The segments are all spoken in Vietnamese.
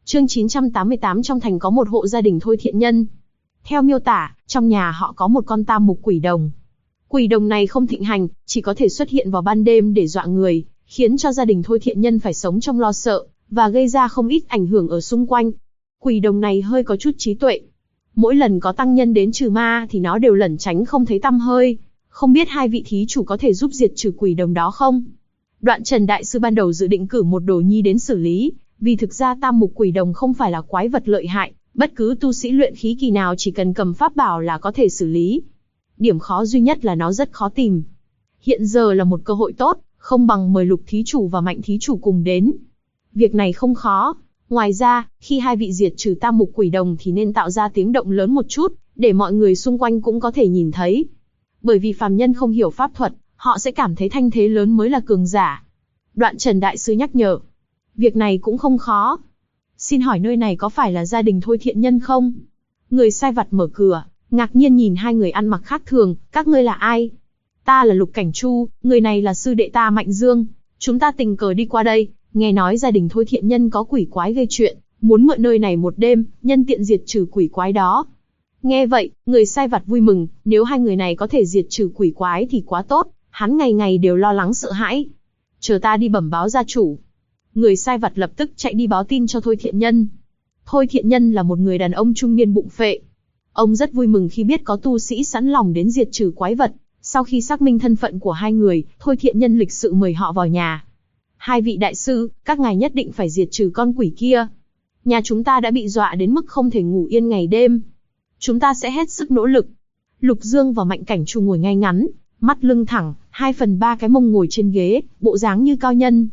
Chương 988 trong thành có một hộ gia đình Thôi Thiện Nhân. Theo miêu tả, trong nhà họ có một con tam mục quỷ đồng. Quỷ đồng này không thịnh hành, chỉ có thể xuất hiện vào ban đêm để dọa người, khiến cho gia đình Thôi Thiện Nhân phải sống trong lo sợ, và gây ra không ít ảnh hưởng ở xung quanh. Quỷ đồng này hơi có chút trí tuệ. Mỗi lần có tăng nhân đến trừ ma thì nó đều lẩn tránh không thấy tăm hơi. Không biết hai vị thí chủ có thể giúp diệt trừ quỷ đồng đó không? Đoạn Trần Đại Sư ban đầu dự định cử một đồ nhi đến xử lý, vì thực ra tam mục quỷ đồng không phải là quái vật lợi hại, bất cứ tu sĩ luyện khí kỳ nào chỉ cần cầm pháp bảo là có thể xử lý. Điểm khó duy nhất là nó rất khó tìm. Hiện giờ là một cơ hội tốt, không bằng mời Lục thí chủ và Mạnh thí chủ cùng đến. Việc này không khó. Ngoài ra, khi hai vị diệt trừ tam mục quỷ đồng thì nên tạo ra tiếng động lớn một chút, để mọi người xung quanh cũng có thể nhìn thấy. Bởi vì phàm nhân không hiểu pháp thuật, họ sẽ cảm thấy thanh thế lớn mới là cường giả. Đoạn Trần Đại Sư nhắc nhở. Việc này cũng không khó. Xin hỏi nơi này có phải là gia đình Thôi Thiện Nhân không? Người sai vặt mở cửa, ngạc nhiên nhìn hai người ăn mặc khác thường, các ngươi là ai? Ta là Lục Cảnh Chu, người này là sư đệ ta Mạnh Dương. Chúng ta tình cờ đi qua đây, nghe nói gia đình Thôi Thiện Nhân có quỷ quái gây chuyện, muốn mượn nơi này một đêm, nhân tiện diệt trừ quỷ quái đó. Nghe vậy, người sai vặt vui mừng, nếu hai người này có thể diệt trừ quỷ quái thì quá tốt, hắn ngày ngày đều lo lắng sợ hãi. Chờ ta đi bẩm báo gia chủ. Người sai vặt lập tức chạy đi báo tin cho Thôi Thiện Nhân. Thôi Thiện Nhân là một người đàn ông trung niên bụng phệ. Ông rất vui mừng khi biết có tu sĩ sẵn lòng đến diệt trừ quái vật. Sau khi xác minh thân phận của hai người, Thôi Thiện Nhân lịch sự mời họ vào nhà. Hai vị đại sư, các ngài nhất định phải diệt trừ con quỷ kia. Nhà chúng ta đã bị dọa đến mức không thể ngủ yên ngày đêm. Chúng ta sẽ hết sức nỗ lực. Lục Dương và Mạnh Cảnh Chu ngồi ngay ngắn, mắt lưng thẳng, 2/3 cái mông ngồi trên ghế, bộ dáng như cao nhân.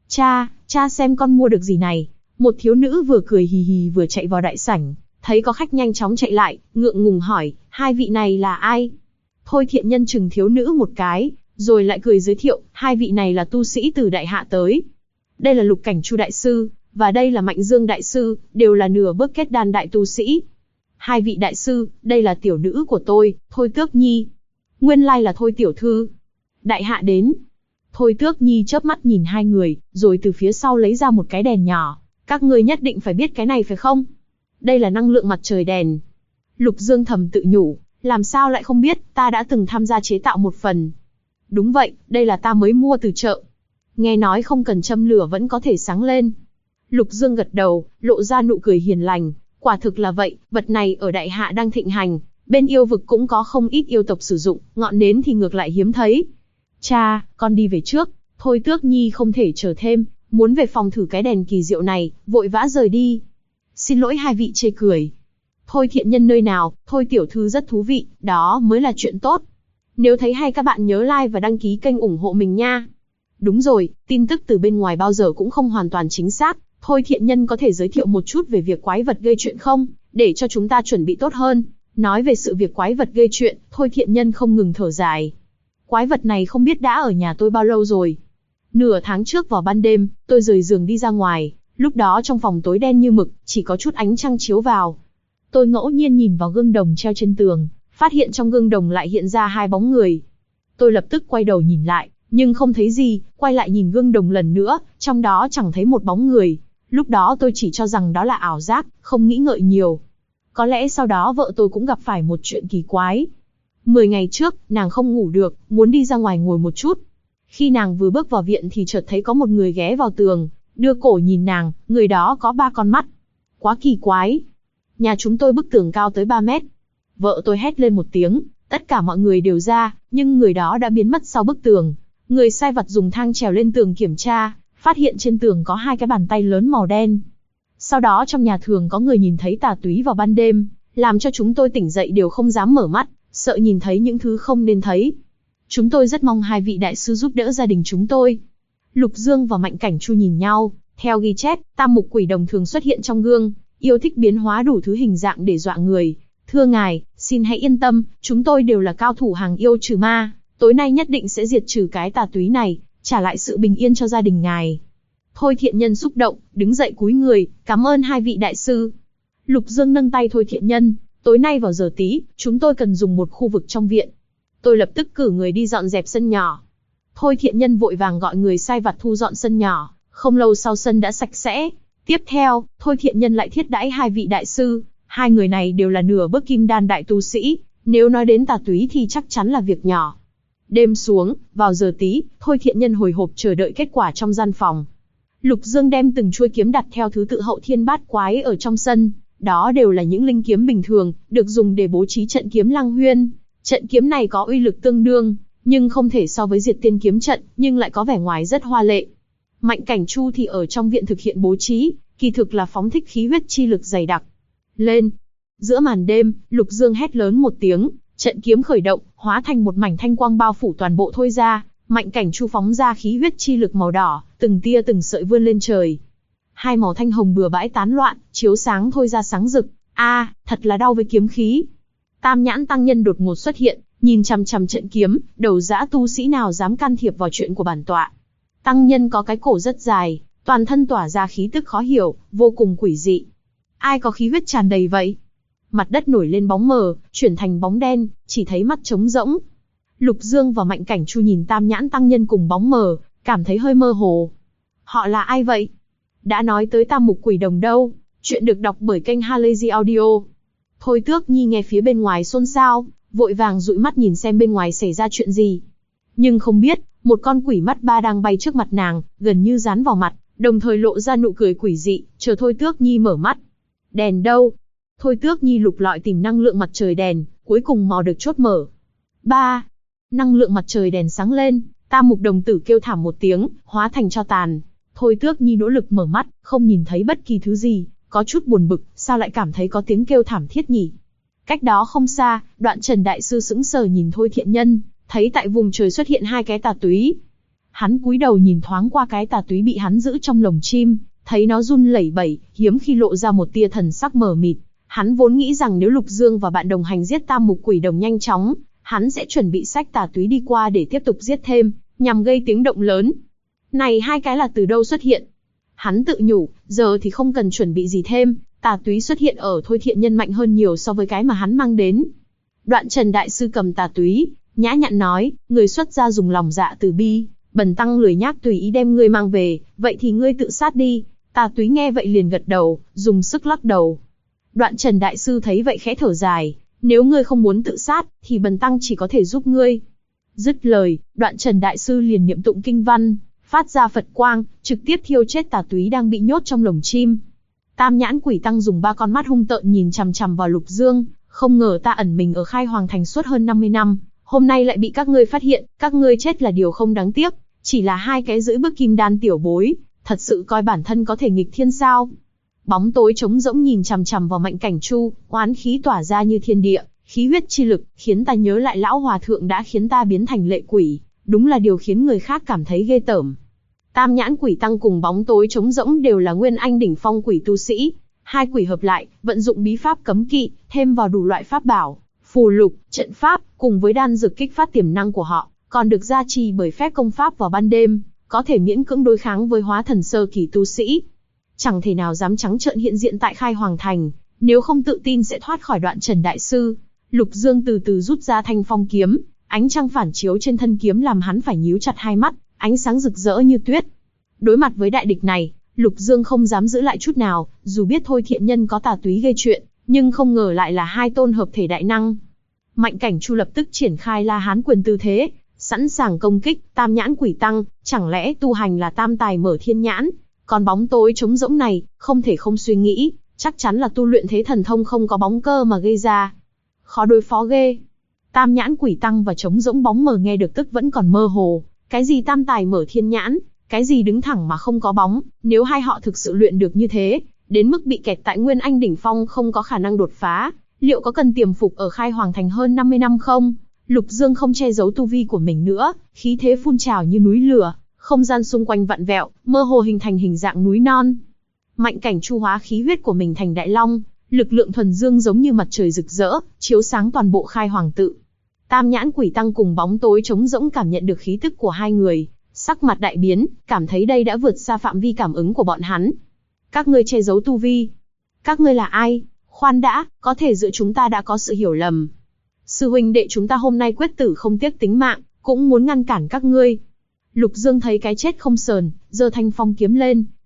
Cha xem con mua được gì này. Một thiếu nữ vừa cười hì hì vừa chạy vào đại sảnh, thấy có khách nhanh chóng chạy lại, ngượng ngùng hỏi, hai vị này là ai? Thôi Thiện Nhân chừng thiếu nữ một cái, rồi lại cười giới thiệu, hai vị này là tu sĩ từ đại hạ tới. Đây là Lục Cảnh Chu đại sư, và đây là Mạnh Dương đại sư, đều là nửa bước kết đan đại tu sĩ. Hai vị đại sư, đây là tiểu nữ của tôi, Thôi Tước Nhi. Nguyên lai là Thôi tiểu thư. Đại hạ đến. Thôi Tước Nhi chớp mắt nhìn hai người, rồi từ phía sau lấy ra một cái đèn nhỏ. Các ngươi nhất định phải biết cái này phải không? Đây là năng lượng mặt trời đèn. Lục Dương thầm tự nhủ, làm sao lại không biết, ta đã từng tham gia chế tạo một phần. Đúng vậy, đây là ta mới mua từ chợ. Nghe nói không cần châm lửa vẫn có thể sáng lên. Lục Dương gật đầu, lộ ra nụ cười hiền lành. Quả thực là vậy, vật này ở đại hạ đang thịnh hành, bên yêu vực cũng có không ít yêu tộc sử dụng, ngọn nến thì ngược lại hiếm thấy. Cha, con đi về trước. Thôi Tước Nhi không thể chờ thêm, muốn về phòng thử cái đèn kỳ diệu này, vội vã rời đi. Xin lỗi hai vị chê cười. Thôi Thiện Nhân nơi nào, Thôi tiểu thư rất thú vị, đó mới là chuyện tốt. Nếu thấy hay các bạn nhớ like và đăng ký kênh ủng hộ mình nha. Đúng rồi, tin tức từ bên ngoài bao giờ cũng không hoàn toàn chính xác. Thôi Thiện Nhân có thể giới thiệu một chút về việc quái vật gây chuyện không, để cho chúng ta chuẩn bị tốt hơn. Nói về sự việc quái vật gây chuyện, Thôi Thiện Nhân không ngừng thở dài. Quái vật này không biết đã ở nhà tôi bao lâu rồi. Nửa tháng trước vào ban đêm, tôi rời giường đi ra ngoài, lúc đó trong phòng tối đen như mực, chỉ có chút ánh trăng chiếu vào. Tôi ngẫu nhiên nhìn vào gương đồng treo trên tường, phát hiện trong gương đồng lại hiện ra hai bóng người. Tôi lập tức quay đầu nhìn lại, nhưng không thấy gì, quay lại nhìn gương đồng lần nữa, trong đó chẳng thấy một bóng người. Lúc đó tôi chỉ cho rằng đó là ảo giác, không nghĩ ngợi nhiều. Có lẽ sau đó vợ tôi cũng gặp phải một chuyện kỳ quái. 10 ngày trước, nàng không ngủ được, muốn đi ra ngoài ngồi một chút. Khi nàng vừa bước vào viện thì chợt thấy có một người ghé vào tường, đưa cổ nhìn nàng, người đó có 3 con mắt. Quá kỳ quái. Nhà chúng tôi bức tường cao tới 3 mét. Vợ tôi hét lên một tiếng, tất cả mọi người đều ra, nhưng người đó đã biến mất sau bức tường. Người sai vặt dùng thang trèo lên tường kiểm tra, phát hiện trên tường có 2 cái bàn tay lớn màu đen. Sau đó trong nhà thường có người nhìn thấy tà túy vào ban đêm, làm cho chúng tôi tỉnh dậy đều không dám mở mắt, sợ nhìn thấy những thứ không nên thấy. Chúng tôi rất mong hai vị đại sư giúp đỡ gia đình chúng tôi. Lục Dương và Mạnh Cảnh Chu nhìn nhau, theo ghi chép, tam mục quỷ đồng thường xuất hiện trong gương, yêu thích biến hóa đủ thứ hình dạng để dọa người. Thưa ngài, xin hãy yên tâm, chúng tôi đều là cao thủ hàng yêu trừ ma, tối nay nhất định sẽ diệt trừ cái tà túy này, trả lại sự bình yên cho gia đình ngài. Thôi Thiện Nhân xúc động, đứng dậy cúi người, cảm ơn hai vị đại sư. Lục Dương nâng tay Thôi Thiện Nhân, tối nay vào giờ tí, chúng tôi cần dùng một khu vực trong viện. Tôi lập tức cử người đi dọn dẹp sân nhỏ. Thôi Thiện Nhân vội vàng gọi người sai vặt thu dọn sân nhỏ, không lâu sau sân đã sạch sẽ. Tiếp theo, Thôi Thiện Nhân lại thiết đãi hai vị đại sư, hai người này đều là nửa bước kim đan đại tu sĩ, nếu nói đến tà túy thì chắc chắn là việc nhỏ. Đêm xuống, vào giờ tí, Thôi Thiện Nhân hồi hộp chờ đợi kết quả trong gian phòng. Lục Dương đem từng chuôi kiếm đặt theo thứ tự hậu thiên bát quái ở trong sân, đó đều là những linh kiếm bình thường, được dùng để bố trí trận kiếm Lăng Huyên. Trận kiếm này có uy lực tương đương, nhưng không thể so với Diệt Tiên kiếm trận, nhưng lại có vẻ ngoài rất hoa lệ. Mạnh Cảnh Chu thì ở trong viện thực hiện bố trí, kỳ thực là phóng thích khí huyết chi lực dày đặc. Lên! Giữa màn đêm, Lục Dương hét lớn một tiếng, trận kiếm khởi động, hóa thành một mảnh thanh quang bao phủ toàn bộ Thôi ra. Mạnh Cảnh Chu phóng ra khí huyết chi lực màu đỏ, từng tia từng sợi vươn lên trời. Hai màu thanh hồng bừa bãi tán loạn, chiếu sáng Thôi ra sáng rực. Thật là đau với kiếm khí. Tam nhãn tăng nhân đột ngột xuất hiện, nhìn chằm chằm trận kiếm, đầu dã tu sĩ nào dám can thiệp vào chuyện của bản tọa. Tăng nhân có cái cổ rất dài, toàn thân tỏa ra khí tức khó hiểu, vô cùng quỷ dị. Ai có khí huyết tràn đầy vậy? Mặt đất nổi lên bóng mờ, chuyển thành bóng đen, chỉ thấy mắt trống rỗng. Lục Dương và Mạnh Cảnh Chu nhìn tam nhãn tăng nhân cùng bóng mờ, cảm thấy hơi mơ hồ. Họ là ai vậy? Đã nói tới Tam Mục Quỷ Đồng đâu? Chuyện được đọc bởi kênh Halazy Audio. Thôi Tước Nhi nghe phía bên ngoài xôn xao, vội vàng dụi mắt nhìn xem bên ngoài xảy ra chuyện gì. Nhưng không biết, một con quỷ mắt ba đang bay trước mặt nàng, gần như dán vào mặt, đồng thời lộ ra nụ cười quỷ dị, chờ Thôi Tước Nhi mở mắt. Đèn đâu? Thôi Tước Nhi lục lọi tìm năng lượng mặt trời đèn, cuối cùng mò được chốt mở. Năng lượng mặt trời đèn sáng lên, Tam Mục đồng tử kêu thảm một tiếng, hóa thành tro tàn. Thôi Tước Nhi nỗ lực mở mắt, không nhìn thấy bất kỳ thứ gì, có chút buồn bực, sao lại cảm thấy có tiếng kêu thảm thiết nhỉ? Cách đó không xa, Đoạn Trần đại sư sững sờ nhìn Thôi Thiện Nhân, thấy tại vùng trời xuất hiện hai cái tà túy. Hắn cúi đầu nhìn thoáng qua cái tà túy bị hắn giữ trong lồng chim, thấy nó run lẩy bẩy, hiếm khi lộ ra một tia thần sắc mờ mịt. Hắn vốn nghĩ rằng nếu Lục Dương và bạn đồng hành giết Tam Mục Quỷ Đồng nhanh chóng, hắn sẽ chuẩn bị xách tà túy đi qua để tiếp tục giết thêm, nhằm gây tiếng động lớn. Này hai cái là từ đâu xuất hiện? Hắn tự nhủ, giờ thì không cần chuẩn bị gì thêm, tà túy xuất hiện ở Thôi Thiện Nhân mạnh hơn nhiều so với cái mà hắn mang đến. Đoạn Trần đại sư cầm tà túy, nhã nhặn nói, người xuất gia dùng lòng dạ từ bi, bần tăng lười nhác tùy ý đem ngươi mang về, vậy thì ngươi tự sát đi. Tà túy nghe vậy liền gật đầu, dùng sức lắc đầu. Đoạn Trần đại sư thấy vậy khẽ thở dài, nếu ngươi không muốn tự sát, thì bần tăng chỉ có thể giúp ngươi. Dứt lời, Đoạn Trần đại sư liền niệm tụng kinh văn, phát ra Phật quang, trực tiếp thiêu chết tà túy đang bị nhốt trong lồng chim. Tam nhãn quỷ tăng dùng ba con mắt hung tợn nhìn chằm chằm vào Lục Dương, không ngờ ta ẩn mình ở Khai Hoàng Thành suốt hơn 50 năm, hôm nay lại bị các ngươi phát hiện, các ngươi chết là điều không đáng tiếc, chỉ là hai cái giữ bước kim đan tiểu bối, thật sự coi bản thân có thể nghịch thiên sao? Bóng tối trống rỗng nhìn chằm chằm vào Mạnh Cảnh Chu, oán khí tỏa ra như thiên địa, khí huyết chi lực, khiến ta nhớ lại lão hòa thượng đã khiến ta biến thành lệ quỷ, đúng là điều khiến người khác cảm thấy ghê tởm. Tam nhãn quỷ tăng cùng bóng tối trống rỗng đều là nguyên anh đỉnh phong quỷ tu sĩ, hai quỷ hợp lại, vận dụng bí pháp cấm kỵ, thêm vào đủ loại pháp bảo, phù lục, trận pháp, cùng với đan dược kích phát tiềm năng của họ, còn được gia trì bởi phép công pháp vào ban đêm, có thể miễn cưỡng đối kháng với hóa thần sơ kỳ tu sĩ. Chẳng thể nào dám trắng trợn hiện diện tại Khai Hoàng Thành, nếu không tự tin sẽ thoát khỏi Đoạn Trần đại sư. Lục Dương từ từ rút ra thanh phong kiếm, ánh trăng phản chiếu trên thân kiếm làm hắn phải nhíu chặt hai mắt, ánh sáng rực rỡ như tuyết. Đối mặt với đại địch này, Lục Dương không dám giữ lại chút nào, dù biết Thôi Thiện Nhân có tà túy gây chuyện, nhưng không ngờ lại là hai tôn hợp thể đại năng. Mạnh Cảnh Chu lập tức triển khai La Hán quyền tư thế, sẵn sàng công kích. Tam nhãn quỷ tăng, chẳng lẽ tu hành là tam tài mở thiên nhãn? Còn bóng tối trống rỗng này, không thể không suy nghĩ, chắc chắn là tu luyện thế thần thông không có bóng cơ mà gây ra. Khó đối phó ghê. Tam nhãn quỷ tăng và trống rỗng bóng mờ nghe được tức vẫn còn mơ hồ. Cái gì tam tài mở thiên nhãn, cái gì đứng thẳng mà không có bóng, nếu hai họ thực sự luyện được như thế, đến mức bị kẹt tại Nguyên Anh đỉnh phong không có khả năng đột phá, liệu có cần tiềm phục ở Khai Hoàng Thành hơn 50 năm không? Lục Dương không che giấu tu vi của mình nữa, khí thế phun trào như núi lửa, không gian xung quanh vặn vẹo, mơ hồ hình thành hình dạng núi non. Mạnh Cảnh Chu hóa khí huyết của mình thành đại long, lực lượng thuần dương giống như mặt trời rực rỡ, chiếu sáng toàn bộ Khai Hoàng tự. Tam nhãn quỷ tăng cùng bóng tối trống rỗng cảm nhận được khí tức của hai người, sắc mặt đại biến, cảm thấy đây đã vượt xa phạm vi cảm ứng của bọn hắn. Các ngươi che giấu tu vi. Các ngươi là ai? Khoan đã, có thể giữa chúng ta đã có sự hiểu lầm. Sư huynh đệ chúng ta hôm nay quyết tử không tiếc tính mạng, cũng muốn ngăn cản các ngươi. Lục Dương thấy cái chết không sờn, giơ thanh phong kiếm lên,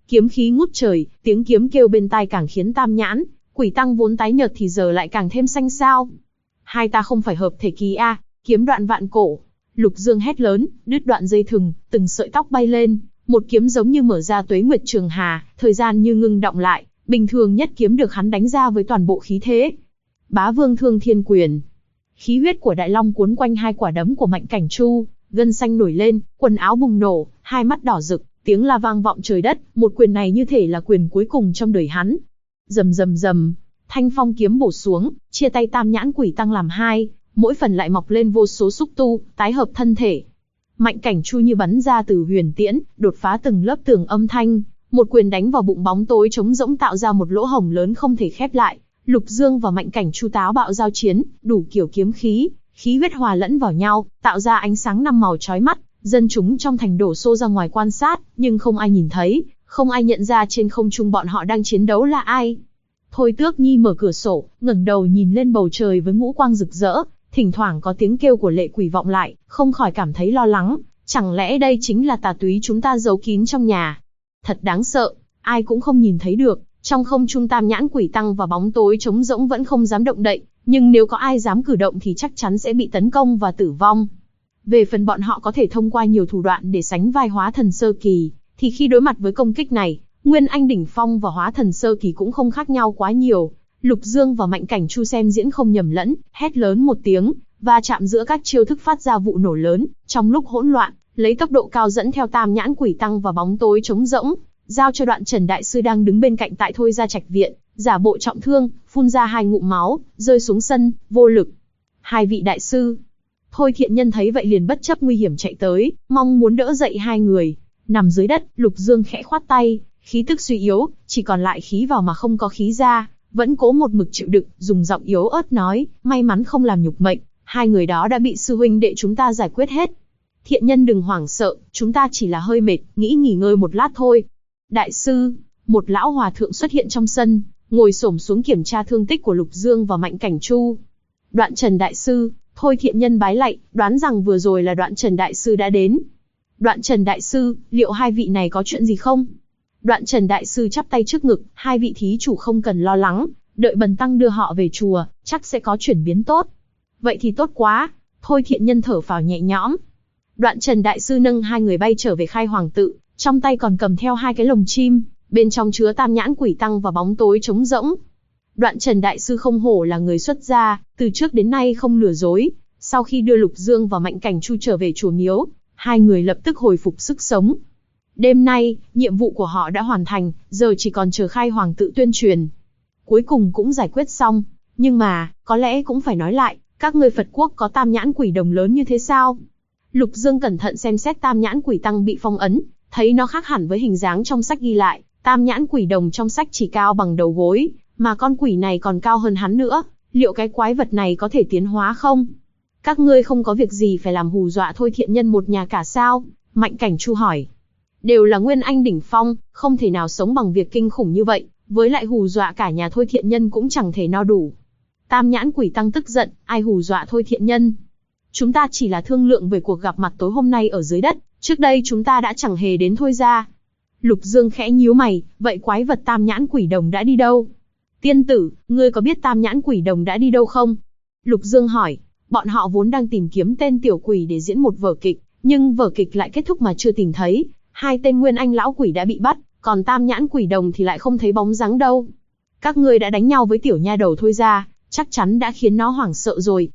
kiếm khí ngút trời, tiếng kiếm kêu bên tai càng khiến Tam Nhãn Quỷ Tăng vốn tái nhợt thì giờ lại càng thêm xanh xao. Hai ta không phải hợp thể kỳ a, kiếm đoạn vạn cổ. Lục Dương hét lớn, đứt đoạn dây thừng, từng sợi tóc bay lên, một kiếm giống như mở ra tuế nguyệt trường hà, thời gian như ngưng đọng lại, bình thường nhất kiếm được hắn đánh ra với toàn bộ khí thế. Bá Vương Thương Thiên Quyền. Khí huyết của Đại Long cuốn quanh hai quả đấm của Mạnh Cảnh Chu, gân xanh nổi lên, quần áo bùng nổ, hai mắt đỏ rực, tiếng la vang vọng trời đất, một quyền này như thể là quyền cuối cùng trong đời hắn. Rầm rầm rầm, thanh phong kiếm bổ xuống, chia tay Tam Nhãn Quỷ Tăng làm hai, mỗi phần lại mọc lên vô số xúc tu, tái hợp thân thể. Mạnh Cảnh Chu như bắn ra từ huyền tiễn, đột phá từng lớp tường âm thanh, một quyền đánh vào bụng bóng tối trống rỗng tạo ra một lỗ hổng lớn không thể khép lại. Lục Dương và Mạnh Cảnh Chu táo bạo giao chiến, đủ kiểu kiếm khí, khí huyết hòa lẫn vào nhau, tạo ra ánh sáng năm màu chói mắt. Dân chúng trong thành đổ xô ra ngoài quan sát, nhưng không ai nhìn thấy, không ai nhận ra trên không trung bọn họ đang chiến đấu là ai. Thôi Tước Nhi mở cửa sổ, ngẩng đầu nhìn lên bầu trời với ngũ quang rực rỡ, thỉnh thoảng có tiếng kêu của lệ quỷ vọng lại, không khỏi cảm thấy lo lắng. Chẳng lẽ đây chính là tà túy chúng ta giấu kín trong nhà? Thật đáng sợ, ai cũng không nhìn thấy được. Trong không trung Tam Nhãn Quỷ Tăng và bóng tối trống rỗng vẫn không dám động đậy, nhưng nếu có ai dám cử động thì chắc chắn sẽ bị tấn công và tử vong. Về phần bọn họ có thể thông qua nhiều thủ đoạn để sánh vai hóa thần sơ kỳ, thì khi đối mặt với công kích này, Nguyên Anh đỉnh phong và hóa thần sơ kỳ cũng không khác nhau quá nhiều. Lục Dương và Mạnh Cảnh Chu xem diễn không nhầm lẫn, hét lớn một tiếng, va chạm giữa các chiêu thức phát ra vụ nổ lớn, trong lúc hỗn loạn, lấy tốc độ cao dẫn theo Tam Nhãn Quỷ Tăng và bóng tối trống rỗng, giao cho Đoạn Trần Đại Sư đang đứng bên cạnh tại Thôi Gia Trạch viện, giả bộ trọng thương, phun ra hai ngụm máu, rơi xuống sân, vô lực. Hai vị đại sư. Thôi Thiện Nhân thấy vậy liền bất chấp nguy hiểm chạy tới, mong muốn đỡ dậy hai người. Nằm dưới đất, Lục Dương khẽ khoát tay, khí tức suy yếu, chỉ còn lại khí vào mà không có khí ra, vẫn cố một mực chịu đựng, dùng giọng yếu ớt nói, may mắn không làm nhục mệnh, hai người đó đã bị sư huynh đệ chúng ta giải quyết hết. Thiện Nhân đừng hoảng sợ, chúng ta chỉ là hơi mệt, nghĩ nghỉ ngơi một lát thôi. Đại sư, một lão hòa thượng xuất hiện trong sân, ngồi xổm xuống kiểm tra thương tích của Lục Dương và Mạnh Cảnh Chu. Đoạn Trần Đại Sư. Thôi Thiện Nhân bái lạy, đoán rằng vừa rồi là Đoạn Trần Đại Sư đã đến. Đoạn Trần Đại Sư, liệu hai vị này có chuyện gì không? Đoạn Trần Đại Sư chắp tay trước ngực, hai vị thí chủ không cần lo lắng, đợi bần tăng đưa họ về chùa, chắc sẽ có chuyển biến tốt. Vậy thì tốt quá, Thôi Thiện Nhân thở phào nhẹ nhõm. Đoạn Trần Đại Sư nâng hai người bay trở về Khai Hoàng tự, trong tay còn cầm theo hai cái lồng chim, bên trong chứa Tam Nhãn Quỷ Tăng và bóng tối trống rỗng. Đoạn Trần Đại Sư không hổ là người xuất gia, từ trước đến nay không lừa dối. Sau khi đưa Lục Dương và Mạnh Cảnh Chu trở về chùa miếu, hai người lập tức hồi phục sức sống. Đêm nay, nhiệm vụ của họ đã hoàn thành, giờ chỉ còn chờ Khai Hoàng tự tuyên truyền. Cuối cùng cũng giải quyết xong, nhưng mà, có lẽ cũng phải nói lại, các ngươi Phật quốc có Tam Nhãn Quỷ Đồng lớn như thế sao? Lục Dương cẩn thận xem xét Tam Nhãn Quỷ Tăng bị phong ấn, thấy nó khác hẳn với hình dáng trong sách ghi lại, Tam Nhãn Quỷ Đồng trong sách chỉ cao bằng đầu gối, mà con quỷ này còn cao hơn hắn nữa, liệu cái quái vật này có thể tiến hóa không? Các ngươi không có việc gì phải làm hù dọa Thôi Thiện Nhân một nhà cả sao? Mạnh Cảnh Chu hỏi. Đều là Nguyên Anh đỉnh phong, không thể nào sống bằng việc kinh khủng như vậy, với lại hù dọa cả nhà Thôi Thiện Nhân cũng chẳng thể no đủ. Tam Nhãn Quỷ Tăng tức giận, ai hù dọa Thôi Thiện Nhân? Chúng ta chỉ là thương lượng về cuộc gặp mặt tối hôm nay ở dưới đất, trước đây chúng ta đã chẳng hề đến Thôi gia. Lục Dương khẽ nhíu mày, vậy quái vật Tam Nhãn Quỷ Đồng đã đi đâu? Tiên tử, ngươi có biết Tam Nhãn Quỷ Đồng đã đi đâu không? Lục Dương hỏi, bọn họ vốn đang tìm kiếm tên tiểu quỷ để diễn một vở kịch, nhưng vở kịch lại kết thúc mà chưa tìm thấy. Hai tên Nguyên Anh lão quỷ đã bị bắt, còn Tam Nhãn Quỷ Đồng thì lại không thấy bóng dáng đâu. Các ngươi đã đánh nhau với tiểu nha đầu Thôi gia, chắc chắn đã khiến nó hoảng sợ rồi.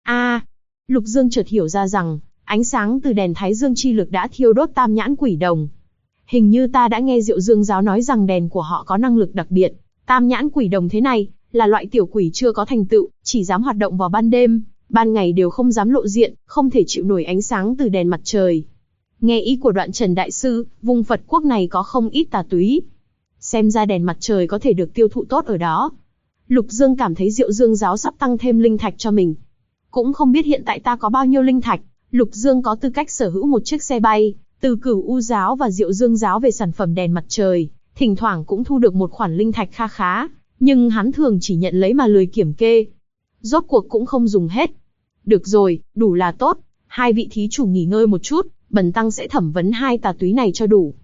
Lục Dương chợt hiểu ra rằng, ánh sáng từ đèn Thái Dương chi lực đã thiêu đốt Tam Nhãn Quỷ Đồng. Hình như ta đã nghe Diệu Dương giáo nói rằng đèn của họ có năng lực đặc biệt. Tam Nhãn Quỷ Đồng thế này, là loại tiểu quỷ chưa có thành tựu, chỉ dám hoạt động vào ban đêm, ban ngày đều không dám lộ diện, không thể chịu nổi ánh sáng từ đèn mặt trời. Nghe ý của Đoạn Trần Đại Sư, vùng Phật quốc này có không ít tà túy. Xem ra đèn mặt trời có thể được tiêu thụ tốt ở đó. Lục Dương cảm thấy Diệu Dương giáo sắp tăng thêm linh thạch cho mình. Cũng không biết hiện tại ta có bao nhiêu linh thạch. Lục Dương có tư cách sở hữu một chiếc xe bay, từ Cửu U giáo và Diệu Dương giáo về sản phẩm đèn mặt trời, thỉnh thoảng cũng thu được một khoản linh thạch kha khá, nhưng hắn thường chỉ nhận lấy mà lười kiểm kê. Rốt cuộc cũng không dùng hết. Được rồi, đủ là tốt, hai vị thí chủ nghỉ ngơi một chút, bần tăng sẽ thẩm vấn hai tà túy này cho đủ.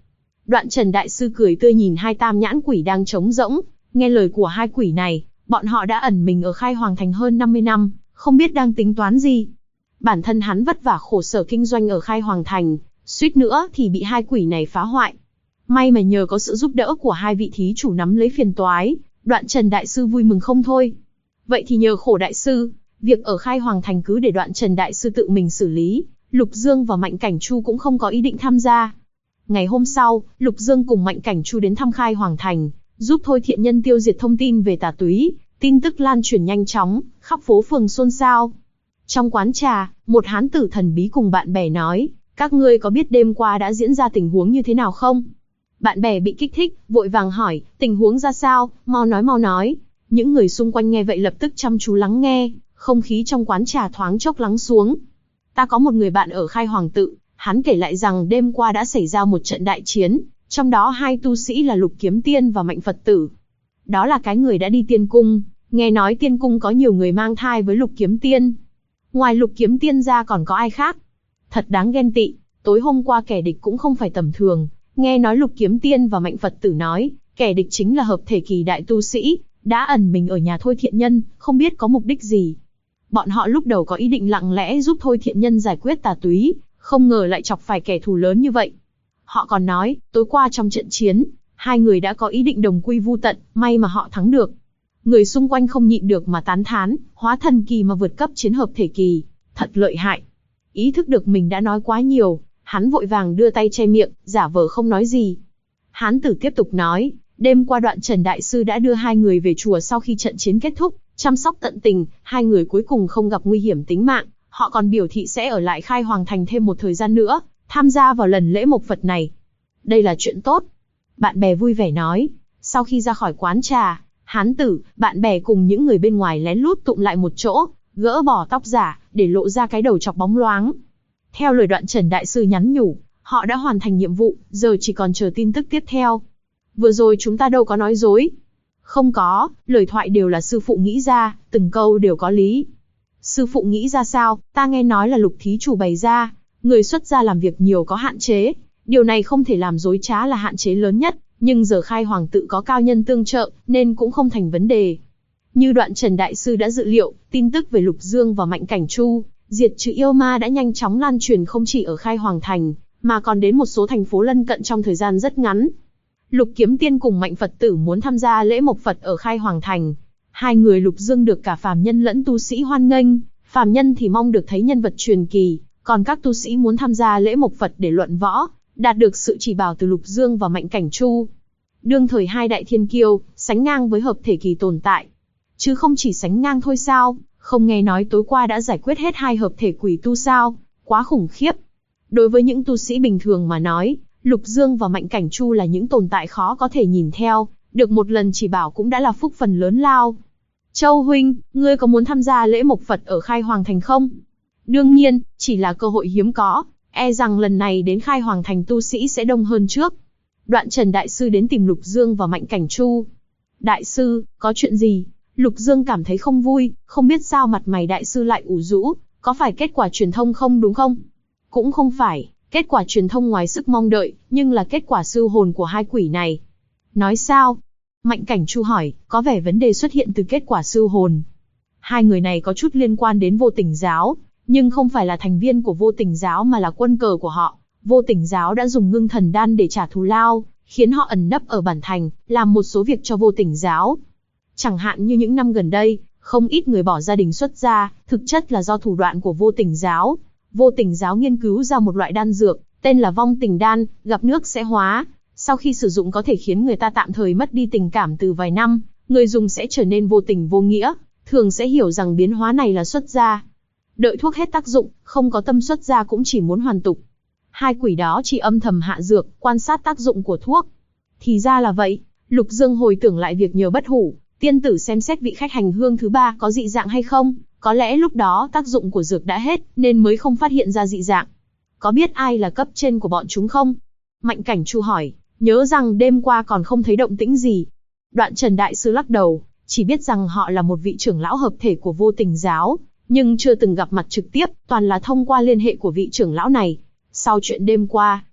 Đoạn Trần Đại Sư cười tươi nhìn hai tam nhãn quỷ đang trống rỗng, nghe lời của hai quỷ này, bọn họ đã ẩn mình ở Khai Hoàng Thành hơn 50 năm, không biết đang tính toán gì. Bản thân hắn vất vả khổ sở kinh doanh ở Khai Hoàng Thành, suýt nữa thì bị hai quỷ này phá hoại. May mà nhờ có sự giúp đỡ của hai vị thí chủ nắm lấy phiền toái, Đoạn Trần Đại Sư vui mừng không thôi. Vậy thì nhờ khổ Đại Sư, việc ở Khai Hoàng Thành cứ để Đoạn Trần Đại Sư tự mình xử lý, Lục Dương và Mạnh Cảnh Chu cũng không có ý định tham gia. Ngày hôm sau, Lục Dương cùng Mạnh Cảnh Chu đến thăm Khai Hoàng Thành, giúp Thôi Thiện Nhân tiêu diệt thông tin về tà túy, tin tức lan truyền nhanh chóng, khắp phố phường xôn xao. Trong quán trà, một hán tử thần bí cùng bạn bè nói, các ngươi có biết đêm qua đã diễn ra tình huống như thế nào không? Bạn bè bị kích thích, vội vàng hỏi, tình huống ra sao, mau nói mau nói. Những người xung quanh nghe vậy lập tức chăm chú lắng nghe, không khí trong quán trà thoáng chốc lắng xuống. Ta có một người bạn ở Khai Hoàng Tự, hắn kể lại rằng đêm qua đã xảy ra một trận đại chiến, trong đó hai tu sĩ là Lục Kiếm Tiên và Mạnh Phật Tử. Đó là cái người đã đi Tiên Cung, nghe nói Tiên Cung có nhiều người mang thai với Lục Kiếm Tiên. Ngoài Lục Kiếm Tiên ra còn có ai khác? Thật đáng ghen tị, tối hôm qua kẻ địch cũng không phải tầm thường, nghe nói Lục Kiếm Tiên và Mạnh Phật Tử nói, kẻ địch chính là hợp thể kỳ đại tu sĩ, đã ẩn mình ở nhà Thôi Thiện Nhân, không biết có mục đích gì. Bọn họ lúc đầu có ý định lặng lẽ giúp Thôi Thiện Nhân giải quyết tà túy, không ngờ lại chọc phải kẻ thù lớn như vậy. Họ còn nói, tối qua trong trận chiến, hai người đã có ý định đồng quy vu tận, may mà họ thắng được. Người xung quanh không nhịn được mà tán thán, hóa thần kỳ mà vượt cấp chiến hợp thể kỳ, thật lợi hại. Ý thức được mình đã nói quá nhiều, hắn vội vàng đưa tay che miệng, giả vờ không nói gì. Hán tử tiếp tục nói, đêm qua Đoạn Trần Đại Sư đã đưa hai người về chùa sau khi trận chiến kết thúc, chăm sóc tận tình, hai người cuối cùng không gặp nguy hiểm tính mạng, họ còn biểu thị sẽ ở lại Khai Hoàng Thành thêm một thời gian nữa, tham gia vào lần lễ mộc Phật này. Đây là chuyện tốt. Bạn bè vui vẻ nói, sau khi ra khỏi quán trà, hán tử, bạn bè cùng những người bên ngoài lén lút tụm lại một chỗ, gỡ bỏ tóc giả, để lộ ra cái đầu chọc bóng loáng. Theo lời Đoạn Trần Đại Sư nhắn nhủ, họ đã hoàn thành nhiệm vụ, giờ chỉ còn chờ tin tức tiếp theo. Vừa rồi chúng ta đâu có nói dối. Không có, lời thoại đều là sư phụ nghĩ ra, từng câu đều có lý. Sư phụ nghĩ ra sao, ta nghe nói là Lục thí chủ bày ra, người xuất gia làm việc nhiều có hạn chế, điều này không thể làm dối trá là hạn chế lớn nhất, nhưng giờ Khai Hoàng Tự có cao nhân tương trợ, nên cũng không thành vấn đề. Như Đoạn Trần Đại Sư đã dự liệu, tin tức về Lục Dương và Mạnh Cảnh Chu, diệt trừ yêu ma đã nhanh chóng lan truyền không chỉ ở Khai Hoàng Thành, mà còn đến một số thành phố lân cận trong thời gian rất ngắn. Lục Kiếm Tiên cùng Mạnh Phật Tử muốn tham gia lễ mộc Phật ở Khai Hoàng Thành. Hai người Lục Dương được cả phàm nhân lẫn tu sĩ hoan nghênh, phàm nhân thì mong được thấy nhân vật truyền kỳ, còn các tu sĩ muốn tham gia lễ mộc Phật để luận võ, đạt được sự chỉ bảo từ Lục Dương và Mạnh Cảnh Chu. Đương thời hai đại thiên kiêu, sánh ngang với hợp thể kỳ tồn tại. Chứ không chỉ sánh ngang thôi sao, không nghe nói tối qua đã giải quyết hết hai hợp thể quỷ tu sao, quá khủng khiếp. Đối với những tu sĩ bình thường mà nói, Lục Dương và Mạnh Cảnh Chu là những tồn tại khó có thể nhìn theo, được một lần chỉ bảo cũng đã là phúc phần lớn lao. Châu huynh, ngươi có muốn tham gia lễ mộc Phật ở Khai Hoàng Thành không? Đương nhiên, chỉ là cơ hội hiếm có, e rằng lần này đến Khai Hoàng Thành tu sĩ sẽ đông hơn trước. Đoạn Trần Đại Sư đến tìm Lục Dương và Mạnh Cảnh Chu. Đại sư, có chuyện gì? Lục Dương cảm thấy không vui, không biết sao mặt mày Đại sư lại ủ rũ, có phải kết quả truyền thông không đúng không? Cũng không phải, kết quả truyền thông ngoài sức mong đợi, nhưng là kết quả siêu hồn của hai quỷ này. Nói sao? Mạnh Cảnh Chu hỏi, có vẻ vấn đề xuất hiện từ kết quả siêu hồn. Hai người này có chút liên quan đến Vô Tình Giáo, nhưng không phải là thành viên của Vô Tình Giáo mà là quân cờ của họ. Vô Tình Giáo đã dùng ngưng thần đan để trả thù lao, khiến họ ẩn nấp ở bản thành, làm một số việc cho Vô Tình Giáo. Chẳng hạn như những năm gần đây, không ít người bỏ gia đình xuất gia, thực chất là do thủ đoạn của Vô Tình Giáo. Vô Tình Giáo nghiên cứu ra một loại đan dược, tên là vong tình đan, gặp nước sẽ hóa. Sau khi sử dụng có thể khiến người ta tạm thời mất đi tình cảm từ vài năm, người dùng sẽ trở nên vô tình vô nghĩa, thường sẽ hiểu rằng biến hóa này là xuất gia. Đợi thuốc hết tác dụng, không có tâm xuất gia cũng chỉ muốn hoàn tục. Hai quỷ đó chỉ âm thầm hạ dược, quan sát tác dụng của thuốc. Thì ra là vậy, Lục Dương hồi tưởng lại việc nhờ Bất Hủ tiên tử xem xét vị khách hành hương thứ ba có dị dạng hay không, có lẽ lúc đó tác dụng của dược đã hết, nên mới không phát hiện ra dị dạng. Có biết ai là cấp trên của bọn chúng không? Mạnh Cảnh Chu hỏi, nhớ rằng đêm qua còn không thấy động tĩnh gì. Đoạn Trần Đại Sư lắc đầu, chỉ biết rằng họ là một vị trưởng lão hợp thể của Vô Tình Giáo, nhưng chưa từng gặp mặt trực tiếp, toàn là thông qua liên hệ của vị trưởng lão này. Sau chuyện đêm qua,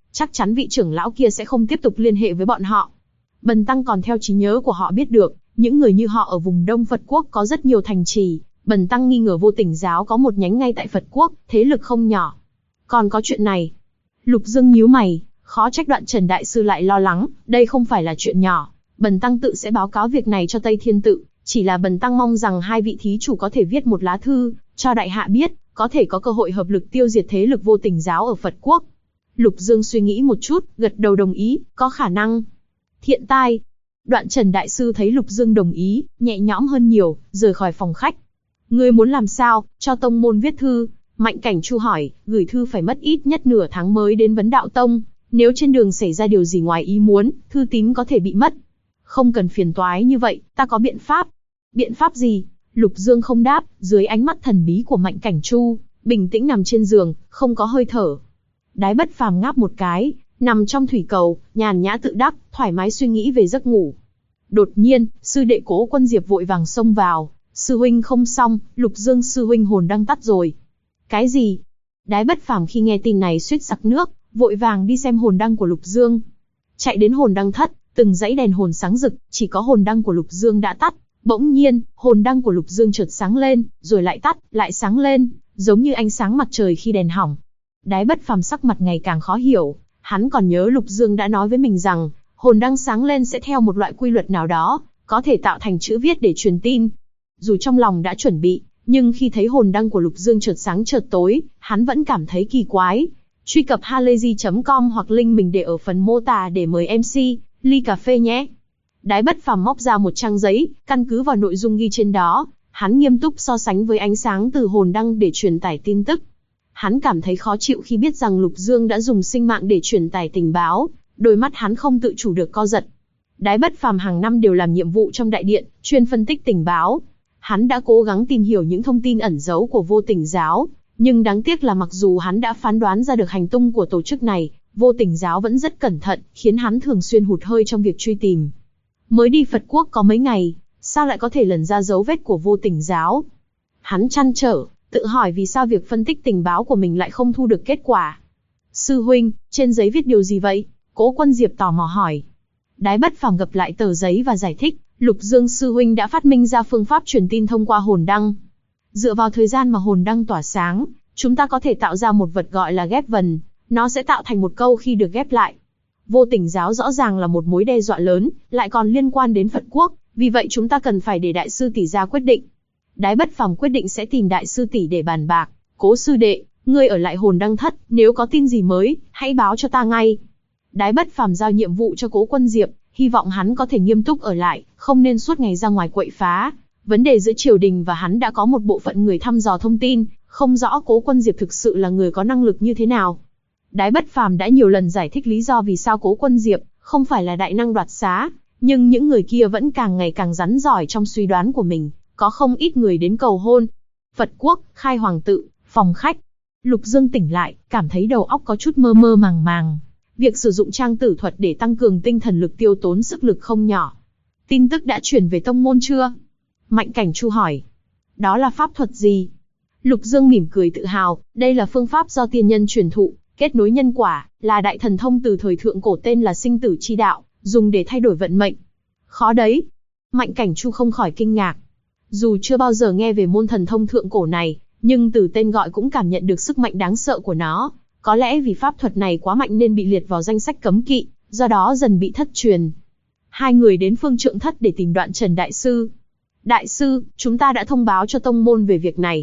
Chắc chắn vị trưởng lão kia sẽ không tiếp tục liên hệ với bọn họ. Bần tăng còn theo trí nhớ của họ biết được, những người như họ ở vùng Đông Phật Quốc có rất nhiều thành trì. Bần tăng nghi ngờ Vô Tình giáo có một nhánh ngay tại Phật Quốc, thế lực không nhỏ. Còn có chuyện này. Lục Dương nhíu mày, khó trách Đoạn Trần đại sư lại lo lắng, đây không phải là chuyện nhỏ. Bần tăng tự sẽ báo cáo việc này cho Tây Thiên Tự, chỉ là bần tăng mong rằng hai vị thí chủ có thể viết một lá thư, cho đại hạ biết, có thể có cơ hội hợp lực tiêu diệt thế lực Vô Tình giáo ở Phật Quốc. Lục Dương suy nghĩ một chút, gật đầu đồng ý, có khả năng. Thiện tai. Đoạn Trần đại sư thấy Lục Dương đồng ý, nhẹ nhõm hơn nhiều, rời khỏi phòng khách. Ngươi muốn làm sao, cho tông môn viết thư? Mạnh Cảnh Chu hỏi, gửi thư phải mất ít nhất nửa tháng mới đến Vấn Đạo Tông, nếu trên đường xảy ra điều gì ngoài ý muốn, thư tín có thể bị mất. Không cần phiền toái như vậy, ta có biện pháp. Biện pháp gì? Lục Dương không đáp, dưới ánh mắt thần bí của Mạnh Cảnh Chu, bình tĩnh nằm trên giường, không có hơi thở. Đái Bất Phàm ngáp một cái, nằm trong thủy cầu, nhàn nhã tự đắc, thoải mái suy nghĩ về giấc ngủ. Đột nhiên, sư đệ Cố Quân Diệp vội vàng xông vào. Sư huynh không xong, Lục Dương sư huynh hồn đăng tắt rồi. Cái gì? Đái Bất Phàm khi nghe tin này suýt sặc nước, vội vàng đi xem hồn đăng của Lục Dương. Chạy đến hồn đăng thất, từng dãy đèn hồn sáng rực, chỉ có hồn đăng của Lục Dương đã tắt. Bỗng nhiên, hồn đăng của Lục Dương chợt sáng lên, rồi lại tắt, lại sáng lên, giống như ánh sáng mặt trời khi đèn hỏng. Đái Bất Phàm sắc mặt ngày càng khó hiểu, hắn còn nhớ Lục Dương đã nói với mình rằng, hồn đăng sáng lên sẽ theo một loại quy luật nào đó, có thể tạo thành chữ viết để truyền tin. Dù trong lòng đã chuẩn bị, nhưng khi thấy hồn đăng của Lục Dương chợt sáng chợt tối, hắn vẫn cảm thấy kỳ quái. Truy cập halayzi.com hoặc link mình để ở phần mô tả để mời MC, ly cà phê nhé. Đái Bất Phàm móc ra một trang giấy, căn cứ vào nội dung ghi trên đó, hắn nghiêm túc so sánh với ánh sáng từ hồn đăng để truyền tải tin tức. Hắn cảm thấy khó chịu khi biết rằng Lục Dương đã dùng sinh mạng để truyền tải tình báo, đôi mắt hắn không tự chủ được co giật. Đái Bất Phàm hàng năm đều làm nhiệm vụ trong đại điện, chuyên phân tích tình báo. Hắn đã cố gắng tìm hiểu những thông tin ẩn giấu của Vô Tình giáo, nhưng đáng tiếc là mặc dù hắn đã phán đoán ra được hành tung của tổ chức này, Vô Tình giáo vẫn rất cẩn thận, khiến hắn thường xuyên hụt hơi trong việc truy tìm. Mới đi Phật Quốc có mấy ngày, sao lại có thể lần ra dấu vết của Vô Tình giáo? Hắn trăn trở, tự hỏi vì sao việc phân tích tình báo của mình lại không thu được kết quả. Sư huynh, trên giấy viết điều gì vậy? Cố Quân Diệp tò mò hỏi. Đái Bất Phàm gập lại tờ giấy và giải thích, Lục Dương sư huynh đã phát minh ra phương pháp truyền tin thông qua hồn đăng. Dựa vào thời gian mà hồn đăng tỏa sáng, chúng ta có thể tạo ra một vật gọi là ghép vần, nó sẽ tạo thành một câu khi được ghép lại. Vô Tình giáo rõ ràng là một mối đe dọa lớn, lại còn liên quan đến Phật Quốc, vì vậy chúng ta cần phải để đại sư tỷ ra quyết định. Đái Bất Phàm quyết định sẽ tìm đại sư tỷ để bàn bạc. Cố sư đệ, ngươi ở lại hồn đăng thất, nếu có tin gì mới, hãy báo cho ta ngay. Đái Bất Phàm giao nhiệm vụ cho Cố Quân Diệp, hy vọng hắn có thể nghiêm túc ở lại, không nên suốt ngày ra ngoài quậy phá. Vấn đề giữa triều đình và hắn đã có một bộ phận người thăm dò thông tin, không rõ Cố Quân Diệp thực sự là người có năng lực như thế nào. Đái Bất Phàm đã nhiều lần giải thích lý do vì sao Cố Quân Diệp không phải là đại năng đoạt xá, nhưng những người kia vẫn càng ngày càng rắn giỏi trong suy đoán của mình, có không ít người đến cầu hôn. Phật Quốc, Khai Hoàng Tự, phòng khách. Lục Dương tỉnh lại, cảm thấy đầu óc có chút mơ mơ màng màng. Việc sử dụng trang tử thuật để tăng cường tinh thần lực tiêu tốn sức lực không nhỏ. Tin tức đã chuyển về tông môn chưa? Mạnh Cảnh Chu hỏi. Đó là pháp thuật gì? Lục Dương mỉm cười tự hào, đây là phương pháp do tiên nhân truyền thụ, kết nối nhân quả, là đại thần thông từ thời thượng cổ tên là sinh tử chi đạo, dùng để thay đổi vận mệnh. Khó đấy. Mạnh Cảnh Chu không khỏi kinh ngạc. Dù chưa bao giờ nghe về môn thần thông thượng cổ này, nhưng từ tên gọi cũng cảm nhận được sức mạnh đáng sợ của nó. Có lẽ vì pháp thuật này quá mạnh nên bị liệt vào danh sách cấm kỵ, do đó dần bị thất truyền. Hai người đến Phương Trượng Thất để tìm Đoạn Trần đại sư. Đại sư, chúng ta đã thông báo cho tông môn về việc này.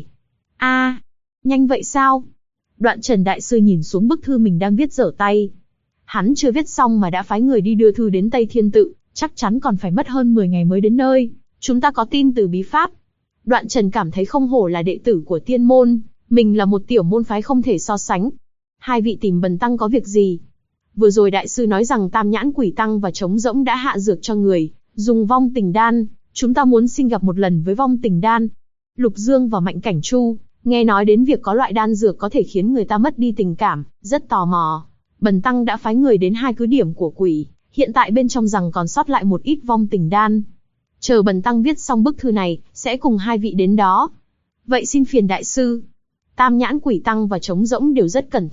Nhanh vậy sao? Đoạn Trần đại sư nhìn xuống bức thư mình đang viết dở tay. Hắn chưa viết xong mà đã phái người đi đưa thư đến Tây Thiên Tự, chắc chắn còn phải mất hơn 10 ngày mới đến nơi. Chúng ta có tin từ bí pháp. Đoạn Trần cảm thấy không hổ là đệ tử của tiên môn, mình là một tiểu môn phái không thể so sánh. Hai vị tìm bần tăng có việc gì? Vừa rồi đại sư nói rằng Tam Nhãn Quỷ Tăng và Trống Rỗng đã hạ dược cho người, dùng vong tình đan, chúng ta muốn xin gặp một lần với vong tình đan. Lục Dương và Mạnh Cảnh Chu, nghe nói đến việc có loại đan dược có thể khiến người ta mất đi tình cảm, rất tò mò. Bần tăng đã phái người đến hai cứ điểm của quỷ, hiện tại bên trong rằng còn sót lại một ít vong tình đan. Chờ bần tăng viết xong bức thư này, sẽ cùng hai vị đến đó. Vậy xin phiền đại sư. Tam Nhãn Quỷ Tăng và Trống Rỗng đều rất cẩn thận,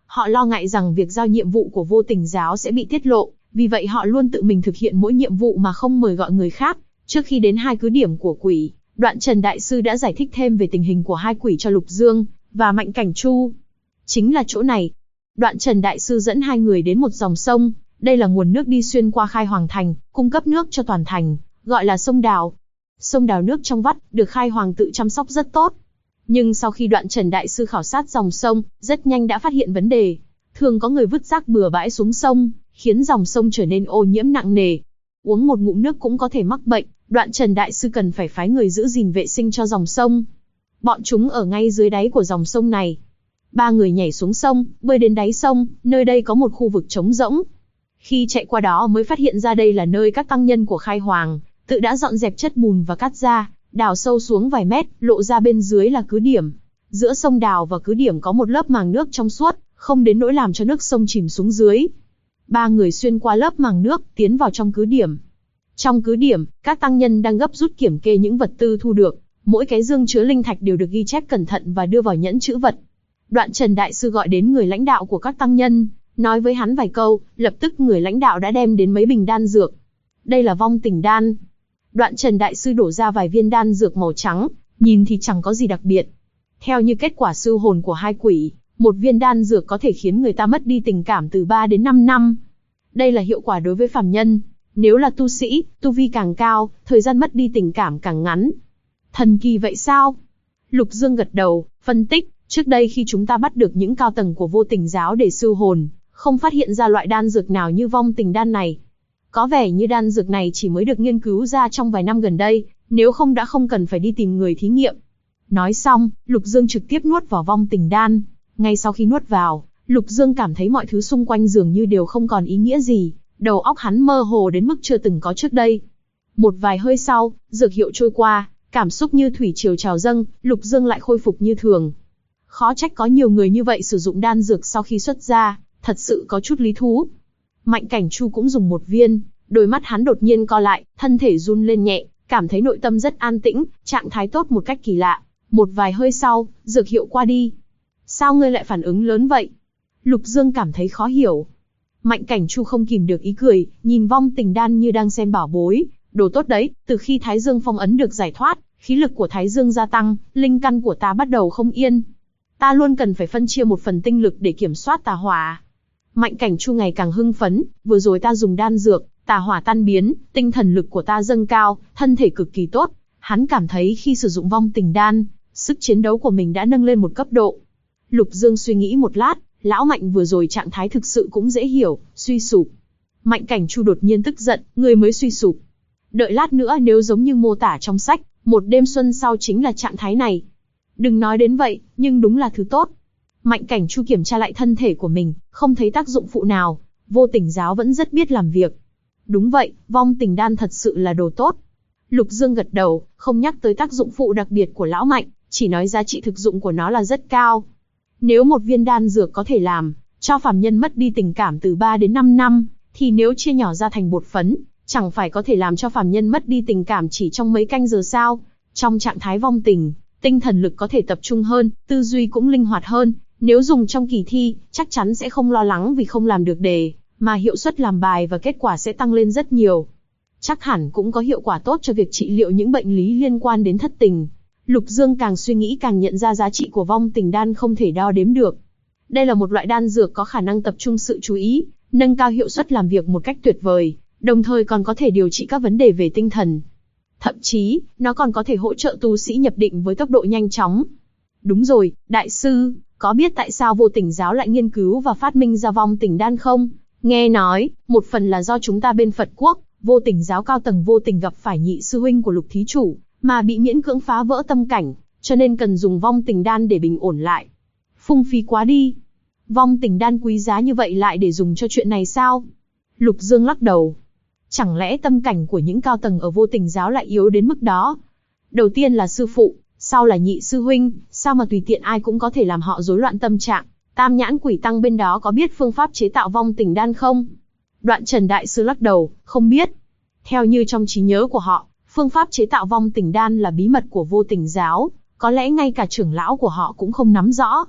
Họ lo ngại rằng việc giao nhiệm vụ của vô tình giáo sẽ bị tiết lộ, vì vậy họ luôn tự mình thực hiện mỗi nhiệm vụ mà không mời gọi người khác. Trước khi đến hai cứ điểm của quỷ, Đoạn Trần Đại Sư đã giải thích thêm về tình hình của hai quỷ cho Lục Dương và Mạnh Cảnh Chu. Chính là chỗ này. Đoạn Trần Đại Sư dẫn hai người đến một dòng sông, đây là nguồn nước đi xuyên qua Khai Hoàng Thành, cung cấp nước cho toàn thành, gọi là sông Đào. Sông Đào nước trong vắt, được Khai Hoàng tự chăm sóc rất tốt. Nhưng sau khi Đoạn Trần Đại Sư khảo sát dòng sông, rất nhanh đã phát hiện vấn đề. Thường có người vứt rác bừa bãi xuống sông, khiến dòng sông trở nên ô nhiễm nặng nề. Uống một ngụm nước cũng có thể mắc bệnh, Đoạn Trần Đại Sư cần phải phái người giữ gìn vệ sinh cho dòng sông. Bọn chúng ở ngay dưới đáy của dòng sông này. Ba người nhảy xuống sông, bơi đến đáy sông, nơi đây có một khu vực trống rỗng. Khi chạy qua đó mới phát hiện ra đây là nơi các tăng nhân của Khai Hoàng tự đã dọn dẹp chất bùn và cát ra, đào sâu xuống vài mét, lộ ra bên dưới là cứ điểm. Giữa sông Đào và cứ điểm có một lớp màng nước trong suốt, không đến nỗi làm cho nước sông chìm xuống dưới. Ba người xuyên qua lớp màng nước, tiến vào trong cứ điểm. Trong cứ điểm, các tăng nhân đang gấp rút kiểm kê những vật tư thu được. Mỗi cái dương chứa linh thạch đều được ghi chép cẩn thận và đưa vào nhẫn trữ vật. Đoạn Trần Đại Sư gọi đến người lãnh đạo của các tăng nhân, nói với hắn vài câu, lập tức người lãnh đạo đã đem đến mấy bình đan dược. Đây là vong tình đan. Đoạn Trần Đại Sư đổ ra vài viên đan dược màu trắng, nhìn thì chẳng có gì đặc biệt. Theo như kết quả siêu hồn của hai quỷ, một viên đan dược có thể khiến người ta mất đi tình cảm từ 3 đến 5 năm. Đây là hiệu quả đối với phàm nhân. Nếu là tu sĩ, tu vi càng cao, thời gian mất đi tình cảm càng ngắn. Thần kỳ vậy sao? Lục Dương gật đầu, phân tích, trước đây khi chúng ta bắt được những cao tầng của vô tình giáo để siêu hồn, không phát hiện ra loại đan dược nào như vong tình đan này. Có vẻ như đan dược này chỉ mới được nghiên cứu ra trong vài năm gần đây, nếu không đã không cần phải đi tìm người thí nghiệm. Nói xong, Lục Dương trực tiếp nuốt vào vong tình đan. Ngay sau khi nuốt vào, Lục Dương cảm thấy mọi thứ xung quanh dường như đều không còn ý nghĩa gì, đầu óc hắn mơ hồ đến mức chưa từng có trước đây. Một vài hơi sau, dược hiệu trôi qua, cảm xúc như thủy triều trào dâng, Lục Dương lại khôi phục như thường. Khó trách có nhiều người như vậy sử dụng đan dược sau khi xuất ra, thật sự có chút lý thú. Mạnh Cảnh Chu cũng dùng một viên, đôi mắt hắn đột nhiên co lại, thân thể run lên nhẹ, cảm thấy nội tâm rất an tĩnh, trạng thái tốt một cách kỳ lạ. Một vài hơi sau, dược hiệu qua đi. Sao ngươi lại phản ứng lớn vậy? Lục Dương cảm thấy khó hiểu. Mạnh Cảnh Chu không kìm được ý cười, nhìn vong tình đan như đang xem bảo bối. Đồ tốt đấy, từ khi Thái Dương phong ấn được giải thoát, khí lực của Thái Dương gia tăng, linh căn của ta bắt đầu không yên. Ta luôn cần phải phân chia một phần tinh lực để kiểm soát tà hỏa. Mạnh Cảnh Chu ngày càng hưng phấn, vừa rồi ta dùng đan dược, tà hỏa tan biến, tinh thần lực của ta dâng cao, thân thể cực kỳ tốt. Hắn cảm thấy khi sử dụng vong tình đan, sức chiến đấu của mình đã nâng lên một cấp độ. Lục Dương suy nghĩ một lát, lão Mạnh vừa rồi trạng thái thực sự cũng dễ hiểu, suy sụp. Mạnh Cảnh Chu đột nhiên tức giận, người mới suy sụp. Đợi lát nữa nếu giống như mô tả trong sách, một đêm xuân sau chính là trạng thái này. Đừng nói đến vậy, nhưng đúng là thứ tốt. Mạnh Cảnh Chu kiểm tra lại thân thể của mình, không thấy tác dụng phụ nào, vô tình giáo vẫn rất biết làm việc. Đúng vậy, vong tình đan thật sự là đồ tốt. Lục Dương gật đầu, không nhắc tới tác dụng phụ đặc biệt của lão Mạnh, chỉ nói giá trị thực dụng của nó là rất cao. Nếu một viên đan dược có thể làm cho phàm nhân mất đi tình cảm từ 3 đến 5 năm, thì nếu chia nhỏ ra thành bột phấn, chẳng phải có thể làm cho phàm nhân mất đi tình cảm chỉ trong mấy canh giờ sao? Trong trạng thái vong tình, tinh thần lực có thể tập trung hơn, tư duy cũng linh hoạt hơn. Nếu dùng trong kỳ thi, chắc chắn sẽ không lo lắng vì không làm được đề, mà hiệu suất làm bài và kết quả sẽ tăng lên rất nhiều. Chắc hẳn cũng có hiệu quả tốt cho việc trị liệu những bệnh lý liên quan đến thất tình. Lục Dương càng suy nghĩ càng nhận ra giá trị của vong tình đan không thể đo đếm được. Đây là một loại đan dược có khả năng tập trung sự chú ý, nâng cao hiệu suất làm việc một cách tuyệt vời, đồng thời còn có thể điều trị các vấn đề về tinh thần. Thậm chí, nó còn có thể hỗ trợ tu sĩ nhập định với tốc độ nhanh chóng. Đúng rồi, đại sư, có biết tại sao vô tình giáo lại nghiên cứu và phát minh ra vong tình đan không? Nghe nói, một phần là do chúng ta bên Phật quốc, vô tình giáo cao tầng vô tình gặp phải nhị sư huynh của Lục thí chủ, mà bị miễn cưỡng phá vỡ tâm cảnh, cho nên cần dùng vong tình đan để bình ổn lại. Phung phí quá đi. Vong tình đan quý giá như vậy lại để dùng cho chuyện này sao? Lục Dương lắc đầu. Chẳng lẽ tâm cảnh của những cao tầng ở vô tình giáo lại yếu đến mức đó? Đầu tiên là sư phụ, sau là nhị sư huynh, sao mà tùy tiện ai cũng có thể làm họ rối loạn tâm trạng? Tam nhãn quỷ tăng bên đó có biết phương pháp chế tạo vong tình đan không? Đoạn Trần Đại Sư lắc đầu, không biết. Theo như trong trí nhớ của họ, phương pháp chế tạo vong tình đan là bí mật của vô tình giáo, có lẽ ngay cả trưởng lão của họ cũng không nắm rõ.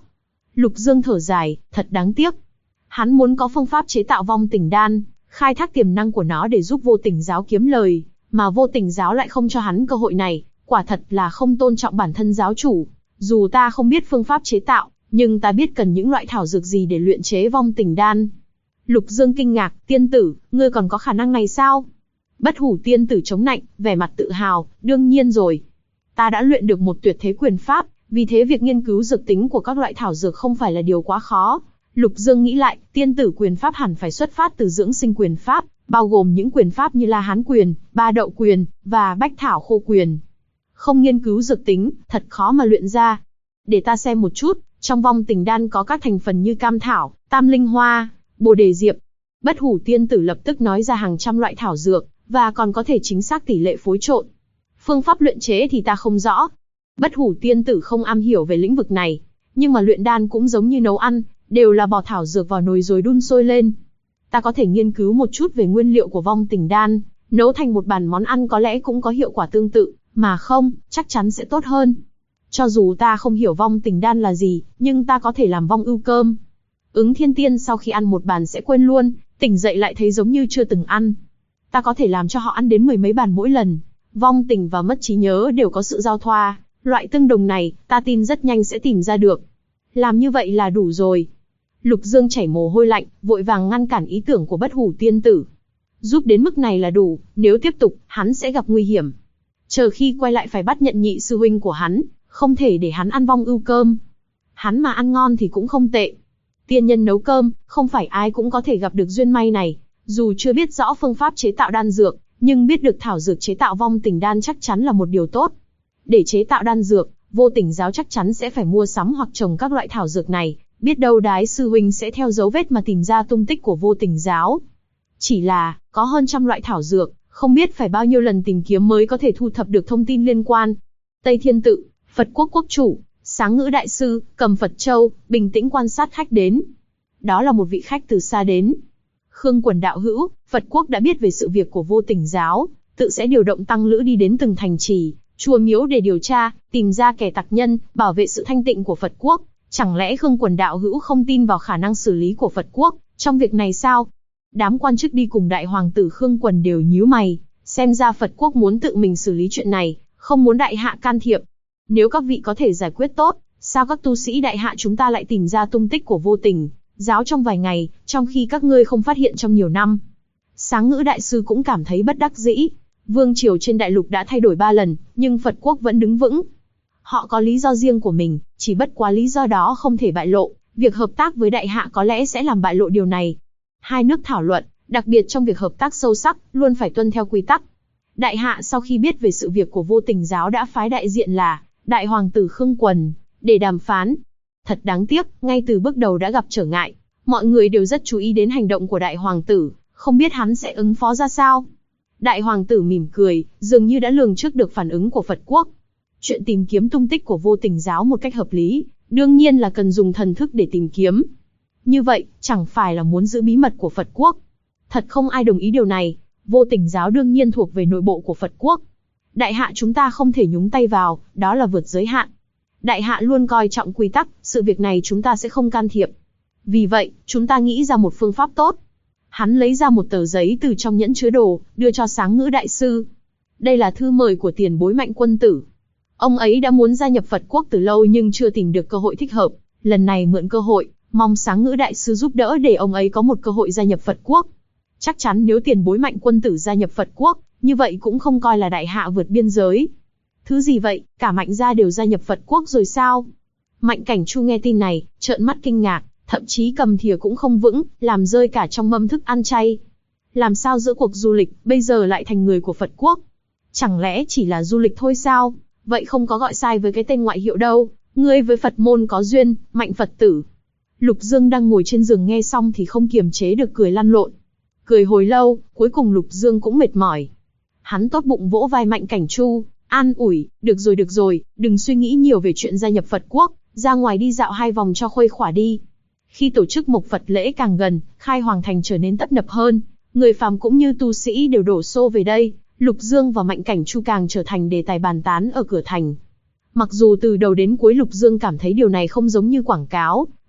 Lục Dương thở dài, thật đáng tiếc. Hắn muốn có phương pháp chế tạo vong tình đan, khai thác tiềm năng của nó để giúp vô tình giáo kiếm lời, mà vô tình giáo lại không cho hắn cơ hội này, quả thật là không tôn trọng bản thân giáo chủ. Dù ta không biết phương pháp chế tạo, nhưng ta biết cần những loại thảo dược gì để luyện chế vong tình đan. Lục Dương kinh ngạc, tiên tử, ngươi còn có khả năng này sao? Bất Hủ tiên tử chống nạnh, vẻ mặt tự hào, đương nhiên rồi. Ta đã luyện được một tuyệt thế quyền pháp, vì thế việc nghiên cứu dược tính của các loại thảo dược không phải là điều quá khó. Lục Dương nghĩ lại, tiên tử quyền pháp hẳn phải xuất phát từ dưỡng sinh quyền pháp, bao gồm những quyền pháp như La Hán quyền, Ba Đậu quyền, và Bách Thảo khô quyền. Không nghiên cứu dược tính, thật khó mà luyện ra. Để ta xem một chút, trong vong tình đan có các thành phần như cam thảo, tam linh hoa, bồ đề diệp. Bất Hủ tiên tử lập tức nói ra hàng trăm loại thảo dược, và còn có thể chính xác tỷ lệ phối trộn. Phương pháp luyện chế thì ta không rõ. Bất Hủ tiên tử không am hiểu về lĩnh vực này, nhưng mà luyện đan cũng giống như nấu ăn, đều là bỏ thảo dược vào nồi rồi đun sôi lên. Ta có thể nghiên cứu một chút về nguyên liệu của vong tình đan, nấu thành một bàn món ăn có lẽ cũng có hiệu quả tương tự, mà không, chắc chắn sẽ tốt hơn. Cho dù ta không hiểu vong tình đan là gì, nhưng ta có thể làm vong ưu cơm. Ứng Thiên Tiên sau khi ăn một bàn sẽ quên luôn, tỉnh dậy lại thấy giống như chưa từng ăn. Ta có thể làm cho họ ăn đến mười mấy bàn mỗi lần. Vong tình và mất trí nhớ đều có sự giao thoa, loại tương đồng này, ta tin rất nhanh sẽ tìm ra được. Làm như vậy là đủ rồi. Lục Dương chảy mồ hôi lạnh, vội vàng ngăn cản ý tưởng của Bất Hủ tiên tử. Giúp đến mức này là đủ, nếu tiếp tục, hắn sẽ gặp nguy hiểm. Chờ khi quay lại phải bắt nhận nhị sư huynh của hắn, không thể để hắn ăn vong ưu cơm. Hắn mà ăn ngon thì cũng không tệ. Tiên nhân nấu cơm, không phải ai cũng có thể gặp được duyên may này. Dù chưa biết rõ phương pháp chế tạo đan dược, nhưng biết được thảo dược chế tạo vong tình đan chắc chắn là một điều tốt. Để chế tạo đan dược, vô tình giáo chắc chắn sẽ phải mua sắm hoặc trồng các loại thảo dược này. Biết đâu Đái sư huynh sẽ theo dấu vết mà tìm ra tung tích của vô tình giáo. Chỉ là, có hơn trăm loại thảo dược, không biết phải bao nhiêu lần tìm kiếm mới có thể thu thập được thông tin liên quan. Tây Thiên Tự, Phật Quốc Quốc chủ, Sáng Ngữ Đại Sư, cầm Phật Châu, bình tĩnh quan sát khách đến. Đó là một vị khách từ xa đến. Khương Quần đạo hữu, Phật Quốc đã biết về sự việc của vô tình giáo, tự sẽ điều động tăng lữ đi đến từng thành trì, chùa miếu để điều tra, tìm ra kẻ tặc nhân, bảo vệ sự thanh tịnh của Phật Quốc. Chẳng lẽ Khương Quần đạo hữu không tin vào khả năng xử lý của Phật Quốc trong việc này sao? Đám quan chức đi cùng đại hoàng tử Khương Quần đều nhíu mày, xem ra Phật Quốc muốn tự mình xử lý chuyện này, không muốn đại hạ can thiệp. Nếu các vị có thể giải quyết tốt, sao các tu sĩ đại hạ chúng ta lại tìm ra tung tích của vô tình giáo trong vài ngày, trong khi các ngươi không phát hiện trong nhiều năm? Sáng Ngữ Đại Sư cũng cảm thấy bất đắc dĩ. Vương triều trên đại lục đã thay đổi 3 lần, nhưng Phật Quốc vẫn đứng vững. Họ có lý do riêng của mình, chỉ bất quá lý do đó không thể bại lộ. Việc hợp tác với đại hạ có lẽ sẽ làm bại lộ điều này. Hai nước thảo luận, đặc biệt trong việc hợp tác sâu sắc, luôn phải tuân theo quy tắc. Đại hạ sau khi biết về sự việc của vô tình giáo đã phái đại diện là đại hoàng tử Khương Quần để đàm phán. Thật đáng tiếc, ngay từ bước đầu đã gặp trở ngại. Mọi người đều rất chú ý đến hành động của đại hoàng tử, không biết hắn sẽ ứng phó ra sao. Đại hoàng tử mỉm cười, dường như đã lường trước được phản ứng của Phật Quốc. Chuyện tìm kiếm tung tích của vô tình giáo một cách hợp lý, đương nhiên là cần dùng thần thức để tìm kiếm. Như vậy, chẳng phải là muốn giữ bí mật của Phật Quốc. Thật không ai đồng ý điều này, vô tình giáo đương nhiên thuộc về nội bộ của Phật Quốc. Đại hạ chúng ta không thể nhúng tay vào, đó là vượt giới hạn. Đại hạ luôn coi trọng quy tắc, sự việc này chúng ta sẽ không can thiệp. Vì vậy, chúng ta nghĩ ra một phương pháp tốt. Hắn lấy ra một tờ giấy từ trong nhẫn chứa đồ, đưa cho Sáng Ngữ Đại Sư. Đây là thư mời của tiền bối Mạnh Quân Tử. Ông ấy đã muốn gia nhập Phật Quốc từ lâu nhưng chưa tìm được cơ hội thích hợp. Lần này mượn cơ hội, mong Sáng Ngữ Đại Sư giúp đỡ để ông ấy có một cơ hội gia nhập Phật Quốc. Chắc chắn nếu tiền bối Mạnh Quân Tử gia nhập Phật Quốc, như vậy cũng không coi là đại hạ vượt biên giới. Thứ gì vậy, cả Mạnh gia đều gia nhập Phật Quốc rồi sao? Mạnh Cảnh Chu nghe tin này, trợn mắt kinh ngạc, thậm chí cầm thìa cũng không vững, làm rơi cả trong mâm thức ăn chay. Làm sao giữa cuộc du lịch, bây giờ lại thành người của Phật Quốc? Chẳng lẽ chỉ là du lịch thôi sao? Vậy không có gọi sai với cái tên ngoại hiệu đâu, ngươi với Phật môn có duyên, Mạnh Phật tử. Lục Dương đang ngồi trên giường nghe xong thì không kiềm chế được cười lăn lộn. Cười hồi lâu, cuối cùng Lục Dương cũng mệt mỏi. Hắn tốt bụng vỗ vai Mạnh Cảnh Chu, an ủi, được rồi, đừng suy nghĩ nhiều về chuyện gia nhập Phật Quốc, ra ngoài đi dạo 2 vòng cho khuây khỏa đi. Khi tổ chức mộc Phật lễ càng gần, Khai Hoàng Thành trở nên tấp nập hơn, người phàm cũng như tu sĩ đều đổ xô về đây, Lục Dương và Mạnh Cảnh Chu càng trở thành đề tài bàn tán ở cửa thành. Mặc dù từ đầu đến cuối Lục Dương cảm thấy điều này không giống như quảng cáo,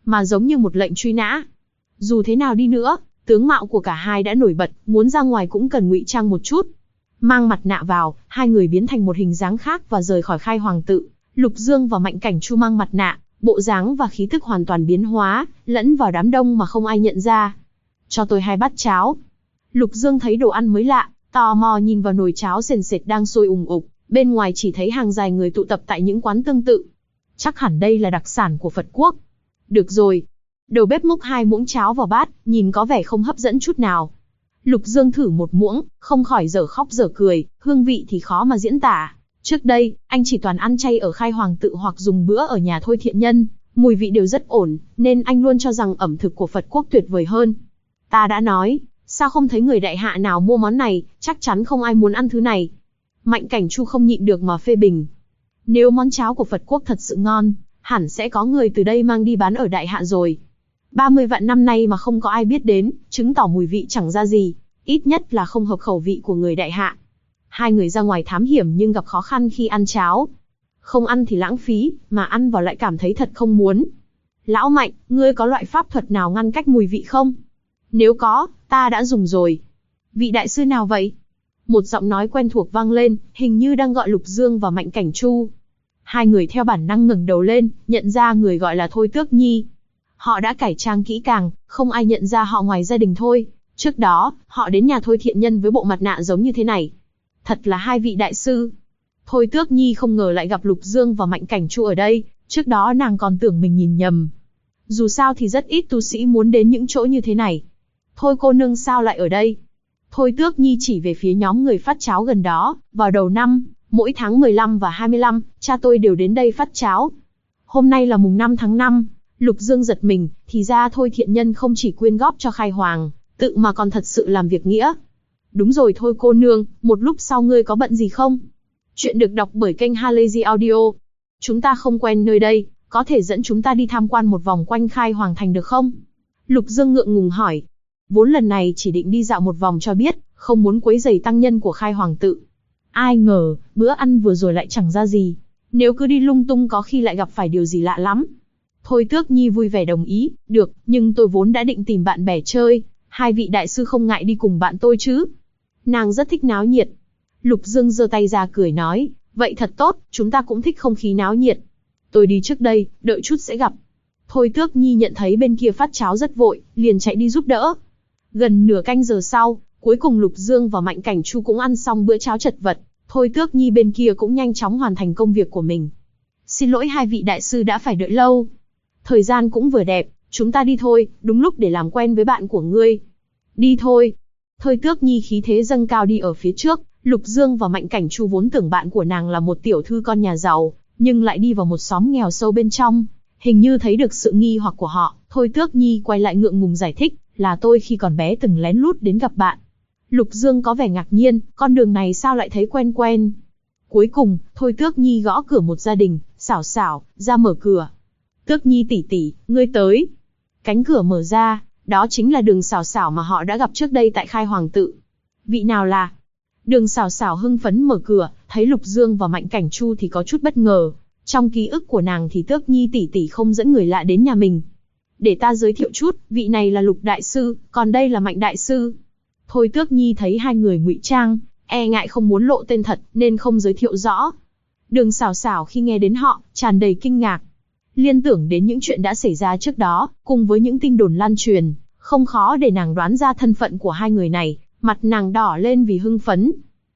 mà giống như một lệnh truy nã. Dù thế nào đi nữa, tướng mạo của cả hai đã nổi bật, muốn ra ngoài cũng cần ngụy trang một chút. Mang mặt nạ vào, hai người biến thành một hình dáng khác và rời khỏi Khai Hoàng tự. Lục Dương và Mạnh Cảnh Chu mang mặt nạ, bộ dáng và khí tức hoàn toàn biến hóa, lẫn vào đám đông mà không ai nhận ra. Cho tôi 2 bát cháo. Lục Dương thấy đồ ăn mới lạ, tò mò nhìn vào nồi cháo sền sệt đang sôi ùng ục, bên ngoài chỉ thấy hàng dài người tụ tập tại những quán tương tự. Chắc hẳn đây là đặc sản của Phật quốc. Được rồi. Đầu bếp múc 2 muỗng cháo vào bát, nhìn có vẻ không hấp dẫn chút nào. Lục Dương thử một muỗng, không khỏi dở khóc dở cười, hương vị thì khó mà diễn tả. Trước đây, anh chỉ toàn ăn chay ở Khai Hoàng tự hoặc dùng bữa ở nhà Thôi Thiện Nhân, mùi vị đều rất ổn, nên anh luôn cho rằng ẩm thực của Phật quốc tuyệt vời hơn. Ta đã nói, sao không thấy người đại hạ nào mua món này, chắc chắn không ai muốn ăn thứ này. Mạnh Cảnh Chu không nhịn được mà phê bình. Nếu món cháo của Phật quốc thật sự ngon, hẳn sẽ có người từ đây mang đi bán ở đại hạ rồi. 30 vạn năm nay mà không có ai biết đến, chứng tỏ mùi vị chẳng ra gì, ít nhất là không hợp khẩu vị của người đại hạ. Hai người ra ngoài thám hiểm nhưng gặp khó khăn khi ăn cháo. Không ăn thì lãng phí, mà ăn vào lại cảm thấy thật không muốn. Lão Mạnh, ngươi có loại pháp thuật nào ngăn cách mùi vị không? Nếu có, ta đã dùng rồi. Vị đại sư nào vậy? Một giọng nói quen thuộc vang lên, hình như đang gọi Lục Dương và Mạnh Cảnh Chu. Hai người theo bản năng ngẩng đầu lên, nhận ra người gọi là Thôi Tước Nhi. Họ đã cải trang kỹ càng, không ai nhận ra họ ngoài gia đình Thôi. Trước đó, họ đến nhà Thôi Thiện Nhân với bộ mặt nạ giống như thế này. Thật là hai vị đại sư. Thôi Tước Nhi không ngờ lại gặp Lục Dương và Mạnh Cảnh Chu ở đây, trước đó nàng còn tưởng mình nhìn nhầm. Dù sao thì rất ít tu sĩ muốn đến những chỗ như thế này. Thôi cô nương sao lại ở đây? Thôi Tước Nhi chỉ về phía nhóm người phát cháo gần đó, vào đầu năm, mỗi tháng 15 và 25, cha tôi đều đến đây phát cháo. Hôm nay là mùng 5 tháng 5, Lục Dương giật mình, thì ra Thôi Thiện Nhân không chỉ quyên góp cho Khai Hoàng tự mà còn thật sự làm việc nghĩa. Đúng rồi Thôi cô nương, một lúc sau ngươi có bận gì không? Chuyện được đọc bởi kênh Halazy Audio. Chúng ta không quen nơi đây, có thể dẫn chúng ta đi tham quan một vòng quanh Khai Hoàng thành được không? Lục Dương ngượng ngùng hỏi. Vốn lần này chỉ định đi dạo một vòng cho biết, không muốn quấy rầy tăng nhân của Khai Hoàng tự. Ai ngờ, bữa ăn vừa rồi lại chẳng ra gì. Nếu cứ đi lung tung có khi lại gặp phải điều gì lạ lắm. Thôi Tước Nhi vui vẻ đồng ý, được, nhưng tôi vốn đã định tìm bạn bè chơi, hai vị đại sư không ngại đi cùng bạn tôi chứ. Nàng rất thích náo nhiệt. Lục Dương giơ tay ra cười nói, vậy thật tốt, chúng ta cũng thích không khí náo nhiệt. Tôi đi trước đây, đợi chút sẽ gặp. Thôi Tước Nhi nhận thấy bên kia phát cháo rất vội, liền chạy đi giúp đỡ. Gần nửa canh giờ sau, cuối cùng Lục Dương và Mạnh Cảnh Chu cũng ăn xong bữa cháo chật vật, Thôi Tước Nhi bên kia cũng nhanh chóng hoàn thành công việc của mình. Xin lỗi hai vị đại sư đã phải đợi lâu. Thời gian cũng vừa đẹp, chúng ta đi thôi, đúng lúc để làm quen với bạn của ngươi. Đi thôi. Thôi Tước Nhi khí thế dâng cao đi ở phía trước, Lục Dương và Mạnh Cảnh Chu vốn tưởng bạn của nàng là một tiểu thư con nhà giàu, nhưng lại đi vào một xóm nghèo sâu bên trong. Hình như thấy được sự nghi hoặc của họ, Thôi Tước Nhi quay lại ngượng ngùng giải thích, là tôi khi còn bé từng lén lút đến gặp bạn. Lục Dương có vẻ ngạc nhiên, con đường này sao lại thấy quen quen. Cuối cùng, Thôi Tước Nhi gõ cửa một gia đình, xảo xảo, ra mở cửa. Tước Nhi tỷ tỷ, ngươi tới. Cánh cửa mở ra, đó chính là Đường Xảo Xảo mà họ đã gặp trước đây tại Khai Hoàng tự. Vị nào là? Đường Xảo Xảo hưng phấn mở cửa, thấy Lục Dương và Mạnh Cảnh Chu thì có chút bất ngờ. Trong ký ức của nàng thì Tước Nhi tỷ tỷ không dẫn người lạ đến nhà mình. Để ta giới thiệu chút, vị này là Lục đại sư, còn đây là Mạnh đại sư. Thôi Tước Nhi thấy hai người ngụy trang, e ngại không muốn lộ tên thật nên không giới thiệu rõ. Đường Xảo Xảo khi nghe đến họ, tràn đầy kinh ngạc. Liên tưởng đến những chuyện đã xảy ra trước đó, cùng với những tin đồn lan truyền, không khó để nàng đoán ra thân phận của hai người này, mặt nàng đỏ lên vì hưng phấn.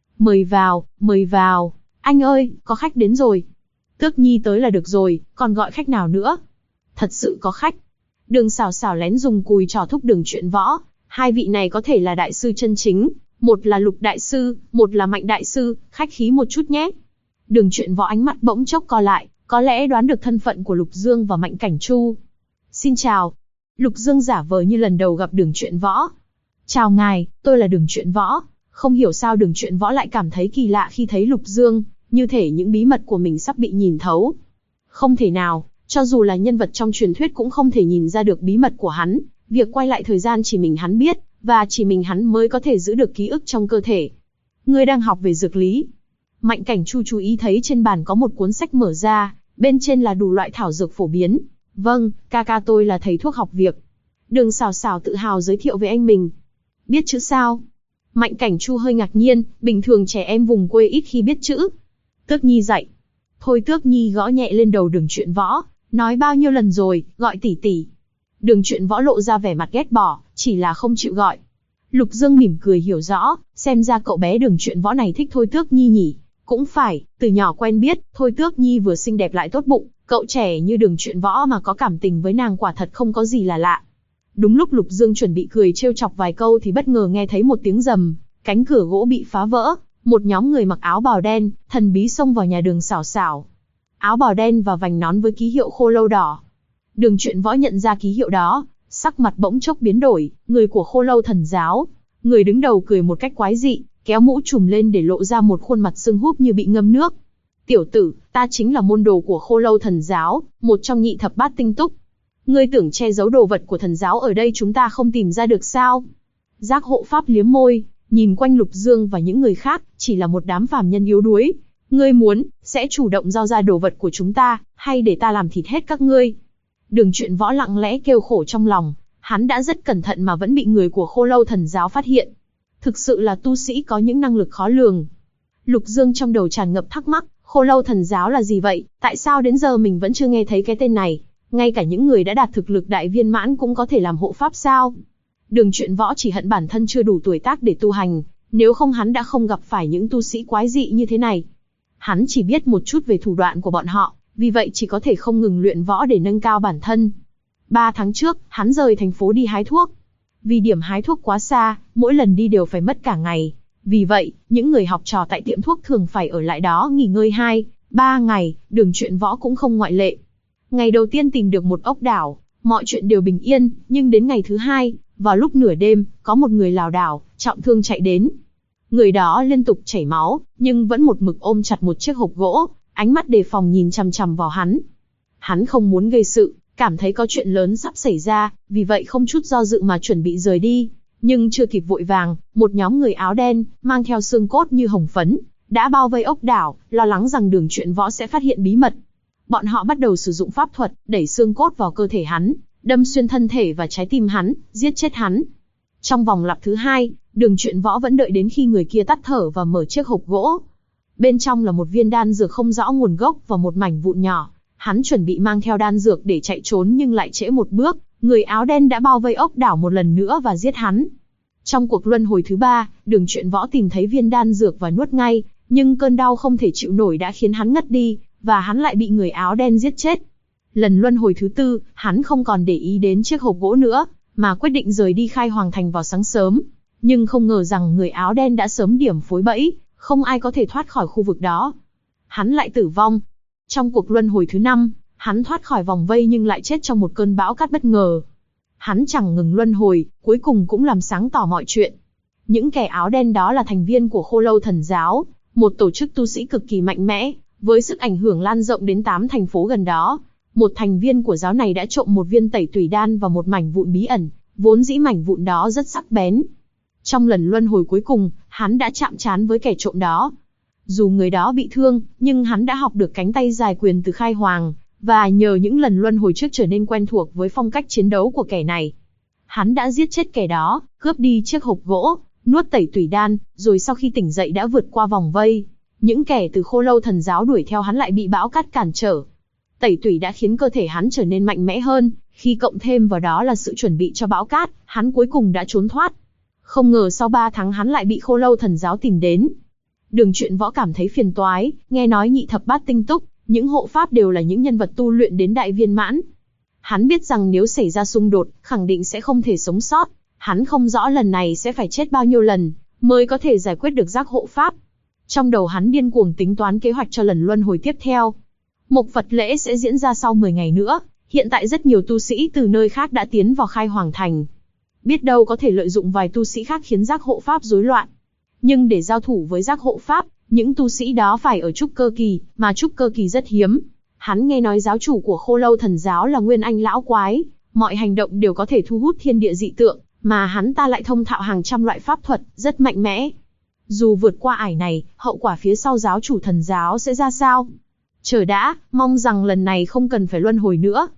Mời vào, anh ơi, có khách đến rồi. Tước Nhi tới là được rồi, còn gọi khách nào nữa? Thật sự có khách. Đường Xảo Xảo lén dùng cùi trò thúc Đường Chuyện Võ, hai vị này có thể là đại sư chân chính, một là Lục đại sư, một là Mạnh đại sư, khách khí một chút nhé. Đường Chuyện Võ ánh mắt bỗng chốc co lại, có lẽ đoán được thân phận của Lục Dương và Mạnh Cảnh Chu. Xin chào. Lục Dương giả vờ như lần đầu gặp Đường Chuyện Võ. Chào ngài, tôi là Đường Chuyện Võ. Không hiểu sao Đường Chuyện Võ lại cảm thấy kỳ lạ khi thấy Lục Dương, như thể những bí mật của mình sắp bị nhìn thấu. Không thể nào, cho dù là nhân vật trong truyền thuyết cũng không thể nhìn ra được bí mật của hắn. Việc quay lại thời gian chỉ mình hắn biết, và chỉ mình hắn mới có thể giữ được ký ức trong cơ thể. Ngươi đang học về dược lý. Mạnh Cảnh Chu chú ý thấy trên bàn có một cuốn sách mở ra, bên trên là đủ loại thảo dược phổ biến. Vâng, ca ca tôi là thầy thuốc học việc. Đường Sảo Sảo tự hào giới thiệu về anh mình. Biết chữ sao? Mạnh Cảnh Chu hơi ngạc nhiên, bình thường trẻ em vùng quê ít khi biết chữ. Tước Nhi dạy. Thôi Tước Nhi gõ nhẹ lên đầu Đường Truyện Võ, nói bao nhiêu lần rồi, gọi tỷ tỷ. Đường Truyện Võ lộ ra vẻ mặt ghét bỏ, chỉ là không chịu gọi. Lục Dương mỉm cười hiểu rõ, xem ra cậu bé Đường Truyện Võ này thích Thôi Tước Nhi nhỉ. Cũng phải, từ nhỏ quen biết, Thôi Tước Nhi vừa xinh đẹp lại tốt bụng, cậu trẻ như Đường Truyện Võ mà có cảm tình với nàng quả thật không có gì là lạ. Đúng lúc Lục Dương chuẩn bị cười trêu chọc vài câu thì bất ngờ nghe thấy một tiếng rầm, cánh cửa gỗ bị phá vỡ, một nhóm người mặc áo bào đen, thần bí xông vào nhà Đường Sảo Sảo. Áo bào đen và vành nón với ký hiệu Khô Lâu đỏ. Đường Truyện Võ nhận ra ký hiệu đó, sắc mặt bỗng chốc biến đổi, người của Khô Lâu thần giáo. Người đứng đầu cười một cách quái dị, kéo mũ trùm lên để lộ ra một khuôn mặt sưng húp như bị ngâm nước. Tiểu tử, ta chính là môn đồ của Khô Lâu thần giáo, một trong nhị thập bát tinh túc. Ngươi tưởng che giấu đồ vật của thần giáo ở đây chúng ta không tìm ra được sao? Giác hộ pháp liếm môi, nhìn quanh Lục Dương và những người khác, chỉ là một đám phàm nhân yếu đuối. Ngươi muốn, sẽ chủ động giao ra đồ vật của chúng ta, hay để ta làm thịt hết các ngươi? Đường Truyện Võ lặng lẽ kêu khổ trong lòng, hắn đã rất cẩn thận mà vẫn bị người của Khô Lâu thần giáo phát hiện. Thực sự là tu sĩ có những năng lực khó lường. Lục Dương trong đầu tràn ngập thắc mắc, Khô Lâu thần giáo là gì vậy? Tại sao đến giờ mình vẫn chưa nghe thấy cái tên này? Ngay cả những người đã đạt thực lực đại viên mãn cũng có thể làm hộ pháp sao? Đường Truyện Võ chỉ hận bản thân chưa đủ tuổi tác để tu hành, nếu không hắn đã không gặp phải những tu sĩ quái dị như thế này. Hắn chỉ biết một chút về thủ đoạn của bọn họ, vì vậy chỉ có thể không ngừng luyện võ để nâng cao bản thân. 3 tháng trước, hắn rời thành phố đi hái thuốc. Vì điểm hái thuốc quá xa, mỗi lần đi đều phải mất cả ngày. Vì vậy, những người học trò tại tiệm thuốc thường phải ở lại đó nghỉ ngơi 2-3 ngày, Đường Truyện Võ cũng không ngoại lệ. Ngày đầu tiên tìm được một ốc đảo, mọi chuyện đều bình yên, nhưng đến ngày thứ 2, vào lúc nửa đêm, có một người lảo đảo, trọng thương chạy đến. Người đó liên tục chảy máu, nhưng vẫn một mực ôm chặt một chiếc hộp gỗ, ánh mắt đề phòng nhìn chằm chằm vào hắn. Hắn không muốn gây sự, cảm thấy có chuyện lớn sắp xảy ra, vì vậy không chút do dự mà chuẩn bị rời đi. Nhưng chưa kịp vội vàng, một nhóm người áo đen, mang theo xương cốt như hồng phấn, đã bao vây ốc đảo, lo lắng rằng Đường Truyện Võ sẽ phát hiện bí mật. Bọn họ bắt đầu sử dụng pháp thuật, đẩy xương cốt vào cơ thể hắn, đâm xuyên thân thể và trái tim hắn, giết chết hắn. Trong vòng lặp thứ 2, Đường Truyện Võ vẫn đợi đến khi người kia tắt thở và mở chiếc hộp gỗ. Bên trong là một viên đan dược không rõ nguồn gốc và một mảnh vụn nhỏ. Hắn chuẩn bị mang theo đan dược để chạy trốn nhưng lại trễ một bước, người áo đen đã bao vây ốc đảo một lần nữa và giết hắn. Trong cuộc luân hồi thứ 3, Đường Truyện Võ tìm thấy viên đan dược và nuốt ngay, nhưng cơn đau không thể chịu nổi đã khiến hắn ngất đi, và hắn lại bị người áo đen giết chết. Lần luân hồi thứ 4, hắn không còn để ý đến chiếc hộp gỗ nữa, mà quyết định rời đi Khai Hoàng Thành vào sáng sớm. Nhưng không ngờ rằng người áo đen đã sớm điểm phối bẫy, không ai có thể thoát khỏi khu vực đó. Hắn lại tử vong. Trong cuộc luân hồi thứ 5, hắn thoát khỏi vòng vây nhưng lại chết trong một cơn bão cát bất ngờ. Hắn chẳng ngừng luân hồi, cuối cùng cũng làm sáng tỏ mọi chuyện. Những kẻ áo đen đó là thành viên của Khô Lâu thần giáo, một tổ chức tu sĩ cực kỳ mạnh mẽ, với sức ảnh hưởng lan rộng đến 8 thành phố gần đó. Một thành viên của giáo này đã trộm một viên tẩy tùy đan và một mảnh vụn bí ẩn, vốn dĩ mảnh vụn đó rất sắc bén. Trong lần luân hồi cuối cùng, hắn đã chạm trán với kẻ trộm đó. Dù người đó bị thương, nhưng hắn đã học được cánh tay dài quyền từ Khai Hoàng, và nhờ những lần luân hồi trước trở nên quen thuộc với phong cách chiến đấu của kẻ này. Hắn đã giết chết kẻ đó, cướp đi chiếc hộp gỗ, nuốt tẩy tùy đan, rồi sau khi tỉnh dậy đã vượt qua vòng vây. Những kẻ từ Khô Lâu thần giáo đuổi theo hắn lại bị bão cát cản trở. Tẩy tủy đã khiến cơ thể hắn trở nên mạnh mẽ hơn, khi cộng thêm vào đó là sự chuẩn bị cho bão cát, hắn cuối cùng đã trốn thoát. Không ngờ sau 3 tháng hắn lại bị Khô Lâu thần giáo tìm đến. Đường Truyện Võ cảm thấy phiền toái, nghe nói nhị thập bát tinh túc, những hộ pháp đều là những nhân vật tu luyện đến đại viên mãn. Hắn biết rằng nếu xảy ra xung đột, khẳng định sẽ không thể sống sót. Hắn không rõ lần này sẽ phải chết bao nhiêu lần, mới có thể giải quyết được giác hộ pháp. Trong đầu hắn điên cuồng tính toán kế hoạch cho lần luân hồi tiếp theo. Mộc Phật lễ sẽ diễn ra sau 10 ngày nữa, hiện tại rất nhiều tu sĩ từ nơi khác đã tiến vào Khai Hoàng Thành. Biết đâu có thể lợi dụng vài tu sĩ khác khiến giác hộ pháp rối loạn. Nhưng để giao thủ với giác hộ pháp, những tu sĩ đó phải ở trúc cơ kỳ, mà trúc cơ kỳ rất hiếm. Hắn nghe nói giáo chủ của Khô Lâu thần giáo là Nguyên Anh lão quái, mọi hành động đều có thể thu hút thiên địa dị tượng, mà hắn ta lại thông thạo hàng trăm loại pháp thuật, rất mạnh mẽ. Dù vượt qua ải này, hậu quả phía sau giáo chủ thần giáo sẽ ra sao? Chờ đã, mong rằng lần này không cần phải luân hồi nữa.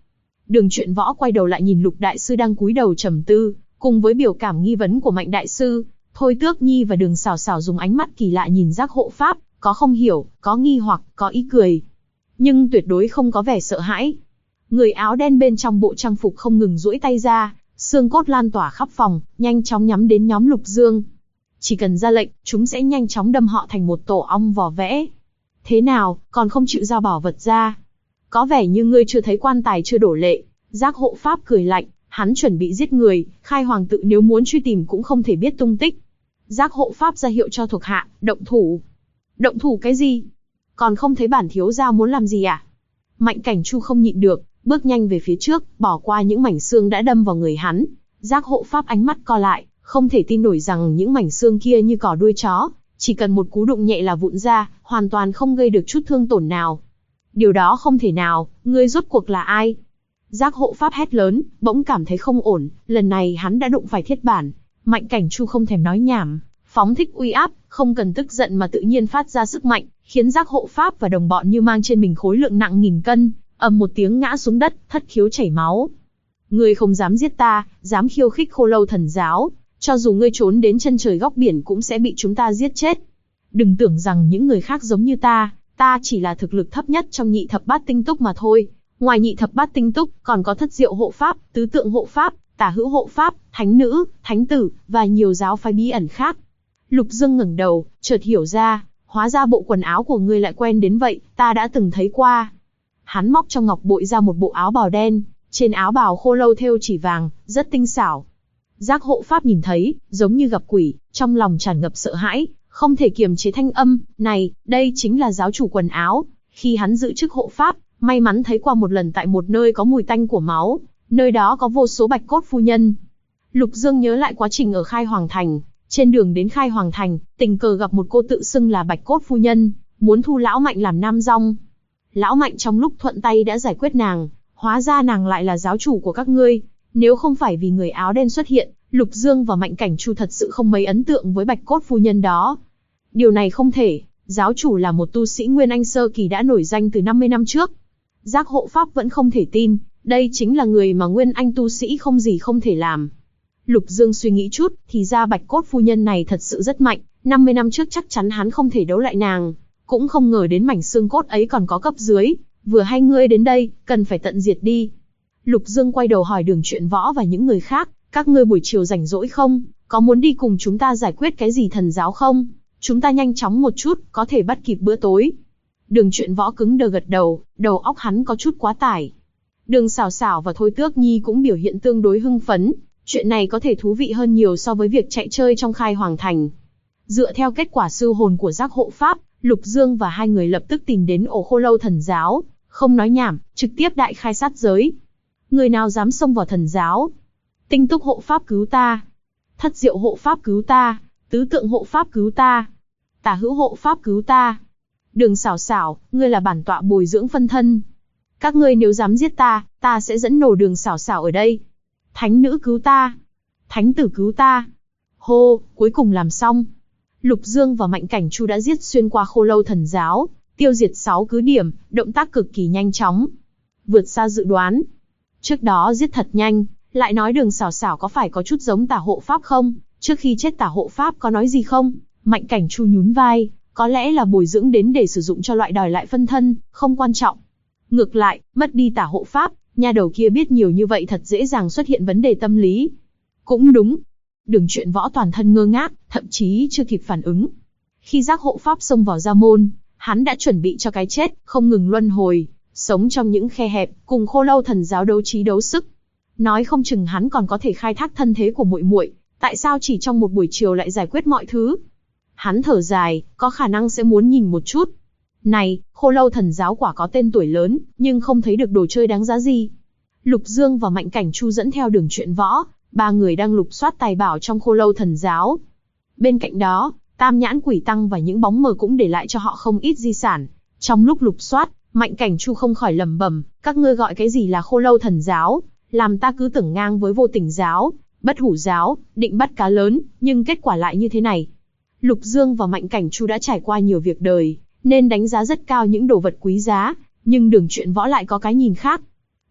Đường Truyện Võ quay đầu lại nhìn Lục đại sư đang cúi đầu trầm tư, cùng với biểu cảm nghi vấn của Mạnh đại sư, Thôi Tước Nhi và Đường Sảo Sảo dùng ánh mắt kỳ lạ nhìn Giác Hộ Pháp, có không hiểu, có nghi hoặc, có ý cười, nhưng tuyệt đối không có vẻ sợ hãi. Người áo đen bên trong bộ trang phục không ngừng duỗi tay ra, xương cốt lan tỏa khắp phòng, nhanh chóng nhắm đến nhóm Lục Dương. Chỉ cần ra lệnh, chúng sẽ nhanh chóng đâm họ thành một tổ ong vò vẽ. Thế nào, còn không chịu giao bảo vật ra? Có vẻ như ngươi chưa thấy quan tài chưa đổ lệ. Giác Hộ Pháp cười lạnh, hắn chuẩn bị giết người, Khai Hoàng tự nếu muốn truy tìm cũng không thể biết tung tích. Giác Hộ Pháp ra hiệu cho thuộc hạ, động thủ. Động thủ cái gì? Còn không thấy bản thiếu gia muốn làm gì à? Mạnh Cảnh Chu không nhịn được, bước nhanh về phía trước, bỏ qua những mảnh xương đã đâm vào người hắn. Giác Hộ Pháp ánh mắt co lại, không thể tin nổi rằng những mảnh xương kia như cỏ đuôi chó, chỉ cần một cú đụng nhẹ là vụn ra, hoàn toàn không gây được chút thương tổn nào. Điều đó không thể nào, ngươi rốt cuộc là ai? Giác Hộ Pháp hét lớn, bỗng cảm thấy không ổn, lần này hắn đã đụng phải thiết bản. Mạnh Cảnh Chu không thèm nói nhảm, phóng thích uy áp, không cần tức giận mà tự nhiên phát ra sức mạnh, khiến Giác Hộ Pháp và đồng bọn như mang trên mình khối lượng nặng nghìn cân, ầm một tiếng ngã xuống đất, thất khiếu chảy máu. Ngươi không dám giết ta, dám khiêu khích Khô Lâu Thần giáo, cho dù ngươi trốn đến chân trời góc biển cũng sẽ bị chúng ta giết chết. Đừng tưởng rằng những người khác giống như ta chỉ là thực lực thấp nhất trong nhị thập bát tinh túc mà thôi. Ngoài nhị thập bát tinh túc, còn có Thất Diệu Hộ Pháp, Tứ Tượng Hộ Pháp, Tả Hữu Hộ Pháp, Thánh Nữ, Thánh Tử, và nhiều giáo phái bí ẩn khác. Lục Dương ngẩng đầu, chợt hiểu ra, hóa ra bộ quần áo của ngươi lại quen đến vậy, ta đã từng thấy qua. Hắn móc trong ngọc bội ra một bộ áo bào đen, trên áo bào khô lâu thêu chỉ vàng, rất tinh xảo. Giác Hộ Pháp nhìn thấy, giống như gặp quỷ, trong lòng tràn ngập sợ hãi, không thể kiềm chế thanh âm, này, đây chính là giáo chủ quần áo. Khi hắn giữ chức hộ pháp, may mắn thấy qua một lần tại một nơi có mùi tanh của máu, nơi đó có vô số bạch cốt phu nhân. Lục Dương nhớ lại quá trình ở Khai Hoàng Thành, trên đường đến Khai Hoàng Thành, tình cờ gặp một cô tự xưng là bạch cốt phu nhân, muốn thu Lão Mạnh làm nam dong. Lão Mạnh trong lúc thuận tay đã giải quyết nàng, hóa ra nàng lại là giáo chủ của các ngươi. Nếu không phải vì người áo đen xuất hiện, Lục Dương và Mạnh Cảnh Chu thật sự không mấy ấn tượng với bạch cốt phu nhân đó. Điều này không thể, giáo chủ là một tu sĩ Nguyên Anh sơ kỳ đã nổi danh từ 50 năm trước. Giác Hộ Pháp vẫn không thể tin, đây chính là người mà Nguyên Anh tu sĩ không gì không thể làm. Lục Dương suy nghĩ chút, thì ra bạch cốt phu nhân này thật sự rất mạnh, 50 năm trước chắc chắn hắn không thể đấu lại nàng, cũng không ngờ đến mảnh xương cốt ấy còn có cấp dưới, vừa hay ngươi đến đây, cần phải tận diệt đi. Lục Dương quay đầu hỏi Đường Truyện Võ và những người khác, các ngươi buổi chiều rảnh rỗi không, có muốn đi cùng chúng ta giải quyết cái gì thần giáo không? Chúng ta nhanh chóng một chút, có thể bắt kịp bữa tối. Đường Truyện Võ cứng đờ gật đầu, đầu óc hắn có chút quá tải. Đường Sảo Sảo và Thôi Tước Nhi cũng biểu hiện tương đối hưng phấn, chuyện này có thể thú vị hơn nhiều so với việc chạy chơi trong Khai Hoàng Thành. Dựa theo kết quả sư hồn của Giác Hộ Pháp, Lục Dương và hai người lập tức tìm đến ổ Khô Lâu Thần giáo, không nói nhảm, trực tiếp đại khai sát giới. Người nào dám xông vào thần giáo? Tinh Túc Hộ Pháp cứu ta, Thất Diệu Hộ Pháp cứu ta, Tứ Tượng Hộ Pháp cứu ta, Tả Hữu Hộ Pháp cứu ta. Đường Sảo Sảo, ngươi là bản tọa bồi dưỡng phân thân. Các ngươi nếu dám giết ta, ta sẽ dẫn nổ Đường Sảo Sảo ở đây. Thánh Nữ cứu ta, Thánh Tử cứu ta. Hô, cuối cùng làm xong. Lục Dương và Mạnh Cảnh Chu đã giết xuyên qua Khô Lâu Thần giáo, tiêu diệt 6 cứ điểm, động tác cực kỳ nhanh chóng, vượt xa dự đoán. Trước đó giết thật nhanh, lại nói Đường Sảo Sảo có phải có chút giống Tả Hộ Pháp không? Trước khi chết Tả Hộ Pháp có nói gì không? Mạnh Cảnh Chu nhún vai, có lẽ là bồi dưỡng đến để sử dụng cho loại đòi lại phân thân, không quan trọng. Ngược lại, mất đi Tả Hộ Pháp, nha đầu kia biết nhiều như vậy thật dễ dàng xuất hiện vấn đề tâm lý. Cũng đúng. Đường Truyện Võ toàn thân ngơ ngác, thậm chí chưa kịp phản ứng. Khi Giác Hộ Pháp xông vào gia môn, hắn đã chuẩn bị cho cái chết, không ngừng luân hồi, sống trong những khe hẹp, cùng Khô Lâu Thần giáo đấu trí đấu sức. Nói không chừng hắn còn có thể khai thác thân thế của muội muội, tại sao chỉ trong một buổi chiều lại giải quyết mọi thứ? Hắn thở dài, có khả năng sẽ muốn nhìn một chút. Này, Khô Lâu Thần giáo quả có tên tuổi lớn, nhưng không thấy được đồ chơi đáng giá gì. Lục Dương và Mạnh Cảnh Chu dẫn theo Đường Truyện Võ, ba người đang lục soát tài bảo trong Khô Lâu Thần giáo. Bên cạnh đó, Tam Nhãn Quỷ Tăng và những bóng mờ cũng để lại cho họ không ít di sản. Trong lúc lục soát, Mạnh Cảnh Chu không khỏi lẩm bẩm, các ngươi gọi cái gì là Khô Lâu Thần giáo, làm ta cứ tưởng ngang với Vô Tình giáo, Bất Hủ giáo, định bắt cá lớn, nhưng kết quả lại như thế này. Lục Dương và Mạnh Cảnh Chu đã trải qua nhiều việc đời, nên đánh giá rất cao những đồ vật quý giá, nhưng Đường Truyện Võ lại có cái nhìn khác.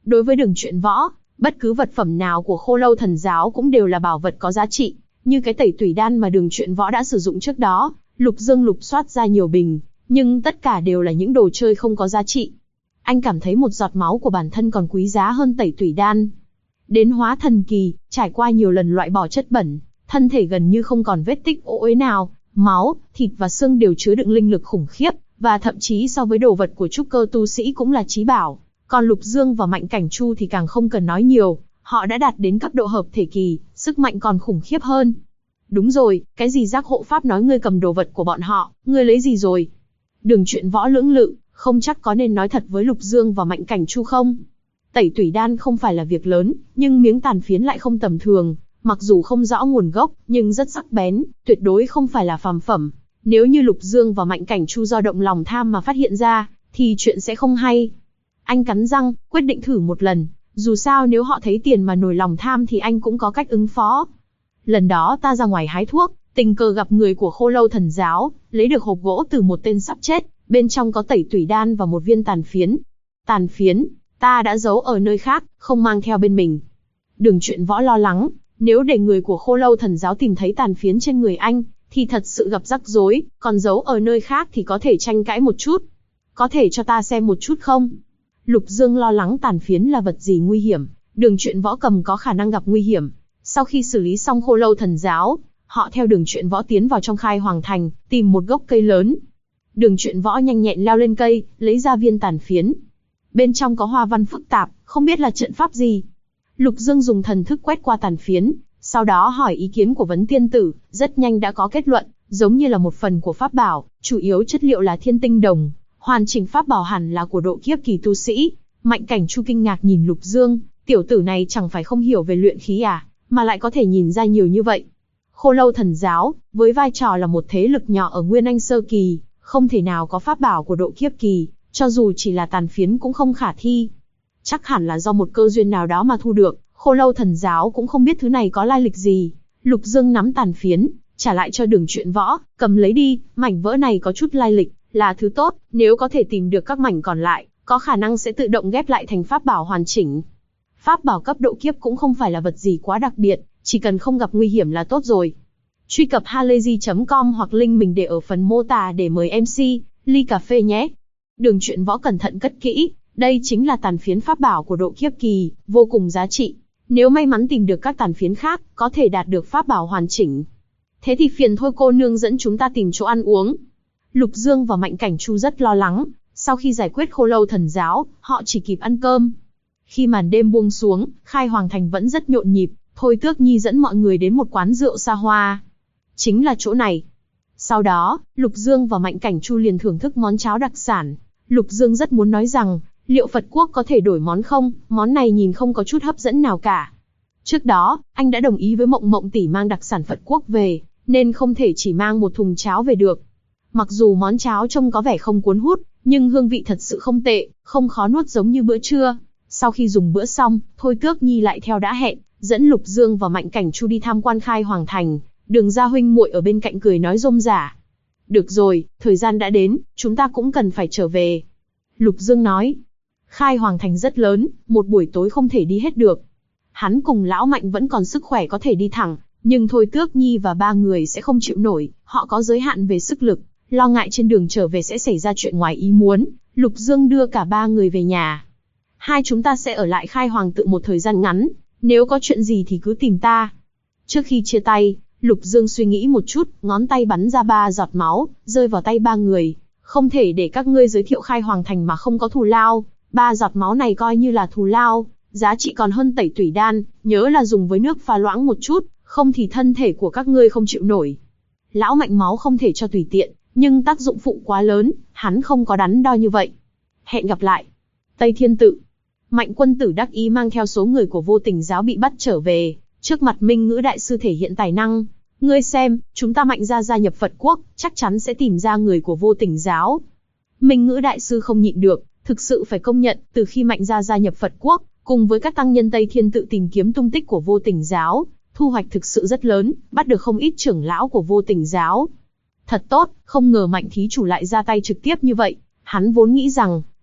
Đối với Đường Truyện Võ, bất cứ vật phẩm nào của Khô Lâu Thần Giáo cũng đều là bảo vật có giá trị, như cái tẩy tủy đan mà Đường Truyện Võ đã sử dụng trước đó. Lục Dương lục soát ra nhiều bình, nhưng tất cả đều là những đồ chơi không có giá trị. Anh cảm thấy một giọt máu của bản thân còn quý giá hơn tẩy tủy đan. Đến hóa thần kỳ, trải qua nhiều lần loại bỏ chất bẩn, thân thể gần như không còn vết tích ô uế nào, máu, thịt và xương đều chứa đựng linh lực khủng khiếp, và thậm chí so với đồ vật của trúc cơ tu sĩ cũng là chí bảo. Còn Lục Dương và Mạnh Cảnh Chu thì càng không cần nói nhiều, họ đã đạt đến cấp độ hợp thể kỳ, sức mạnh còn khủng khiếp hơn. Đúng rồi, cái gì giác hộ pháp nói ngươi cầm đồ vật của bọn họ, ngươi lấy gì rồi? Đường Truyện Võ lưỡng lự, không chắc có nên nói thật với Lục Dương và Mạnh Cảnh Chu không. Tẩy tủy đan không phải là việc lớn, nhưng miếng tàn phiến lại không tầm thường, mặc dù không rõ nguồn gốc, nhưng rất sắc bén, tuyệt đối không phải là phàm phẩm. Nếu như Lục Dương và Mạnh Cảnh Chu do động lòng tham mà phát hiện ra, thì chuyện sẽ không hay. Anh cắn răng, quyết định thử một lần, dù sao nếu họ thấy tiền mà nổi lòng tham thì anh cũng có cách ứng phó. Lần đó ta ra ngoài hái thuốc, tình cờ gặp người của Khô Lâu Thần Giáo, lấy được hộp gỗ từ một tên sắp chết, bên trong có tẩy tủy đan và một viên tàn phiến. Tàn phiến, ta đã giấu ở nơi khác, không mang theo bên mình. Đường Truyện Võ lo lắng, nếu để người của Khô Lâu Thần Giáo tìm thấy tàn phiến trên người anh, thì thật sự gặp rắc rối, còn giấu ở nơi khác thì có thể tranh cãi một chút. Có thể cho ta xem một chút không? Lục Dương lo lắng tàn phiến là vật gì nguy hiểm, Đường Truyện Võ cầm có khả năng gặp nguy hiểm. Sau khi xử lý xong Khô Lâu Thần Giáo, họ theo Đường Truyện Võ tiến vào trong Khai Hoàng Thành, tìm một gốc cây lớn. Đường Truyện Võ nhanh nhẹn leo lên cây, lấy ra viên tàn phiến. Bên trong có hoa văn phức tạp, không biết là trận pháp gì. Lục Dương dùng thần thức quét qua tàn phiến, sau đó hỏi ý kiến của Vấn Tiên Tử, rất nhanh đã có kết luận, giống như là một phần của pháp bảo, chủ yếu chất liệu là thiên tinh đồng, hoàn chỉnh pháp bảo hẳn là của độ kiếp kỳ tu sĩ. Mạnh Cảnh Chu kinh ngạc nhìn Lục Dương, tiểu tử này chẳng phải không hiểu về luyện khí à, mà lại có thể nhìn ra nhiều như vậy. Khô Lâu Thần Giáo, với vai trò là một thế lực nhỏ ở Nguyên Anh Sơ Kỳ, không thể nào có pháp bảo của độ kiếp kỳ, cho dù chỉ là tàn phiến cũng không khả thi. Chắc hẳn là do một cơ duyên nào đó mà thu được, Khô Lâu Thần Giáo cũng không biết thứ này có lai lịch gì. Lục Dương nắm tàn phiến, trả lại cho Đường Truyện Võ, cầm lấy đi, mảnh vỡ này có chút lai lịch, là thứ tốt, nếu có thể tìm được các mảnh còn lại, có khả năng sẽ tự động ghép lại thành pháp bảo hoàn chỉnh. Pháp bảo cấp độ kiếp cũng không phải là vật gì quá đặc biệt, chỉ cần không gặp nguy hiểm là tốt rồi. Truy cập halayzi.com hoặc link mình để ở phần mô tả để mời MC, ly cà phê nhé. Đường Truyện Võ cẩn thận cất kỹ, đây chính là tàn phiến pháp bảo của độ kiếp kỳ, vô cùng giá trị. Nếu may mắn tìm được các tàn phiến khác, có thể đạt được pháp bảo hoàn chỉnh. Thế thì phiền thôi cô nương dẫn chúng ta tìm chỗ ăn uống. Lục Dương và Mạnh Cảnh Chu rất lo lắng, sau khi giải quyết Khô Lâu Thần Giáo, họ chỉ kịp ăn cơm. Khi màn đêm buông xuống, Khai Hoàng Thành vẫn rất nhộn nhịp, Thôi Tước Nhi dẫn mọi người đến một quán rượu xa hoa. Chính là chỗ này. Sau đó, Lục Dương và Mạnh Cảnh Chu liền thưởng thức món cháo đặc sản. Lục Dương rất muốn nói rằng, liệu Phật Quốc có thể đổi món không, món này nhìn không có chút hấp dẫn nào cả. Trước đó, anh đã đồng ý với Mộng Mộng tỷ mang đặc sản Phật Quốc về, nên không thể chỉ mang một thùng cháo về được. Mặc dù món cháo trông có vẻ không cuốn hút, nhưng hương vị thật sự không tệ, không khó nuốt giống như bữa trưa. Sau khi dùng bữa xong, Thôi Tước Nhi lại theo đã hẹn, dẫn Lục Dương và Mạnh Cảnh Chu đi tham quan Khai Hoàng Thành. Đường Gia huynh muội ở bên cạnh cười nói rôm rả. Được rồi, thời gian đã đến, chúng ta cũng cần phải trở về. Lục Dương nói. Khai Hoàng Thành rất lớn, một buổi tối không thể đi hết được. Hắn cùng Lão Mạnh vẫn còn sức khỏe có thể đi thẳng, nhưng Thôi Tước Nhi và ba người sẽ không chịu nổi, họ có giới hạn về sức lực, lo ngại trên đường trở về sẽ xảy ra chuyện ngoài ý muốn. Lục Dương đưa cả ba người về nhà. Hai chúng ta sẽ ở lại Khai Hoàng tự một thời gian ngắn, nếu có chuyện gì thì cứ tìm ta. Trước khi chia tay, Lục Dương suy nghĩ một chút, ngón tay bắn ra 3 giọt máu, rơi vào tay ba người. Không thể để các ngươi giới thiệu Khai Hoàng Thành mà không có thù lao, 3 giọt máu này coi như là thù lao, giá trị còn hơn tẩy tủy đan, nhớ là dùng với nước pha loãng một chút, không thì thân thể của các ngươi không chịu nổi. Lão Mạnh máu không thể cho tùy tiện, nhưng tác dụng phụ quá lớn, hắn không có đắn đo như vậy. Hẹn gặp lại. Tây Thiên Tự. Mạnh Quân Tử đắc ý mang theo số người của Vô Tình Giáo bị bắt trở về, trước mặt Minh Ngữ Đại Sư thể hiện tài năng. Ngươi xem, chúng ta Mạnh gia nhập Phật Quốc, chắc chắn sẽ tìm ra người của Vô Tình Giáo. Minh Ngữ Đại Sư không nhịn được, thực sự phải công nhận, từ khi Mạnh gia nhập Phật Quốc, cùng với các tăng nhân Tây Thiên Tự tìm kiếm tung tích của Vô Tình Giáo, thu hoạch thực sự rất lớn, bắt được không ít trưởng lão của Vô Tình Giáo. Thật tốt, không ngờ Mạnh thí chủ lại ra tay trực tiếp như vậy. Hắn vốn nghĩ rằng,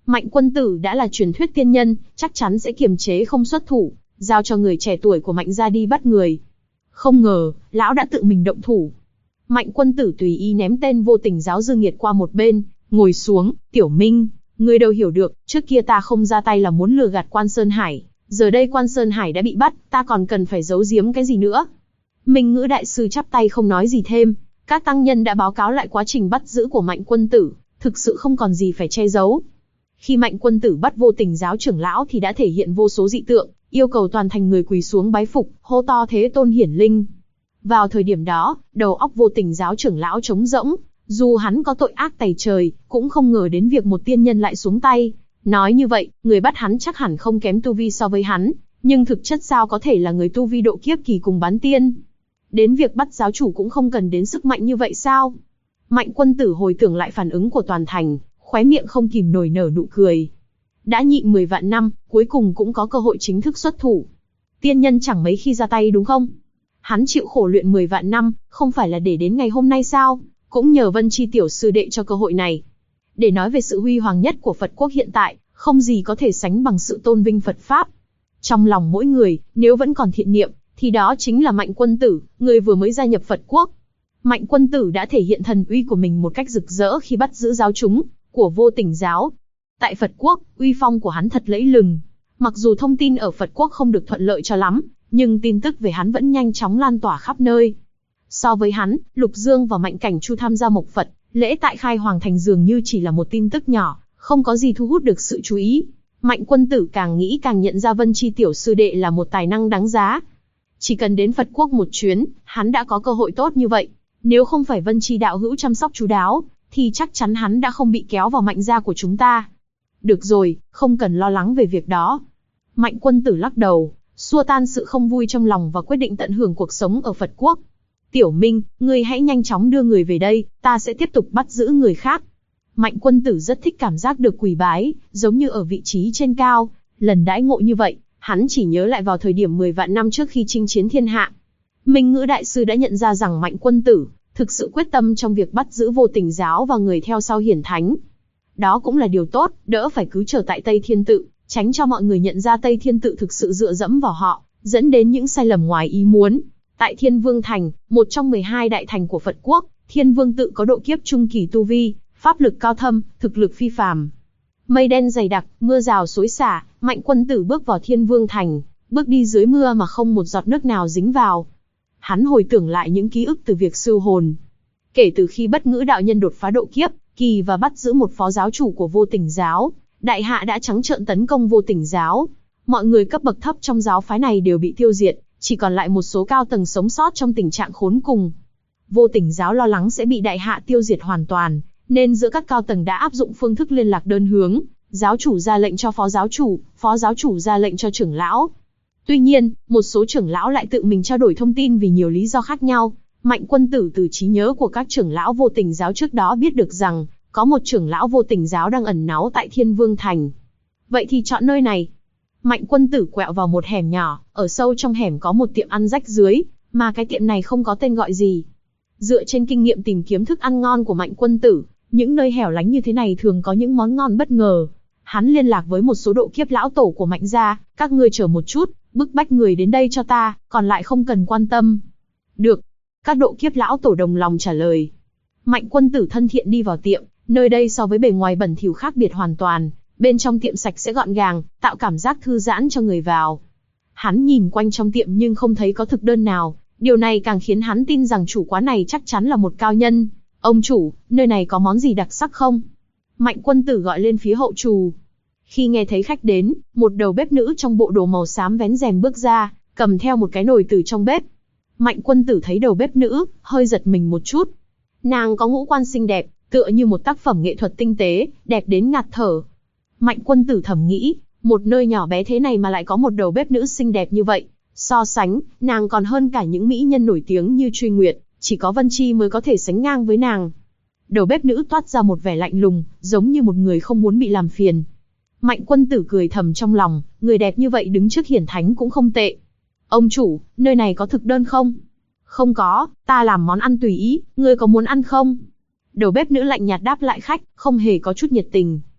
Mạnh Quân Tử đã là truyền thuyết tiên nhân, chắc chắn sẽ kiềm chế không xuất thủ, giao cho người trẻ tuổi của Mạnh gia đi bắt người. Không ngờ, lão đã tự mình động thủ. Mạnh Quân Tử tùy ý ném tên Vô Tình Giáo Dương Nghiệt qua một bên, ngồi xuống. Tiểu Minh, ngươi đâu hiểu được, trước kia ta không ra tay là muốn lừa gạt Quan Sơn Hải, giờ đây Quan Sơn Hải đã bị bắt, ta còn cần phải giấu giếm cái gì nữa? Minh Ngữ đại sư chắp tay không nói gì thêm. Các tăng nhân đã báo cáo lại quá trình bắt giữ của Mạnh Quân Tử, thực sự không còn gì phải che giấu. Khi Mạnh Quân Tử bắt Vô Tình Giáo trưởng lão thì đã thể hiện vô số dị tượng, yêu cầu toàn thành người quỳ xuống bái phục, hô to thế tôn hiển linh. Vào thời điểm đó, đầu óc Vô Tình Giáo trưởng lão trống rỗng, dù hắn có tội ác tày trời, cũng không ngờ đến việc một tiên nhân lại xuống tay. Nói như vậy, người bắt hắn chắc hẳn không kém tu vi so với hắn, nhưng thực chất sao có thể là người tu vi độ kiếp kỳ cùng bán tiên. Đến việc bắt giáo chủ cũng không cần đến sức mạnh như vậy sao? Mạnh Quân Tử hồi tưởng lại phản ứng của toàn thành, khóe miệng không kìm nổi nở nụ cười. Đã nhịn 10 vạn năm, cuối cùng cũng có cơ hội chính thức xuất thủ. Tiên nhân chẳng mấy khi ra tay đúng không? Hắn chịu khổ luyện 10 vạn năm, không phải là để đến ngày hôm nay sao? Cũng nhờ Vân Chi tiểu sư đệ cho cơ hội này. Để nói về sự huy hoàng nhất của Phật quốc hiện tại, không gì có thể sánh bằng sự tôn vinh Phật Pháp. Trong lòng mỗi người, nếu vẫn còn thiện niệm, thì đó chính là Mạnh Quân Tử, người vừa mới gia nhập Phật quốc. Mạnh Quân Tử đã thể hiện thần uy của mình một cách rực rỡ khi bắt giữ giáo chúng của Vô Tình Giáo. Tại Phật quốc, uy phong của hắn thật lẫy lừng. Mặc dù thông tin ở Phật quốc không được thuận lợi cho lắm, nhưng tin tức về hắn vẫn nhanh chóng lan tỏa khắp nơi. So với hắn, Lục Dương và Mạnh Cảnh Chu tham gia mộc Phật, lễ tại Khai Hoàng Thành dường như chỉ là một tin tức nhỏ, không có gì thu hút được sự chú ý. Mạnh Quân Tử càng nghĩ càng nhận ra Vân Chi tiểu sư đệ là một tài năng đáng giá. Chỉ cần đến Phật quốc một chuyến, hắn đã có cơ hội tốt như vậy. Nếu không phải Vân Chi đạo hữu chăm sóc chú đáo, thì chắc chắn hắn đã không bị kéo vào Mạnh gia của chúng ta. Được rồi, không cần lo lắng về việc đó. Mạnh Quân Tử lắc đầu, xua tan sự không vui trong lòng và quyết định tận hưởng cuộc sống ở Phật quốc. Tiểu Minh, ngươi hãy nhanh chóng đưa người về đây, ta sẽ tiếp tục bắt giữ người khác. Mạnh Quân Tử rất thích cảm giác được quỳ bái, giống như ở vị trí trên cao. Lần đãi ngộ như vậy, hắn chỉ nhớ lại vào thời điểm 10 vạn năm trước khi chinh chiến thiên hạ. Minh Ngữ đại sư đã nhận ra rằng Mạnh Quân Tử thực sự quyết tâm trong việc bắt giữ Vô Tình Giáo và người theo sau Hiển Thánh. Đó cũng là điều tốt, đỡ phải cứ chờ tại Tây Thiên Tự, tránh cho mọi người nhận ra Tây Thiên Tự thực sự dựa dẫm vào họ, dẫn đến những sai lầm ngoài ý muốn. Tại Thiên Vương Thành, một trong 12 đại thành của Phật quốc, Thiên Vương Tự có độ kiếp trung kỳ tu vi, pháp lực cao thâm, thực lực phi phàm. Mây đen dày đặc, mưa rào xối xả, Mạnh Quân Tử bước vào Thiên Vương Thành, bước đi dưới mưa mà không một giọt nước nào dính vào. Hắn hồi tưởng lại những ký ức từ việc siêu hồn. Kể từ khi Bất Ngữ đạo nhân đột phá độ kiếp kỳ và bắt giữ một phó giáo chủ của Vô Tình Giáo, đại hạ đã trắng trợn tấn công Vô Tình Giáo. Mọi người cấp bậc thấp trong giáo phái này đều bị tiêu diệt, chỉ còn lại một số cao tầng sống sót trong tình trạng khốn cùng. Vô Tình Giáo lo lắng sẽ bị đại hạ tiêu diệt hoàn toàn, nên giữa các cao tầng đã áp dụng phương thức liên lạc đơn hướng, giáo chủ ra lệnh cho phó giáo chủ ra lệnh cho trưởng lão. Tuy nhiên, một số trưởng lão lại tự mình trao đổi thông tin vì nhiều lý do khác nhau. Mạnh Quân Tử từ trí nhớ của các trưởng lão Vô Tình Giáo trước đó biết được rằng, có một trưởng lão Vô Tình Giáo đang ẩn náu tại Thiên Vương Thành. Vậy thì chọn nơi này. Mạnh Quân Tử quẹo vào một hẻm nhỏ, ở sâu trong hẻm có một tiệm ăn rách rưới, mà cái tiệm này không có tên gọi gì. Dựa trên kinh nghiệm tìm kiếm thức ăn ngon của Mạnh Quân Tử, những nơi hẻo lánh như thế này thường có những món ngon bất ngờ. Hắn liên lạc với một số độ kiếp lão tổ của Mạnh gia, các ngươi chờ một chút, bức bách người đến đây cho ta, còn lại không cần quan tâm. Được. Các độ kiếp lão tổ đồng lòng trả lời. Mạnh Quân Tử thân thiện đi vào tiệm, nơi đây so với bề ngoài bẩn thỉu khác biệt hoàn toàn, bên trong tiệm sạch sẽ gọn gàng, tạo cảm giác thư giãn cho người vào. Hắn nhìn quanh trong tiệm nhưng không thấy có thực đơn nào, điều này càng khiến hắn tin rằng chủ quán này chắc chắn là một cao nhân. Ông chủ, nơi này có món gì đặc sắc không? Mạnh Quân Tử gọi lên phía hậu trù. Khi nghe thấy khách đến, một đầu bếp nữ trong bộ đồ màu xám vén rèm bước ra, cầm theo một cái nồi từ trong bếp. Mạnh Quân Tử thấy đầu bếp nữ, hơi giật mình một chút. Nàng có ngũ quan xinh đẹp, tựa như một tác phẩm nghệ thuật tinh tế, đẹp đến ngạt thở. Mạnh Quân Tử thầm nghĩ, một nơi nhỏ bé thế này mà lại có một đầu bếp nữ xinh đẹp như vậy. So sánh, nàng còn hơn cả những mỹ nhân nổi tiếng như Truy Nguyệt, chỉ có Vân Chi mới có thể sánh ngang với nàng. Đầu bếp nữ toát ra một vẻ lạnh lùng, giống như một người không muốn bị làm phiền. Mạnh Quân Tử cười thầm trong lòng, người đẹp như vậy đứng trước Hiển Thánh cũng không tệ. Ông chủ, nơi này có thực đơn không? Không có, ta làm món ăn tùy ý, ngươi có muốn ăn không? Đầu bếp nữ lạnh nhạt đáp lại khách, không hề có chút nhiệt tình.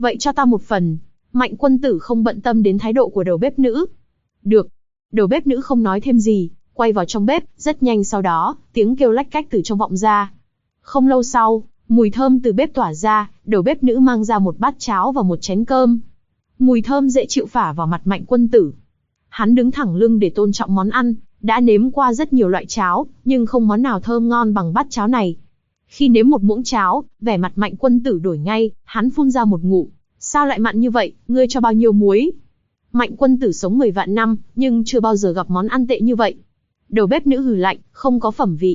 Vậy cho ta một phần. Mạnh quân tử không bận tâm đến thái độ của đầu bếp nữ. Được. Đầu bếp nữ không nói thêm gì, quay vào trong bếp, rất nhanh sau đó, tiếng kêu lách cách từ trong vọng ra. Không lâu sau, mùi thơm từ bếp tỏa ra, đầu bếp nữ mang ra một bát cháo và một chén cơm. Mùi thơm dễ chịu phả vào mặt Mạnh quân tử. Hắn đứng thẳng lưng để tôn trọng món ăn, đã nếm qua rất nhiều loại cháo, nhưng không món nào thơm ngon bằng bát cháo này. Khi nếm một muỗng cháo, vẻ mặt Mạnh quân tử đổi ngay, hắn phun ra một ngụm. Sao lại mặn như vậy, ngươi cho bao nhiêu muối? Mạnh quân tử sống 10 vạn năm, nhưng chưa bao giờ gặp món ăn tệ như vậy. Đầu bếp nữ hừ lạnh, không có phẩm vị.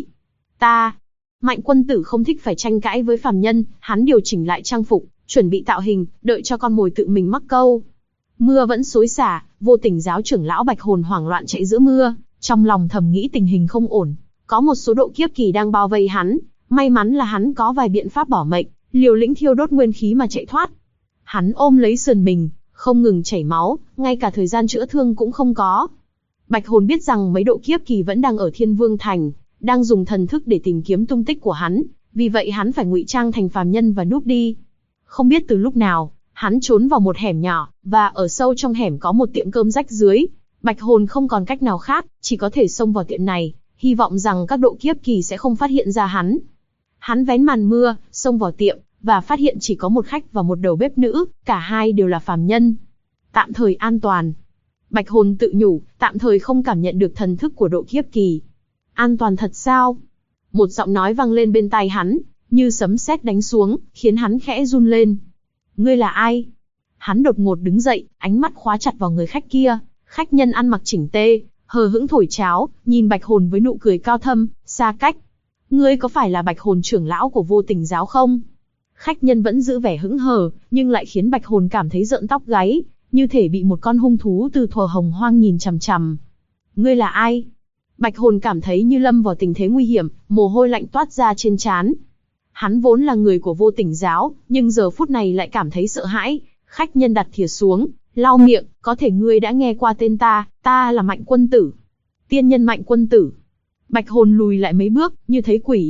Mạnh quân tử không thích phải tranh cãi với phàm nhân, hắn điều chỉnh lại trang phục, chuẩn bị tạo hình, đợi cho con mồi tự mình mắc câu. Mưa vẫn xối xả, Vô Tình giáo trưởng lão Bạch Hồn hoảng loạn chạy giữa mưa, trong lòng thầm nghĩ tình hình không ổn. Có một số độ kiếp kỳ đang bao vây hắn, may mắn là hắn có vài biện pháp bỏ mệnh, liều lĩnh thiêu đốt nguyên khí mà chạy thoát. Hắn ôm lấy sườn mình, không ngừng chảy máu, ngay cả thời gian chữa thương cũng không có. Bạch Hồn biết rằng mấy độ kiếp kỳ vẫn đang ở Thiên Vương Thành, đang dùng thần thức để tìm kiếm tung tích của hắn, vì vậy hắn phải ngụy trang thành phàm nhân và núp đi. Không biết từ lúc nào, hắn trốn vào một hẻm nhỏ, và ở sâu trong hẻm có một tiệm cơm rách rưới. Bạch Hồn không còn cách nào khác, chỉ có thể xông vào tiệm này, hy vọng rằng các độ kiếp kỳ sẽ không phát hiện ra hắn. Hắn vén màn mưa, xông vào tiệm, và phát hiện chỉ có một khách và một đầu bếp nữ, cả hai đều là phàm nhân. Tạm thời an toàn. Bạch Hồn tự nhủ, tạm thời không cảm nhận được thần thức của độ kiếp kỳ. An toàn thật sao? Một giọng nói vang lên bên tai hắn, như sấm sét đánh xuống, khiến hắn khẽ run lên. Ngươi là ai? Hắn đột ngột đứng dậy, ánh mắt khóa chặt vào người khách kia. Khách nhân ăn mặc chỉnh tê, hờ hững thổi cháo, nhìn Bạch Hồn với nụ cười cao thâm, xa cách. Ngươi có phải là Bạch Hồn trưởng lão của Vô Tình giáo không? Khách nhân vẫn giữ vẻ hững hờ, nhưng lại khiến Bạch Hồn cảm thấy rợn tóc gáy, như thể bị một con hung thú từ thuở hồng hoang nhìn chằm chằm. Ngươi là ai? Bạch Hồn cảm thấy như lâm vào tình thế nguy hiểm, mồ hôi lạnh toát ra trên trán. Hắn vốn là người của Vô Tình giáo, nhưng giờ phút này lại cảm thấy sợ hãi. Khách nhân đặt thìa xuống, lau miệng, có thể ngươi đã nghe qua tên ta là Mạnh quân tử. Tiên nhân Mạnh quân tử. Bạch Hồn lùi lại mấy bước, như thấy quỷ.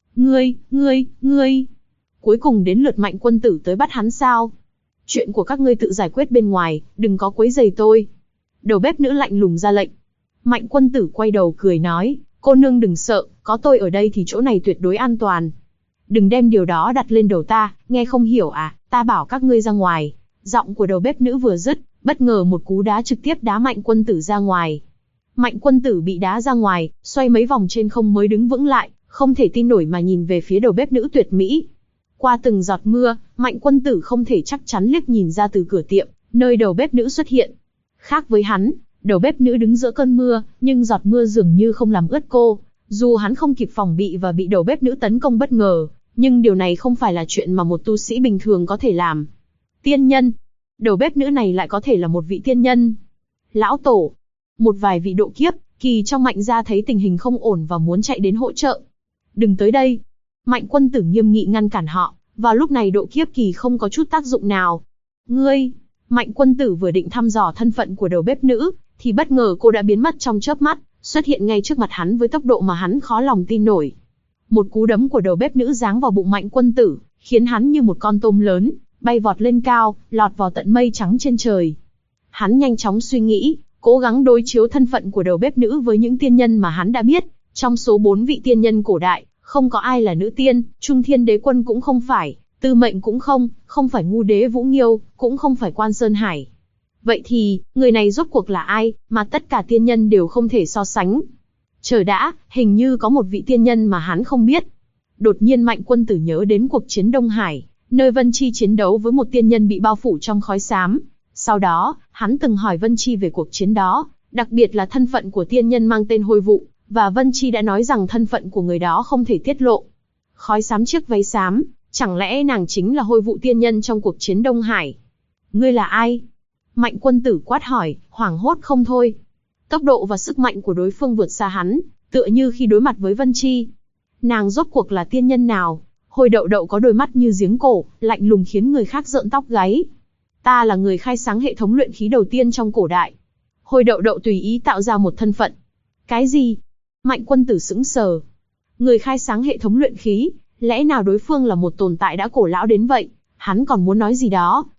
Ngươi. Cuối cùng đến lượt Mạnh quân tử tới bắt hắn sao? Chuyện của các ngươi tự giải quyết bên ngoài, đừng có quấy rầy tôi. Đầu bếp nữ lạnh lùng ra lệnh. Mạnh quân tử quay đầu cười nói, cô nương đừng sợ, có tôi ở đây thì chỗ này tuyệt đối an toàn. Đừng đem điều đó đặt lên đầu ta, nghe không hiểu à, ta bảo các ngươi ra ngoài. Giọng của đầu bếp nữ vừa dứt, bất ngờ một cú đá trực tiếp đá Mạnh quân tử ra ngoài. Mạnh quân tử bị đá ra ngoài, xoay mấy vòng trên không mới đứng vững lại, không thể tin nổi mà nhìn về phía đầu bếp nữ tuyệt mỹ. Qua từng giọt mưa, Mạnh quân tử không thể chắc chắn liếc nhìn ra từ cửa tiệm, nơi đầu bếp nữ xuất hiện. Khác với hắn, đầu bếp nữ đứng giữa cơn mưa, nhưng giọt mưa dường như không làm ướt cô. Dù hắn không kịp phòng bị và bị đầu bếp nữ tấn công bất ngờ, nhưng điều này không phải là chuyện mà một tu sĩ bình thường có thể làm. Tiên nhân. Đầu bếp nữ này lại có thể là một vị tiên nhân. Lão tổ. Một vài vị độ kiếp kỳ trong Mạnh gia thấy tình hình không ổn và muốn chạy đến hỗ trợ. Đừng tới đây. Mạnh quân tử nghiêm nghị ngăn cản họ. Vào lúc này độ kiếp kỳ không có chút tác dụng nào. Ngươi. Mạnh quân tử vừa định thăm dò thân phận của đầu bếp nữ, thì bất ngờ cô đã biến mất trong chớp mắt, xuất hiện ngay trước mặt hắn với tốc độ mà hắn khó lòng tin nổi. Một cú đấm của đầu bếp nữ giáng vào bụng Mạnh quân tử, khiến hắn như một con tôm lớn, bay vọt lên cao, lọt vào tận mây trắng trên trời. Hắn nhanh chóng suy nghĩ, cố gắng đối chiếu thân phận của đầu bếp nữ với những tiên nhân mà hắn đã biết. Trong số 4 vị tiên nhân cổ đại, không có ai là nữ tiên, Trung Thiên Đế Quân cũng không phải, Tư Mệnh cũng không phải Ngu Đế Vũ Nghiêu, cũng không phải Quan Sơn Hải. Vậy thì, người này rốt cuộc là ai, mà tất cả tiên nhân đều không thể so sánh? Chờ đã, hình như có một vị tiên nhân mà hắn không biết. Đột nhiên Mạnh quân tử nhớ đến cuộc chiến Đông Hải, nơi Vân Chi chiến đấu với một tiên nhân bị bao phủ trong khói xám. Sau đó, hắn từng hỏi Vân Chi về cuộc chiến đó, đặc biệt là thân phận của tiên nhân mang tên Hôi Vụ, và Vân Chi đã nói rằng thân phận của người đó không thể tiết lộ. Khói xám chiếc váy xám, chẳng lẽ nàng chính là Hôi Vụ tiên nhân trong cuộc chiến Đông Hải? Ngươi là ai? Mạnh quân tử quát hỏi, hoảng hốt không thôi. Tốc độ và sức mạnh của đối phương vượt xa hắn, tựa như khi đối mặt với Vân Chi. Nàng rốt cuộc là tiên nhân nào? Hôi Đậu Đậu có đôi mắt như giếng cổ, lạnh lùng khiến người khác rợn tóc gáy. Ta là người khai sáng hệ thống luyện khí đầu tiên trong cổ đại. Hôi Đậu Đậu tùy ý tạo ra một thân phận. Cái gì? Mạnh quân tử sững sờ. Người khai sáng hệ thống luyện khí, lẽ nào đối phương là một tồn tại đã cổ lão đến vậy? Hắn còn muốn nói gì đó,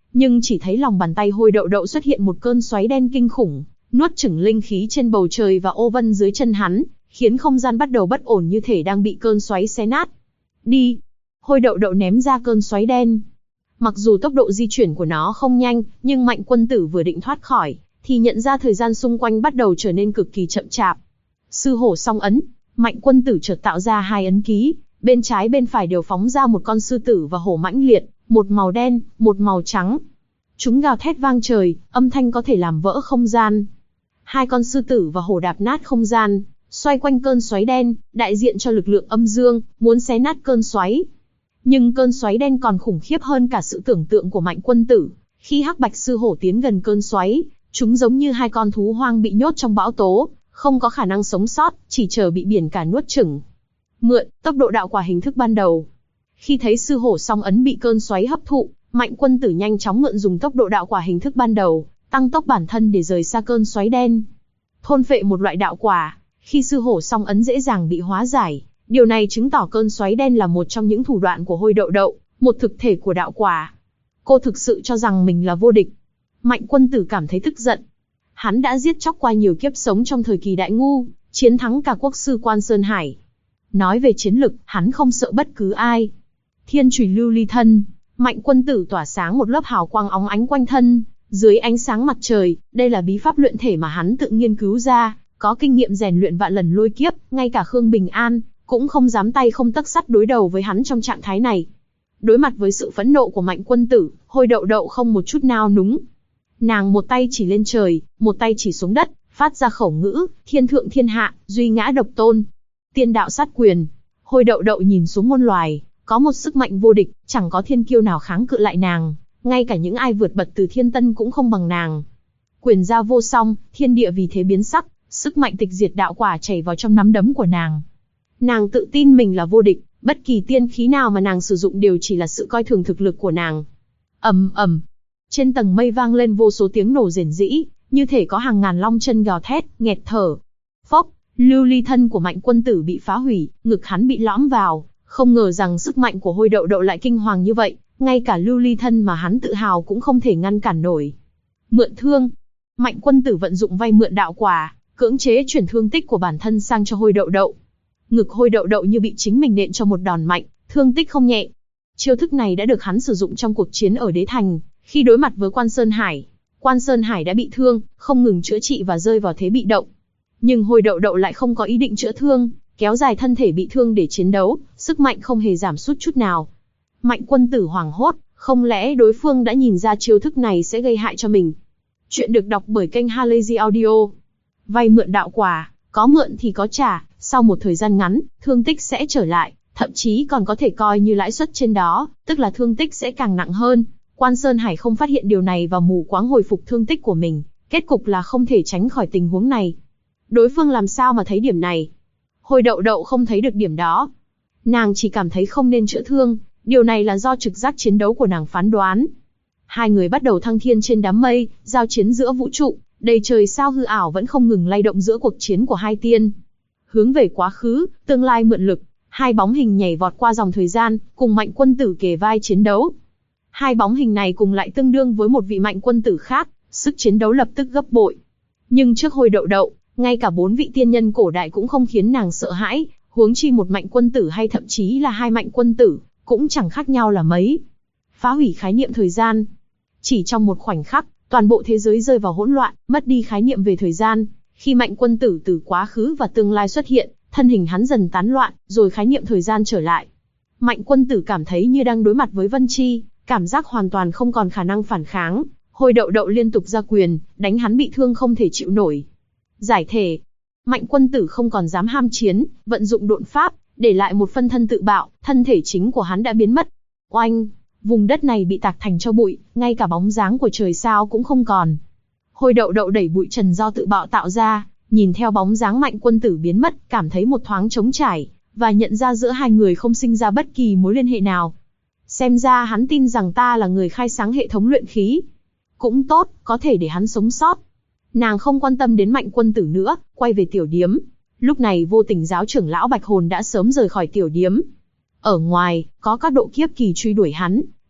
nhưng chỉ thấy lòng bàn tay Hôi Đậu Đậu xuất hiện một cơn xoáy đen kinh khủng, nuốt chửng linh khí trên bầu trời và ô vân dưới chân hắn, khiến không gian bắt đầu bất ổn như thể đang bị cơn xoáy xé nát. Đi! Hôi Đậu Đậu ném ra cơn xoáy đen. Mặc dù tốc độ di chuyển của nó không nhanh, nhưng Mạnh Quân Tử vừa định thoát khỏi, thì nhận ra thời gian xung quanh bắt đầu trở nên cực kỳ chậm chạp. Sư hổ song ấn, Mạnh Quân Tử chợt tạo ra 2 ấn ký, bên trái bên phải đều phóng ra một con sư tử và hổ mãnh liệt, một màu đen, một màu trắng. Chúng gào thét vang trời, âm thanh có thể làm vỡ không gian. 2 con sư tử và hổ đạp nát không gian, xoay quanh cơn xoáy đen, đại diện cho lực lượng âm dương, muốn xé nát cơn xoáy. Nhưng cơn xoáy đen còn khủng khiếp hơn cả sự tưởng tượng của Mạnh Quân Tử. Khi hắc bạch sư hổ tiến gần cơn xoáy, chúng giống như 2 con thú hoang bị nhốt trong bão tố, không có khả năng sống sót, chỉ chờ bị biển cả nuốt chửng. Mượn tốc độ đạo quả hình thức ban đầu. Khi thấy sư hổ song ấn bị cơn xoáy hấp thụ, Mạnh Quân Tử nhanh chóng mượn dùng tốc độ đạo quả hình thức ban đầu, tăng tốc bản thân để rời xa cơn xoáy đen. Thôn phệ một loại đạo quả, khi sư hổ song ấn dễ dàng bị hóa giải, điều này chứng tỏ cơn xoáy đen là một trong những thủ đoạn của Hôi Đậu Đậu, một thực thể của đạo quả. Cô thực sự cho rằng mình là vô địch. Mạnh Quân Tử cảm thấy tức giận. Hắn đã giết chóc qua nhiều kiếp sống trong thời kỳ Đại Ngu, chiến thắng cả quốc sư Quan Sơn Hải. Nói về chiến lực, hắn không sợ bất cứ ai. Thiên chùy lưu ly thân, Mạnh Quân Tử tỏa sáng một lớp hào quang óng ánh quanh thân, dưới ánh sáng mặt trời, đây là bí pháp luyện thể mà hắn tự nghiên cứu ra, có kinh nghiệm rèn luyện vạn lần lôi kiếp, ngay cả Khương Bình An cũng không dám tay không tấc sắt đối đầu với hắn trong trạng thái này. Đối mặt với sự phẫn nộ của Mạnh Quân Tử, Hôi Đậu Đậu không một chút nao núng. Nàng một tay chỉ lên trời, một tay chỉ xuống đất, phát ra khẩu ngữ, thiên thượng thiên hạ, duy ngã độc tôn. Tiên đạo sát quyền. Hôi Đậu Đậu nhìn xuống muôn loài, có một sức mạnh vô địch, chẳng có thiên kiêu nào kháng cự lại nàng, ngay cả những ai vượt bật từ thiên tân cũng không bằng nàng. Quyền ra vô song, thiên địa vì thế biến sắc, sức mạnh tịch diệt đạo quả chảy vào trong nắm đấm của nàng. Nàng tự tin mình là vô địch, bất kỳ tiên khí nào mà nàng sử dụng đều chỉ là sự coi thường thực lực của nàng. Ầm ầm. Trên tầng mây vang lên vô số tiếng nổ rền rĩ, như thể có hàng ngàn long chân gào thét, nghẹt thở. Phốc, lưu ly thân của Mạnh Quân Tử bị phá hủy, ngực hắn bị lõm vào, không ngờ rằng sức mạnh của Hôi Đậu Đậu lại kinh hoàng như vậy, ngay cả lưu ly thân mà hắn tự hào cũng không thể ngăn cản nổi. Mượn thương. Mạnh Quân Tử vận dụng vay mượn đạo quả, cưỡng chế chuyển thương tích của bản thân sang cho Hôi Đậu Đậu. Ngực Hôi Đậu Đậu như bị chính mình nện cho một đòn mạnh, thương tích không nhẹ. Chiêu thức này đã được hắn sử dụng trong cuộc chiến ở Đế Thành, khi đối mặt với Quan Sơn Hải. Quan Sơn Hải đã bị thương, không ngừng chữa trị và rơi vào thế bị động. Nhưng Hôi Đậu Đậu lại không có ý định chữa thương, kéo dài thân thể bị thương để chiến đấu, sức mạnh không hề giảm sút chút nào. Mạnh Quân Tử hoảng hốt, không lẽ đối phương đã nhìn ra chiêu thức này sẽ gây hại cho mình. Chuyện được đọc bởi kênh Halazy Audio. Vay mượn đạo quả, có mượn thì có trả, sau một thời gian ngắn, thương tích sẽ trở lại, thậm chí còn có thể coi như lãi suất trên đó, tức là thương tích sẽ càng nặng hơn. Quan Sơn Hải không phát hiện điều này và mù quáng hồi phục thương tích của mình, kết cục là không thể tránh khỏi tình huống này. Đối phương làm sao mà thấy điểm này? Hôi Đậu Đậu không thấy được điểm đó. Nàng chỉ cảm thấy không nên chữa thương, điều này là do trực giác chiến đấu của nàng phán đoán. Hai người bắt đầu thăng thiên trên đám mây, giao chiến giữa vũ trụ, đầy trời sao hư ảo vẫn không ngừng lay động giữa cuộc chiến của hai tiên. Hướng về quá khứ, tương lai mượn lực, hai bóng hình nhảy vọt qua dòng thời gian, cùng Mạnh Quân Tử kề vai chiến đấu. Hai bóng hình này cùng lại tương đương với một vị Mạnh Quân Tử khác, sức chiến đấu lập tức gấp bội. Nhưng trước Hôi Đậu Đậu, ngay cả 4 vị tiên nhân cổ đại cũng không khiến nàng sợ hãi, huống chi một Mạnh Quân Tử hay thậm chí là hai Mạnh Quân Tử, cũng chẳng khác nhau là mấy. Phá hủy khái niệm thời gian. Chỉ trong một khoảnh khắc, toàn bộ thế giới rơi vào hỗn loạn, mất đi khái niệm về thời gian. Khi Mạnh Quân Tử từ quá khứ và tương lai xuất hiện, thân hình hắn dần tán loạn, rồi khái niệm thời gian trở lại. Mạnh Quân Tử cảm thấy như đang đối mặt với Vân Chi, cảm giác hoàn toàn không còn khả năng phản kháng. Hôi Đậu Đậu liên tục ra quyền, đánh hắn bị thương không thể chịu nổi. Giải thể. Mạnh Quân Tử không còn dám ham chiến, vận dụng độn pháp, để lại một phân thân tự bạo, thân thể chính của hắn đã biến mất. Oanh! Vùng đất này bị tạc thành tro bụi, ngay cả bóng dáng của trời sao cũng không còn. Hôi Đậu Đậu đẩy bụi trần do tự bạo tạo ra, nhìn theo bóng dáng Mạnh Quân Tử biến mất, cảm thấy một thoáng trống trải, và nhận ra giữa hai người không sinh ra bất kỳ mối liên hệ nào. Xem ra hắn tin rằng ta là người khai sáng hệ thống luyện khí. Cũng tốt, có thể để hắn sống sót. Nàng không quan tâm đến Mạnh Quân Tử nữa, quay về tiểu điếm. Lúc này Vô Tình giáo trưởng lão Bạch Hồn đã sớm rời khỏi tiểu điếm. Ở ngoài, có các độ kiếp kỳ truy đuổi hắn.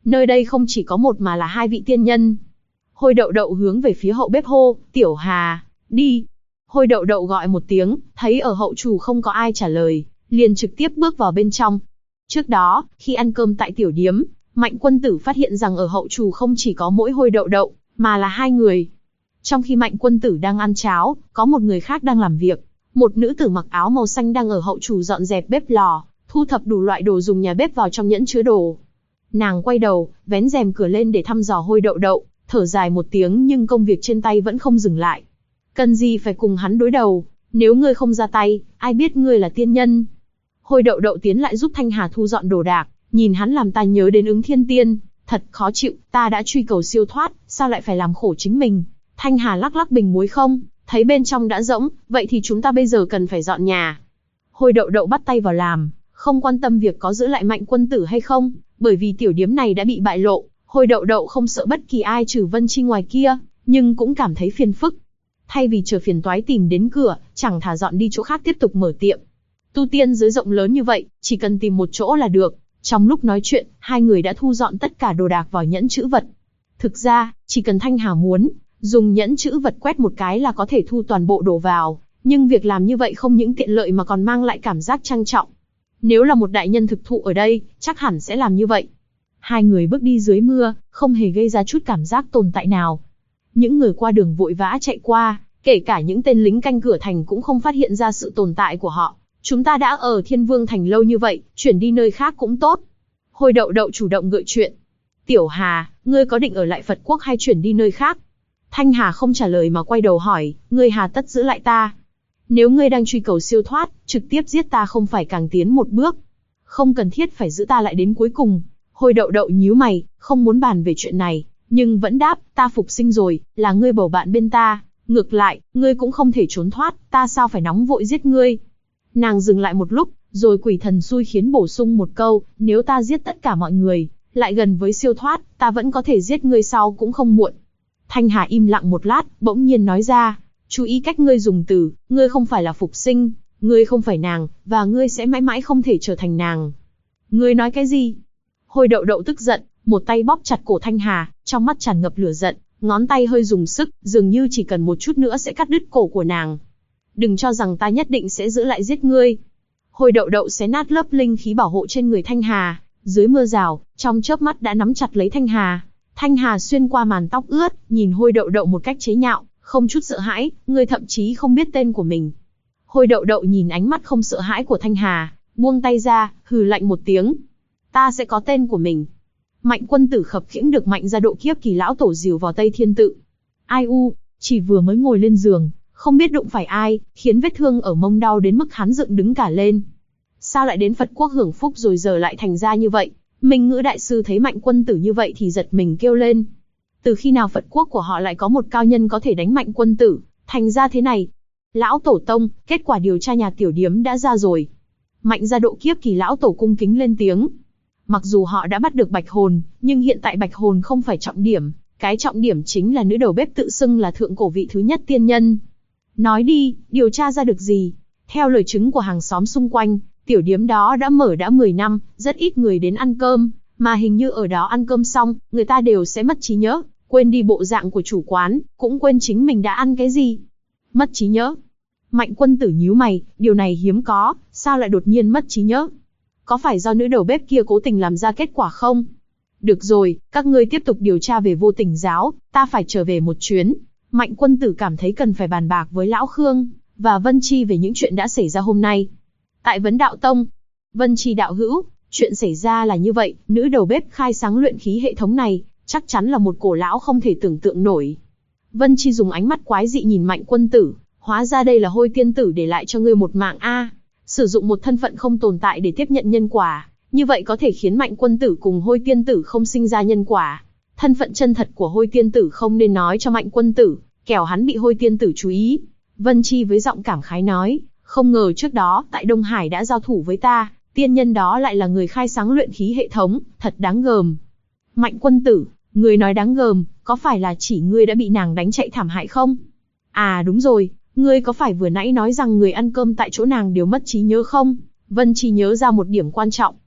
nơi đây không chỉ có một mà là hai vị tiên nhân. Hôi đậu đậu hướng về phía hậu bếp hô, Tiểu Hà, đi. Hôi đậu đậu gọi một tiếng, thấy ở hậu trù không có ai trả lời, liền trực tiếp bước vào bên trong. Trước đó, khi ăn cơm tại tiểu điếm, Mạnh Quân Tử phát hiện rằng ở hậu trù không chỉ có mỗi hôi đậu đậu, mà là hai người. Trong khi Mạnh Quân Tử đang ăn cháo, có một người khác đang làm việc. Một nữ tử mặc áo màu xanh đang ở hậu trù dọn dẹp bếp lò, thu thập đủ loại đồ dùng nhà bếp vào trong nhẫn chứa đồ. Nàng quay đầu, vén rèm cửa lên để thăm dò hôi đậu đậu, thở dài một tiếng nhưng công việc trên tay vẫn không dừng lại. Cần gì phải cùng hắn đối đầu, nếu ngươi không ra tay, ai biết ngươi là tiên nhân. Hôi đậu đậu tiến lại giúp Thanh Hà thu dọn đồ đạc, nhìn hắn làm ta nhớ đến Ứng Thiên Tiên, thật khó chịu, ta đã truy cầu siêu thoát, sao lại phải làm khổ chính mình. Thanh Hà lắc lắc bình muối không, thấy bên trong đã rỗng, vậy thì chúng ta bây giờ cần phải dọn nhà. Hôi đậu đậu bắt tay vào làm, không quan tâm việc có giữ lại Mạnh Quân Tử hay không, bởi vì tiểu điếm này đã bị bại lộ, hôi đậu đậu không sợ bất kỳ ai trừ Vân Chi ngoài kia, nhưng cũng cảm thấy phiền phức. Thay vì chờ phiền toái tìm đến cửa, chẳng thà dọn đi chỗ khác tiếp tục mở tiệm. Tu tiên giới rộng lớn như vậy, chỉ cần tìm một chỗ là được. Trong lúc nói chuyện, hai người đã thu dọn tất cả đồ đạc vào nhẫn trữ vật. Thực ra, chỉ cần Thanh Hà muốn, dùng nhẫn trữ vật quét một cái là có thể thu toàn bộ đồ vào, nhưng việc làm như vậy không những tiện lợi mà còn mang lại cảm giác trang trọng. Nếu là một đại nhân thực thụ ở đây, chắc hẳn sẽ làm như vậy. Hai người bước đi dưới mưa, không hề gây ra chút cảm giác tồn tại nào. Những người qua đường vội vã chạy qua, kể cả những tên lính canh cửa thành cũng không phát hiện ra sự tồn tại của họ. Chúng ta đã ở Thiên Vương Thành lâu như vậy, chuyển đi nơi khác cũng tốt. Hôi đậu đậu chủ động gợi chuyện. Tiểu Hà, ngươi có định ở lại Phật Quốc hay chuyển đi nơi khác? Thanh Hà không trả lời mà quay đầu hỏi, ngươi hà tất giữ lại ta? Nếu ngươi đang truy cầu siêu thoát, trực tiếp giết ta không phải càng tiến một bước? Không cần thiết phải giữ ta lại đến cuối cùng. Hôi đậu đậu nhíu mày, không muốn bàn về chuyện này, nhưng vẫn đáp, ta phục sinh rồi, là ngươi bầu bạn bên ta. Ngược lại, ngươi cũng không thể trốn thoát, ta sao phải nóng vội giết ngươi? Nàng dừng lại một lúc, rồi quỷ thần xui khiến bổ sung một câu, nếu ta giết tất cả mọi người, lại gần với siêu thoát, ta vẫn có thể giết ngươi sau cũng không muộn. Thanh Hà im lặng một lát, bỗng nhiên nói ra, chú ý cách ngươi dùng từ, ngươi không phải là phục sinh, ngươi không phải nàng, và ngươi sẽ mãi mãi không thể trở thành nàng. Ngươi nói cái gì? Hôi đậu đậu tức giận, một tay bóp chặt cổ Thanh Hà, trong mắt tràn ngập lửa giận, ngón tay hơi dùng sức, dường như chỉ cần một chút nữa sẽ cắt đứt cổ của nàng. Đừng cho rằng ta nhất định sẽ giữ lại giết ngươi. Hôi đậu đậu xé nát lớp linh khí bảo hộ trên người Thanh Hà, dưới mưa rào, trong chớp mắt đã nắm chặt lấy Thanh Hà. Thanh Hà xuyên qua màn tóc ướt, nhìn hôi đậu đậu một cách chế nhạo, không chút sợ hãi, ngươi thậm chí không biết tên của mình. Hôi đậu đậu nhìn ánh mắt không sợ hãi của Thanh Hà, buông tay ra, hừ lạnh một tiếng. Ta sẽ có tên của mình. Mạnh Quân Tử khập khiễng được Mạnh gia độ kiếp kỳ lão tổ dìu vào Tây Thiên Tự. Ai u, chỉ vừa mới ngồi lên giường, không biết đụng phải ai, khiến vết thương ở mông đau đến mức hắn dựng đứng cả lên. Sao lại đến Phật Quốc hưởng phúc rồi giờ lại thành ra như vậy? Minh Ngữ đại sư thấy Mạnh Quân Tử như vậy thì giật mình kêu lên. Từ khi nào Phật Quốc của họ lại có một cao nhân có thể đánh Mạnh Quân Tử, thành ra thế này? Lão tổ tông, kết quả điều tra nhà tiểu điếm đã ra rồi. Mạnh gia độ kiếp kỳ lão tổ cung kính lên tiếng. Mặc dù họ đã bắt được Bạch Hồn, nhưng hiện tại Bạch Hồn không phải trọng điểm, cái trọng điểm chính là nữ đầu bếp tự xưng là thượng cổ vị thứ nhất tiên nhân. Nói đi, điều tra ra được gì? Theo lời chứng của hàng xóm xung quanh, tiểu điếm đó đã mở đã 10 năm, rất ít người đến ăn cơm, mà hình như ở đó ăn cơm xong, người ta đều sẽ mất trí nhớ, quên đi bộ dạng của chủ quán, cũng quên chính mình đã ăn cái gì. Mất trí nhớ. Mạnh Quân Tử nhíu mày, điều này hiếm có, sao lại đột nhiên mất trí nhớ? Có phải do nữ đầu bếp kia cố tình làm ra kết quả không? Được rồi, các ngươi tiếp tục điều tra về Vô Tình giáo, ta phải trở về một chuyến. Mạnh Quân Tử cảm thấy cần phải bàn bạc với Lão Khương và Vân Chi về những chuyện đã xảy ra hôm nay. Tại Vấn Đạo Tông, Vân Chi đạo hữu, chuyện xảy ra là như vậy, nữ đầu bếp khai sáng luyện khí hệ thống này, chắc chắn là một cổ lão không thể tưởng tượng nổi. Vân Chi dùng ánh mắt quái dị nhìn Mạnh Quân Tử, hóa ra đây là Hôi tiên tử để lại cho ngươi một mạng a. Sử dụng một thân phận không tồn tại để tiếp nhận nhân quả, như vậy có thể khiến Mạnh Quân Tử cùng Hôi tiên tử không sinh ra nhân quả. Thân phận chân thật của Hôi tiên tử không nên nói cho Mạnh Quân Tử, kẻo hắn bị Hôi tiên tử chú ý. Vân Chi với giọng cảm khái nói, không ngờ trước đó tại Đông Hải đã giao thủ với ta, tiên nhân đó lại là người khai sáng luyện khí hệ thống, thật đáng gờm. Mạnh Quân Tử, người nói đáng gờm, có phải là chỉ ngươi đã bị nàng đánh chạy thảm hại không? À đúng rồi, ngươi có phải vừa nãy nói rằng người ăn cơm tại chỗ nàng đều mất trí nhớ không? Vân Chi nhớ ra một điểm quan trọng.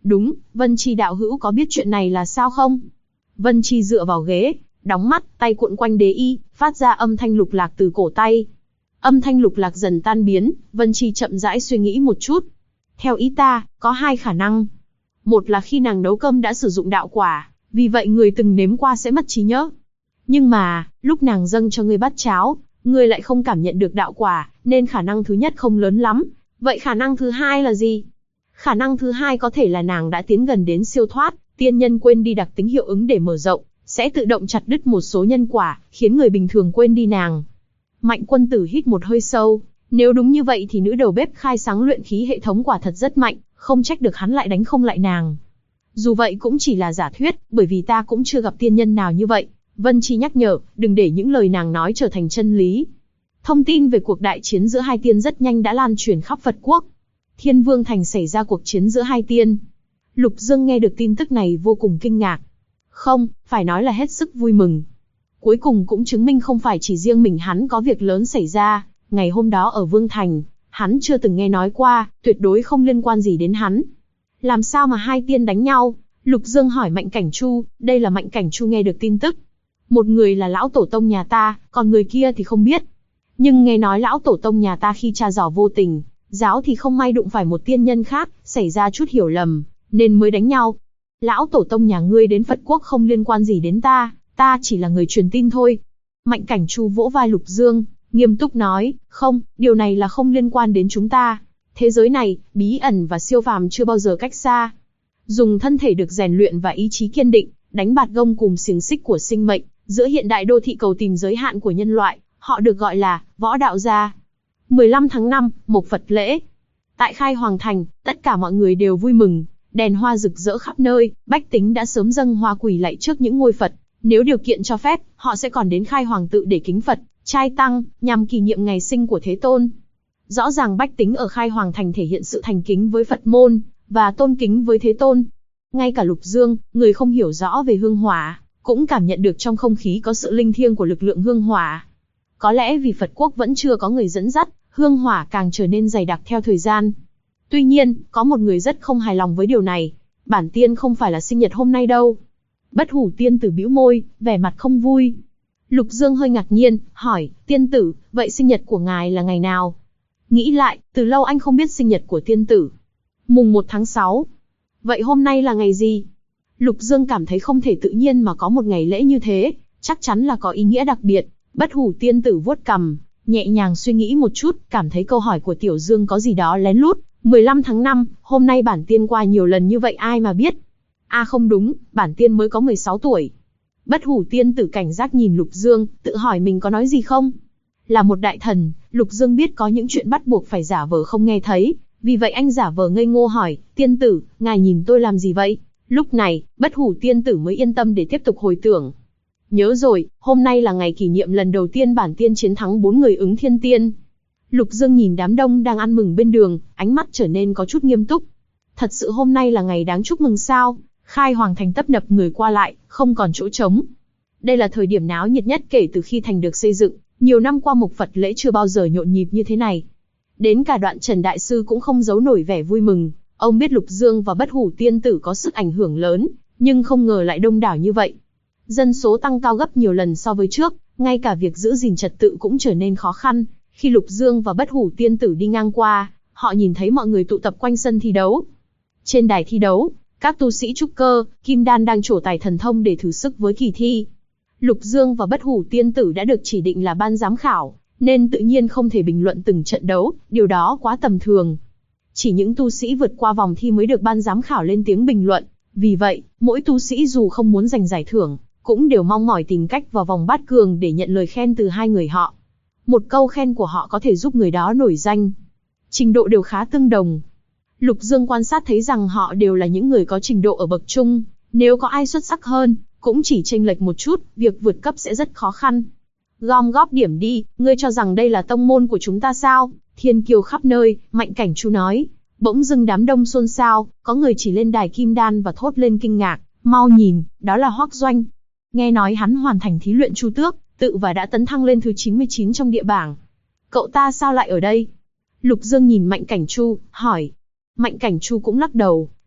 Đúng, Vân Chi đạo hữu có biết chuyện này là sao không? Vân Chi dựa vào ghế, đóng mắt, tay cuộn quanh đế y, phát ra âm thanh lục lạc từ cổ tay. Âm thanh lục lạc dần tan biến, Vân Chi chậm rãi suy nghĩ một chút. Theo ý ta, có hai khả năng. Một là khi nàng nấu cơm đã sử dụng đạo quả, vì vậy người từng nếm qua sẽ mất trí nhớ. Nhưng mà, lúc nàng dâng cho ngươi bát cháo, ngươi lại không cảm nhận được đạo quả, nên khả năng thứ nhất không lớn lắm. Vậy khả năng thứ hai là gì? Khả năng thứ hai có thể là nàng đã tiến gần đến siêu thoát, tiên nhân quên đi đặc tính hiệu ứng để mở rộng, sẽ tự động chặt đứt một số nhân quả, khiến người bình thường quên đi nàng. Mạnh Quân Tử hít một hơi sâu, nếu đúng như vậy thì nữ đầu bếp khai sáng luyện khí hệ thống quả thật rất mạnh, không trách được hắn lại đánh không lại nàng. Dù vậy cũng chỉ là giả thuyết, bởi vì ta cũng chưa gặp tiên nhân nào như vậy. Vân Chi nhắc nhở, đừng để những lời nàng nói trở thành chân lý. Thông tin về cuộc đại chiến giữa hai tiên rất nhanh đã lan truyền khắp Phật quốc. Thiên Vương Thành xảy ra cuộc chiến giữa hai tiên. Lục Dương nghe được tin tức này vô cùng kinh ngạc. Không, phải nói là hết sức vui mừng. Cuối cùng cũng chứng minh không phải chỉ riêng mình hắn có việc lớn xảy ra. Ngày hôm đó ở Vương Thành, hắn chưa từng nghe nói qua, tuyệt đối không liên quan gì đến hắn. Làm sao mà hai tiên đánh nhau? Lục Dương hỏi Mạnh Cảnh Chu, đây là Mạnh Cảnh Chu nghe được tin tức. Một người là lão tổ tông nhà ta, còn người kia thì không biết. Nhưng nghe nói lão tổ tông nhà ta khi tra dò vô tình, giáo thì không may đụng phải một tiên nhân khác, xảy ra chút hiểu lầm, nên mới đánh nhau. Lão tổ tông nhà ngươi đến Phật quốc không liên quan gì đến ta chỉ là người truyền tin thôi. Mạnh Cảnh Chu vỗ vai Lục Dương, nghiêm túc nói, không, điều này là không liên quan đến chúng ta. Thế giới này, bí ẩn và siêu phàm chưa bao giờ cách xa. Dùng thân thể được rèn luyện và ý chí kiên định, đánh bạt gông cùm xiềng xích của sinh mệnh, giữa hiện đại đô thị cầu tìm giới hạn của nhân loại, họ được gọi là võ đạo gia. 15 tháng 5, Mộc Phật lễ. Tại Khai Hoàng Thành, tất cả mọi người đều vui mừng, đèn hoa rực rỡ khắp nơi, bách tính đã sớm dâng hoa quỳ lạy trước những ngôi Phật. Nếu điều kiện cho phép, họ sẽ còn đến Khai Hoàng tự để kính Phật, trai tăng, nhằm kỷ niệm ngày sinh của Thế Tôn. Rõ ràng bách tính ở Khai Hoàng Thành thể hiện sự thành kính với Phật môn, và tôn kính với Thế Tôn. Ngay cả Lục Dương, người không hiểu rõ về hương hỏa, cũng cảm nhận được trong không khí có sự linh thiêng của lực lượng hương hỏa. Có lẽ vì Phật quốc vẫn chưa có người dẫn dắt, hương hỏa càng trở nên dày đặc theo thời gian. Tuy nhiên, có một người rất không hài lòng với điều này. Bản tiên không phải là sinh nhật hôm nay đâu. Bất Hủ tiên tử bĩu môi, vẻ mặt không vui. Lục Dương hơi ngạc nhiên, hỏi, tiên tử, vậy sinh nhật của ngài là ngày nào? Nghĩ lại, từ lâu anh không biết sinh nhật của tiên tử. Mùng 1 tháng 6. Vậy hôm nay là ngày gì? Lục Dương cảm thấy không thể tự nhiên mà có một ngày lễ như thế, chắc chắn là có ý nghĩa đặc biệt. Bất Hủ tiên tử vuốt cằm, nhẹ nhàng suy nghĩ một chút, cảm thấy câu hỏi của Tiểu Dương có gì đó lén lút. 15 tháng 5, hôm nay bản tiên qua nhiều lần như vậy ai mà biết. Không đúng, bản tiên mới có 16 tuổi. Bất Hủ tiên tử cảnh giác nhìn Lục Dương, tự hỏi mình có nói gì không? Là một đại thần, Lục Dương biết có những chuyện bắt buộc phải giả vờ không nghe thấy, vì vậy anh giả vờ ngây ngô hỏi, tiên tử, ngài nhìn tôi làm gì vậy? Lúc này, Bất Hủ tiên tử mới yên tâm để tiếp tục hồi tưởng. Nhớ rồi, hôm nay là ngày kỷ niệm lần đầu tiên bản tiên chiến thắng 4 người ứng thiên tiên. Lục Dương nhìn đám đông đang ăn mừng bên đường, ánh mắt trở nên có chút nghiêm túc. Thật sự hôm nay là ngày đáng chúc mừng sao? Khai Hoàng Thành tấp nập người qua lại, không còn chỗ trống. Đây là thời điểm náo nhiệt nhất kể từ khi thành được xây dựng. Nhiều năm qua Mộc Phật lễ chưa bao giờ nhộn nhịp như thế này. Đến cả Đoạn Trần Đại Sư cũng không giấu nổi vẻ vui mừng. Ông biết Lục Dương và Bất Hủ tiên tử có sức ảnh hưởng lớn, nhưng không ngờ lại đông đảo như vậy. Dân số tăng cao gấp nhiều lần so với trước, ngay cả việc giữ gìn trật tự cũng trở nên khó khăn. Khi Lục Dương và Bất Hủ tiên tử đi ngang qua, họ nhìn thấy mọi người tụ tập quanh sân thi đấu. Trên đài thi đấu, các tu sĩ trúc cơ, kim đan đang trổ tài thần thông để thử sức với kỳ thi. Lục Dương và Bất Hủ tiên tử đã được chỉ định là ban giám khảo, nên tự nhiên không thể bình luận từng trận đấu, điều đó quá tầm thường. Chỉ những tu sĩ vượt qua vòng thi mới được ban giám khảo lên tiếng bình luận, vì vậy, mỗi tu sĩ dù không muốn giành giải thưởng, cũng đều mong mỏi tìm cách vào vòng bát cường để nhận lời khen từ hai người họ. Một câu khen của họ có thể giúp người đó nổi danh. Trình độ đều khá tương đồng. Lục Dương quan sát thấy rằng họ đều là những người có trình độ ở bậc trung, nếu có ai xuất sắc hơn, cũng chỉ chênh lệch một chút, việc vượt cấp sẽ rất khó khăn. Gom góp điểm đi, ngươi cho rằng đây là tông môn của chúng ta sao? Thiên kiêu khắp nơi, Mạnh Cảnh Chu nói. Bỗng dưng đám đông xôn xao, có người chỉ lên đài kim đan và thốt lên kinh ngạc, mau nhìn, đó là Hoắc Doanh. Nghe nói hắn hoàn thành thí luyện Chu Tước, tự và đã tấn thăng lên thứ 99 trong địa bảng. Cậu ta sao lại ở đây? Lục Dương nhìn Mạnh Cảnh Chu, hỏi. Mạnh Cảnh Chu cũng lắc đầu,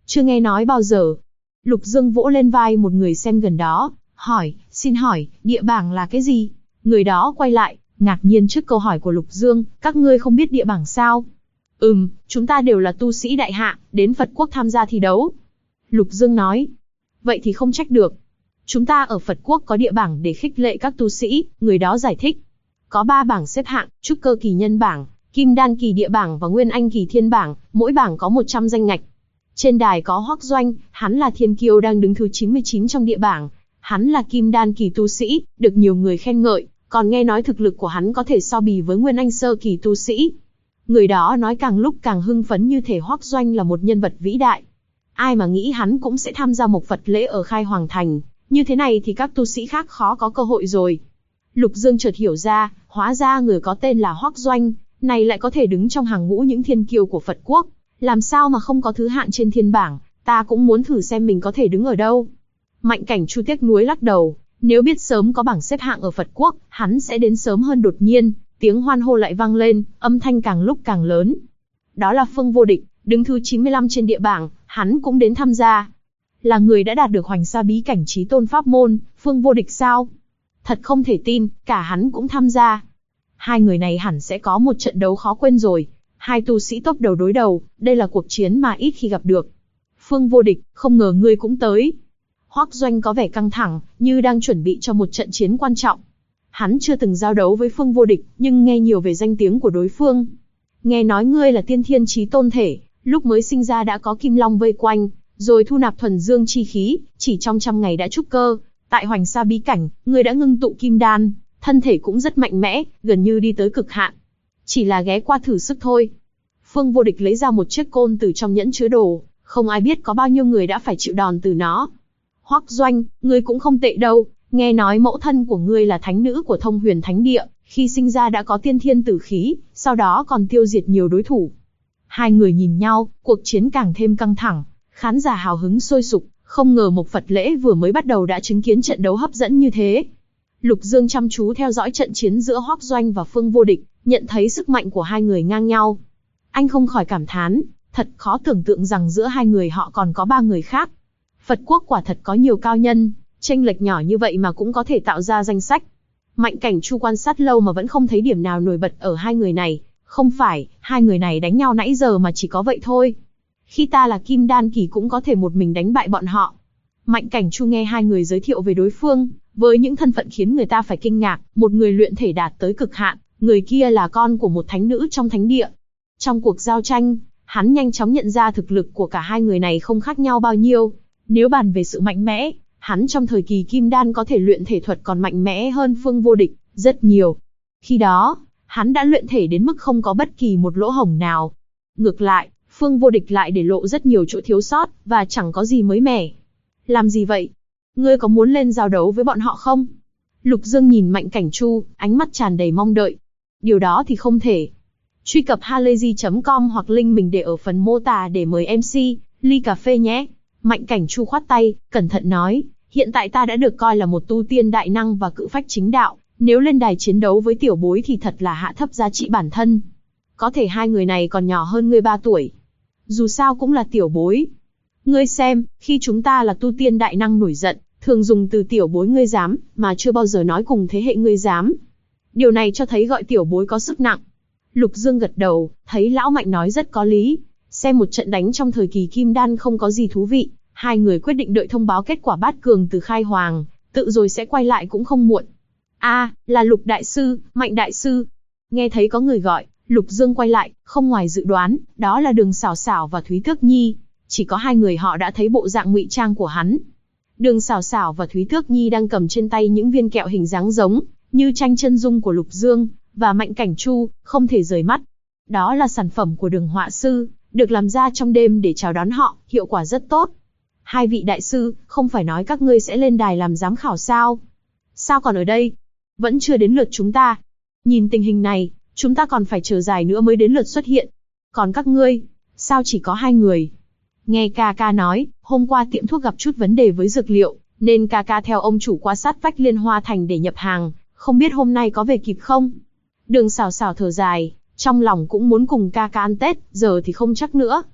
Chưa nghe nói bao giờ. Lục Dương vỗ lên vai một người xem gần đó, hỏi, xin hỏi, địa bảng là cái gì? Người đó quay lại, ngạc nhiên trước câu hỏi của Lục Dương, các ngươi không biết địa bảng sao? Chúng ta đều là tu sĩ đại hạ, đến Phật quốc tham gia thi đấu. Lục Dương nói, vậy thì không trách được. Chúng ta ở Phật quốc có địa bảng để khích lệ các tu sĩ, người đó giải thích. Có 3 bảng xếp hạng, trúc cơ kỳ nhân bảng, kim đan kỳ địa bảng và nguyên anh kỳ thiên bảng, mỗi bảng có 100 danh ngạch. Trên đài có Hoắc Doanh, hắn là thiên kiêu đang đứng thứ 99 trong địa bảng. Hắn là kim đan kỳ tu sĩ, được nhiều người khen ngợi, còn nghe nói thực lực của hắn có thể so bì với nguyên anh sơ kỳ tu sĩ. Người đó nói càng lúc càng hưng phấn như thể Hoắc Doanh là một nhân vật vĩ đại. Ai mà nghĩ hắn cũng sẽ tham gia một Phật lễ ở Khai Hoàng Thành, như thế này thì các tu sĩ khác khó có cơ hội rồi. Lục Dương chợt hiểu ra, hóa ra người có tên là Hoắc Doanh, này lại có thể đứng trong hàng ngũ những thiên kiêu của Phật quốc. Làm sao mà không có thứ hạng trên thiên bảng, ta cũng muốn thử xem mình có thể đứng ở đâu. Mạnh Cảnh Chu tiếc nuối lắc đầu, nếu biết sớm có bảng xếp hạng ở Phật quốc, hắn sẽ đến sớm hơn. Đột nhiên, tiếng hoan hô lại vang lên, âm thanh càng lúc càng lớn. Đó là Phương Vô Địch, đứng thứ 95 trên địa bảng, hắn cũng đến tham gia. Là người đã đạt được Hoành Sa bí cảnh chí tôn pháp môn, Phương Vô Địch sao? Thật không thể tin, cả hắn cũng tham gia. Hai người này hẳn sẽ có một trận đấu khó quên rồi. Hai tu sĩ top đầu đối đầu, đây là cuộc chiến mà ít khi gặp được. Phương Vô Địch, không ngờ ngươi cũng tới. Hoắc Doanh có vẻ căng thẳng, như đang chuẩn bị cho một trận chiến quan trọng. Hắn chưa từng giao đấu với Phương Vô Địch, nhưng nghe nhiều về danh tiếng của đối phương. Nghe nói ngươi là tiên thiên chí tôn thể, lúc mới sinh ra đã có kim long vây quanh, rồi thu nạp thuần dương chi khí, chỉ trong 100 ngày đã trúc cơ. Tại Hoành Sa bí cảnh, ngươi đã ngưng tụ kim đan, thân thể cũng rất mạnh mẽ, gần như đi tới cực hạn. Chỉ là ghé qua thử sức thôi. Phương Vô Địch lấy ra một chiếc côn từ trong nhẫn chứa đồ, không ai biết có bao nhiêu người đã phải chịu đòn từ nó. Hoắc Doanh, ngươi cũng không tệ đâu, nghe nói mẫu thân của ngươi là thánh nữ của Thông Huyền Thánh Địa, khi sinh ra đã có tiên thiên tử khí, sau đó còn tiêu diệt nhiều đối thủ. Hai người nhìn nhau, cuộc chiến càng thêm căng thẳng, khán giả hào hứng sôi sục, không ngờ một Phật lễ vừa mới bắt đầu đã chứng kiến trận đấu hấp dẫn như thế. Lục Dương chăm chú theo dõi trận chiến giữa Hoắc Doanh và Phương Vô Địch, nhận thấy sức mạnh của hai người ngang nhau. Anh không khỏi cảm thán, thật khó tưởng tượng rằng giữa hai người họ còn có 3 người khác. Phật quốc quả thật có nhiều cao nhân, chênh lệch nhỏ như vậy mà cũng có thể tạo ra danh sách. Mạnh Cảnh Chu quan sát lâu mà vẫn không thấy điểm nào nổi bật ở hai người này. Không phải, hai người này đánh nhau nãy giờ mà chỉ có vậy thôi. Khi ta là kim đan kỳ cũng có thể một mình đánh bại bọn họ. Mạnh Cảnh Chu nghe hai người giới thiệu về đối phương, với những thân phận khiến người ta phải kinh ngạc, một người luyện thể đạt tới cực hạn, người kia là con của một thánh nữ trong thánh địa. Trong cuộc giao tranh, hắn nhanh chóng nhận ra thực lực của cả hai người này không khác nhau bao nhiêu. Nếu bàn về sự mạnh mẽ, hắn trong thời kỳ kim đan có thể luyện thể thuật còn mạnh mẽ hơn Phương Vô Địch rất nhiều. Khi đó, hắn đã luyện thể đến mức không có bất kỳ một lỗ hổng nào. Ngược lại, Phương Vô Địch lại để lộ rất nhiều chỗ thiếu sót, và chẳng có gì mới mẻ. Làm gì vậy? Ngươi có muốn lên giao đấu với bọn họ không? Lục Dương nhìn Mạnh Cảnh Chu, ánh mắt tràn đầy mong đợi. Điều đó thì không thể. Truy cập halayzi.com hoặc link mình để ở phần mô tả để mời MC, ly cà phê nhé. Mạnh Cảnh Chu khoát tay, cẩn thận nói, hiện tại ta đã được coi là một tu tiên đại năng và cự phách chính đạo, nếu lên đài chiến đấu với tiểu bối thì thật là hạ thấp giá trị bản thân. Có thể hai người này còn nhỏ hơn ngươi 3 tuổi. Dù sao cũng là tiểu bối. Ngươi xem, khi chúng ta là tu tiên đại năng nổi giận, thường dùng từ tiểu bối ngươi dám, mà chưa bao giờ nói cùng thế hệ ngươi dám. Điều này cho thấy gọi tiểu bối có sức nặng. Lục Dương gật đầu, thấy lão Mạnh nói rất có lý. Xem một trận đánh trong thời kỳ kim đan không có gì thú vị, hai người quyết định đợi thông báo kết quả bát cường từ Khai Hoàng, tự rồi sẽ quay lại cũng không muộn. Là Lục đại sư, Mạnh đại sư. Nghe thấy có người gọi, Lục Dương quay lại, không ngoài dự đoán, đó là Đường Sảo Sảo và Thúy Tước Nhi. Chỉ có hai người họ đã thấy bộ dạng ngụy trang của hắn. Đường Sảo Sảo và Thúy Tước Nhi đang cầm trên tay những viên kẹo hình dáng giống như tranh chân dung của Lục Dương và Mạnh Cảnh Chu, không thể rời mắt. Đó là sản phẩm của Đường họa sư, được làm ra trong đêm để chào đón họ, hiệu quả rất tốt. Hai vị đại sư, không phải nói các ngươi sẽ lên đài làm giám khảo sao? Sao còn ở đây? Vẫn chưa đến lượt chúng ta. Nhìn tình hình này, chúng ta còn phải chờ dài nữa mới đến lượt xuất hiện. Còn các ngươi, sao chỉ có 2 người? Nghe ca ca nói, hôm qua tiệm thuốc gặp chút vấn đề với dược liệu, nên ca ca theo ông chủ qua sát vách Liên Hoa Thành để nhập hàng, không biết hôm nay có về kịp không? Đường Sảo Sảo thở dài, trong lòng cũng muốn cùng ca ca ăn Tết, giờ thì không chắc nữa.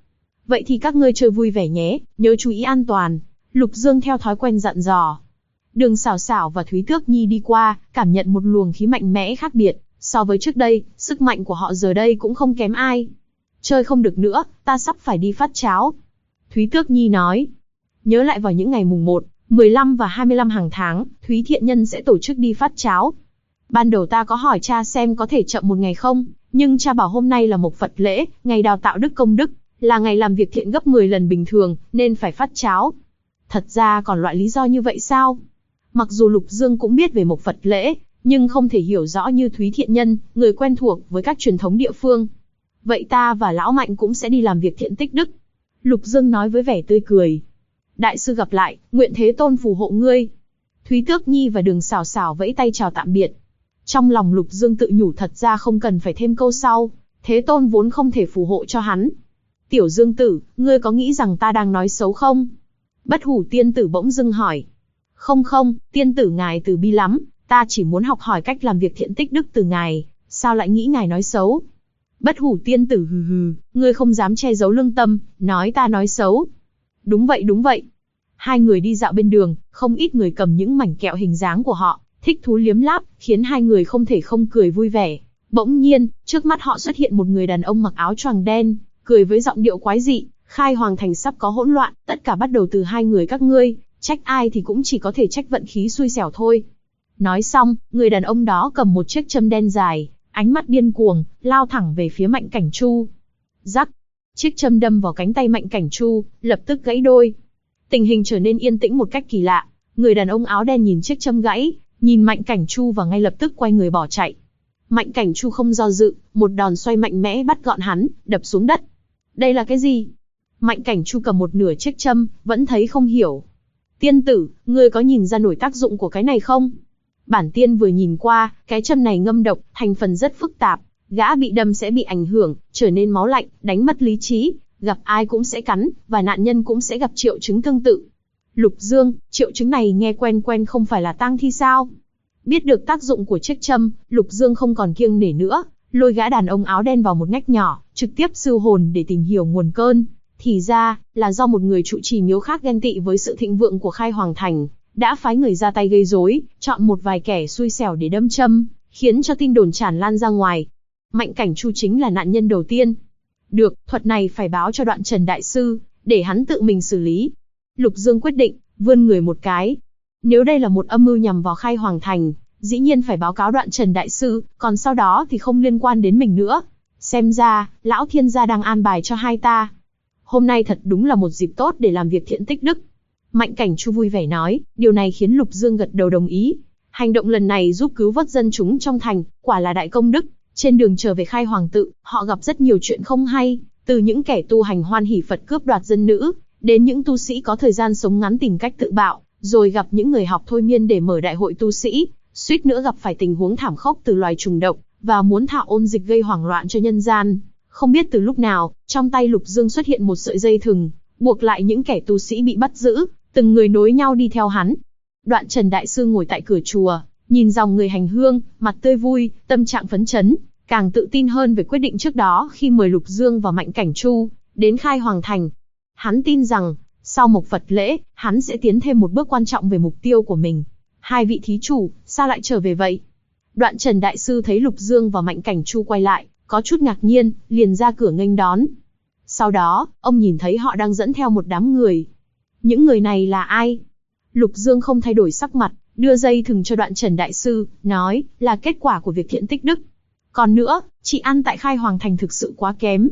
Vậy thì các ngươi chơi vui vẻ nhé, nhớ chú ý an toàn. Lục Dương theo thói quen dặn dò. Đường Sảo Sảo và Thúy Tước Nhi đi qua, cảm nhận một luồng khí mạnh mẽ khác biệt. So với trước đây, sức mạnh của họ giờ đây cũng không kém ai. Chơi không được nữa, ta sắp phải đi phát cháo. Thúy Tước Nhi nói. Nhớ lại vào những ngày mùng 1, 15 và 25 hàng tháng, Thúy Thiện Nhân sẽ tổ chức đi phát cháo. Ban đầu ta có hỏi cha xem có thể chậm một ngày không, nhưng cha bảo hôm nay là một Phật lễ, ngày đào tạo đức công đức, là ngày làm việc thiện gấp 10 lần bình thường, nên phải phát cháo. Thật ra còn loại lý do như vậy sao? Mặc dù Lục Dương cũng biết về một Phật lễ, nhưng không thể hiểu rõ như Thúy Thiện Nhân, người quen thuộc với các truyền thống địa phương. Vậy ta và Lão Mạnh cũng sẽ đi làm việc thiện tích đức. Lục Dương nói với vẻ tươi cười. Đại sư gặp lại, nguyện Thế Tôn phù hộ ngươi. Thúy Tước Nhi và Đường Sảo Sảo vẫy tay chào tạm biệt. Trong lòng Lục Dương tự nhủ thật ra không cần phải thêm câu sau, Thế Tôn vốn không thể phù hộ cho hắn. Tiểu Dương Tử, ngươi có nghĩ rằng ta đang nói xấu không? Bất Hủ Tiên Tử bỗng dưng hỏi. Không, tiên tử ngài từ bi lắm, ta chỉ muốn học hỏi cách làm việc thiện tích đức từ ngài, sao lại nghĩ ngài nói xấu? Bất Hủ Tiên Tử hừ hừ, ngươi không dám che giấu lương tâm, nói ta nói xấu. Đúng vậy. Hai người đi dạo bên đường, không ít người cầm những mảnh kẹo hình dáng của họ, thích thú liếm láp, khiến hai người không thể không cười vui vẻ. Bỗng nhiên, trước mắt họ xuất hiện một người đàn ông mặc áo choàng đen, cười với giọng điệu quái dị. Khai Hoàng Thành sắp có hỗn loạn, tất cả bắt đầu từ hai người các ngươi, trách ai thì cũng chỉ có thể trách vận khí xui xẻo thôi. Nói xong, người đàn ông đó cầm một chiếc châm đen dài, ánh mắt điên cuồng, lao thẳng về phía Mạnh Cảnh Chu. Rắc, chiếc châm đâm vào cánh tay Mạnh Cảnh Chu, lập tức gãy đôi. Tình hình trở nên yên tĩnh một cách kỳ lạ. Người đàn ông áo đen nhìn chiếc châm gãy, nhìn Mạnh Cảnh Chu và ngay lập tức quay người bỏ chạy. Mạnh Cảnh Chu không do dự, một đòn xoay mạnh mẽ bắt gọn hắn, đập xuống đất. Đây là cái gì? Mạnh Cảnh Chu cầm một nửa chiếc châm, vẫn thấy không hiểu. Tiên tử, ngươi có nhìn ra nổi tác dụng của cái này không? Bản tiên vừa nhìn qua, cái châm này ngâm độc, thành phần rất phức tạp. Gã bị đâm sẽ bị ảnh hưởng, trở nên máu lạnh, đánh mất lý trí, gặp ai cũng sẽ cắn, và nạn nhân cũng sẽ gặp triệu chứng tương tự. Lục Dương, triệu chứng này nghe quen quen không phải là tang thi sao? Biết được tác dụng của chiếc châm, Lục Dương không còn kiêng nể nữa, lôi gã đàn ông áo đen vào một ngách nhỏ, trực tiếp siêu hồn để tìm hiểu nguồn cơn. Thì ra, là do một người trụ trì miếu khác ghen tị với sự thịnh vượng của Khai Hoàng Thành, đã phái người ra tay gây rối, chọn một vài kẻ xui xẻo để đâm châm, khiến cho tin đồn tràn lan ra ngoài. Mạnh Cảnh Chu chính là nạn nhân đầu tiên. Được, thuật này phải báo cho Đoạn Trần Đại Sư, để hắn tự mình xử lý. Lục Dương quyết định, vươn người một cái. Nếu đây là một âm mưu nhằm vào Khai Hoàng Thành, dĩ nhiên phải báo cáo Đoạn Trần Đại Sư, còn sau đó thì không liên quan đến mình nữa. Xem ra, Lão Thiên gia đang an bài cho hai ta. Hôm nay thật đúng là một dịp tốt để làm việc thiện tích đức. Mạnh Cảnh Chu vui vẻ nói, điều này khiến Lục Dương gật đầu đồng ý. Hành động lần này giúp cứu vớt dân chúng trong thành, quả là đại công đức. Trên đường trở về Khai Hoàng tự, họ gặp rất nhiều chuyện không hay, từ những kẻ tu hành hoan hỉ Phật cướp đoạt dân nữ, đến những tu sĩ có thời gian sống ngắn tìm cách tự bạo, rồi gặp những người học thôi miên để mở đại hội tu sĩ, suýt nữa gặp phải tình huống thảm khốc từ loài trùng độc, và muốn thạo ôn dịch gây hoảng loạn cho nhân gian. Không biết từ lúc nào, trong tay Lục Dương xuất hiện một sợi dây thừng, buộc lại những kẻ tu sĩ bị bắt giữ, từng người nối nhau đi theo hắn. Đoạn Trần Đại Sư ngồi tại cửa chùa, nhìn dòng người hành hương, mặt tươi vui, tâm trạng phấn chấn, càng tự tin hơn về quyết định trước đó khi mời Lục Dương và Mạnh Cảnh Chu đến Khai Hoàng Thành. Hắn tin rằng, sau một Phật lễ, hắn sẽ tiến thêm một bước quan trọng về mục tiêu của mình. Hai vị thí chủ, sao lại trở về vậy? Đoạn Trần Đại Sư thấy Lục Dương và Mạnh Cảnh Chu quay lại, có chút ngạc nhiên, liền ra cửa nghênh đón. Sau đó, ông nhìn thấy họ đang dẫn theo một đám người. Những người này là ai? Lục Dương không thay đổi sắc mặt, đưa dây thừng cho Đoạn Trần Đại Sư, nói, là kết quả của việc thiện tích đức. Còn nữa, chị ăn tại Khai Hoàng Thành thực sự quá kém.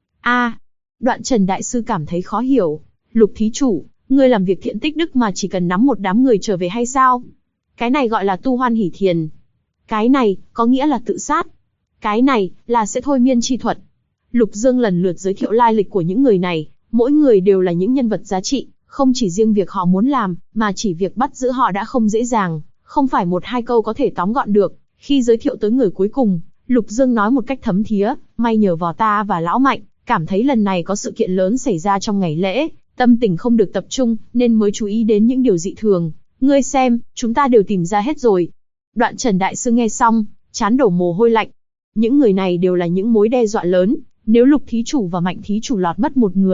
Đoạn Trần Đại Sư cảm thấy khó hiểu. Lục thí chủ, ngươi làm việc thiện tích đức mà chỉ cần nắm một đám người trở về hay sao? Cái này gọi là tu hoan hỷ thiền. Cái này, có nghĩa là tự sát. Cái này, là sẽ thôi miên chi thuật. Lục Dương lần lượt giới thiệu lai lịch của những người này, mỗi người đều là những nhân vật giá trị, không chỉ riêng việc họ muốn làm, mà chỉ việc bắt giữ họ đã không dễ dàng, không phải một hai câu có thể tóm gọn được. Khi giới thiệu tới người cuối cùng, Lục Dương nói một cách thấm thía, may nhờ vào ta và Lão Mạnh, cảm thấy lần này có sự kiện lớn xảy ra trong ngày lễ, tâm tình không được tập trung, nên mới chú ý đến những điều dị thường. Ngươi xem, chúng ta đều tìm ra hết rồi. Đoạn Trần Đại Sư nghe xong, trán đổ mồ hôi lạnh. Những người này đều là những mối đe dọa lớn, nếu Lục thí chủ và Mạnh thí chủ lọt mất một người,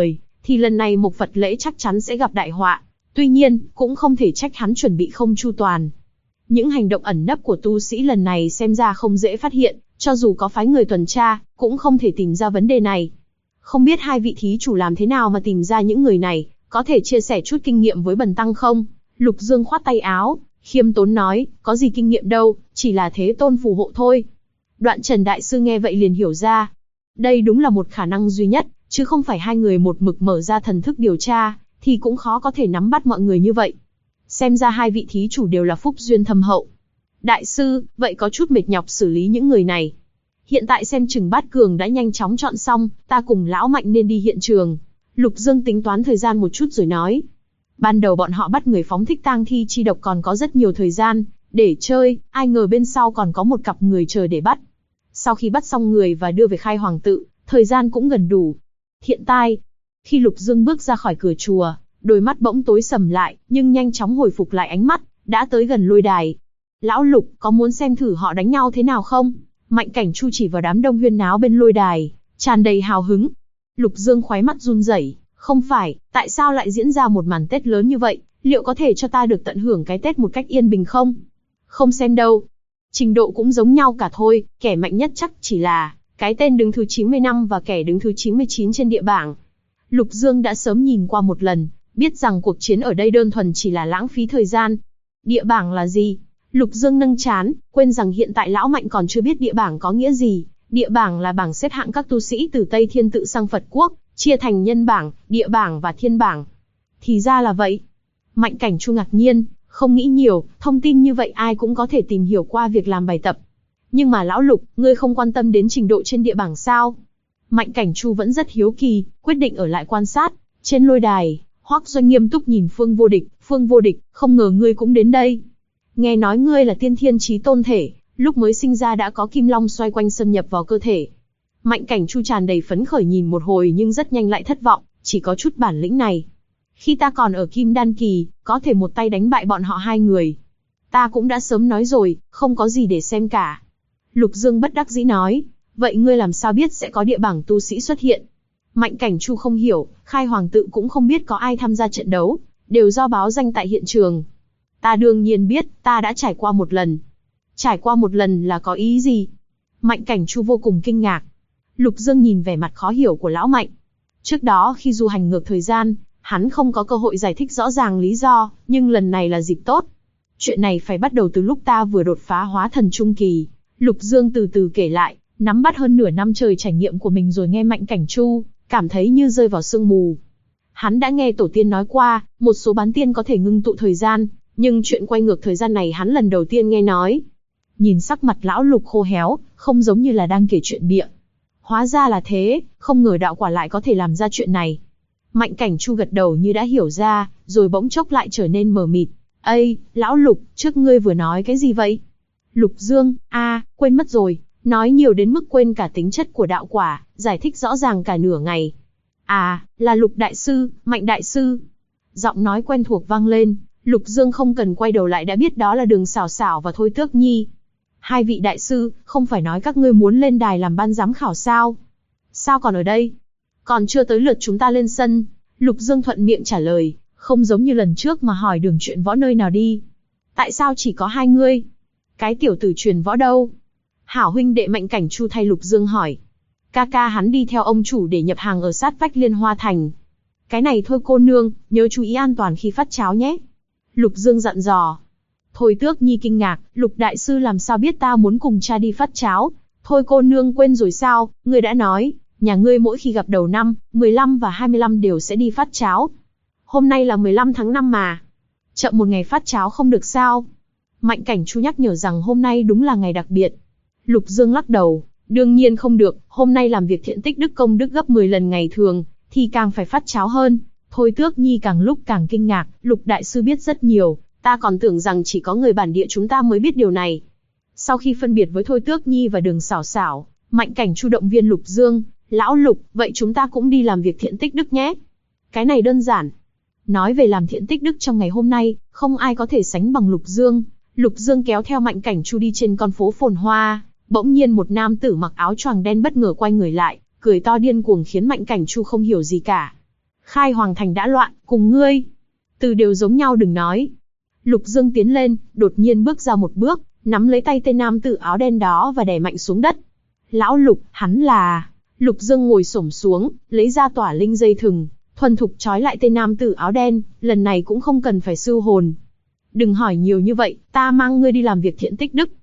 thì lần này Mộc Phật lễ chắc chắn sẽ gặp đại họa. Tuy nhiên, cũng không thể trách hắn chuẩn bị không chu toàn. Những hành động ẩn nấp của tu sĩ lần này xem ra không dễ phát hiện, cho dù có phái người tuần tra, cũng không thể tìm ra vấn đề này. Không biết hai vị thí chủ làm thế nào mà tìm ra những người này, có thể chia sẻ chút kinh nghiệm với bần tăng không? Lục Dương khoát tay áo, khiêm tốn nói, có gì kinh nghiệm đâu, chỉ là Thế Tôn phù hộ thôi. Đoạn Trần Đại Sư nghe vậy liền hiểu ra. Đây đúng là một khả năng duy nhất, chứ không phải hai người một mực mở ra thần thức điều tra, thì cũng khó có thể nắm bắt mọi người như vậy. Xem ra hai vị thí chủ đều là phúc duyên thâm hậu. Đại sư, vậy có chút mệt nhọc xử lý những người này. Hiện tại xem chừng Bát Cường đã nhanh chóng chọn xong, ta cùng Lão Mạnh nên đi hiện trường. Lục Dương tính toán thời gian một chút rồi nói. Ban đầu bọn họ bắt người phóng thích tang thi chi độc còn có rất nhiều thời gian để chơi, ai ngờ bên sau còn có một cặp người chờ để bắt. Sau khi bắt xong người và đưa về Khai Hoàng tự, thời gian cũng gần đủ. Hiện tại, khi Lục Dương bước ra khỏi cửa chùa, đôi mắt bỗng tối sầm lại, nhưng nhanh chóng hồi phục lại ánh mắt, đã tới gần lôi đài. Lão Lục, có muốn xem thử họ đánh nhau thế nào không? Mạnh Cảnh Chu chỉ vào đám đông huyên náo bên lôi đài, tràn đầy hào hứng. Lục Dương khóe mắt run rẩy, không phải, tại sao lại diễn ra một màn Tết lớn như vậy, liệu có thể cho ta được tận hưởng cái Tết một cách yên bình không? Không xem đâu. Trình độ cũng giống nhau cả thôi, kẻ mạnh nhất chắc chỉ là cái tên đứng thứ 95 và kẻ đứng thứ 99 trên địa bảng. Lục Dương đã sớm nhìn qua một lần, biết rằng cuộc chiến ở đây đơn thuần chỉ là lãng phí thời gian. Địa bảng là gì? Lục Dương nâng trán, quên rằng hiện tại Lão Mạnh còn chưa biết địa bảng có nghĩa gì. Địa bảng là bảng xếp hạng các tu sĩ từ Tây Thiên tự sang Phật quốc, chia thành nhân bảng, địa bảng và thiên bảng. Thì ra là vậy. Mạnh Cảnh Chu ngạc nhiên, không nghĩ nhiều, thông tin như vậy ai cũng có thể tìm hiểu qua việc làm bài tập. Nhưng mà Lão Lục, ngươi không quan tâm đến trình độ trên địa bảng sao? Mạnh Cảnh Chu vẫn rất hiếu kỳ, quyết định ở lại quan sát. Trên lôi đài, Hoắc Doanh nghiêm túc nhìn Phương Vô Địch, không ngờ ngươi cũng đến đây. Nghe nói ngươi là tiên thiên chí tôn thể, lúc mới sinh ra đã có kim long xoay quanh xâm nhập vào cơ thể. Mạnh Cảnh Chu tràn đầy phấn khởi nhìn một hồi nhưng rất nhanh lại thất vọng, chỉ có chút bản lĩnh này. Khi ta còn ở Kim Đan kỳ, có thể một tay đánh bại bọn họ hai người. Ta cũng đã sớm nói rồi, không có gì để xem cả. Lục Dương bất đắc dĩ nói, vậy ngươi làm sao biết sẽ có địa bảng tu sĩ xuất hiện? Mạnh Cảnh Chu không hiểu, Khai Hoàng tự cũng không biết có ai tham gia trận đấu, đều do báo danh tại hiện trường. Ta đương nhiên biết, ta đã trải qua một lần. Trải qua một lần là có ý gì? Mạnh Cảnh Chu vô cùng kinh ngạc. Lục Dương nhìn vẻ mặt khó hiểu của Lão Mạnh. Trước đó khi du hành ngược thời gian, hắn không có cơ hội giải thích rõ ràng lý do, nhưng lần này là dịp tốt. Chuyện này phải bắt đầu từ lúc ta vừa đột phá hóa thần trung kỳ. Lục Dương từ từ kể lại, nắm bắt hơn nửa năm trời trải nghiệm của mình rồi nghe Mạnh Cảnh Chu, cảm thấy như rơi vào sương mù. Hắn đã nghe tổ tiên nói qua, một số bán tiên có thể ngưng tụ thời gian, nhưng chuyện quay ngược thời gian này hắn lần đầu tiên nghe nói. Nhìn sắc mặt Lão Lục khô héo, không giống như là đang kể chuyện bịa. Hóa ra là thế, không ngờ đạo quả lại có thể làm ra chuyện này. Mạnh Cảnh Chu gật đầu như đã hiểu ra, rồi bỗng chốc lại trở nên mờ mịt. Ây, Lão Lục, trước ngươi vừa nói cái gì vậy? Lục Dương, quên mất rồi, nói nhiều đến mức quên cả tính chất của đạo quả, giải thích rõ ràng cả nửa ngày. Là Lục Đại Sư, Mạnh Đại Sư. Giọng nói quen thuộc vang lên, Lục Dương không cần quay đầu lại đã biết đó là Đường Sảo Sảo và Thôi Tước Nhi. Hai vị đại sư, không phải nói các ngươi muốn lên đài làm ban giám khảo sao? Sao còn ở đây? Còn chưa tới lượt chúng ta lên sân. Lục Dương thuận miệng trả lời, không giống như lần trước mà hỏi Đường chuyện võ nơi nào đi. Tại sao chỉ có hai ngươi? Cái tiểu tử truyền võ đâu? Hảo huynh đệ Mạnh Cảnh Chu thay Lục Dương hỏi. Ca hắn đi theo ông chủ để nhập hàng ở sát vách Liên Hoa Thành. Cái này thôi cô nương, nhớ chú ý an toàn khi phát cháo nhé. Lục Dương dặn dò. Thôi Tước Nhi kinh ngạc, Lục Đại Sư làm sao biết ta muốn cùng cha đi phát cháo? Thôi cô nương quên rồi sao, ngươi đã nói, nhà ngươi mỗi khi gặp đầu năm, 15 và 25 đều sẽ đi phát cháo. Hôm nay là 15 tháng 5 mà. Chậm một ngày phát cháo không được sao? Mạnh Cảnh Chu nhắc nhở rằng hôm nay đúng là ngày đặc biệt. Lục Dương lắc đầu, đương nhiên không được, hôm nay làm việc thiện tích đức công đức gấp 10 lần ngày thường, thì càng phải phát cháo hơn. Thôi Tước Nhi càng lúc càng kinh ngạc, Lục Đại Sư biết rất nhiều, ta còn tưởng rằng chỉ có người bản địa chúng ta mới biết điều này. Sau khi phân biệt với Thôi Tước Nhi và Đường Sảo Sảo, Mạnh Cảnh Chu động viên Lục Dương, Lão Lục, vậy chúng ta cũng đi làm việc thiện tích đức nhé. Cái này đơn giản. Nói về làm thiện tích đức trong ngày hôm nay, không ai có thể sánh bằng Lục Dương. Lục Dương kéo theo Mạnh Cảnh Chu đi trên con phố phồn hoa, bỗng nhiên một nam tử mặc áo choàng đen bất ngờ quay người lại, cười to điên cuồng khiến Mạnh Cảnh Chu không hiểu gì cả. Khai Hoàng Thành đã loạn, cùng ngươi. Từ đều giống nhau đừng nói. Lục Dương tiến lên, đột nhiên bước ra một bước, nắm lấy tay tên nam tử áo đen đó và đè mạnh xuống đất. Lão Lục, hắn là... Lục Dương ngồi xổm xuống, lấy ra tỏa linh dây thừng, thuần thục trói lại tên nam tử áo đen, lần này cũng không cần phải sưu hồn. Đừng hỏi nhiều như vậy, ta mang ngươi đi làm việc thiện tích đức.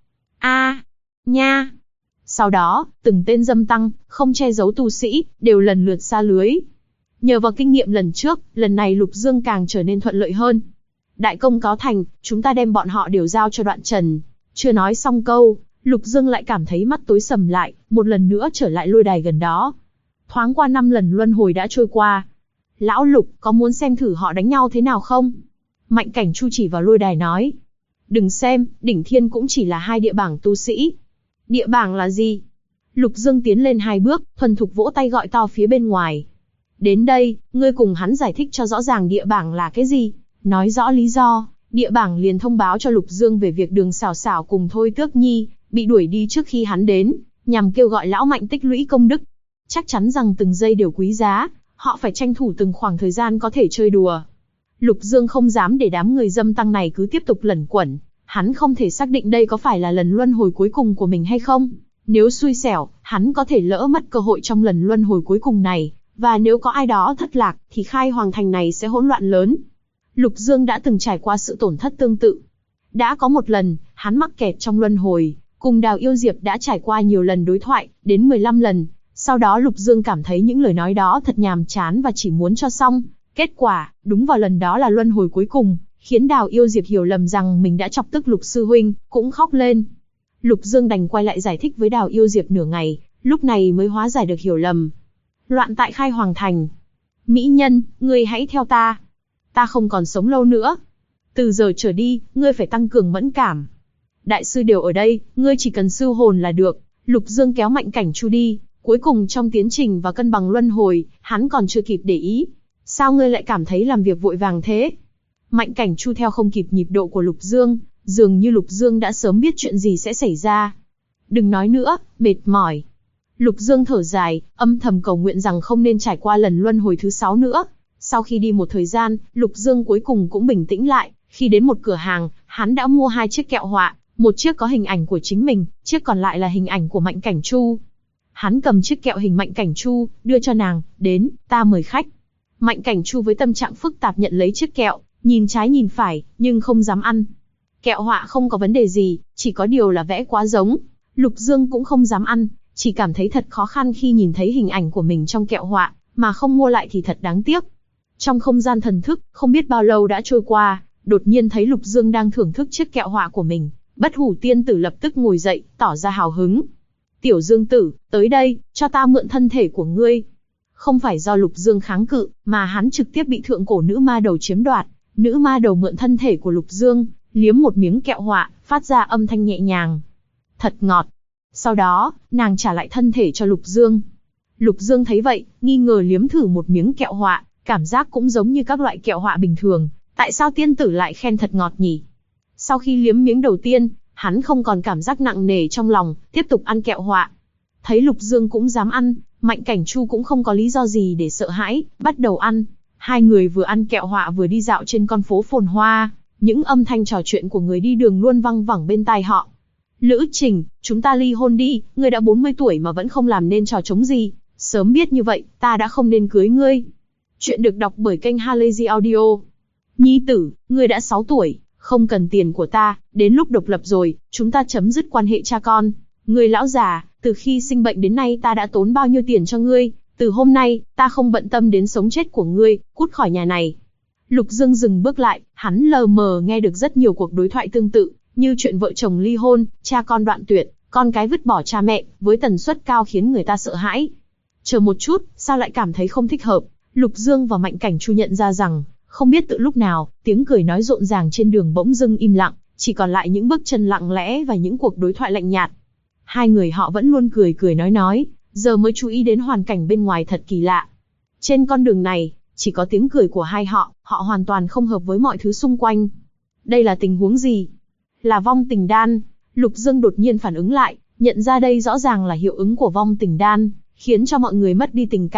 Nha. Sau đó, từng tên dâm tăng, không che giấu tu sĩ, đều lần lượt sa lưới. Nhờ vào kinh nghiệm lần trước, lần này Lục Dương càng trở nên thuận lợi hơn. Đại công cáo thành, chúng ta đem bọn họ đều giao cho Đoạn Trần. Chưa nói xong câu, Lục Dương lại cảm thấy mắt tối sầm lại, một lần nữa trở lại lôi đài gần đó. Thoáng qua 5 lần luân hồi đã trôi qua. Lão Lục, có muốn xem thử họ đánh nhau thế nào không? Mạnh Cảnh Chu chỉ vào lôi đài nói. Đừng xem, đỉnh thiên cũng chỉ là 2 địa bảng tu sĩ. Địa bảng là gì? Lục Dương tiến lên 2 bước, thuần thục vỗ tay gọi to phía bên ngoài. Đến đây, ngươi cùng hắn giải thích cho rõ ràng địa bảng là cái gì. Nói rõ lý do, địa bảng liền thông báo cho Lục Dương về việc Đường Sảo Sảo cùng Thôi Tước Nhi bị đuổi đi trước khi hắn đến, nhằm kêu gọi lão Mạnh tích lũy công đức. Chắc chắn rằng từng giây đều quý giá, họ phải tranh thủ từng khoảng thời gian có thể chơi đùa. Lục Dương không dám để đám người dâm tăng này cứ tiếp tục lẩn quẩn, hắn không thể xác định đây có phải là lần luân hồi cuối cùng của mình hay không. Nếu xui xẻo, hắn có thể lỡ mất cơ hội trong lần luân hồi cuối cùng này, và nếu có ai đó thất lạc, thì Khai Hoàng Thành này sẽ hỗn loạn lớn. Lục Dương đã từng trải qua sự tổn thất tương tự. Đã có một lần, hắn mắc kẹt trong luân hồi, cùng Đào Yêu Diệp đã trải qua nhiều lần đối thoại, đến 15 lần. Sau đó Lục Dương cảm thấy những lời nói đó thật nhàm chán và chỉ muốn cho xong. Kết quả, đúng vào lần đó là luân hồi cuối cùng, khiến Đào Yêu Diệp hiểu lầm rằng mình đã chọc tức Lục Sư Huynh, cũng khóc lên. Lục Dương đành quay lại giải thích với Đào Yêu Diệp nửa ngày, lúc này mới hóa giải được hiểu lầm. Loạn tại Khai Hoàng Thành. Mỹ nhân, ngươi hãy theo ta. Ta không còn sống lâu nữa. Từ giờ trở đi, ngươi phải tăng cường mẫn cảm. Đại sư đều ở đây, ngươi chỉ cần sưu hồn là được. Lục Dương kéo Mạnh Cảnh Chu đi, cuối cùng trong tiến trình và cân bằng luân hồi, hắn còn chưa kịp để ý. Sao ngươi lại cảm thấy làm việc vội vàng thế? Mạnh Cảnh Chu theo không kịp nhịp độ của Lục Dương, dường như Lục Dương đã sớm biết chuyện gì sẽ xảy ra. Đừng nói nữa, mệt mỏi. Lục Dương thở dài, âm thầm cầu nguyện rằng không nên trải qua lần luân hồi thứ 6 nữa. Sau khi đi một thời gian, Lục Dương cuối cùng cũng bình tĩnh lại. Khi đến một cửa hàng, hắn đã mua 2 chiếc kẹo họa, một chiếc có hình ảnh của chính mình, chiếc còn lại là hình ảnh của Mạnh Cảnh Chu. Hắn cầm chiếc kẹo hình Mạnh Cảnh Chu, đưa cho nàng, đến, ta mời khách. Mạnh Cảnh Chu với tâm trạng phức tạp nhận lấy chiếc kẹo, nhìn trái nhìn phải, nhưng không dám ăn. Kẹo họa không có vấn đề gì, chỉ có điều là vẽ quá giống. Lục Dương cũng không dám ăn, chỉ cảm thấy thật khó khăn khi nhìn thấy hình ảnh của mình trong kẹo họa, mà không mua lại thì thật đáng tiếc. Trong không gian thần thức, không biết bao lâu đã trôi qua, đột nhiên thấy Lục Dương đang thưởng thức chiếc kẹo họa của mình. Bất Hủ tiên tử lập tức ngồi dậy, tỏ ra hào hứng. Tiểu Dương tử, tới đây, cho ta mượn thân thể của ngươi. Không phải do Lục Dương kháng cự, mà hắn trực tiếp bị thượng cổ nữ ma đầu chiếm đoạt. Nữ ma đầu mượn thân thể của Lục Dương, liếm một miếng kẹo họa, phát ra âm thanh nhẹ nhàng. Thật ngọt. Sau đó, nàng trả lại thân thể cho Lục Dương. Lục Dương thấy vậy, nghi ngờ liếm thử một miếng kẹo họa, cảm giác cũng giống như các loại kẹo họa bình thường. Tại sao tiên tử lại khen thật ngọt nhỉ? Sau khi liếm miếng đầu tiên, hắn không còn cảm giác nặng nề trong lòng, tiếp tục ăn kẹo họa. Thấy Lục Dương cũng dám ăn, Mạnh Cảnh Chu cũng không có lý do gì để sợ hãi, bắt đầu ăn. Hai người vừa ăn kẹo họa vừa đi dạo trên con phố phồn hoa, những âm thanh trò chuyện của người đi đường luôn văng vẳng bên tai họ. Lữ Trình, chúng ta ly hôn đi, ngươi đã 40 tuổi mà vẫn không làm nên trò trống gì, sớm biết như vậy, ta đã không nên cưới ngươi. Chuyện được đọc bởi kênh Halazy Audio. Nhi tử, ngươi đã 6 tuổi, không cần tiền của ta, đến lúc độc lập rồi, chúng ta chấm dứt quan hệ cha con. Ngươi lão già, từ khi sinh bệnh đến nay ta đã tốn bao nhiêu tiền cho ngươi, từ hôm nay, ta không bận tâm đến sống chết của ngươi, cút khỏi nhà này. Lục Dương dừng bước lại, hắn lờ mờ nghe được rất nhiều cuộc đối thoại tương tự, như chuyện vợ chồng ly hôn, cha con đoạn tuyệt, con cái vứt bỏ cha mẹ, với tần suất cao khiến người ta sợ hãi. Chờ một chút, sao lại cảm thấy không thích hợp? Lục Dương và Mạnh Cảnh Chu nhận ra rằng, không biết từ lúc nào, tiếng cười nói rộn ràng trên đường bỗng dưng im lặng, chỉ còn lại những bước chân lặng lẽ và những cuộc đối thoại lạnh nhạt. Hai người họ vẫn luôn cười cười nói, giờ mới chú ý đến hoàn cảnh bên ngoài thật kỳ lạ. Trên con đường này, chỉ có tiếng cười của hai họ hoàn toàn không hợp với mọi thứ xung quanh. Đây là tình huống gì? Là vong tình đan. Lục Dương đột nhiên phản ứng lại, nhận ra đây rõ ràng là hiệu ứng của vong tình đan, khiến cho mọi người mất đi tình cảm,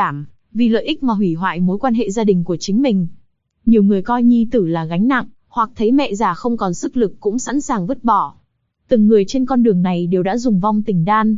vì lợi ích mà hủy hoại mối quan hệ gia đình của chính mình. Nhiều người coi nhi tử là gánh nặng, hoặc thấy mẹ già không còn sức lực cũng sẵn sàng vứt bỏ. Từng người trên con đường này đều đã dùng vong tình đan.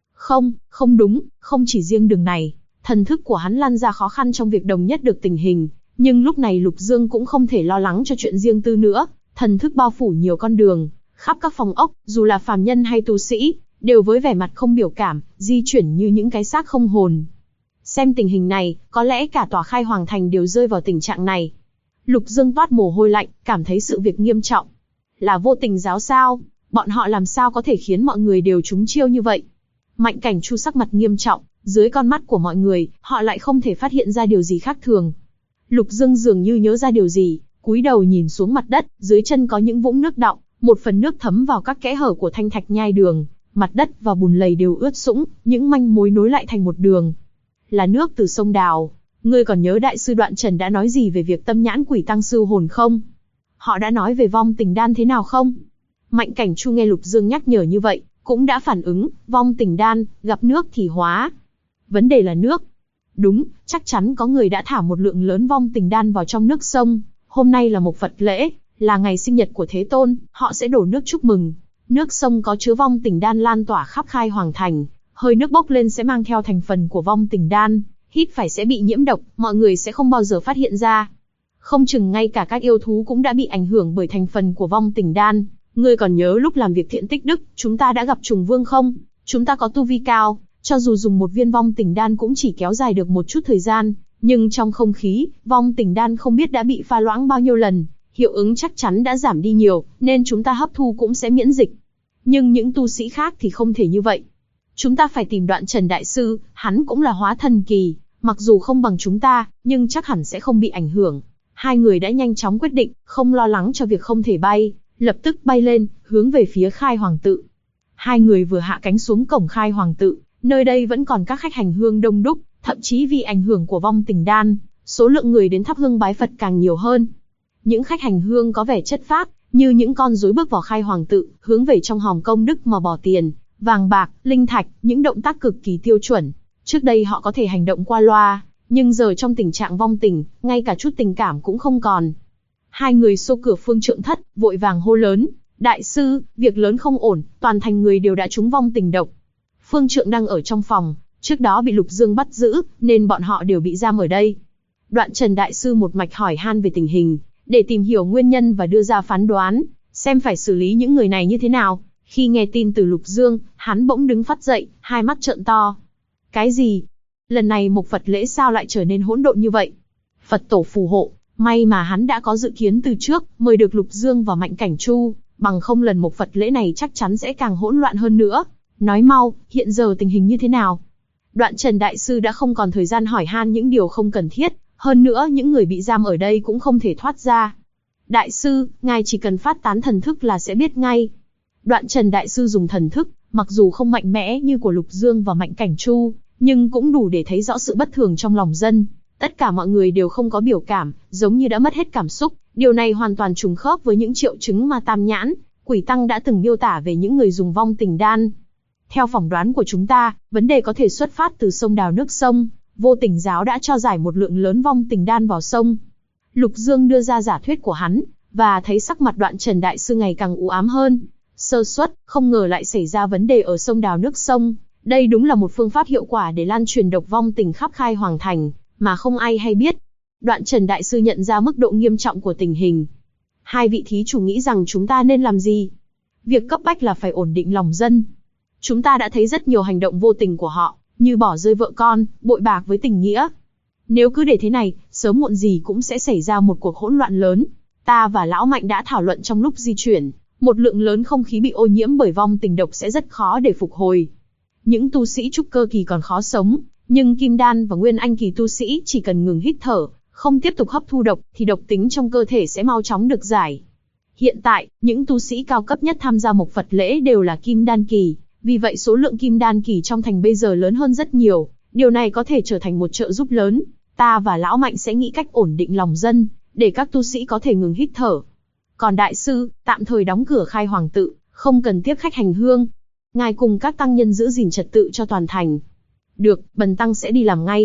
Không đúng, không chỉ riêng đường này, thần thức của hắn lan ra khó khăn trong việc đồng nhất được tình hình, nhưng lúc này Lục Dương cũng không thể lo lắng cho chuyện riêng tư nữa, thần thức bao phủ nhiều con đường, khắp các phòng ốc, dù là phàm nhân hay tu sĩ, đều với vẻ mặt không biểu cảm, di chuyển như những cái xác không hồn. Xem tình hình này, có lẽ cả tòa Khai Hoàng Thành đều rơi vào tình trạng này. Lục Dương toát mồ hôi lạnh, cảm thấy sự việc nghiêm trọng. Là vô tình giáo sao? Bọn họ làm sao có thể khiến mọi người đều trúng chiêu như vậy? Mạnh Cảnh Chu sắc mặt nghiêm trọng, dưới con mắt của mọi người, họ lại không thể phát hiện ra điều gì khác thường. Lục Dương dường như nhớ ra điều gì, cúi đầu nhìn xuống mặt đất, dưới chân có những vũng nước đọng, một phần nước thấm vào các kẽ hở của thanh thạch nhai đường, mặt đất và bùn lầy đều ướt sũng, những manh mối nối lại thành một đường. Là nước từ sông Đào. Ngươi còn nhớ đại sư Đoạn Trần đã nói gì về việc tâm nhãn quỷ tăng sư hồn không? Họ đã nói về vong tình đan thế nào không? Mạnh Cảnh Chu nghe Lục Dương nhắc nhở như vậy, cũng đã phản ứng, vong tình đan, gặp nước thì hóa. Vấn đề là nước. Đúng, chắc chắn có người đã thả một lượng lớn vong tình đan vào trong nước sông. Hôm nay là một Phật lễ, là ngày sinh nhật của Thế Tôn, họ sẽ đổ nước chúc mừng. Nước sông có chứa vong tình đan lan tỏa khắp Khai Hoàng Thành, hơi nước bốc lên sẽ mang theo thành phần của vong tình đan, hít phải sẽ bị nhiễm độc, mọi người sẽ không bao giờ phát hiện ra. Không chừng ngay cả các yêu thú cũng đã bị ảnh hưởng bởi thành phần của vong tình đan. Ngươi còn nhớ lúc làm việc thiện tích đức, chúng ta đã gặp trùng vương không? Chúng ta có tu vi cao, cho dù dùng một viên vong tình đan cũng chỉ kéo dài được một chút thời gian, nhưng trong không khí, vong tình đan không biết đã bị pha loãng bao nhiêu lần, hiệu ứng chắc chắn đã giảm đi nhiều, nên chúng ta hấp thu cũng sẽ miễn dịch. Nhưng những tu sĩ khác thì không thể như vậy. Chúng ta phải tìm Đoạn Trần Đại Sư, hắn cũng là hóa thần kỳ, mặc dù không bằng chúng ta, nhưng chắc hẳn sẽ không bị ảnh hưởng. Hai người đã nhanh chóng quyết định, không lo lắng cho việc không thể bay, lập tức bay lên, hướng về phía Khai Hoàng Tự. Hai người vừa hạ cánh xuống cổng Khai Hoàng Tự, nơi đây vẫn còn các khách hành hương đông đúc, thậm chí vì ảnh hưởng của vong tình đan, số lượng người đến thắp hương bái Phật càng nhiều hơn. Những khách hành hương có vẻ chất phác, như những con rối bước vào Khai Hoàng Tự, hướng về trong hòm công đức mà bỏ tiền, vàng bạc, linh thạch, những động tác cực kỳ tiêu chuẩn. Trước đây họ có thể hành động qua loa, nhưng giờ trong tình trạng vong tình, ngay cả chút tình cảm cũng không còn. Hai người xô cửa Phương Trượng Thất, vội vàng hô lớn, Đại sư, việc lớn không ổn, toàn thành người đều đã trúng vong tình độc. Phương Trượng đang ở trong phòng, trước đó bị Lục Dương bắt giữ, nên bọn họ đều bị giam ở đây. Đoạn Trần Đại sư một mạch hỏi han về tình hình, để tìm hiểu nguyên nhân và đưa ra phán đoán, xem phải xử lý những người này như thế nào. Khi nghe tin từ Lục Dương, hắn bỗng đứng phắt dậy, hai mắt trợn to. Cái gì? Lần này một Phật lễ sao lại trở nên hỗn độn như vậy? Phật tổ phù hộ, may mà hắn đã có dự kiến từ trước, mời được Lục Dương và Mạnh Cảnh Chu, bằng không lần một Phật lễ này chắc chắn sẽ càng hỗn loạn hơn nữa. Nói mau, hiện giờ tình hình như thế nào? Đoạn Trần Đại sư đã không còn thời gian hỏi han những điều không cần thiết, hơn nữa những người bị giam ở đây cũng không thể thoát ra. Đại sư, ngài chỉ cần phát tán thần thức là sẽ biết ngay. Đoạn Trần Đại sư dùng thần thức, mặc dù không mạnh mẽ như của Lục Dương và Mạnh Cảnh Chu, nhưng cũng đủ để thấy rõ sự bất thường trong lòng dân. Tất cả mọi người đều không có biểu cảm, giống như đã mất hết cảm xúc. Điều này hoàn toàn trùng khớp với những triệu chứng mà Tam Nhãn, Quỷ Tăng đã từng miêu tả về những người dùng vong tình đan. Theo phỏng đoán của chúng ta, vấn đề có thể xuất phát từ sông Đào nước sông. Vô Tình giáo đã cho giải một lượng lớn vong tình đan vào sông. Lục Dương đưa ra giả thuyết của hắn, và thấy sắc mặt Đoạn Trần Đại sư ngày càng u ám hơn. Sơ suất, không ngờ lại xảy ra vấn đề ở sông Đào nước sông. Đây đúng là một phương pháp hiệu quả để lan truyền độc vong tình khắp Khai Hoàng Thành, mà không ai hay biết. Đoạn Trần Đại sư nhận ra mức độ nghiêm trọng của tình hình. Hai vị thí chủ nghĩ rằng chúng ta nên làm gì? Việc cấp bách là phải ổn định lòng dân. Chúng ta đã thấy rất nhiều hành động vô tình của họ, như bỏ rơi vợ con, bội bạc với tình nghĩa. Nếu cứ để thế này, sớm muộn gì cũng sẽ xảy ra một cuộc hỗn loạn lớn. Ta và Lão Mạnh đã thảo luận trong lúc di chuyển, một lượng lớn không khí bị ô nhiễm bởi vong tình độc sẽ rất khó để phục hồi. Những tu sĩ trúc cơ kỳ còn khó sống, nhưng kim đan và nguyên anh kỳ tu sĩ chỉ cần ngừng hít thở, không tiếp tục hấp thu độc, thì độc tính trong cơ thể sẽ mau chóng được giải. Hiện tại, những tu sĩ cao cấp nhất tham gia một Phật lễ đều là kim đan kỳ, vì vậy số lượng kim đan kỳ trong thành bây giờ lớn hơn rất nhiều. Điều này có thể trở thành một trợ giúp lớn. Ta và Lão Mạnh sẽ nghĩ cách ổn định lòng dân, để các tu sĩ có thể ngừng hít thở. Còn Đại sư, tạm thời đóng cửa Khai Hoàng Tự, không cần tiếp khách hành hương. Ngài cùng các tăng nhân giữ gìn trật tự cho toàn thành. Được, bần tăng sẽ đi làm ngay.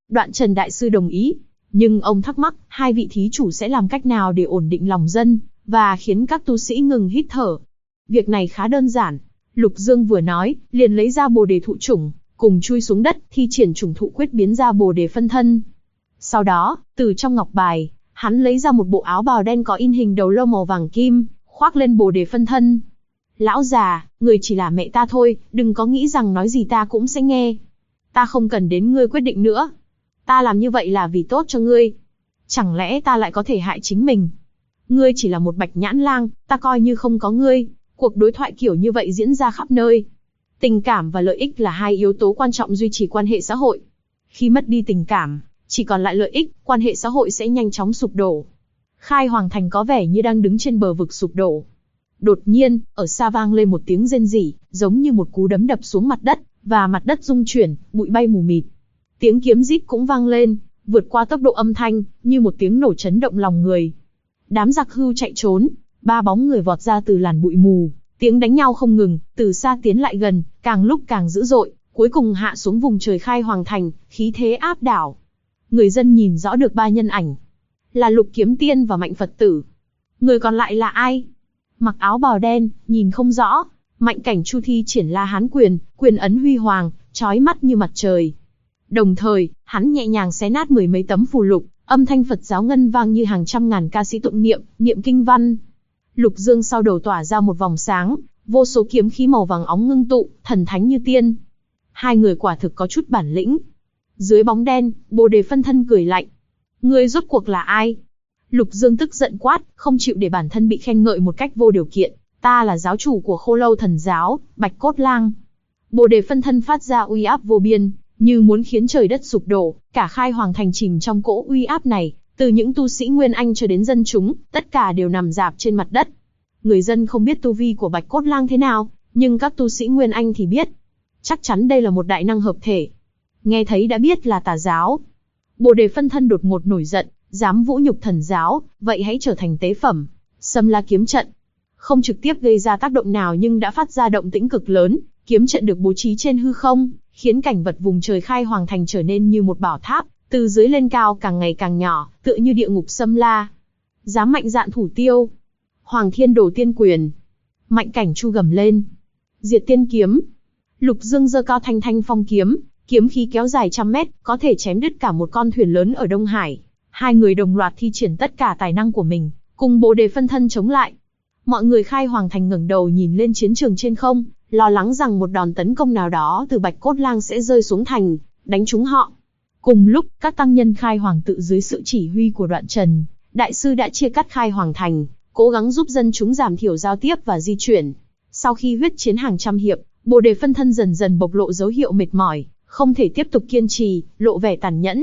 Đoạn Trần đại sư đồng ý, nhưng ông thắc mắc, hai vị thí chủ sẽ làm cách nào để ổn định lòng dân, và khiến các tu sĩ ngừng hít thở. Việc này khá đơn giản. Lục Dương vừa nói, liền lấy ra bồ đề thụ chủng, cùng chui xuống đất, thi triển chủng thụ quyết biến ra bồ đề phân thân. Sau đó, từ trong ngọc bài, hắn lấy ra một bộ áo bào đen có in hình đầu lâu màu vàng kim, khoác lên bồ đề phân thân. Lão già, người chỉ là mẹ ta thôi, đừng có nghĩ rằng nói gì ta cũng sẽ nghe. Ta không cần đến ngươi quyết định nữa. Ta làm như vậy là vì tốt cho ngươi. Chẳng lẽ ta lại có thể hại chính mình? Ngươi chỉ là một bạch nhãn lang, ta coi như không có ngươi. Cuộc đối thoại kiểu như vậy diễn ra khắp nơi. Tình cảm và lợi ích là hai yếu tố quan trọng duy trì quan hệ xã hội. Khi mất đi tình cảm, chỉ còn lại lợi ích, quan hệ xã hội sẽ nhanh chóng sụp đổ. Khai Hoàng Thành có vẻ như đang đứng trên bờ vực sụp đổ. Đột nhiên, ở xa vang lên một tiếng rên rỉ, giống như một cú đấm đập xuống mặt đất, và mặt đất rung chuyển, bụi bay mù mịt. Tiếng kiếm rít cũng vang lên, vượt qua tốc độ âm thanh, như một tiếng nổ chấn động lòng người. Đám giặc hưu chạy trốn, ba bóng người vọt ra từ làn bụi mù, tiếng đánh nhau không ngừng, từ xa tiến lại gần, càng lúc càng dữ dội, cuối cùng hạ xuống vùng trời Khai Hoàng Thành, khí thế áp đảo. Người dân nhìn rõ được ba nhân ảnh, là Lục Kiếm Tiên và Mạnh Phật Tử. Người còn lại là ai? Mặc áo bào đen, nhìn không rõ. Mạnh Cảnh Chu thi triển La Hán quyền, quyền ấn huy hoàng, chói mắt như mặt trời. Đồng thời, hắn nhẹ nhàng xé nát mười mấy tấm phù lục, âm thanh Phật giáo ngân vang như hàng trăm ngàn ca sĩ tụng niệm, niệm kinh văn. Lục Dương sau đầu tỏa ra một vòng sáng, vô số kiếm khí màu vàng óng ngưng tụ, thần thánh như tiên. Hai người quả thực có chút bản lĩnh. Dưới bóng đen, Bồ Đề phân thân cười lạnh. Ngươi rốt cuộc là ai? Lục Dương tức giận quát, không chịu để bản thân bị khen ngợi một cách vô điều kiện. Ta là giáo chủ của Khô Lâu Thần Giáo, Bạch Cốt Lang. Bồ Đề phân thân phát ra uy áp vô biên, như muốn khiến trời đất sụp đổ, cả Khai Hoàng Thành chìm trong cỗ uy áp này, từ những tu sĩ Nguyên Anh cho đến dân chúng, tất cả đều nằm rạp trên mặt đất. Người dân không biết tu vi của Bạch Cốt Lang thế nào, nhưng các tu sĩ Nguyên Anh thì biết. Chắc chắn đây là một đại năng hợp thể. Nghe thấy đã biết là tà giáo. Bồ Đề phân thân đột ngột nổi giận, dám vũ nhục thần giáo, vậy hãy trở thành tế phẩm. Xâm La kiếm trận. Không trực tiếp gây ra tác động nào nhưng đã phát ra động tĩnh cực lớn, kiếm trận được bố trí trên hư không, khiến cảnh vật vùng trời Khai Hoàng Thành trở nên như một bảo tháp, từ dưới lên cao càng ngày càng nhỏ, tựa như địa ngục Xâm La. Dám mạnh dạn thủ tiêu. Hoàng Thiên Đồ Tiên Quyền. Mạnh Cảnh Chu gầm lên. Diệt Tiên Kiếm. Lục Dương giơ cao thanh thanh phong kiếm, kiếm khí kéo dài trăm mét, có thể chém đứt cả một con thuyền lớn ở Đông Hải. Hai người đồng loạt thi triển tất cả tài năng của mình, cùng Bồ Đề phân thân chống lại. Mọi người Khai Hoàng Thành ngẩng đầu nhìn lên chiến trường trên không, lo lắng rằng một đòn tấn công nào đó từ Bạch Cốt Lang sẽ rơi xuống thành, đánh trúng họ. Cùng lúc, các tăng nhân Khai Hoàng tự dưới sự chỉ huy của Đoạn Trần, đại sư đã chia cắt Khai Hoàng Thành, cố gắng giúp dân chúng giảm thiểu giao tiếp và di chuyển. Sau khi huyết chiến hàng trăm hiệp, Bồ Đề phân thân dần dần bộc lộ dấu hiệu mệt mỏi, không thể tiếp tục kiên trì, lộ vẻ tàn nhẫn.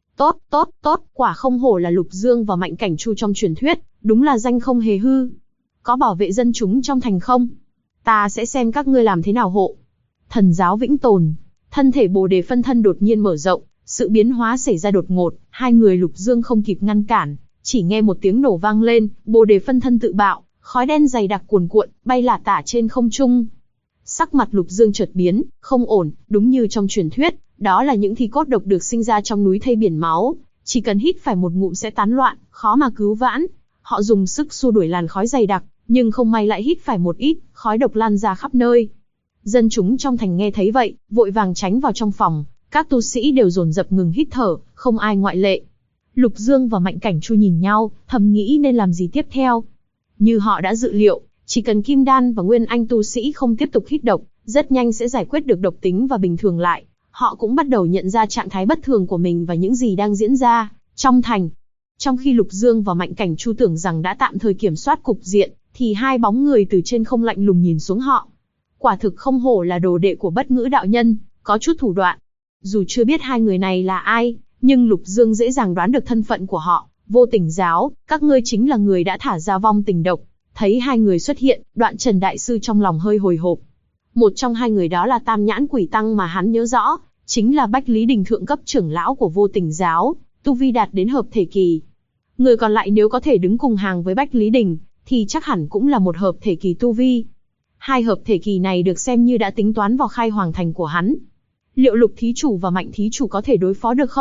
Tốt, quả không hổ là Lục Dương và Mạnh Cảnh Chu trong truyền thuyết, đúng là danh không hề hư. Có bảo vệ dân chúng trong thành không? Ta sẽ xem các ngươi làm thế nào hộ. Thần giáo vĩnh tồn. Thân thể Bồ Đề phân thân đột nhiên mở rộng, sự biến hóa xảy ra đột ngột, hai người Lục Dương không kịp ngăn cản, chỉ nghe một tiếng nổ vang lên, Bồ Đề phân thân tự bạo, khói đen dày đặc cuồn cuộn, bay lả tả trên không trung. Sắc mặt Lục Dương chợt biến, không ổn, đúng như trong truyền thuyết, đó là những thi cốt độc được sinh ra trong núi thây biển máu, chỉ cần hít phải một ngụm sẽ tán loạn, khó mà cứu vãn. Họ dùng sức xua đuổi làn khói dày đặc, nhưng không may lại hít phải một ít, khói độc lan ra khắp nơi. Dân chúng trong thành nghe thấy vậy, vội vàng tránh vào trong phòng, các tu sĩ đều dồn dập ngừng hít thở, không ai ngoại lệ. Lục Dương và Mạnh Cảnh Chu nhìn nhau, thầm nghĩ nên làm gì tiếp theo. Như họ đã dự liệu, chỉ cần Kim Đan và Nguyên Anh tu sĩ không tiếp tục hít độc, rất nhanh sẽ giải quyết được độc tính và bình thường lại. Họ cũng bắt đầu nhận ra trạng thái bất thường của mình và những gì đang diễn ra trong thành. Trong khi Lục Dương và Mạnh Cảnh Chu tưởng rằng đã tạm thời kiểm soát cục diện, thì hai bóng người từ trên không lạnh lùng nhìn xuống họ. Quả thực không hổ là đồ đệ của Bất Ngữ đạo nhân, có chút thủ đoạn. Dù chưa biết hai người này là ai, nhưng Lục Dương dễ dàng đoán được thân phận của họ. Vô Tình giáo, các ngươi chính là người đã thả ra vong tình độc. Thấy hai người xuất hiện, Đoạn Trần đại sư trong lòng hơi hồi hộp. Một trong hai người đó là Tam Nhãn Quỷ Tăng mà hắn nhớ rõ, chính là Bách Lý Đình thượng cấp trưởng lão của Vô Tình giáo, tu vi đạt đến hợp thể kỳ. Người còn lại nếu có thể đứng cùng hàng với Bách Lý Đình, thì chắc hẳn cũng là một hợp thể kỳ tu vi. Hai hợp thể kỳ này được xem như đã tính toán vào Khai Hoàng Thành của hắn. Liệu Lục thí chủ và Mạnh thí chủ có thể đối phó được không?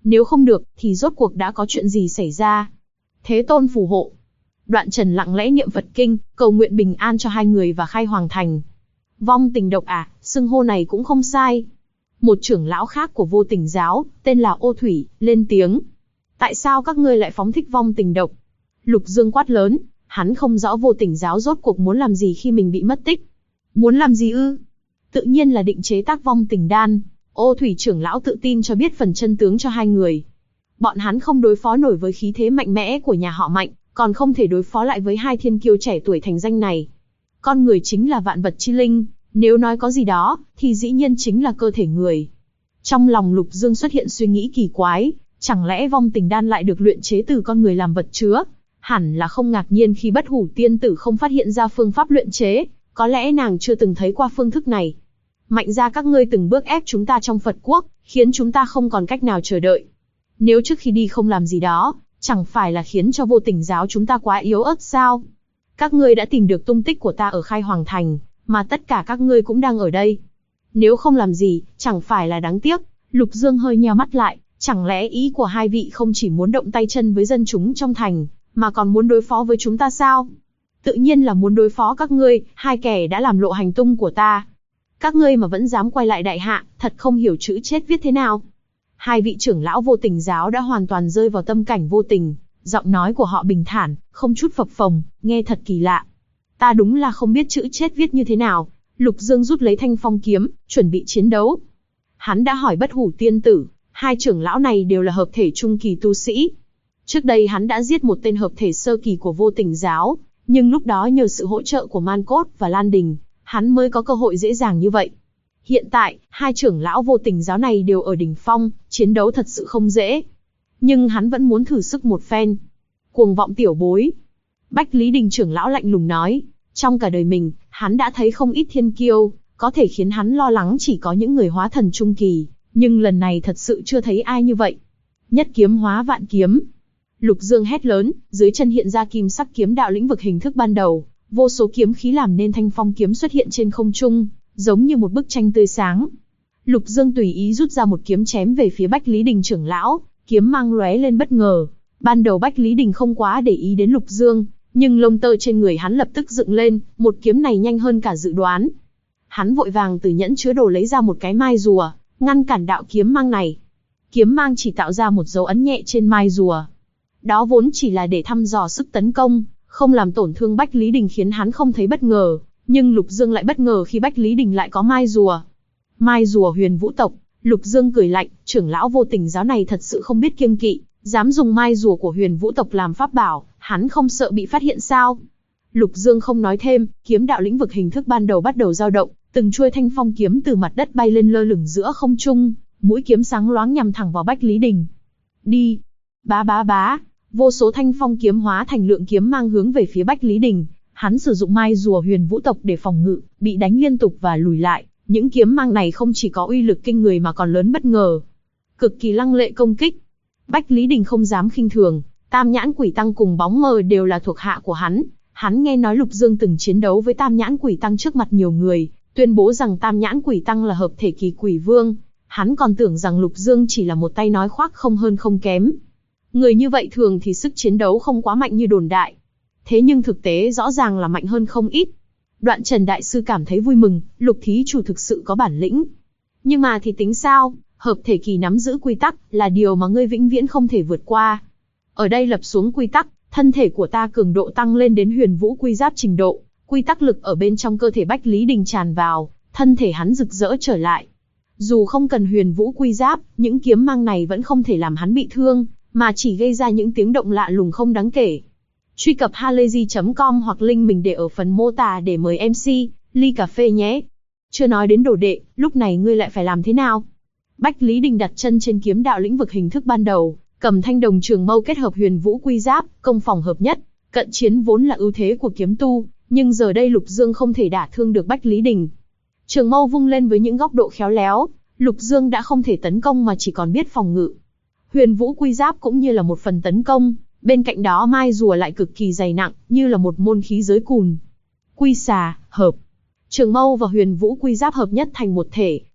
Nếu không được, thì rốt cuộc đã có chuyện gì xảy ra? Thế Tôn phù hộ. Đoạn Trần lặng lẽ niệm Phật kinh, cầu nguyện bình an cho hai người và khai hoàng thành. Vong tình độc à, xưng hô này cũng không sai. Một trưởng lão khác của Vô Tình giáo, tên là Ô Thủy, lên tiếng. Tại sao các ngươi lại phóng thích vong tình độc? Lục Dương quát lớn, hắn không rõ Vô Tình giáo rốt cuộc muốn làm gì khi mình bị mất tích. Muốn làm gì ư? Tự nhiên là định chế tác vong tình đan. Ô Thủy trưởng lão tự tin cho biết phần chân tướng cho hai người. Bọn hắn không đối phó nổi với khí thế mạnh mẽ của nhà họ Mạnh, còn không thể đối phó lại với hai thiên kiêu trẻ tuổi thành danh này. Con người chính là vạn vật chi linh, nếu nói có gì đó, thì dĩ nhiên chính là cơ thể người. Trong lòng Lục Dương xuất hiện suy nghĩ kỳ quái, chẳng lẽ vong tình đan lại được luyện chế từ con người làm vật chứa? Hẳn là không ngạc nhiên khi Bất Hủ tiên tử không phát hiện ra phương pháp luyện chế, có lẽ nàng chưa từng thấy qua phương thức này. Mạnh gia các ngươi từng bước ép chúng ta trong Phật quốc, khiến chúng ta không còn cách nào chờ đợi. Nếu trước khi đi không làm gì đó, chẳng phải là khiến cho Vô Tình giáo chúng ta quá yếu ớt sao? Các ngươi đã tìm được tung tích của ta ở Khai Hoàng Thành, mà tất cả các ngươi cũng đang ở đây. Nếu không làm gì, chẳng phải là đáng tiếc. Lục Dương hơi nheo mắt lại, chẳng lẽ ý của hai vị không chỉ muốn động tay chân với dân chúng trong thành, mà còn muốn đối phó với chúng ta sao? Tự nhiên là muốn đối phó các ngươi, hai kẻ đã làm lộ hành tung của ta. Các ngươi mà vẫn dám quay lại đại hạ, thật không hiểu chữ chết viết thế nào. Hai vị trưởng lão Vô Tình giáo đã hoàn toàn rơi vào tâm cảnh vô tình, giọng nói của họ bình thản, không chút phập phồng, nghe thật kỳ lạ. Ta đúng là không biết chữ chết viết như thế nào. Lục Dương rút lấy thanh phong kiếm, chuẩn bị chiến đấu. Hắn đã hỏi Bất Hủ tiên tử, hai trưởng lão này đều là hợp thể trung kỳ tu sĩ. Trước đây hắn đã giết một tên hợp thể sơ kỳ của Vô Tình giáo, nhưng lúc đó nhờ sự hỗ trợ của Man Cốt và Lan Đình, hắn mới có cơ hội dễ dàng như vậy. Hiện tại, hai trưởng lão Vô Tình giáo này đều ở đỉnh phong, chiến đấu thật sự không dễ. Nhưng hắn vẫn muốn thử sức một phen. Cuồng vọng tiểu bối. Bách Lý Đình trưởng lão lạnh lùng nói, trong cả đời mình, hắn đã thấy không ít thiên kiêu, có thể khiến hắn lo lắng chỉ có những người hóa thần trung kỳ, nhưng lần này thật sự chưa thấy ai như vậy. Nhất kiếm hóa vạn kiếm. Lục Dương hét lớn, dưới chân hiện ra kim sắc kiếm đạo lĩnh vực hình thức ban đầu, vô số kiếm khí làm nên thanh phong kiếm xuất hiện trên không trung, giống như một bức tranh tươi sáng. Lục Dương tùy ý rút ra một kiếm chém về phía Bách Lý Đình trưởng lão, kiếm mang lóe lên bất ngờ. Ban đầu Bách Lý Đình không quá để ý đến Lục Dương, nhưng lông tơ trên người hắn lập tức dựng lên, một kiếm này nhanh hơn cả dự đoán. Hắn vội vàng từ nhẫn chứa đồ lấy ra một cái mai rùa, ngăn cản đạo kiếm mang này. Kiếm mang chỉ tạo ra một dấu ấn nhẹ trên mai rùa. Đó vốn chỉ là để thăm dò sức tấn công, không làm tổn thương Bách Lý Đình khiến hắn không thấy bất ngờ, nhưng Lục Dương lại bất ngờ khi Bách Lý Đình lại có mai rùa. Mai rùa Huyền Vũ tộc, Lục Dương cười lạnh, trưởng lão Vô Tình giáo này thật sự không biết kiêng kỵ, dám dùng mai rùa của Huyền Vũ tộc làm pháp bảo, hắn không sợ bị phát hiện sao? Lục Dương không nói thêm, kiếm đạo lĩnh vực hình thức ban đầu bắt đầu dao động, từng chuôi thanh phong kiếm từ mặt đất bay lên lơ lửng giữa không trung, mũi kiếm sáng loáng nhằm thẳng vào Bách Lý Đình. Đi! Bá bá bá! Vô số thanh phong kiếm hóa thành lượng kiếm mang hướng về phía Bách Lý Đình. Hắn sử dụng mai rùa Huyền Vũ tộc để phòng ngự, bị đánh liên tục và lùi lại. Những kiếm mang này không chỉ có uy lực kinh người mà còn lớn bất ngờ, cực kỳ lăng lệ công kích. Bách Lý Đình không dám khinh thường, Tam Nhãn Quỷ Tăng cùng Bóng Mờ đều là thuộc hạ của hắn. Hắn nghe nói Lục Dương từng chiến đấu với Tam Nhãn Quỷ Tăng trước mặt nhiều người, tuyên bố rằng Tam Nhãn Quỷ Tăng là hợp thể kỳ quỷ vương. Hắn còn tưởng rằng Lục Dương chỉ là một tay nói khoác không hơn không kém. Người như vậy thường thì sức chiến đấu không quá mạnh như đồn đại. Thế nhưng thực tế rõ ràng là mạnh hơn không ít. Đoạn Trần đại sư cảm thấy vui mừng, Lục thí chủ thực sự có bản lĩnh. Nhưng mà thì tính sao, hợp thể kỳ nắm giữ quy tắc là điều mà ngươi vĩnh viễn không thể vượt qua. Ở đây lập xuống quy tắc, thân thể của ta cường độ tăng lên đến Huyền Vũ quy giáp trình độ, quy tắc lực ở bên trong cơ thể Bách Lý Đình tràn vào, thân thể hắn rực rỡ trở lại. Dù không cần Huyền Vũ quy giáp, những kiếm mang này vẫn không thể làm hắn bị thương, mà chỉ gây ra những tiếng động lạ lùng không đáng kể. Truy cập halayzi.com hoặc link mình để ở phần mô tả để mời MC, ly cà phê nhé. Chưa nói đến đồ đệ, lúc này ngươi lại phải làm thế nào? Bách Lý Đình đặt chân trên kiếm đạo lĩnh vực hình thức ban đầu, cầm thanh đồng trường mâu kết hợp Huyền Vũ quy giáp, công phòng hợp nhất. Cận chiến vốn là ưu thế của kiếm tu, nhưng giờ đây Lục Dương không thể đả thương được Bách Lý Đình. Trường mâu vung lên với những góc độ khéo léo, Lục Dương đã không thể tấn công mà chỉ còn biết phòng ngự. Huyền Vũ quy giáp cũng như là một phần tấn công, bên cạnh đó mai rùa lại cực kỳ dày nặng, như là một môn khí giới cùn. Quy xà, hợp. Trường mâu và Huyền Vũ quy giáp hợp nhất thành một thể,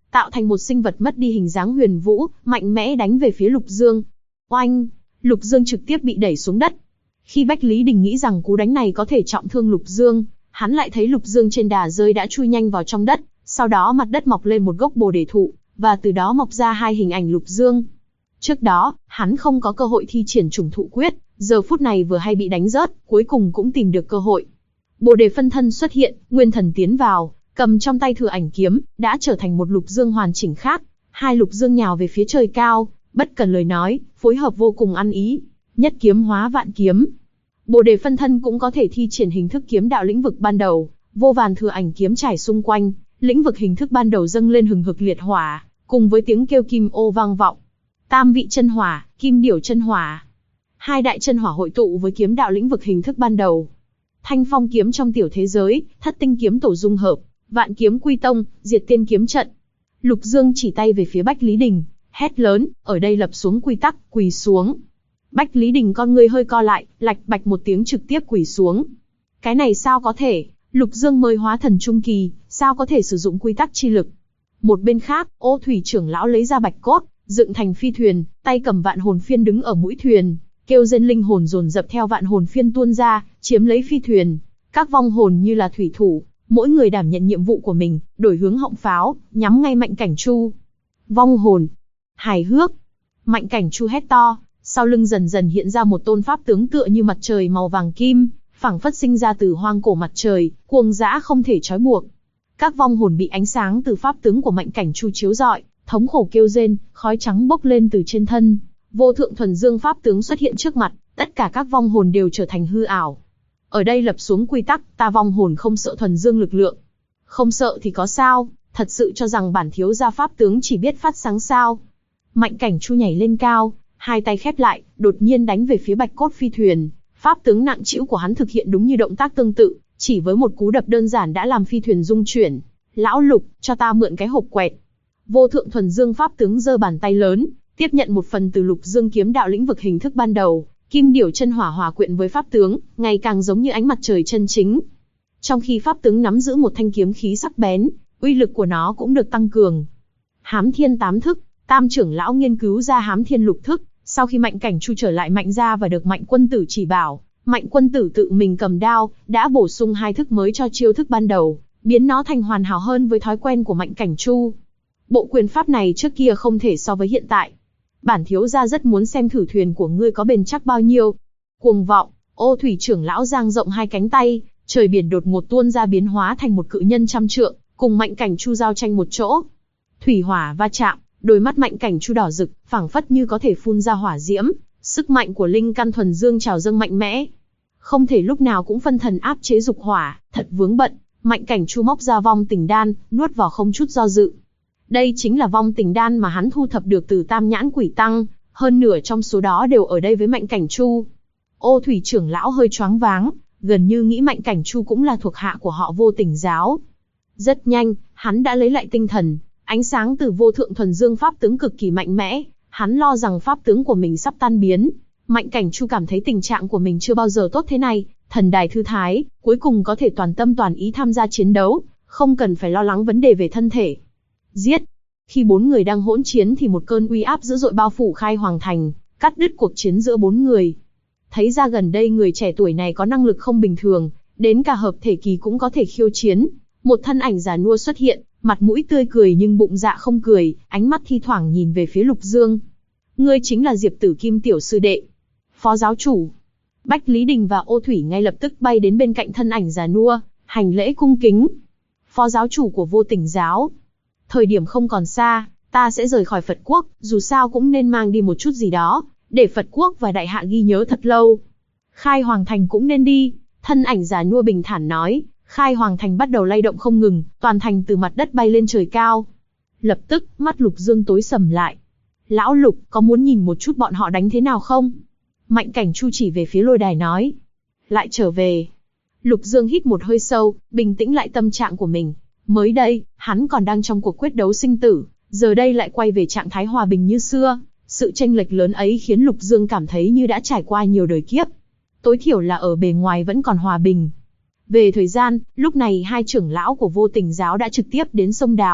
tạo thành một sinh vật mất đi hình dáng huyền vũ, mạnh mẽ đánh về phía Lục Dương. Oanh! Lục Dương trực tiếp bị đẩy xuống đất. Khi Bách Lý Đình nghĩ rằng cú đánh này có thể trọng thương Lục Dương, hắn lại thấy Lục Dương trên đà rơi đã chui nhanh vào trong đất, sau đó mặt đất mọc lên một gốc bồ đề thụ, và từ đó mọc ra hai hình ảnh Lục Dương. Trước đó, hắn không có cơ hội thi triển trùng thụ quyết, giờ phút này vừa hay bị đánh rớt, cuối cùng cũng tìm được cơ hội. Bồ đề phân thân xuất hiện, nguyên thần tiến vào, cầm trong tay Thừa Ảnh kiếm, đã trở thành một Lục Dương hoàn chỉnh khác. Hai Lục Dương nhào về phía trời cao, bất cần lời nói, phối hợp vô cùng ăn ý. Nhất kiếm hóa vạn kiếm. Bồ đề phân thân cũng có thể thi triển hình thức kiếm đạo lĩnh vực ban đầu, vô vàn Thừa Ảnh kiếm trải xung quanh, lĩnh vực hình thức ban đầu dâng lên hừng hực liệt hỏa, cùng với tiếng kêu kim ô vang vọng. Tam vị chân hỏa, kim điểu chân hỏa. Hai đại chân hỏa hội tụ với kiếm đạo lĩnh vực hình thức ban đầu. Thanh phong kiếm trong tiểu thế giới, thất tinh kiếm tổ dung hợp, vạn kiếm quy tông, diệt tiên kiếm trận. Lục Dương chỉ tay về phía Bách Lý Đình, hét lớn, ở đây lập xuống quy tắc, quỳ xuống. Bách Lý Đình con ngươi hơi co lại, lạch bạch một tiếng trực tiếp quỳ xuống. Cái này sao có thể, Lục Dương mới hóa thần trung kỳ, sao có thể sử dụng quy tắc chi lực. Một bên khác, Ô Thủy trưởng lão lấy ra bạch cốt, dựng thành phi thuyền, tay cầm vạn hồn phiên đứng ở mũi thuyền, kêu rên linh hồn dồn dập theo vạn hồn phiên tuôn ra, chiếm lấy phi thuyền. Các vong hồn như là thủy thủ, mỗi người đảm nhận nhiệm vụ của mình, đổi hướng họng pháo, nhắm ngay Mạnh Cảnh Chu. Vong hồn, hài hước. Mạnh Cảnh Chu hét to, sau lưng dần dần hiện ra một tôn pháp tướng tựa như mặt trời màu vàng kim, phảng phất sinh ra từ hoang cổ mặt trời, cuồng dã không thể trói buộc. Các vong hồn bị ánh sáng từ pháp tướng của Mạnh Cảnh Chu chiếu rọi, thống khổ kêu rên, khói trắng bốc lên từ trên thân. Vô thượng thuần dương pháp tướng xuất hiện trước mặt, tất cả các vong hồn đều trở thành hư ảo. Ở đây lập xuống quy tắc, ta vong hồn không sợ thuần dương lực lượng. Không sợ thì có sao, thật sự cho rằng bản thiếu gia pháp tướng chỉ biết phát sáng sao. Mạnh Cảnh Chu nhảy lên cao, hai tay khép lại, đột nhiên đánh về phía bạch cốt phi thuyền. Pháp tướng nặng trĩu của hắn thực hiện đúng như động tác tương tự, chỉ với một cú đập đơn giản đã làm phi thuyền rung chuyển. Lão Lục, cho ta mượn cái hộp quẹt. Vô thượng thuần dương pháp tướng giơ bàn tay lớn, tiếp nhận một phần từ Lục Dương kiếm đạo lĩnh vực hình thức ban đầu, kim điểu chân hỏa hòa quyện với pháp tướng, ngày càng giống như ánh mặt trời chân chính. Trong khi pháp tướng nắm giữ một thanh kiếm khí sắc bén, uy lực của nó cũng được tăng cường. Hám Thiên tám thức, Tam trưởng lão nghiên cứu ra Hám Thiên lục thức, sau khi Mạnh Cảnh Chu trở lại Mạnh gia và được Mạnh Quân Tử chỉ bảo, Mạnh Quân Tử tự mình cầm đao, đã bổ sung hai thức mới cho chiêu thức ban đầu, biến nó thành hoàn hảo hơn với thói quen của Mạnh Cảnh Chu. Bộ quyền pháp này trước kia không thể so với hiện tại. Bản thiếu gia rất muốn xem thử thuyền của ngươi có bền chắc bao nhiêu. Cuồng vọng, Ô Thủy trưởng lão dang rộng hai cánh tay, trời biển đột ngột tuôn ra biến hóa thành một cự nhân trăm trượng, cùng Mạnh Cảnh Chu giao tranh một chỗ. Thủy hỏa va chạm, đôi mắt Mạnh Cảnh Chu đỏ rực, phảng phất như có thể phun ra hỏa diễm, sức mạnh của linh căn thuần dương trào dâng mạnh mẽ. Không thể lúc nào cũng phân thần áp chế dục hỏa, thật vướng bận. Mạnh Cảnh Chu móc ra vong tình đan, nuốt vào không chút do dự. Đây chính là vong tình đan mà hắn thu thập được từ Tam Nhãn Quỷ Tăng, hơn nửa trong số đó đều ở đây với Mạnh Cảnh Chu. Ô Thủy trưởng lão hơi choáng váng, gần như nghĩ Mạnh Cảnh Chu cũng là thuộc hạ của họ Vô Tình giáo. Rất nhanh, hắn đã lấy lại tinh thần, ánh sáng từ vô thượng thuần dương pháp tướng cực kỳ mạnh mẽ, hắn lo rằng pháp tướng của mình sắp tan biến. Mạnh Cảnh Chu cảm thấy tình trạng của mình chưa bao giờ tốt thế này, thần đài thư thái, cuối cùng có thể toàn tâm toàn ý tham gia chiến đấu, không cần phải lo lắng vấn đề về thân thể. Giết! Khi bốn người đang hỗn chiến thì một cơn uy áp dữ dội bao phủ Khai Hoàng Thành, cắt đứt cuộc chiến giữa bốn người. Thấy ra gần đây người trẻ tuổi này có năng lực không bình thường, đến cả hợp thể kỳ cũng có thể khiêu chiến. Một thân ảnh già nua xuất hiện, mặt mũi tươi cười nhưng bụng dạ không cười, ánh mắt thi thoảng nhìn về phía Lục Dương. Ngươi chính là Diệp Tử Kim tiểu sư đệ. Phó giáo chủ. Bách Lý Đình và Ô Thủy ngay lập tức bay đến bên cạnh thân ảnh già nua, hành lễ cung kính. Phó giáo chủ của Vô Tình giáo. Thời điểm không còn xa, ta sẽ rời khỏi Phật quốc, dù sao cũng nên mang đi một chút gì đó, để Phật quốc và đại hạ ghi nhớ thật lâu. Khai Hoàng Thành cũng nên đi, thân ảnh già nua bình thản nói. Khai Hoàng Thành bắt đầu lay động không ngừng, toàn thành từ mặt đất bay lên trời cao. Lập tức, mắt Lục Dương tối sầm lại. Lão Lục, có muốn nhìn một chút bọn họ đánh thế nào không? Mạnh Cảnh Chu chỉ về phía lôi đài nói. Lại trở về. Lục Dương hít một hơi sâu, bình tĩnh lại tâm trạng của mình. Mới đây, hắn còn đang trong cuộc quyết đấu sinh tử, giờ đây lại quay về trạng thái hòa bình như xưa. Sự chênh lệch lớn ấy khiến Lục Dương cảm thấy như đã trải qua nhiều đời kiếp. Tối thiểu là ở bề ngoài vẫn còn hòa bình. Về thời gian, lúc này hai trưởng lão của Vô Tình giáo đã trực tiếp đến sông Đào,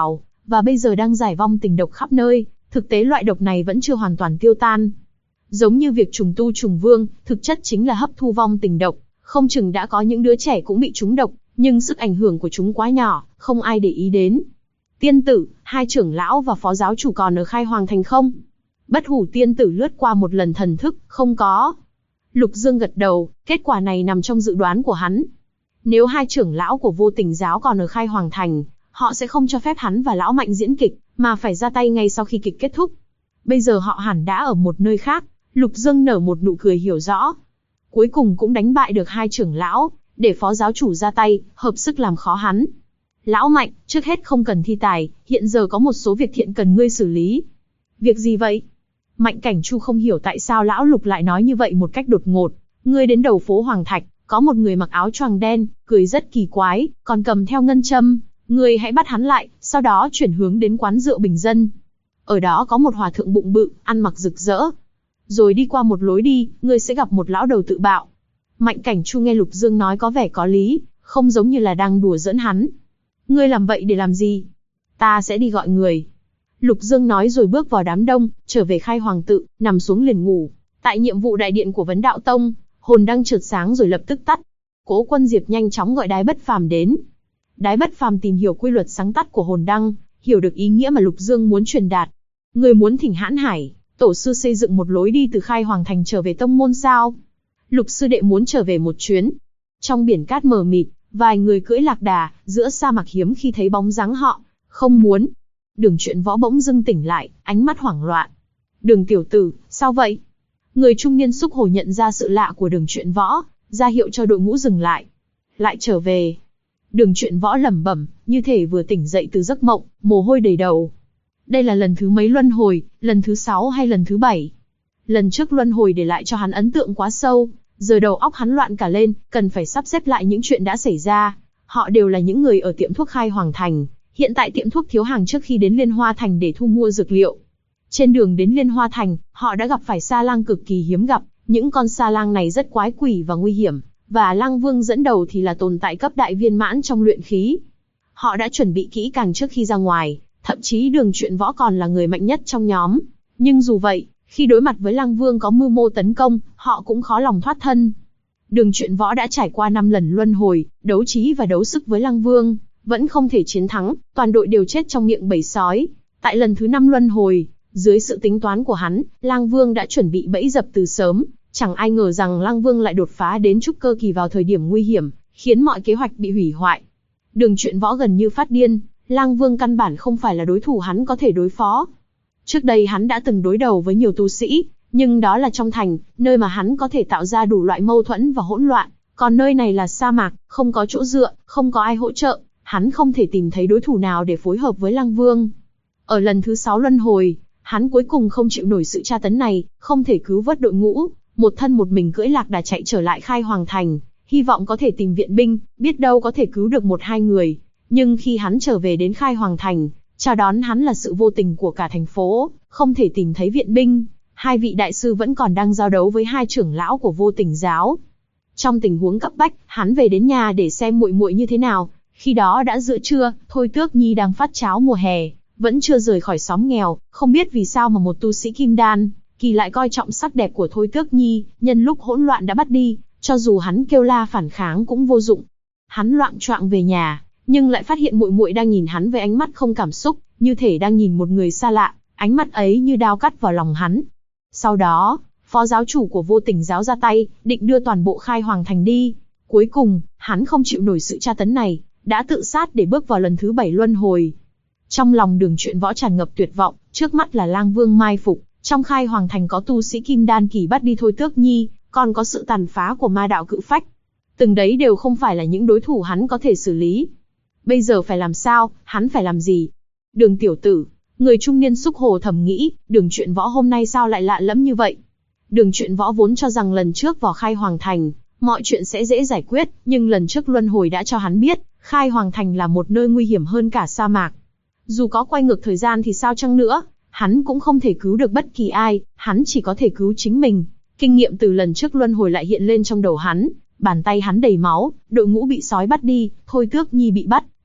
và bây giờ đang rải vong tình độc khắp nơi, thực tế loại độc này vẫn chưa hoàn toàn tiêu tan. Giống như việc trùng tu trùng vương, thực chất chính là hấp thu vong tình độc, không chừng đã có những đứa trẻ cũng bị trúng độc, nhưng sức ảnh hưởng của chúng quá nhỏ, không ai để ý đến. Tiên tử, hai trưởng lão và phó giáo chủ còn ở Khai Hoàng Thành không? Bất Hủ tiên tử lướt qua một lần thần thức, không có. Lục Dương gật đầu, kết quả này nằm trong dự đoán của hắn. Nếu hai trưởng lão của Vô Tình giáo còn ở Khai Hoàng Thành, họ sẽ không cho phép hắn và lão Mạnh diễn kịch, mà phải ra tay ngay sau khi kịch kết thúc. Bây giờ họ hẳn đã ở một nơi khác. Lục Dương nở một nụ cười hiểu rõ. Cuối cùng cũng đánh bại được hai trưởng lão, để phó giáo chủ ra tay, hợp sức làm khó hắn. Lão Mạnh, trước hết không cần thi tài, hiện giờ có một số việc thiện cần ngươi xử lý. Việc gì vậy? Mạnh Cảnh Chu không hiểu tại sao lão Lục lại nói như vậy một cách đột ngột. Ngươi đến đầu phố Hoàng Thạch, có một người mặc áo choàng đen, cười rất kỳ quái, còn cầm theo ngân châm. Ngươi hãy bắt hắn lại, sau đó chuyển hướng đến quán rượu bình dân. Ở đó có một hòa thượng bụng bự, ăn mặc rực rỡ. Rồi đi qua một lối đi, ngươi sẽ gặp một lão đầu tự bạo. Mạnh Cảnh Chu nghe Lục Dương nói có vẻ có lý, không giống như là đang đùa giỡn hắn. Ngươi làm vậy để làm gì? Ta sẽ đi gọi người. Lục Dương nói rồi bước vào đám đông, trở về Khai Hoàng tự, nằm xuống liền ngủ. Tại nhiệm vụ đại điện của Vấn Đạo Tông, hồn đăng chợt sáng rồi lập tức tắt. Cố Quân Diệp nhanh chóng gọi Đái Bất Phàm đến. Đái Bất Phàm tìm hiểu quy luật sáng tắt của hồn đăng, hiểu được ý nghĩa mà Lục Dương muốn truyền đạt. Người muốn thỉnh Hãn Hải, tổ sư xây dựng một lối đi từ Khai Hoàng Thành trở về tông môn sao? Lục sư đệ muốn trở về một chuyến. Trong biển cát mờ mịt, vài người cưỡi lạc đà, giữa sa mạc hiếm khi thấy bóng dáng họ. Không muốn. Đường Truyện Võ bỗng dưng tỉnh lại, ánh mắt hoảng loạn. Đường tiểu tử, sao vậy? Người trung niên xúc hồ nhận ra sự lạ của Đường Truyện Võ, ra hiệu cho đội ngũ dừng lại. Lại trở về. Đường Truyện Võ lẩm bẩm, như thể vừa tỉnh dậy từ giấc mộng, mồ hôi đầy đầu. Đây là lần thứ mấy luân hồi, lần thứ 6 hay lần thứ 7? Lần trước luân hồi để lại cho hắn ấn tượng quá sâu, giờ đầu óc hắn loạn cả lên, cần phải sắp xếp lại những chuyện đã xảy ra. Họ đều là những người ở tiệm thuốc Khai Hoàng Thành, hiện tại tiệm thuốc thiếu hàng trước khi đến Liên Hoa Thành để thu mua dược liệu. Trên đường đến Liên Hoa Thành, họ đã gặp phải sa lang cực kỳ hiếm gặp, những con sa lang này rất quái quỷ và nguy hiểm, và Lang Vương dẫn đầu thì là tồn tại cấp đại viên mãn trong luyện khí. Họ đã chuẩn bị kỹ càng trước khi ra ngoài, thậm chí Đường Truyện Võ còn là người mạnh nhất trong nhóm. Nhưng dù vậy, khi đối mặt với Lang Vương có mưu mô tấn công, họ cũng khó lòng thoát thân. Đường Truyện Võ đã trải qua 5 lần luân hồi, đấu trí và đấu sức với Lang Vương, vẫn không thể chiến thắng, toàn đội đều chết trong miệng bầy sói. Tại lần thứ 5 luân hồi, dưới sự tính toán của hắn, Lang Vương đã chuẩn bị bẫy dập từ sớm, chẳng ai ngờ rằng Lang Vương lại đột phá đến trúc cơ kỳ vào thời điểm nguy hiểm, khiến mọi kế hoạch bị hủy hoại. Đường Truyện Võ gần như phát điên, Lang Vương căn bản không phải là đối thủ hắn có thể đối phó. Trước đây hắn đã từng đối đầu với nhiều tu sĩ, nhưng đó là trong thành, nơi mà hắn có thể tạo ra đủ loại mâu thuẫn và hỗn loạn, còn nơi này là sa mạc, không có chỗ dựa, không có ai hỗ trợ, hắn không thể tìm thấy đối thủ nào để phối hợp với Lang Vương. Ở lần thứ 6 luân hồi, hắn cuối cùng không chịu nổi sự tra tấn này, không thể cứu vớt đội ngũ, một thân một mình cưỡi lạc đà chạy trở lại Khai Hoàng Thành, hy vọng có thể tìm viện binh, biết đâu có thể cứu được 1-2 người. Nhưng khi hắn trở về đến Khai Hoàng Thành, chào đón hắn là sự vô tình của cả thành phố, không thể tìm thấy viện binh. 2 vị đại sư vẫn còn đang giao đấu với 2 trưởng lão của Vô Tình giáo. Trong tình huống cấp bách, hắn về đến nhà để xem muội muội như thế nào. Khi đó đã giữa trưa, Thôi Tước Nhi đang phát cháo mùa hè, vẫn chưa rời khỏi xóm nghèo, không biết vì sao mà một tu sĩ kim đan kỳ lại coi trọng sắc đẹp của Thôi Tước Nhi, nhân lúc hỗn loạn đã bắt đi, cho dù hắn kêu la phản kháng cũng vô dụng. Hắn loạng choạng về nhà, nhưng lại phát hiện muội muội đang nhìn hắn với ánh mắt không cảm xúc, như thể đang nhìn một người xa lạ, ánh mắt ấy như đao cắt vào lòng hắn. Sau đó, phó giáo chủ của Vô Tình giáo ra tay, định đưa toàn bộ Khai Hoàng Thành đi. Cuối cùng, hắn không chịu nổi sự tra tấn này, đã tự sát để bước vào lần thứ 7 luân hồi. Trong lòng Đường Truyện Võ tràn ngập tuyệt vọng, trước mắt là Lang Vương mai phục, trong Khai Hoàng Thành có tu sĩ kim đan kỳ bắt đi Thôi Tước Nhi, còn có sự tàn phá của ma đạo cự phách. Từng đấy đều không phải là những đối thủ hắn có thể xử lý. Bây giờ phải làm sao, hắn phải làm gì? Đường tiểu tử, người trung niên xúc hồ thầm nghĩ, Đường Truyện Võ hôm nay sao lại lạ lẫm như vậy? Đường Truyện Võ vốn cho rằng lần trước vào Khai Hoàng Thành, mọi chuyện sẽ dễ giải quyết, nhưng lần trước luân hồi đã cho hắn biết, Khai Hoàng Thành là một nơi nguy hiểm hơn cả sa mạc. Dù có quay ngược thời gian thì sao chăng nữa, hắn cũng không thể cứu được bất kỳ ai, hắn chỉ có thể cứu chính mình. Kinh nghiệm từ lần trước luân hồi lại hiện lên trong đầu hắn, bàn tay hắn đầy máu, đội ngũ bị sói bắt đi, Thôi Tước Nhi bị bắt,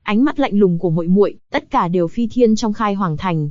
Ánh mắt lạnh lùng của muội muội, tất cả đều phi thiên trong Khai Hoàng Thành.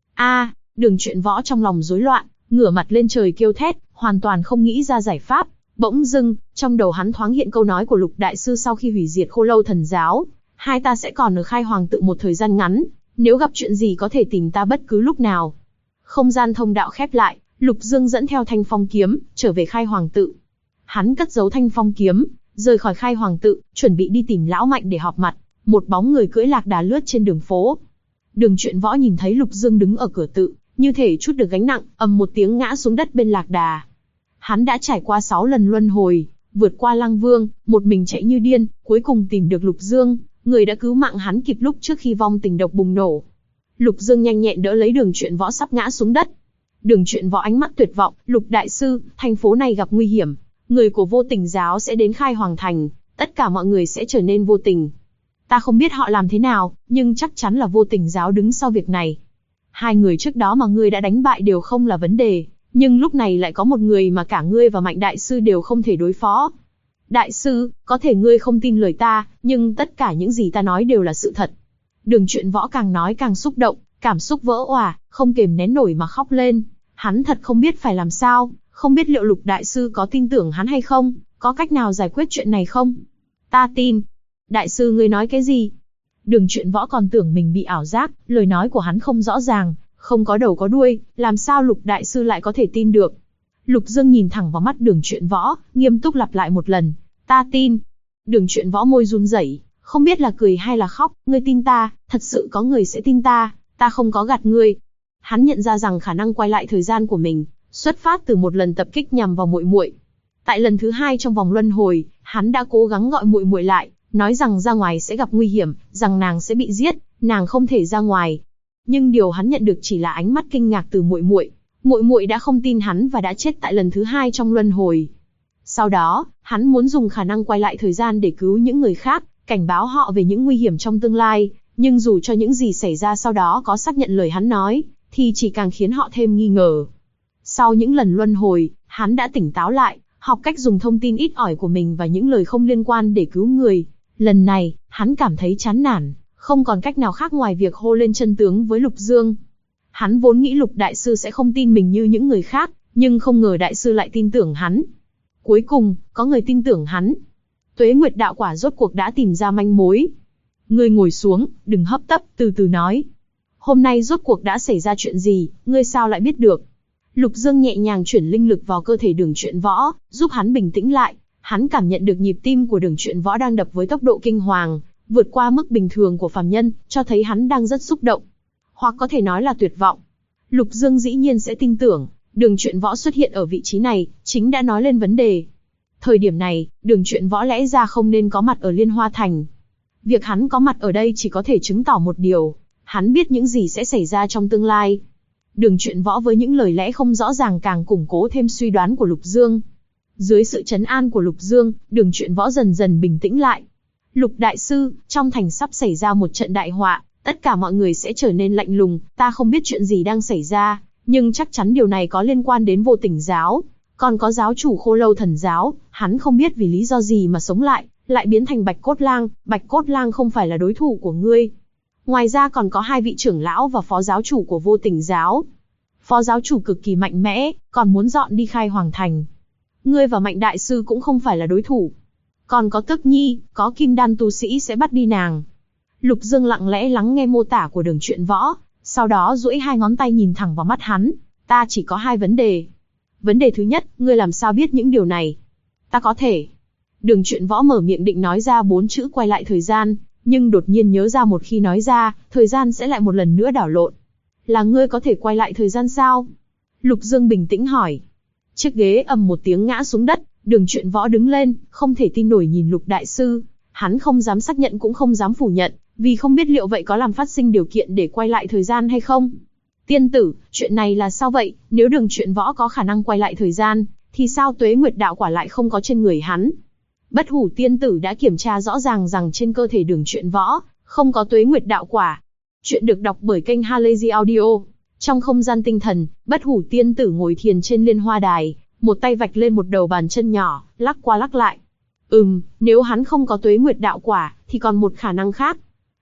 A, Đường Truyện Võ trong lòng rối loạn, ngửa mặt lên trời kêu thét, hoàn toàn không nghĩ ra giải pháp. Bỗng dưng, trong đầu hắn thoáng hiện câu nói của Lục đại sư sau khi hủy diệt Khô Lâu Thần giáo, hai ta sẽ còn ở Khai Hoàng tự một thời gian ngắn, nếu gặp chuyện gì có thể tìm ta bất cứ lúc nào. Không gian thông đạo khép lại, Lục Dương dẫn theo Thanh Phong kiếm, trở về Khai Hoàng tự. Hắn cất giấu Thanh Phong kiếm, rời khỏi Khai Hoàng tự, chuẩn bị đi tìm Lão Mạnh để họp mặt. Một bóng người cưỡi lạc đà lướt trên đường phố. Đường Truyện Võ nhìn thấy Lục Dương đứng ở cửa tự, như thể chút được gánh nặng, ầm một tiếng ngã xuống đất bên lạc đà. Hắn đã trải qua 6 lần luân hồi, vượt qua Lăng Vương, một mình chạy như điên, cuối cùng tìm được Lục Dương, người đã cứu mạng hắn kịp lúc trước khi vong tình độc bùng nổ. Lục Dương nhanh nhẹn đỡ lấy Đường Truyện Võ sắp ngã xuống đất. Đường Truyện Võ ánh mắt tuyệt vọng, Lục đại sư, thành phố này gặp nguy hiểm, người của Vô Tình giáo sẽ đến Khai Hoàng thành, tất cả mọi người sẽ trở nên vô tình. Ta không biết họ làm thế nào, nhưng chắc chắn là Vô Tình giáo đứng sau việc này. Hai người trước đó mà ngươi đã đánh bại đều không là vấn đề, nhưng lúc này lại có một người mà cả ngươi và Mạnh đại sư đều không thể đối phó. Đại sư, có thể ngươi không tin lời ta, nhưng tất cả những gì ta nói đều là sự thật. Đường Truyện Võ càng nói càng xúc động, cảm xúc vỡ òa, không kềm nén nổi mà khóc lên. Hắn thật không biết phải làm sao, không biết liệu Lục đại sư có tin tưởng hắn hay không, có cách nào giải quyết chuyện này không? Ta tin. Đại sư ngươi nói cái gì? Đường Truyện Võ còn tưởng mình bị ảo giác, lời nói của hắn không rõ ràng, không có đầu có đuôi, làm sao Lục đại sư lại có thể tin được? Lục Dương nhìn thẳng vào mắt Đường Truyện Võ, nghiêm túc lặp lại một lần, ta tin. Đường Truyện Võ môi run rẩy, không biết là cười hay là khóc, ngươi tin ta, thật sự có người sẽ tin ta, ta không có gạt ngươi. Hắn nhận ra rằng khả năng quay lại thời gian của mình, xuất phát từ một lần tập kích nhằm vào muội muội. Tại lần thứ 2 trong vòng luân hồi, hắn đã cố gắng gọi muội muội lại, nói rằng ra ngoài sẽ gặp nguy hiểm, rằng nàng sẽ bị giết, nàng không thể ra ngoài. Nhưng điều hắn nhận được chỉ là ánh mắt kinh ngạc từ muội muội. Muội muội đã không tin hắn và đã chết tại lần thứ 2 trong luân hồi. Sau đó, hắn muốn dùng khả năng quay lại thời gian để cứu những người khác, cảnh báo họ về những nguy hiểm trong tương lai, nhưng dù cho những gì xảy ra sau đó có xác nhận lời hắn nói, thì chỉ càng khiến họ thêm nghi ngờ. Sau những lần luân hồi, hắn đã tỉnh táo lại, học cách dùng thông tin ít ỏi của mình và những lời không liên quan để cứu người. Lần này, hắn cảm thấy chán nản, không còn cách nào khác ngoài việc hô lên chân tướng với Lục Dương. Hắn vốn nghĩ Lục đại sư sẽ không tin mình như những người khác, nhưng không ngờ đại sư lại tin tưởng hắn. Cuối cùng, có người tin tưởng hắn. Tuế Nguyệt đạo quả rốt cuộc đã tìm ra manh mối. Ngươi ngồi xuống, đừng hấp tấp, từ từ nói. Hôm nay rốt cuộc đã xảy ra chuyện gì, ngươi sao lại biết được? Lục Dương nhẹ nhàng chuyển linh lực vào cơ thể Đường Truyện Võ, giúp hắn bình tĩnh lại. Hắn cảm nhận được nhịp tim của Đường Truyện Võ đang đập với tốc độ kinh hoàng, vượt qua mức bình thường của phàm nhân, cho thấy hắn đang rất xúc động. Hoặc có thể nói là tuyệt vọng. Lục Dương dĩ nhiên sẽ tin tưởng, Đường Truyện Võ xuất hiện ở vị trí này, chính đã nói lên vấn đề. Thời điểm này, Đường Truyện Võ lẽ ra không nên có mặt ở Liên Hoa Thành. Việc hắn có mặt ở đây chỉ có thể chứng tỏ một điều, hắn biết những gì sẽ xảy ra trong tương lai. Đường Truyện Võ với những lời lẽ không rõ ràng càng củng cố thêm suy đoán của Lục Dương. Dưới sự trấn an của Lục Dương, Đường Truyện Võ dần dần bình tĩnh lại. Lục đại sư, trong thành sắp xảy ra một trận đại họa, tất cả mọi người sẽ trở nên lạnh lùng, ta không biết chuyện gì đang xảy ra, nhưng chắc chắn điều này có liên quan đến Vô Tình giáo, còn có giáo chủ Khô Lâu Thần giáo, hắn không biết vì lý do gì mà sống lại biến thành Bạch Cốt Lang, Bạch Cốt Lang không phải là đối thủ của ngươi. Ngoài ra còn có 2 vị trưởng lão và phó giáo chủ của Vô Tình giáo. Phó giáo chủ cực kỳ mạnh mẽ, còn muốn dọn đi Khai Hoàng thành. Ngươi và Mạnh đại sư cũng không phải là đối thủ. Còn có Tức Nhi, có Kim Đan tu sĩ sẽ bắt đi nàng. Lục Dương lặng lẽ lắng nghe mô tả của Đường Truyện Võ, sau đó duỗi 2 ngón tay nhìn thẳng vào mắt hắn. Ta chỉ có 2 vấn đề. Vấn đề thứ nhất, ngươi làm sao biết những điều này? Ta có thể. Đường Truyện Võ mở miệng định nói ra 4 chữ quay lại thời gian, nhưng đột nhiên nhớ ra một khi nói ra, thời gian sẽ lại một lần nữa đảo lộn. Là ngươi có thể quay lại thời gian sao? Lục Dương bình tĩnh hỏi. Chiếc ghế ầm một tiếng ngã xuống đất, Đường Truyện Võ đứng lên, không thể tin nổi nhìn Lục đại sư. Hắn không dám xác nhận cũng không dám phủ nhận, vì không biết liệu vậy có làm phát sinh điều kiện để quay lại thời gian hay không. Tiên tử, chuyện này là sao vậy? Nếu Đường Truyện Võ có khả năng quay lại thời gian, thì sao Tuế Nguyệt đạo quả lại không có trên người hắn? Bất Hủ tiên tử đã kiểm tra rõ ràng rằng trên cơ thể Đường Truyện Võ không có Tuế Nguyệt đạo quả. Chuyện được đọc bởi kênh Halazy Audio. Trong không gian tinh thần, Bất Hủ tiên tử ngồi thiền trên liên hoa đài, một tay vạch lên một đầu bàn chân nhỏ, lắc qua lắc lại. Nếu hắn không có Tuế Nguyệt đạo quả, thì còn một khả năng khác.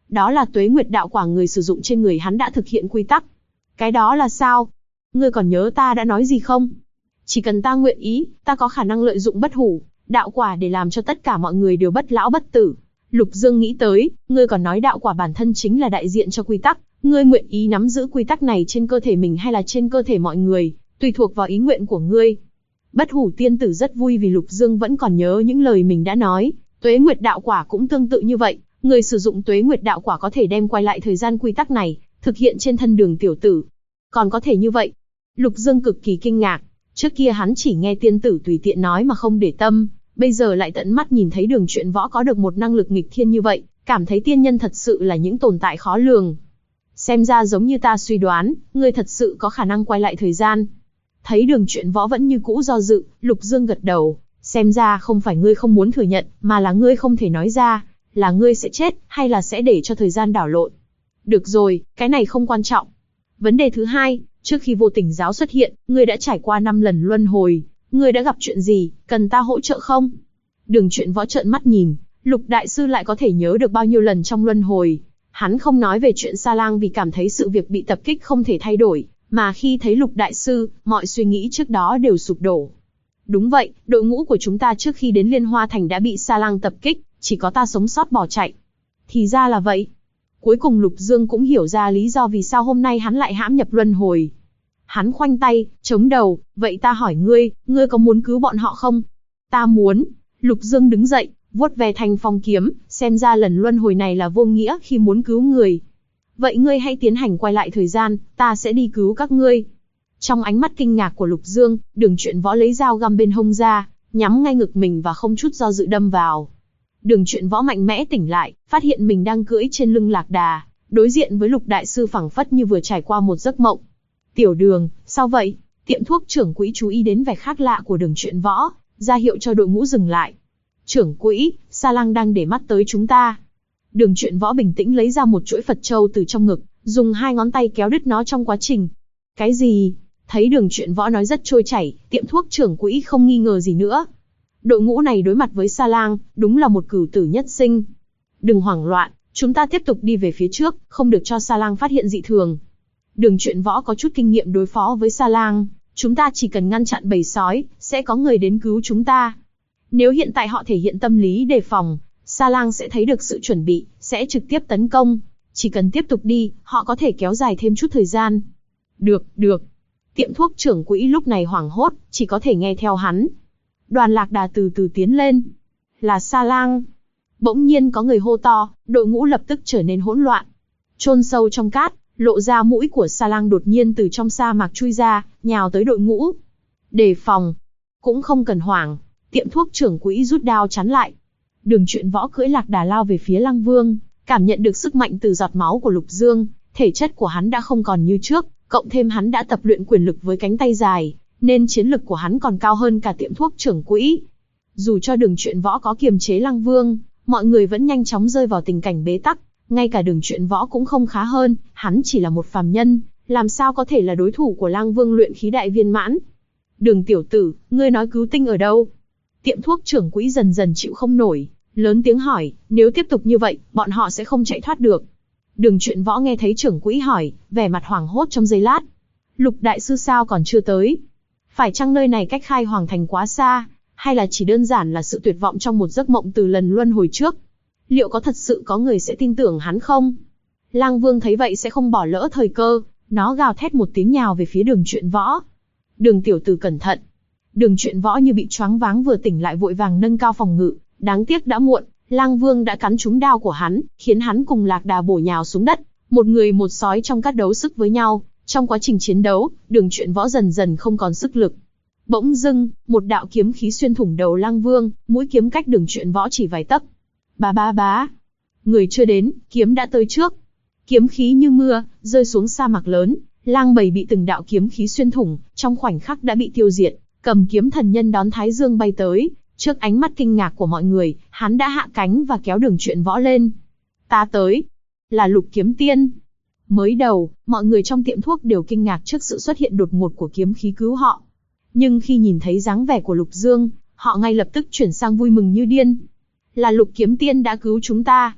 Đó là tuế nguyệt đạo quả người sử dụng trên người hắn đã thực hiện quy tắc. Cái đó là sao? Ngươi còn nhớ ta đã nói gì không? Chỉ cần ta nguyện ý, ta có khả năng lợi dụng bất hủ đạo quả để làm cho tất cả mọi người đều bất lão bất tử. Lục Dương nghĩ tới, ngươi còn nói đạo quả bản thân chính là đại diện cho quy tắc, ngươi nguyện ý nắm giữ quy tắc này trên cơ thể mình hay là trên cơ thể mọi người, tùy thuộc vào ý nguyện của ngươi. Bất hủ tiên tử rất vui vì Lục Dương vẫn còn nhớ những lời mình đã nói, tuế nguyệt đạo quả cũng tương tự như vậy, người sử dụng tuế nguyệt đạo quả có thể đem quay lại thời gian quy tắc này, thực hiện trên thân Đường tiểu tử. Còn có thể như vậy? Lục Dương cực kỳ kinh ngạc, trước kia hắn chỉ nghe tiên tử tùy tiện nói mà không để tâm, bây giờ lại tận mắt nhìn thấy Đường Truyện Võ có được một năng lực nghịch thiên như vậy, cảm thấy tiên nhân thật sự là những tồn tại khó lường. Xem ra giống như ta suy đoán, ngươi thật sự có khả năng quay lại thời gian. Thấy Đường Truyện Võ vẫn như cũ do dự, Lục Dương gật đầu, xem ra không phải ngươi không muốn thừa nhận, mà là ngươi không thể nói ra, là ngươi sẽ chết, hay là sẽ để cho thời gian đảo lộn. Được rồi, cái này không quan trọng. Vấn đề thứ hai, trước khi Vô Tình giáo xuất hiện, ngươi đã trải qua 5 lần luân hồi, ngươi đã gặp chuyện gì, cần ta hỗ trợ không? Đường Truyện Võ trợn mắt nhìn, Lục đại sư lại có thể nhớ được bao nhiêu lần trong luân hồi. Hắn không nói về chuyện Sa Lang vì cảm thấy sự việc bị tập kích không thể thay đổi, mà khi thấy Lục đại sư, mọi suy nghĩ trước đó đều sụp đổ. Đúng vậy, đội ngũ của chúng ta trước khi đến Liên Hoa Thành đã bị Sa Lang tập kích, chỉ có ta sống sót bỏ chạy. Thì ra là vậy. Cuối cùng Lục Dương cũng hiểu ra lý do vì sao hôm nay hắn lại hãm nhập luân hồi. Hắn khoanh tay, chống đầu, vậy ta hỏi ngươi, ngươi có muốn cứu bọn họ không? Ta muốn. Lục Dương đứng dậy, vuốt ve thanh phong kiếm, xem ra lần luân hồi này là vô nghĩa khi muốn cứu người. Vậy ngươi hãy tiến hành quay lại thời gian, ta sẽ đi cứu các ngươi. Trong ánh mắt kinh ngạc của Lục Dương, Đường Truyện Võ lấy dao găm bên hông ra, nhắm ngay ngực mình và không chút do dự đâm vào. Đường Truyện Võ mạnh mẽ tỉnh lại, phát hiện mình đang cưỡi trên lưng Lạc Đà, đối diện với Lục đại sư phảng phất như vừa trải qua một giấc mộng. Tiểu Đường, sao vậy? Tiệm thuốc trưởng quỹ chú ý đến vẻ khác lạ của Đường Truyện Võ, ra hiệu cho đội ngũ dừng lại. Trưởng quỹ, Sa Lang đang để mắt tới chúng ta. Đường Truyện Võ bình tĩnh lấy ra một chuỗi Phật châu từ trong ngực, dùng 2 ngón tay kéo đứt nó trong quá trình. Cái gì? Thấy Đường Truyện Võ nói rất trôi chảy, tiệm thuốc trưởng quỹ không nghi ngờ gì nữa. Đội ngũ này đối mặt với Sa Lang, đúng là một cửu tử nhất sinh. Đừng hoảng loạn, chúng ta tiếp tục đi về phía trước, không được cho Sa Lang phát hiện dị thường. Đường Truyện Võ có chút kinh nghiệm đối phó với Sa Lang, chúng ta chỉ cần ngăn chặn bầy sói, sẽ có người đến cứu chúng ta. Nếu hiện tại họ thể hiện tâm lý đề phòng, Sa Lang sẽ thấy được sự chuẩn bị, sẽ trực tiếp tấn công. Chỉ cần tiếp tục đi, họ có thể kéo dài thêm chút thời gian. Được, được. Tiệm thuốc trưởng quỹ lúc này hoảng hốt, chỉ có thể nghe theo hắn. Đoàn Lạc Đà từ từ tiến lên. Là Sa Lang. Bỗng nhiên có người hô to, đội ngũ lập tức trở nên hỗn loạn. Chôn sâu trong cát, lộ ra mũi của Sa Lang đột nhiên từ trong sa mạc chui ra, nhào tới đội ngũ. Đề phòng. Cũng không cần hoảng, tiệm thuốc trưởng quỹ rút đao chắn lại. Đường Truyện Võ cưỡi Lạc Đà lao về phía Lăng Vương, cảm nhận được sức mạnh từ giọt máu của Lục Dương, thể chất của hắn đã không còn như trước, cộng thêm hắn đã tập luyện quyền lực với cánh tay dài, nên chiến lực của hắn còn cao hơn cả tiệm thuốc trưởng quỹ. Dù cho Đường Truyện Võ có kiềm chế Lăng Vương, mọi người vẫn nhanh chóng rơi vào tình cảnh bế tắc, ngay cả Đường Truyện Võ cũng không khá hơn, hắn chỉ là một phàm nhân, làm sao có thể là đối thủ của Lăng Vương luyện khí đại viên mãn. Đường tiểu tử, ngươi nói cứu tinh ở đâu? Tiệm thuốc trưởng quỹ dần dần chịu không nổi, lớn tiếng hỏi, nếu tiếp tục như vậy, bọn họ sẽ không chạy thoát được. Đường Truyện Võ nghe thấy trưởng quỹ hỏi, vẻ mặt hoảng hốt trong giây lát. Lục đại sư sao còn chưa tới? Phải chăng nơi này cách Khai Hoàng Thành quá xa, hay là chỉ đơn giản là sự tuyệt vọng trong một giấc mộng từ lần luân hồi trước? Liệu có thật sự có người sẽ tin tưởng hắn không? Lang Vương thấy vậy sẽ không bỏ lỡ thời cơ, nó gào thét một tiếng nhào về phía Đường Truyện Võ. Đường tiểu tử cẩn thận. Đường Truyện Võ như bị choáng váng vừa tỉnh lại vội vàng nâng cao phòng ngự, đáng tiếc đã muộn, Lang Vương đã cắn trúng đao của hắn, khiến hắn cùng Lạc Đà bổ nhào xuống đất, một người một sói trong các đấu sức với nhau. Trong quá trình chiến đấu, Đường Truyện Võ dần dần không còn sức lực. Bỗng dưng, một đạo kiếm khí xuyên thủng đầu Lang Vương, mũi kiếm cách Đường Truyện Võ chỉ vài tấc. Bá bá bá. Người chưa đến, kiếm đã tới trước. Kiếm khí như mưa, rơi xuống sa mạc lớn, lang bầy bị từng đạo kiếm khí xuyên thủng, trong khoảnh khắc đã bị tiêu diệt. Cầm kiếm thần nhân đón Thái Dương bay tới, trước ánh mắt kinh ngạc của mọi người, hắn đã hạ cánh và kéo Đường Truyện Võ lên. Ta tới, là Lục Kiếm Tiên. Mới đầu, mọi người trong tiệm thuốc đều kinh ngạc trước sự xuất hiện đột ngột của kiếm khí cứu họ. Nhưng khi nhìn thấy dáng vẻ của Lục Dương, họ ngay lập tức chuyển sang vui mừng như điên. Là Lục Kiếm Tiên đã cứu chúng ta.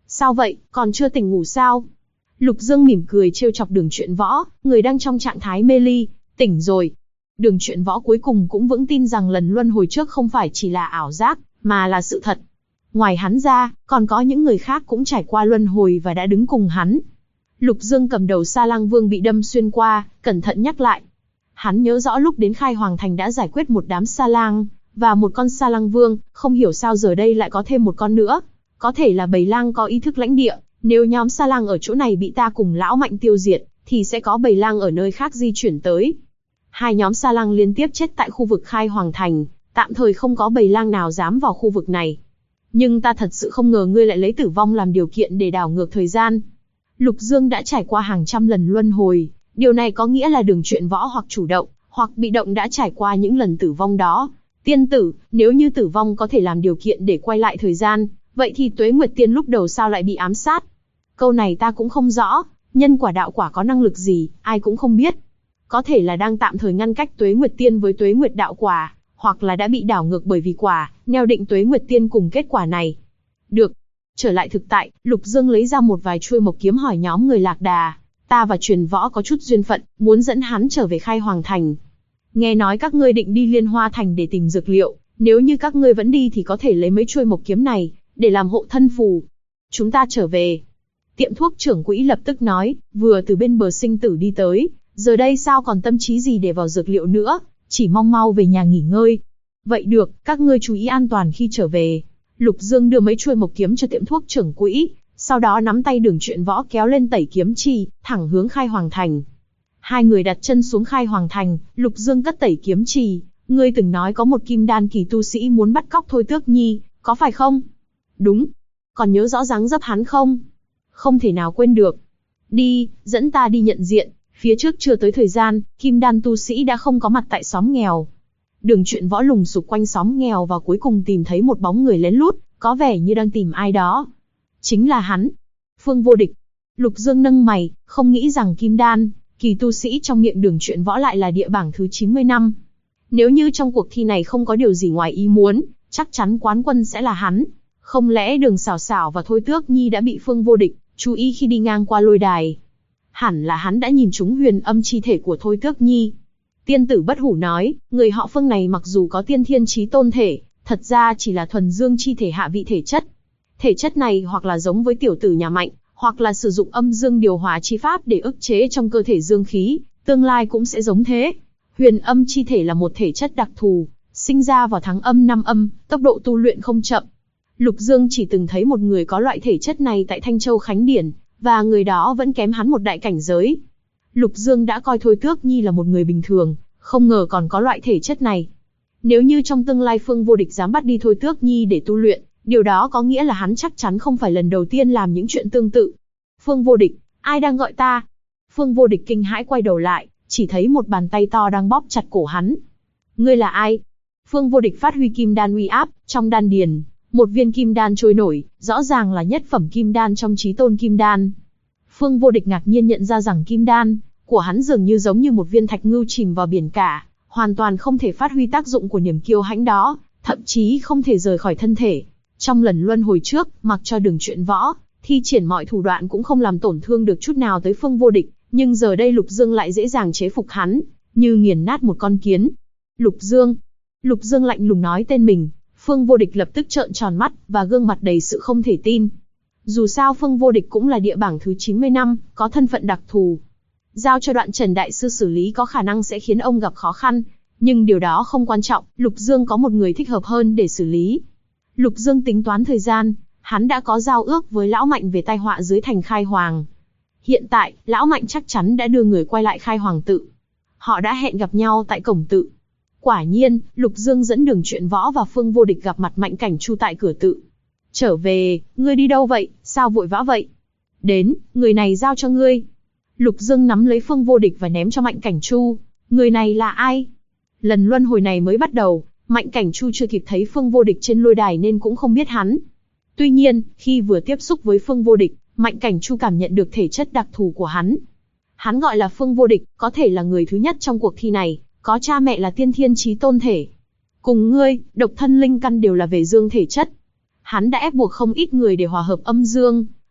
Sao vậy, còn chưa tỉnh ngủ sao? Lục Dương mỉm cười trêu chọc Đường Truyện Võ, người đang trong trạng thái mê ly. Tỉnh rồi. Đường Truyện Võ cuối cùng cũng vững tin rằng lần luân hồi trước không phải chỉ là ảo giác, mà là sự thật. Ngoài hắn ra, còn có những người khác cũng trải qua luân hồi và đã đứng cùng hắn. Lục Dương cầm đầu Sa Lang Vương bị đâm xuyên qua, cẩn thận nhắc lại. Hắn nhớ rõ lúc đến Khai Hoàng Thành đã giải quyết một đám Sa Lang, và một con Sa Lang Vương, không hiểu sao giờ đây lại có thêm một con nữa. Có thể là bầy lang có ý thức lãnh địa, nếu nhóm Sa Lang ở chỗ này bị ta cùng lão Mạnh tiêu diệt, thì sẽ có bầy lang ở nơi khác di chuyển tới. Hai nhóm Sa Lang liên tiếp chết tại khu vực Khai Hoàng Thành, tạm thời không có bầy lang nào dám vào khu vực này. Nhưng ta thật sự không ngờ ngươi lại lấy tử vong làm điều kiện để đảo ngược thời gian. Lục Dương đã trải qua hàng trăm lần luân hồi, điều này có nghĩa là Đường Truyện Võ hoặc chủ động, hoặc bị động đã trải qua những lần tử vong đó. Tiên tử, nếu như tử vong có thể làm điều kiện để quay lại thời gian, vậy thì Tuế Nguyệt Tiên lúc đầu sao lại bị ám sát? Câu này ta cũng không rõ, nhân quả đạo quả có năng lực gì, ai cũng không biết. Có thể là đang tạm thời ngăn cách Tuế Nguyệt Tiên với Tuế Nguyệt đạo quả, hoặc là đã bị đảo ngược bởi vì quả, neo định Tuế Nguyệt Tiên cùng kết quả này. Được. Trở lại thực tại, Lục Dương lấy ra một vài chuôi mộc kiếm hỏi nhóm người Lạc Đà. Ta và Truyền Võ có chút duyên phận, muốn dẫn hắn trở về Khai Hoàng Thành. Nghe nói các ngươi định đi Liên Hoa Thành để tìm dược liệu, nếu như các ngươi vẫn đi thì có thể lấy mấy chuôi mộc kiếm này, để làm hộ thân phù. Chúng ta trở về. Tiệm thuốc trưởng quỹ lập tức nói, vừa từ bên bờ sinh tử đi tới, giờ đây sao còn tâm trí gì để vào dược liệu nữa, chỉ mong mau về nhà nghỉ ngơi. Vậy được, các ngươi chú ý an toàn khi trở về. Lục Dương đưa mấy chuôi mộc kiếm cho tiệm thuốc trưởng quỹ, sau đó nắm tay Đường Truyện Võ kéo lên tẩy kiếm trì, thẳng hướng Khai Hoàng Thành. Hai người đặt chân xuống Khai Hoàng Thành, Lục Dương cất tẩy kiếm trì. Ngươi từng nói có một kim đan kỳ tu sĩ muốn bắt cóc Thôi Tước Nhi, có phải không? Đúng. Còn nhớ rõ dáng dấp hắn không? Không thể nào quên được. Đi, dẫn ta đi nhận diện. Phía trước chưa tới thời gian, kim đan tu sĩ đã không có mặt tại xóm nghèo. Đường Truyện Võ lùng sục quanh xóm nghèo và cuối cùng tìm thấy một bóng người lén lút, có vẻ như đang tìm ai đó. Chính là hắn. Phương Vô Địch. Lục Dương nâng mày, không nghĩ rằng kim đan kỳ tu sĩ trong miệng Đường Truyện Võ lại là địa bảng thứ 95. Nếu như trong cuộc thi này không có điều gì ngoài ý muốn, chắc chắn quán quân sẽ là hắn. Không lẽ Đường Sảo Sảo và Thôi Tước Nhi đã bị Phương Vô Địch chú ý khi đi ngang qua lôi đài? Hẳn là hắn đã nhìn trúng huyền âm chi thể của Thôi Tước Nhi. Tiên tử Bất Hủ nói, người họ Phương này mặc dù có tiên thiên chí tôn thể, thật ra chỉ là thuần dương chi thể hạ vị thể chất. Thể chất này hoặc là giống với tiểu tử nhà Mạnh, hoặc là sử dụng âm dương điều hòa chi pháp để ức chế trong cơ thể dương khí, tương lai cũng sẽ giống thế. Huyền âm chi thể là một thể chất đặc thù, sinh ra vào tháng âm năm âm, tốc độ tu luyện không chậm. Lục Dương chỉ từng thấy một người có loại thể chất này tại Thanh Châu Khánh Điển, và người đó vẫn kém hắn một đại cảnh giới. Lục Dương đã coi Thôi Tước Nhi là một người bình thường, không ngờ còn có loại thể chất này. Nếu như trong tương lai Phương Vô Địch dám bắt đi Thôi Tước Nhi để tu luyện, điều đó có nghĩa là hắn chắc chắn không phải lần đầu tiên làm những chuyện tương tự. Phương Vô Địch, ai đang gọi ta? Phương Vô Địch kinh hãi quay đầu lại, chỉ thấy một bàn tay to đang bóp chặt cổ hắn. Ngươi là ai? Phương Vô Địch phát huy kim đan uy áp, trong đan điền, một viên kim đan trôi nổi, rõ ràng là nhất phẩm kim đan trong chí tôn kim đan. Phương Vô Địch ngạc nhiên nhận ra rằng kim đan của hắn dường như giống như một viên thạch ngưu chìm vào biển cả, hoàn toàn không thể phát huy tác dụng của niềm kiêu hãnh đó, thậm chí không thể rời khỏi thân thể. Trong lần luân hồi trước, mặc cho Đường Truyện Võ thi triển mọi thủ đoạn cũng không làm tổn thương được chút nào tới Phương Vô Địch, nhưng giờ đây Lục Dương lại dễ dàng chế phục hắn, như nghiền nát một con kiến. Lục Dương. Lục Dương lạnh lùng nói tên mình. Phương Vô Địch lập tức trợn tròn mắt, và gương mặt đầy sự không thể tin. Dù sao Phương Vô Địch cũng là địa bảng thứ 95, có thân phận đặc thù. Giao cho Đoạn Trần Đại Sư xử lý có khả năng sẽ khiến ông gặp khó khăn, nhưng điều đó không quan trọng, Lục Dương có một người thích hợp hơn để xử lý. Lục Dương tính toán thời gian, hắn đã có giao ước với Lão Mạnh về tai họa dưới thành Khai Hoàng. Hiện tại, Lão Mạnh chắc chắn đã đưa người quay lại Khai Hoàng tự. Họ đã hẹn gặp nhau tại cổng tự. Quả nhiên, Lục Dương dẫn Đường Truyện Võ và Phương Vô Địch gặp mặt Mạnh Cảnh Chu tại cửa tự. Trở về, ngươi đi đâu vậy, sao vội vã vậy? Đến, người này giao cho ngươi. Lục Dương nắm lấy Phương Vô Địch và ném cho Mạnh Cảnh Chu. Người này là ai? Lần luân hồi này mới bắt đầu, Mạnh Cảnh Chu chưa kịp thấy Phương Vô Địch trên lôi đài nên cũng không biết hắn. Tuy nhiên, khi vừa tiếp xúc với Phương Vô Địch, Mạnh Cảnh Chu cảm nhận được thể chất đặc thù của hắn. Hắn gọi là Phương Vô Địch, có thể là người thứ nhất trong cuộc thi này, có cha mẹ là tiên thiên chí tôn thể. Cùng ngươi, độc thân linh căn đều là về dương thể chất. Hắn đã ép buộc không ít người để hòa hợp âm dương,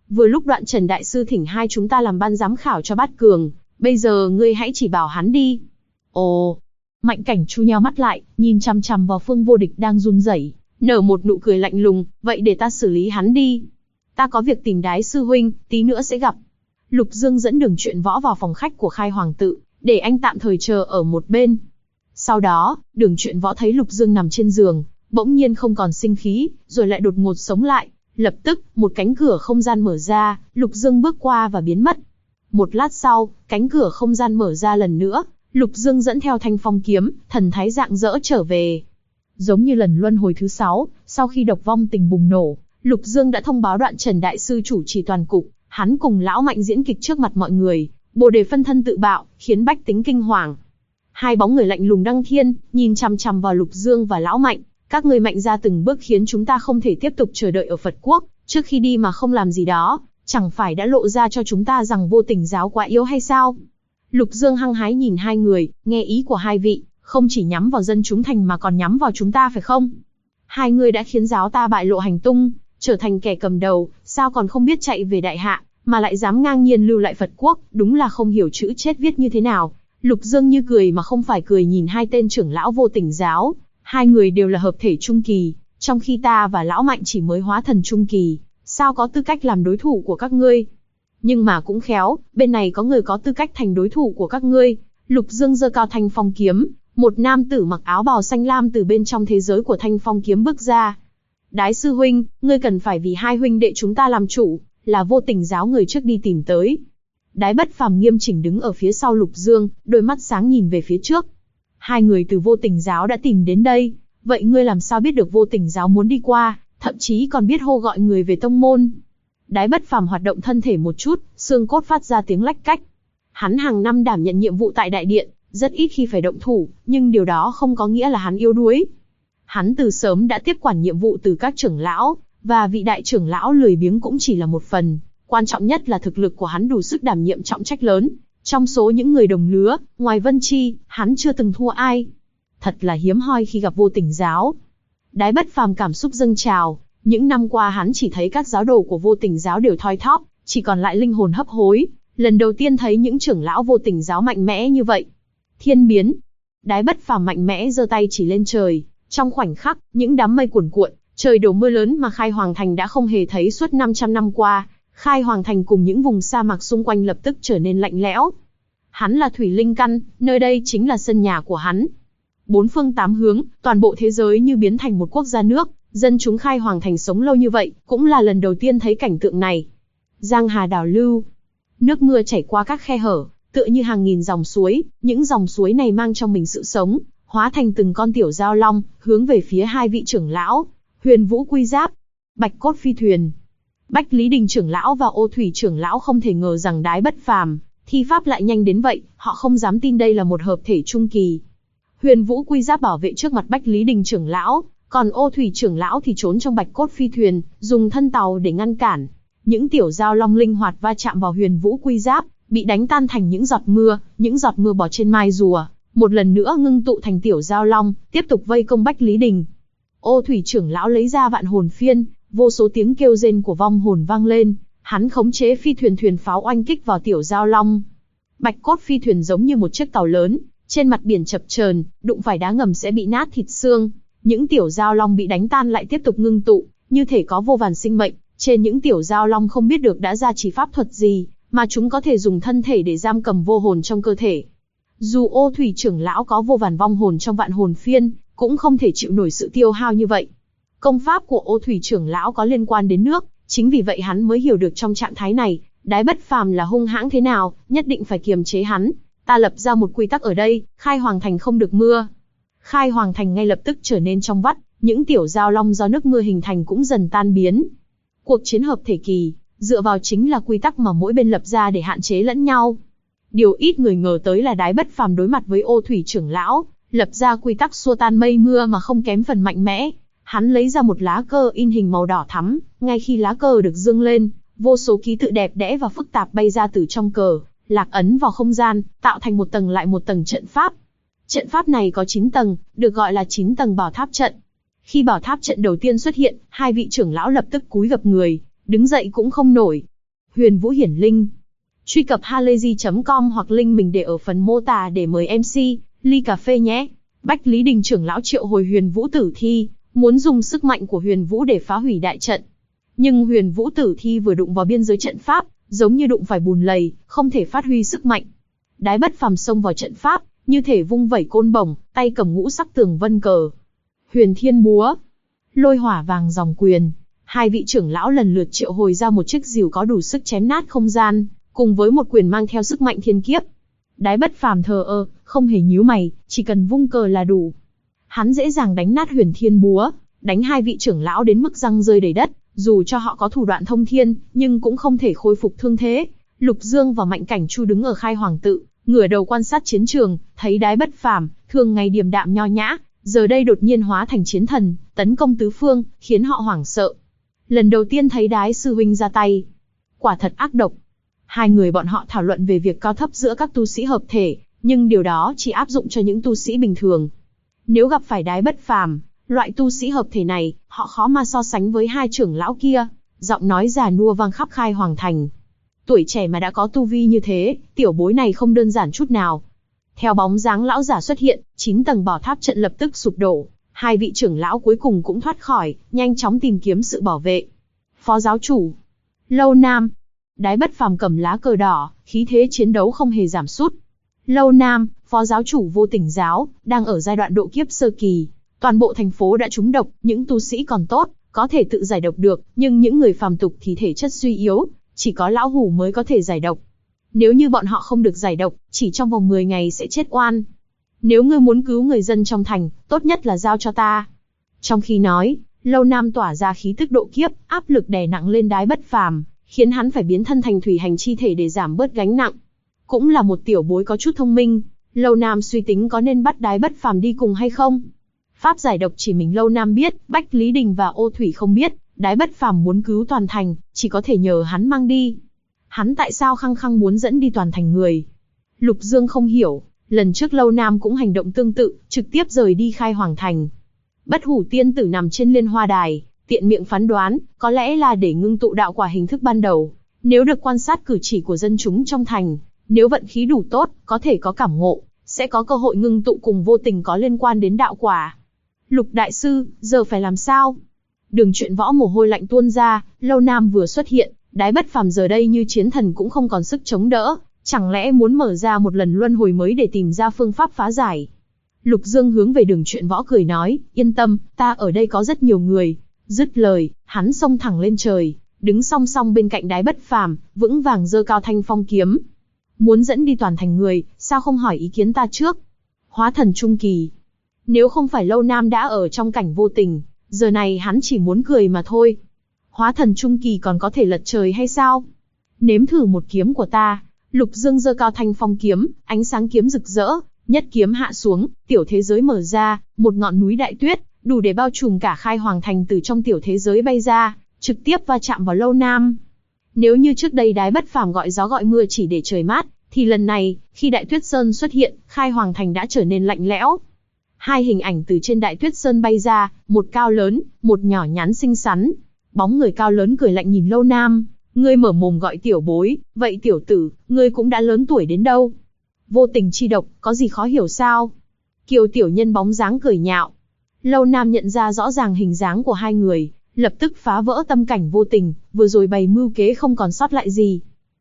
Vừa lúc Đoạn Trần đại sư thỉnh hai chúng ta làm ban giám khảo cho Bát Cường, bây giờ ngươi hãy chỉ bảo hắn đi. Ồ. Mạnh Cảnh Chu nheo mắt lại, nhìn chằm chằm vào Phương Vô Địch đang run rẩy, nở một nụ cười lạnh lùng, vậy để ta xử lý hắn đi. Ta có việc tìm Đái sư huynh, tí nữa sẽ gặp. Lục Dương dẫn Đường Truyện Võ vào phòng khách của Khai Hoàng tự, để anh tạm thời chờ ở một bên. Sau đó, Đường Truyện Võ thấy Lục Dương nằm trên giường, bỗng nhiên không còn sinh khí, rồi lại đột ngột sống lại. Lập tức, một cánh cửa không gian mở ra, Lục Dương bước qua và biến mất. Một lát sau, cánh cửa không gian mở ra lần nữa, Lục Dương dẫn theo thanh phong kiếm, thần thái rạng rỡ trở về. Giống như lần luân hồi thứ 6, sau khi độc vong tình bùng nổ, Lục Dương đã thông báo Đoạn Trần đại sư chủ trì toàn cục, hắn cùng lão Mạnh diễn kịch trước mặt mọi người, Bồ Đề phân thân tự bạo, khiến bách tính kinh hoàng. Hai bóng người lạnh lùng đăng thiên, nhìn chằm chằm vào Lục Dương và lão Mạnh, các ngươi Mạnh ra từng bước khiến chúng ta không thể tiếp tục chờ đợi ở Phật quốc, trước khi đi mà không làm gì đó, chẳng phải đã lộ ra cho chúng ta rằng Vô Tình giáo quá yếu hay sao? Lục Dương hăng hái nhìn hai người, nghe ý của hai vị, không chỉ nhắm vào dân chúng thành mà còn nhắm vào chúng ta phải không? Hai người đã khiến giáo ta bại lộ hành tung, trở thành kẻ cầm đầu, sao còn không biết chạy về đại hạ, mà lại dám ngang nhiên lưu lại Phật quốc, đúng là không hiểu chữ chết viết như thế nào. Lục Dương như cười mà không phải cười nhìn hai tên trưởng lão Vô Tình giáo, hai người đều là hợp thể trung kỳ, trong khi ta và lão Mạnh chỉ mới hóa thần trung kỳ, sao có tư cách làm đối thủ của các ngươi? Nhưng mà cũng khéo, bên này có người có tư cách thành đối thủ của các ngươi. Lục Dương giơ cao thanh phong kiếm, một nam tử mặc áo bào xanh lam từ bên trong thế giới của thanh phong kiếm bước ra. Đái sư huynh, ngươi cần phải vì hai huynh đệ chúng ta làm chủ, là Vô Tình giáo người trước đi tìm tới. Đái Bất Phàm nghiêm chỉnh đứng ở phía sau Lục Dương, đôi mắt sáng nhìn về phía trước. Hai người từ Vô Tình giáo đã tìm đến đây, vậy ngươi làm sao biết được Vô Tình giáo muốn đi qua, thậm chí còn biết hô gọi người về tông môn? Đái Bất Phàm hoạt động thân thể một chút, xương cốt phát ra tiếng lách cách. Hắn hàng năm đảm nhận nhiệm vụ tại đại điện, rất ít khi phải động thủ, nhưng điều đó không có nghĩa là hắn yếu đuối. Hắn từ sớm đã tiếp quản nhiệm vụ từ các trưởng lão, và vị đại trưởng lão lười biếng cũng chỉ là một phần. Quan trọng nhất là thực lực của hắn đủ sức đảm nhiệm trọng trách lớn. Trong số những người đồng lứa, ngoài Vân Chi, hắn chưa từng thua ai. Thật là hiếm hoi khi gặp Vô Tình giáo. Đái Bất Phàm cảm xúc dâng trào. Những năm qua hắn chỉ thấy các giáo đồ của Vô Tình giáo đều thoi thóp, chỉ còn lại linh hồn hấp hối. Lần đầu tiên thấy những trưởng lão Vô Tình giáo mạnh mẽ như vậy. Thiên biến. Đái Bất Phàm mạnh mẽ giơ tay chỉ lên trời. Trong khoảnh khắc, những đám mây cuồn cuộn, trời đổ mưa lớn mà Khai Hoàng Thành đã không hề thấy suốt 500 năm qua. Khai Hoàng Thành cùng những vùng sa mạc xung quanh lập tức trở nên lạnh lẽo. Hắn là Thủy Linh Căn, nơi đây chính là sân nhà của hắn. Bốn phương tám hướng, toàn bộ thế giới như biến thành một quốc gia nước. Dân chúng Khai Hoàng Thành sống lâu như vậy, cũng là lần đầu tiên thấy cảnh tượng này. Giang hà đảo lưu. Nước mưa chảy qua các khe hở, tựa như hàng nghìn dòng suối. Những dòng suối này mang trong mình sự sống, hóa thành từng con tiểu giao long, hướng về phía hai vị trưởng lão, Huyền Vũ Quy Giáp, Bạch Cốt Phi Thuyền. Bách Lý Đình trưởng lão và Ô Thủy trưởng lão không thể ngờ rằng Đái Bất Phàm thi pháp lại nhanh đến vậy, họ không dám tin đây là một hợp thể trung kỳ. Huyền Vũ Quy Giáp bảo vệ trước mặt Bách Lý Đình trưởng lão, còn Ô Thủy trưởng lão thì trốn trong Bạch Cốt Phi Thuyền, dùng thân tàu để ngăn cản. Những tiểu giao long linh hoạt va chạm vào Huyền Vũ Quy Giáp, bị đánh tan thành những giọt mưa bò trên mai rùa, một lần nữa ngưng tụ thành tiểu giao long, tiếp tục vây công Bách Lý Đình. Ô Thủy trưởng lão lấy ra Vạn Hồn Phiên, vô số tiếng kêu rên của vong hồn vang lên, hắn khống chế phi thuyền pháo oanh kích vào tiểu giao long. Bạch Cốt Phi Thuyền giống như một chiếc tàu lớn, trên mặt biển chập chờn, đụng phải đá ngầm sẽ bị nát thịt xương. Những tiểu giao long bị đánh tan lại tiếp tục ngưng tụ, như thể có vô vàn sinh mệnh. Trên những tiểu giao long không biết được đã ra chỉ pháp thuật gì, mà chúng có thể dùng thân thể để giam cầm vô hồn trong cơ thể. Dù Ô Thủy trưởng lão có vô vàn vong hồn trong Vạn Hồn Phiên, cũng không thể chịu nổi sự tiêu hao như vậy. Công pháp của Ô Thủy trưởng lão có liên quan đến nước, chính vì vậy hắn mới hiểu được trong trạng thái này, Đái Bất Phàm là hung hãng thế nào, nhất định phải kiềm chế hắn. Ta lập ra một quy tắc ở đây, Khai Hoàng Thành không được mưa. Khai Hoàng Thành ngay lập tức trở nên trong vắt, những tiểu giao long do nước mưa hình thành cũng dần tan biến. Cuộc chiến hợp thể kỳ, dựa vào chính là quy tắc mà mỗi bên lập ra để hạn chế lẫn nhau. Điều ít người ngờ tới là Đái Bất Phàm đối mặt với Ô Thủy trưởng lão, lập ra quy tắc xua tan mây mưa mà không kém phần mạnh mẽ. Hắn lấy ra một lá cờ in hình màu đỏ thắm, ngay khi lá cờ được dương lên, vô số ký tự đẹp đẽ và phức tạp bay ra từ trong cờ, lạc ấn vào không gian, tạo thành một tầng lại một tầng trận pháp. Trận pháp này có 9 tầng, được gọi là 9 tầng bảo tháp trận. Khi bảo tháp trận đầu tiên xuất hiện, hai vị trưởng lão lập tức cúi gập người, đứng dậy cũng không nổi. Huyền Vũ Hiển Linh. Truy cập halayzi.com hoặc link mình để ở phần mô tả để mời MC, ly cà phê nhé. Bách Lý Đình trưởng lão triệu hồi Huyền Vũ Tử Thi, muốn dùng sức mạnh của Huyền Vũ để phá hủy đại trận. Nhưng Huyền Vũ Tử Thi vừa đụng vào biên giới trận pháp, giống như đụng phải bùn lầy, không thể phát huy sức mạnh. Đái Bất Phàm xông vào trận pháp, như thể vung vẩy côn bổng, tay cầm ngũ sắc tường vân cờ. Huyền Thiên Búa, Lôi Hỏa Vàng Dòng Quyền. Hai vị trưởng lão lần lượt triệu hồi ra một chiếc rìu có đủ sức chém nát không gian, cùng với một quyền mang theo sức mạnh thiên kiếp. Đái Bất Phàm thờ ơ, không hề nhíu mày, chỉ cần vung cờ là đủ. Hắn dễ dàng đánh nát Huyền Thiên Búa, đánh hai vị trưởng lão đến mức răng rơi đầy đất, dù cho họ có thủ đoạn thông thiên, nhưng cũng không thể khôi phục thương thế. Lục Dương và Mạnh Cảnh Chu đứng ở Khai Hoàng tự, ngửa đầu quan sát chiến trường, thấy Đái Bất Phàm, thường ngày điềm đạm nho nhã, giờ đây đột nhiên hóa thành chiến thần, tấn công tứ phương, khiến họ hoảng sợ. Lần đầu tiên thấy Đái sư huynh ra tay, quả thật ác độc. Hai người bọn họ thảo luận về việc cao thấp giữa các tu sĩ hợp thể, nhưng điều đó chỉ áp dụng cho những tu sĩ bình thường. Nếu gặp phải Đái Bất Phàm, loại tu sĩ hợp thể này, họ khó mà so sánh với hai trưởng lão kia. Giọng nói già nua vang khắp Khai Hoàng thành. Tuổi trẻ mà đã có tu vi như thế, tiểu bối này không đơn giản chút nào. Theo bóng dáng lão giả xuất hiện, 9 tầng bảo tháp trận lập tức sụp đổ. Hai vị trưởng lão cuối cùng cũng thoát khỏi, nhanh chóng tìm kiếm sự bảo vệ. Phó giáo chủ, Lâu Nam. Đái Bất Phàm cầm lá cờ đỏ, khí thế chiến đấu không hề giảm sút. Lâu Nam, phó giáo chủ Vô Tình giáo, đang ở giai đoạn độ kiếp sơ kỳ. Toàn bộ thành phố đã trúng độc, những tu sĩ còn tốt, có thể tự giải độc được, nhưng những người phàm tục thì thể chất suy yếu, chỉ có lão hủ mới có thể giải độc. Nếu như bọn họ không được giải độc, chỉ trong vòng 10 ngày sẽ chết oan. Nếu ngươi muốn cứu người dân trong thành, tốt nhất là giao cho ta. Trong khi nói, Lâu Nam tỏa ra khí tức độ kiếp, áp lực đè nặng lên Đái Bất Phàm, khiến hắn phải biến thân thành thủy hành chi thể để giảm bớt gánh nặng. Cũng là một tiểu bối có chút thông minh, Lâu Nam suy tính có nên bắt Đái Bất Phàm đi cùng hay không. Pháp giải độc chỉ mình Lâu Nam biết, Bách Lý Đình và Ô Thủy không biết. Đái Bất Phàm muốn cứu toàn thành, chỉ có thể nhờ hắn mang đi. Hắn tại sao khăng khăng muốn dẫn đi toàn thành người? Lục Dương không hiểu, lần trước Lâu Nam cũng hành động tương tự, trực tiếp rời đi Khai Hoàng thành. Bất Hủ tiên tử nằm trên liên hoa đài, tiện miệng phán đoán, có lẽ là để ngưng tụ đạo quả hình thức ban đầu. Nếu được quan sát cử chỉ của dân chúng trong thành, nếu vận khí đủ tốt, có thể có cảm ngộ, sẽ có cơ hội ngưng tụ cùng Vô Tình có liên quan đến đạo quả. Lục đại sư, giờ phải làm sao? Đường Truyện Võ mồ hôi lạnh tuôn ra, Lâu Nam vừa xuất hiện, Đái Bất Phàm giờ đây như chiến thần cũng không còn sức chống đỡ, chẳng lẽ muốn mở ra một lần luân hồi mới để tìm ra phương pháp phá giải? Lục Dương hướng về Đường Truyện Võ cười nói, yên tâm, ta ở đây có rất nhiều người. Dứt lời, hắn xông thẳng lên trời, đứng song song bên cạnh Đái Bất Phàm, vững vàng giơ cao thanh phong kiếm. Muốn dẫn đi toàn thành người, sao không hỏi ý kiến ta trước? Hóa thần trung kỳ. Nếu không phải Lâu Nam đã ở trong cảnh vô tình, giờ này hắn chỉ muốn cười mà thôi. Hóa thần trung kỳ còn có thể lật trời hay sao? Nếm thử một kiếm của ta. Lục Dương giơ cao thanh phong kiếm, ánh sáng kiếm rực rỡ, nhất kiếm hạ xuống, tiểu thế giới mở ra, một ngọn núi đại tuyết, đủ để bao trùm cả Khai Hoàng thành từ trong tiểu thế giới bay ra, trực tiếp va chạm vào Lâu Nam. Nếu như trước đây Đái Bất Phàm gọi gió gọi mưa chỉ để trời mát, thì lần này, khi Đại Tuyết Sơn xuất hiện, Khai Hoàng thành đã trở nên lạnh lẽo. Hai hình ảnh từ trên Đại Tuyết Sơn bay ra, một cao lớn, một nhỏ nhắn xinh xắn. Bóng người cao lớn cười lạnh nhìn Lâu Nam, ngươi mở mồm gọi tiểu bối, vậy tiểu tử, ngươi cũng đã lớn tuổi đến đâu? Vô tình chi độc, có gì khó hiểu sao? Kiều tiểu nhân bóng dáng cười nhạo. Lâu Nam nhận ra rõ ràng hình dáng của hai người, lập tức phá vỡ tâm cảnh vô tình, vừa rồi bày mưu kế không còn sót lại gì.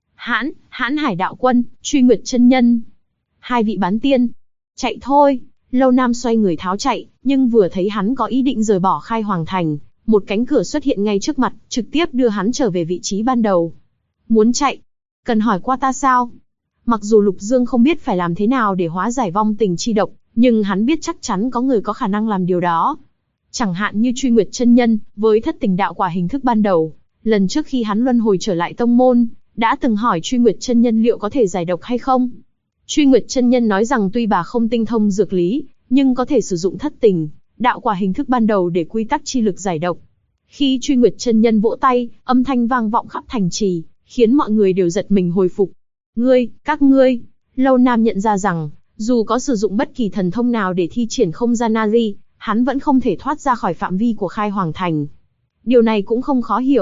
Hãn Hải đạo quân, Truy Nguyệt chân nhân. Hai vị bán tiên. Chạy thôi. Lâu Nam xoay người tháo chạy, nhưng vừa thấy hắn có ý định rời bỏ Khai Hoàng thành, một cánh cửa xuất hiện ngay trước mặt, trực tiếp đưa hắn trở về vị trí ban đầu. Muốn chạy? Cần hỏi qua ta sao? Mặc dù Lục Dương không biết phải làm thế nào để hóa giải vong tình chi độc, nhưng hắn biết chắc chắn có người có khả năng làm điều đó. Chẳng hạn như Truy Nguyệt chân nhân, với thất tình đạo quả hình thức ban đầu, lần trước khi hắn luân hồi trở lại tông môn, đã từng hỏi Truy Nguyệt chân nhân liệu có thể giải độc hay không. Truy Nguyệt chân nhân nói rằng tuy bà không tinh thông dược lý, nhưng có thể sử dụng thất tình đạo quả hình thức ban đầu để quy tắc chi lực giải độc. Khi Truy Nguyệt chân nhân vỗ tay, âm thanh vang vọng khắp thành trì, khiến mọi người đều giật mình hồi phục. Các ngươi, Lâu Nam nhận ra rằng, dù có sử dụng bất kỳ thần thông nào để thi triển không gian Nari, hắn vẫn không thể thoát ra khỏi phạm vi của Khai Hoàng thành. Điều này cũng không khó hiểu,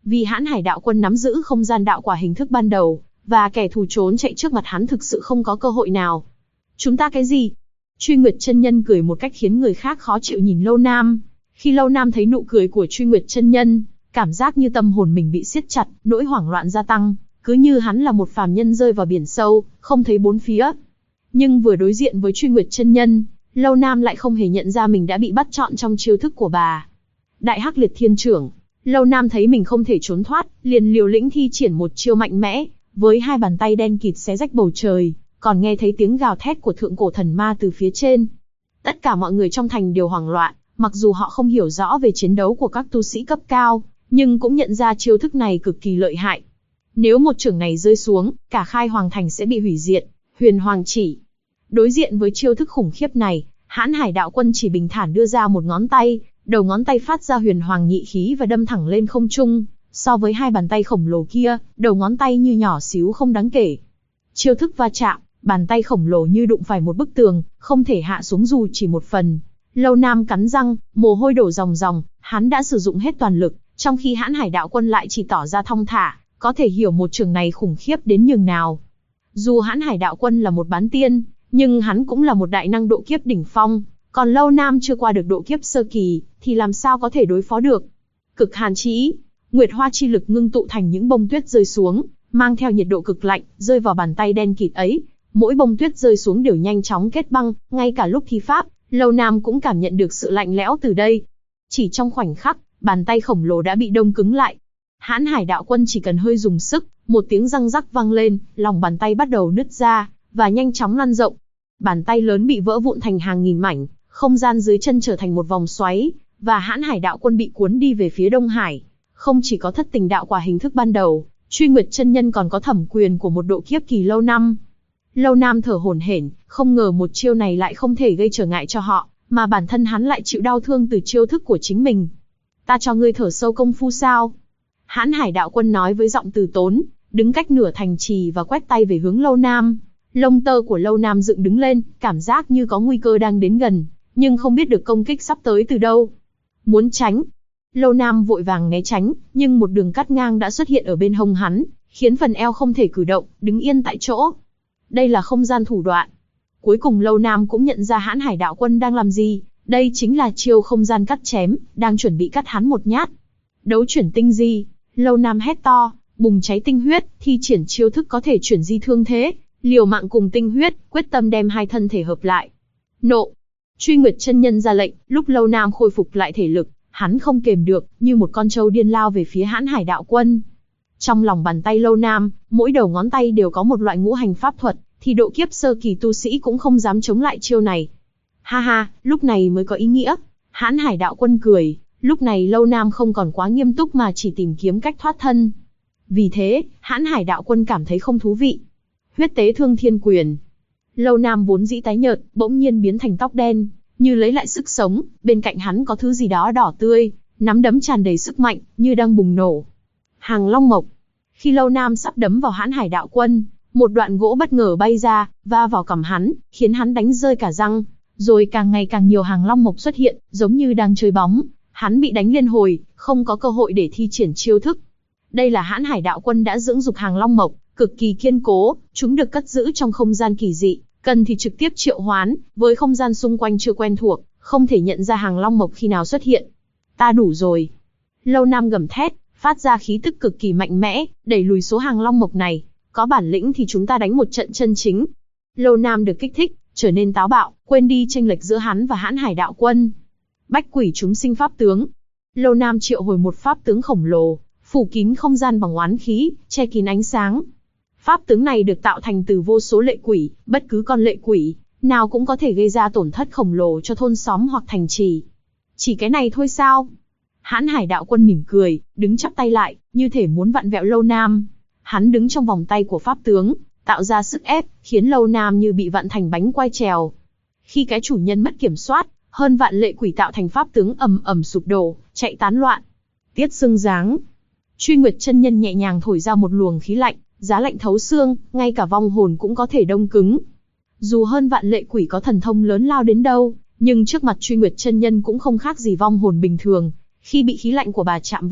Vì Hãn Hải đạo quân nắm giữ không gian đạo quả hình thức ban đầu, và kẻ thù trốn chạy trước mặt hắn thực sự không có cơ hội nào. Chúng ta cái gì? Truy Nguyệt chân nhân cười một cách khiến người khác khó chịu nhìn Lâu Nam. Khi Lâu Nam thấy nụ cười của Truy Nguyệt chân nhân, cảm giác như tâm hồn mình bị siết chặt, nỗi hoảng loạn gia tăng, cứ như hắn là một phàm nhân rơi vào biển sâu, không thấy bốn phía. Nhưng vừa đối diện với Truy Nguyệt chân nhân, Lâu Nam lại không hề nhận ra mình đã bị bắt trọn trong chiêu thức của bà. Đại Hắc Liệt Thiên Chưởng. Lâu Nam thấy mình không thể trốn thoát, liền liều lĩnh thi triển một chiêu mạnh mẽ, với hai bàn tay đen kịt xé rách bầu trời, còn nghe thấy tiếng gào thét của thượng cổ thần ma từ phía trên. Tất cả mọi người trong thành đều hoảng loạn, mặc dù họ không hiểu rõ về chiến đấu của các tu sĩ cấp cao, nhưng cũng nhận ra chiêu thức này cực kỳ lợi hại. Nếu một chưởng này rơi xuống, cả Khai Hoàng thành sẽ bị hủy diệt. Huyền Hoàng chỉ. Đối diện với chiêu thức khủng khiếp này, Hãn Hải đạo quân chỉ bình thản đưa ra một ngón tay, đầu ngón tay phát ra huyền hoàng nhị khí và đâm thẳng lên không trung. So với hai bàn tay khổng lồ kia, đầu ngón tay như nhỏ xíu không đáng kể. Chiêu thức va chạm, bàn tay khổng lồ như đụng phải một bức tường, không thể hạ xuống dù chỉ một phần. Lâu Nam cắn răng, mồ hôi đổ ròng ròng, hắn đã sử dụng hết toàn lực, trong khi Hãn Hải đạo quân lại chỉ tỏ ra thong thả, có thể hiểu một trường này khủng khiếp đến nhường nào. Dù Hãn Hải đạo quân là một bán tiên, nhưng hắn cũng là một đại năng độ kiếp đỉnh phong, còn Lâu Nam chưa qua được độ kiếp sơ kỳ, thì làm sao có thể đối phó được. Cực hàn chí, Nguyệt Hoa chi lực ngưng tụ thành những bông tuyết rơi xuống, mang theo nhiệt độ cực lạnh, rơi vào bàn tay đen kịt ấy. Mỗi bông tuyết rơi xuống đều nhanh chóng kết băng, ngay cả lúc thi pháp, Lâu Nam cũng cảm nhận được sự lạnh lẽo từ đây. Chỉ trong khoảnh khắc, bàn tay khổng lồ đã bị đông cứng lại. Hãn Hải đạo quân chỉ cần hơi dùng sức, một tiếng răng rắc vang lên, lòng bàn tay bắt đầu nứt ra, và nhanh chóng lan rộng. Bàn tay lớn bị vỡ vụn thành hàng nghìn mảnh, không gian dưới chân trở thành một vòng xoáy, và Hãn Hải đạo quân bị cuốn đi về phía Đông Hải. Không chỉ có thất tình đạo quả hình thức ban đầu, Truy Nguyệt chân nhân còn có thẩm quyền của một độ kiếp kỳ lâu năm. Lâu Nam thở hổn hển, không ngờ một chiêu này lại không thể gây trở ngại cho họ, mà bản thân hắn lại chịu đau thương từ chiêu thức của chính mình. Ta cho ngươi thở sâu công phu sao? Hãn Hải đạo quân nói với giọng từ tốn, đứng cách nửa thành trì và quét tay về hướng Lâu Nam. Lông tơ của Lâu Nam dựng đứng lên, cảm giác như có nguy cơ đang đến gần, nhưng không biết được công kích sắp tới từ đâu. Muốn tránh. Lâu Nam vội vàng né tránh, nhưng một đường cắt ngang đã xuất hiện ở bên hông hắn, khiến phần eo không thể cử động, đứng yên tại chỗ. Đây là không gian thủ đoạn. Cuối cùng Lâu Nam cũng nhận ra Hãn Hải đạo quân đang làm gì, đây chính là chiêu không gian cắt chém, đang chuẩn bị cắt hắn một nhát. Đấu chuyển tinh di, Lâu Nam hét to, bùng cháy tinh huyết, thi triển chiêu thức có thể chuyển di thương thế, liều mạng cùng tinh huyết, quyết tâm đem hai thân thể hợp lại. Nộ. Truy Nguyệt chân nhân ra lệnh, lúc Lâu Nam khôi phục lại thể lực, hắn không kềm được, như một con trâu điên lao về phía Hãn Hải đạo quân. Trong lòng bàn tay Lâu Nam, mỗi đầu ngón tay đều có một loại ngũ hành pháp thuật, thì độ kiếp sơ kỳ tu sĩ cũng không dám chống lại chiêu này. Ha ha, lúc này mới có ý nghĩa. Hãn Hải đạo quân cười, lúc này Lâu Nam không còn quá nghiêm túc mà chỉ tìm kiếm cách thoát thân. Vì thế, Hãn Hải đạo quân cảm thấy không thú vị. Huyết tế thương thiên quyền. Lâu Nam vốn dĩ tái nhợt, bỗng nhiên biến thành tóc đen, như lấy lại sức sống, bên cạnh hắn có thứ gì đó đỏ tươi, nắm đấm tràn đầy sức mạnh, như đang bùng nổ. Hàng Long Mộc. Khi Lâu Nam sắp đấm vào Hãn Hải đạo quân, một đoạn gỗ bất ngờ bay ra, va vào cằm hắn, khiến hắn đánh rơi cả răng, rồi càng ngày càng nhiều hàng long mộc xuất hiện, giống như đang chơi bóng. Hắn bị đánh liên hồi, không có cơ hội để thi triển chiêu thức. Đây là Hãn Hải đạo quân đã dưỡng dục hàng long mộc, cực kỳ kiên cố, chúng được cất giữ trong không gian kỳ dị, cần thì trực tiếp triệu hoán, với không gian xung quanh chưa quen thuộc, không thể nhận ra hàng long mộc khi nào xuất hiện. Ta đủ rồi. Lâu Nam gầm thét, phát ra khí tức cực kỳ mạnh mẽ, đẩy lùi số hàng long mộc này. Có bản lĩnh thì chúng ta đánh một trận chân chính. Lâu Nam được kích thích, trở nên táo bạo, quên đi chênh lệch giữa hắn và Hãn Hải đạo quân. Bách quỷ chúng sinh pháp tướng. Lâu Nam triệu hồi một pháp tướng khổng lồ, phủ kín không gian bằng oán khí, che kín ánh sáng. Pháp tướng này được tạo thành từ vô số lệ quỷ, bất cứ con lệ quỷ nào cũng có thể gây ra tổn thất khổng lồ cho thôn xóm hoặc thành trì. Chỉ cái này thôi sao? Hãn Hải đạo quân mỉm cười, đứng chắp tay lại, như thể muốn vặn vẹo Lâu Nam. Hắn đứng trong vòng tay của pháp tướng, tạo ra sức ép, khiến Lâu Nam như bị vặn thành bánh quai trèo. Khi cái chủ nhân mất kiểm soát, hơn vạn lệ quỷ tạo thành pháp tướng ầm ầm sụp đổ, chạy tán loạn. Tiết xương giáng. Truy Nguyệt chân nhân nhẹ nhàng thổi ra một luồng khí lạnh, giá lạnh thấu xương, ngay cả vong hồn cũng có thể đông cứng. Dù hơn vạn lệ quỷ có thần thông lớn lao đến đâu, nhưng trước mặt Truy Nguyệt chân nhân cũng không khác gì vong hồn bình thường. Khi bị khí lạnh của bà chạm vào,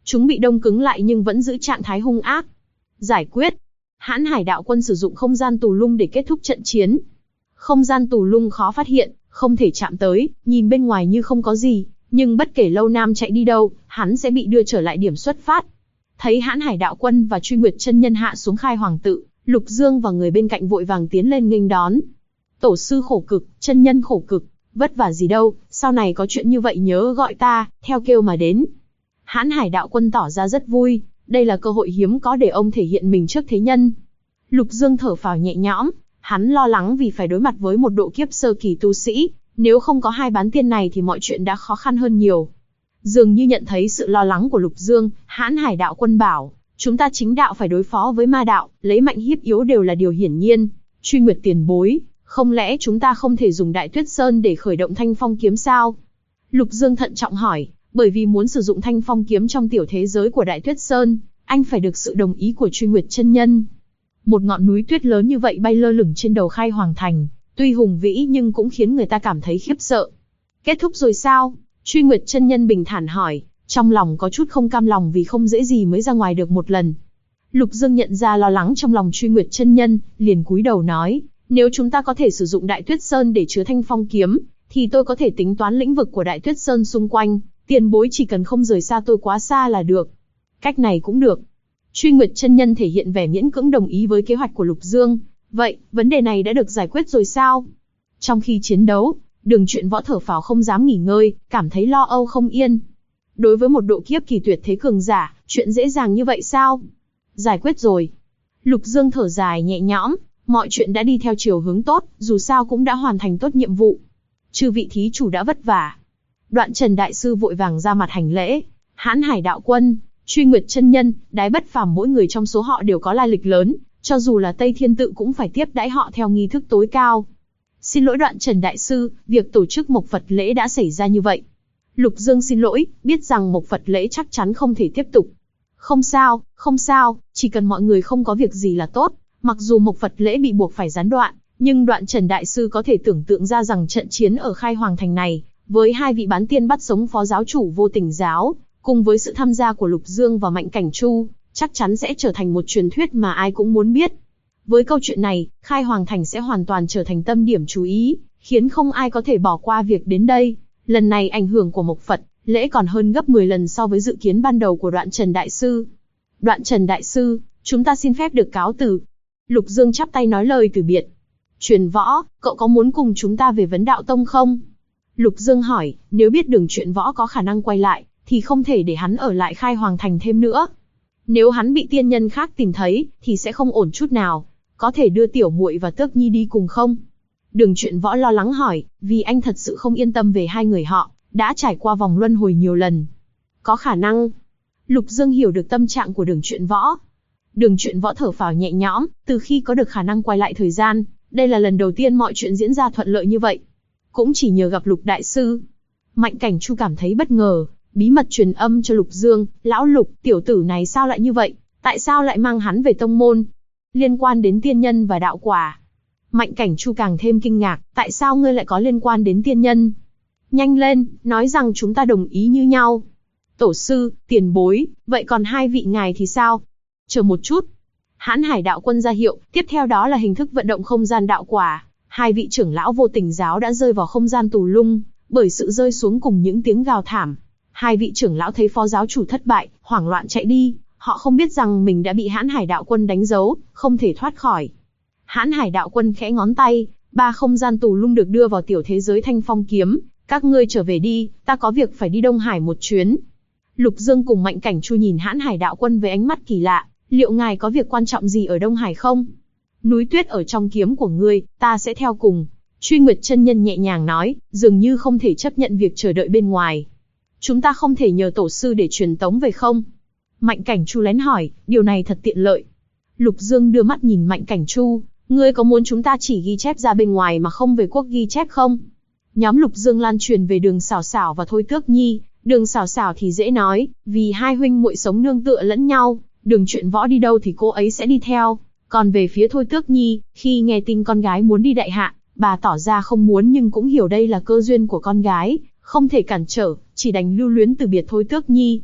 Chúng bị đông cứng lại nhưng vẫn giữ trạng thái hung ác. Giải quyết. Hãn Hải đạo quân sử dụng không gian tù lung để kết thúc trận chiến. Không gian tù lung khó phát hiện, không thể chạm tới, nhìn bên ngoài như không có gì, nhưng bất kể Lâu Nam chạy đi đâu, hắn sẽ bị đưa trở lại điểm xuất phát. Thấy Hãn Hải đạo quân và Truy Nguyệt chân nhân hạ xuống Khai Hoàng tự, Lục Dương và người bên cạnh vội vàng tiến lên nghênh đón. Tổ sư khổ cực, chân nhân khổ cực, vất vả gì đâu, sau này có chuyện như vậy nhớ gọi ta, theo kêu mà đến. Hãn Hải đạo quân tỏ ra rất vui, đây là cơ hội hiếm có để ông thể hiện mình trước thế nhân. Lục Dương thở phào nhẹ nhõm, hắn lo lắng vì phải đối mặt với một độ kiếp sơ kỳ tu sĩ, nếu không có hai bán tiên này thì mọi chuyện đã khó khăn hơn nhiều. Dường như nhận thấy sự lo lắng của Lục Dương, Hãn Hải đạo quân bảo, chúng ta chính đạo phải đối phó với ma đạo, lấy mạnh hiếp yếu đều là điều hiển nhiên. Truy Nguyệt tiền bối, không lẽ chúng ta không thể dùng Đại Tuyết Sơn để khởi động Thanh Phong kiếm sao? Lục Dương thận trọng hỏi, bởi vì muốn sử dụng Thanh Phong kiếm trong tiểu thế giới của Đại Tuyết Sơn, anh phải được sự đồng ý của Truy Nguyệt chân nhân. Một ngọn núi tuyết lớn như vậy bay lơ lửng trên đầu Khai Hoàng thành, tuy hùng vĩ nhưng cũng khiến người ta cảm thấy khiếp sợ. Kết thúc rồi sao? Truy Nguyệt chân nhân bình thản hỏi, trong lòng có chút không cam lòng vì không dễ gì mới ra ngoài được một lần. Lục Dương nhận ra lo lắng trong lòng Truy Nguyệt chân nhân, liền cúi đầu nói, nếu chúng ta có thể sử dụng Đại Tuyết Sơn để chứa Thanh Phong kiếm, thì tôi có thể tính toán lĩnh vực của Đại Tuyết Sơn xung quanh, tiền bối chỉ cần không rời xa tôi quá xa là được. Cách này cũng được. Truy Nguyệt chân nhân thể hiện vẻ miễn cưỡng đồng ý với kế hoạch của Lục Dương. Vậy, vấn đề này đã được giải quyết rồi sao? Trong khi chiến đấu, Đường Truyện Võ thở phào không dám nghỉ ngơi, cảm thấy lo âu không yên. Đối với một độ kiếp kỳ tuyệt thế cường giả, chuyện dễ dàng như vậy sao? Giải quyết rồi. Lục Dương thở dài nhẹ nhõm, mọi chuyện đã đi theo chiều hướng tốt, dù sao cũng đã hoàn thành tốt nhiệm vụ. Chư vị thí chủ đã vất vả. Đoạn Trần đại sư vội vàng ra mặt hành lễ. Hãn Hải đạo quân, Truy Nguyệt chân nhân, Đái Bất Phàm mỗi người trong số họ đều có lai lịch lớn, cho dù là Tây Thiên tự cũng phải tiếp đãi họ theo nghi thức tối cao. Xin lỗi Đoạn Trần đại sư, việc tổ chức Mộc Phật lễ đã xảy ra như vậy. Lục Dương xin lỗi, biết rằng Mộc Phật lễ chắc chắn không thể tiếp tục. Không sao, chỉ cần mọi người không có việc gì là tốt. Mặc dù Mộc Phật lễ bị buộc phải gián đoạn, nhưng Đoạn Trần đại sư có thể tưởng tượng ra rằng trận chiến ở Khai Hoàng thành này, với hai vị bán tiên bắt sống phó giáo chủ Vô Tình giáo, cùng với sự tham gia của Lục Dương và Mạnh Cảnh Chu, chắc chắn sẽ trở thành một truyền thuyết mà ai cũng muốn biết. Với câu chuyện này, Khai Hoàng thành sẽ hoàn toàn trở thành tâm điểm chú ý, khiến không ai có thể bỏ qua việc đến đây. Lần này ảnh hưởng của Mộc Phật lễ còn hơn gấp 10 lần so với dự kiến ban đầu của Đoạn Trần đại sư. Đoạn Trần đại sư, chúng ta xin phép được cáo từ. Lục Dương chắp tay nói lời từ biệt. Truyền Võ, cậu có muốn cùng chúng ta về Vấn Đạo Tông không? Lục Dương hỏi, nếu biết Đường Truyện Võ có khả năng quay lại, thì không thể để hắn ở lại Khai Hoàng thành thêm nữa. Nếu hắn bị tiên nhân khác tìm thấy, thì sẽ không ổn chút nào. Có thể đưa Tiểu Muội và Tước Nhi đi cùng không? Đường Truyện Võ lo lắng hỏi, vì anh thật sự không yên tâm về hai người họ, đã trải qua vòng luân hồi nhiều lần. Có khả năng. Lục Dương hiểu được tâm trạng của Đường Truyện Võ. Đường Truyện Võ thở phào nhẹ nhõm, từ khi có được khả năng quay lại thời gian, đây là lần đầu tiên mọi chuyện diễn ra thuận lợi như vậy. Cũng chỉ nhờ gặp Lục đại sư. Mạnh Cảnh Chu cảm thấy bất ngờ, bí mật truyền âm cho Lục Dương, lão Lục, tiểu tử này sao lại như vậy, tại sao lại mang hắn về tông môn? Liên quan đến tiên nhân và đạo quả. Mạnh Cảnh Chu càng thêm kinh ngạc, tại sao ngươi lại có liên quan đến tiên nhân? Nhanh lên, nói rằng chúng ta đồng ý như nhau. Tổ sư, tiền bối, vậy còn hai vị ngài thì sao? Chờ một chút. Hãn Hải đạo quân ra hiệu, tiếp theo đó là hình thức vận động không gian đạo quả. Hai vị trưởng lão Vô Tình giáo đã rơi vào không gian tù lung, bởi sự rơi xuống cùng những tiếng gào thảm. Hai vị trưởng lão thấy phó giáo chủ thất bại, hoảng loạn chạy đi, họ không biết rằng mình đã bị Hãn Hải đạo quân đánh dấu, không thể thoát khỏi. Hãn Hải đạo quân khẽ ngón tay, 3 không gian tù lung được đưa vào tiểu thế giới Thanh Phong kiếm, các ngươi trở về đi, ta có việc phải đi Đông Hải một chuyến. Lục Dương cùng Mạnh Cảnh Chu nhìn Hãn Hải đạo quân với ánh mắt kỳ lạ, liệu ngài có việc quan trọng gì ở Đông Hải không? Núi tuyết ở trong kiếm của ngươi, ta sẽ theo cùng. Truy Nguyệt chân nhân nhẹ nhàng nói, dường như không thể chấp nhận việc chờ đợi bên ngoài. Chúng ta không thể nhờ tổ sư để truyền tống về không? Mạnh Cảnh Chu lén hỏi, điều này thật tiện lợi. Lục Dương đưa mắt nhìn Mạnh Cảnh Chu, ngươi có muốn chúng ta chỉ ghi chép ra bên ngoài mà không về quốc ghi chép không? Nhóm Lục Dương lan truyền về Đường Sảo Sảo và Thôi Tước Nhi. Đường Sảo Sảo thì dễ nói, vì hai huynh muội sống nương tựa lẫn nhau, Đường Truyện Võ đi đâu thì cô ấy sẽ đi theo. Còn về phía Thôi Tước Nhi, khi nghe tin con gái muốn đi đại hạ, bà tỏ ra không muốn nhưng cũng hiểu đây là cơ duyên của con gái, không thể cản trở, chỉ đành lưu luyến từ biệt Thôi Tước Nhi.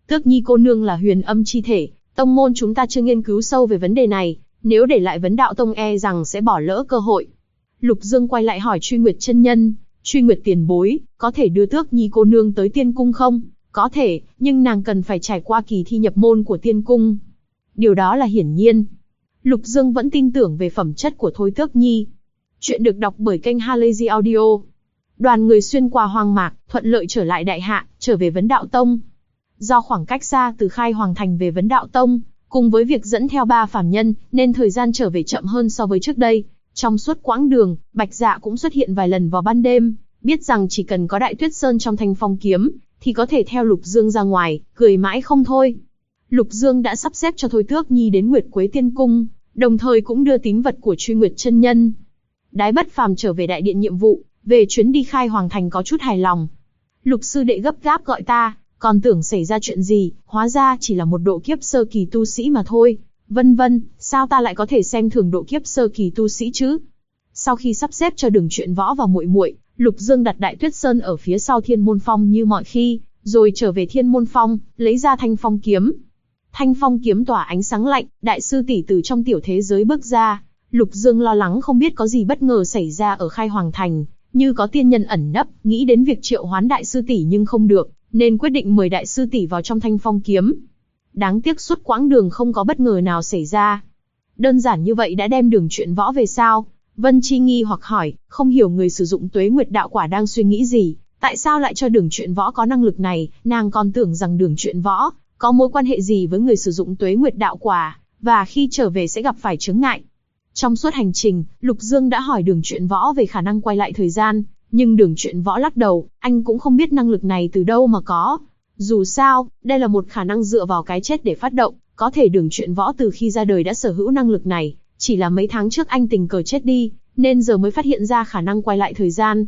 Tước Nhi cô nương là huyền âm chi thể, tông môn chúng ta chưa nghiên cứu sâu về vấn đề này, nếu để lại vấn đạo tông e rằng sẽ bỏ lỡ cơ hội. Lục Dương quay lại hỏi Truy Nguyệt chân nhân, Truy Nguyệt tiền bối, có thể đưa Tước Nhi cô nương tới tiên cung không? Có thể, nhưng nàng cần phải trải qua kỳ thi nhập môn của tiên cung. Điều đó là hiển nhiên. Lục Dương vẫn tin tưởng về phẩm chất của Thôi Tước Nhi. Chuyện được đọc bởi kênh Halazy Audio. Đoàn người xuyên qua hoang mạc, thuận lợi trở lại đại hạ, trở về Vấn Đạo Tông. Do khoảng cách xa từ Khai Hoàng Thành về Vấn Đạo Tông, cùng với việc dẫn theo 3 phàm nhân, nên thời gian trở về chậm hơn so với trước đây. Trong suốt quãng đường, Bạch Dạ cũng xuất hiện vài lần vào ban đêm, biết rằng chỉ cần có Đại Tuyết Sơn trong Thanh Phong kiếm, thì có thể theo Lục Dương ra ngoài, cười mãi không thôi. Lục Dương đã sắp xếp cho Thôi Tước Nhi đến Nguyệt Quế Tiên Cung, đồng thời cũng đưa tín vật của Truy Nguyệt chân nhân. Đái Bất Phàm trở về đại điện nhiệm vụ, về chuyến đi Khai Hoàng Thành có chút hài lòng. Lục sư đệ gấp gáp gọi ta, còn tưởng xảy ra chuyện gì, hóa ra chỉ là một độ kiếp sơ kỳ tu sĩ mà thôi. Vân vân, sao ta lại có thể xem thường độ kiếp sơ kỳ tu sĩ chứ? Sau khi sắp xếp cho Đường Truyện Võ và muội muội, Lục Dương đặt Đại Tuyết Sơn ở phía sau Thiên Môn Phong như mọi khi, rồi trở về Thiên Môn Phong, lấy ra Thanh Phong kiếm. Thanh Phong kiếm tỏa ánh sáng lạnh, đại sư tỷ từ trong tiểu thế giới bước ra. Lục Dương lo lắng không biết có gì bất ngờ xảy ra ở Khai Hoàng Thành, như có tiên nhân ẩn nấp, nghĩ đến việc triệu hoán đại sư tỷ nhưng không được, nên quyết định mời đại sư tỷ vào trong Thanh Phong kiếm. Đáng tiếc suốt quãng đường không có bất ngờ nào xảy ra. Đơn giản như vậy đã đem Đường Truyện Võ về sao? Vân Chi nghi hoặc hỏi, không hiểu người sử dụng Tuế Nguyệt đạo quả đang suy nghĩ gì, tại sao lại cho Đường Truyện Võ có năng lực này, nàng còn tưởng rằng Đường Truyện Võ có mối quan hệ gì với người sử dụng Tuế Nguyệt đạo quả, và khi trở về sẽ gặp phải chướng ngại. Trong suốt hành trình, Lục Dương đã hỏi Đường Truyện Võ về khả năng quay lại thời gian, nhưng Đường Truyện Võ lắc đầu, anh cũng không biết năng lực này từ đâu mà có. Dù sao, đây là một khả năng dựa vào cái chết để phát động, có thể Đường Truyện Võ từ khi ra đời đã sở hữu năng lực này, chỉ là mấy tháng trước anh tình cờ chết đi, nên giờ mới phát hiện ra khả năng quay lại thời gian.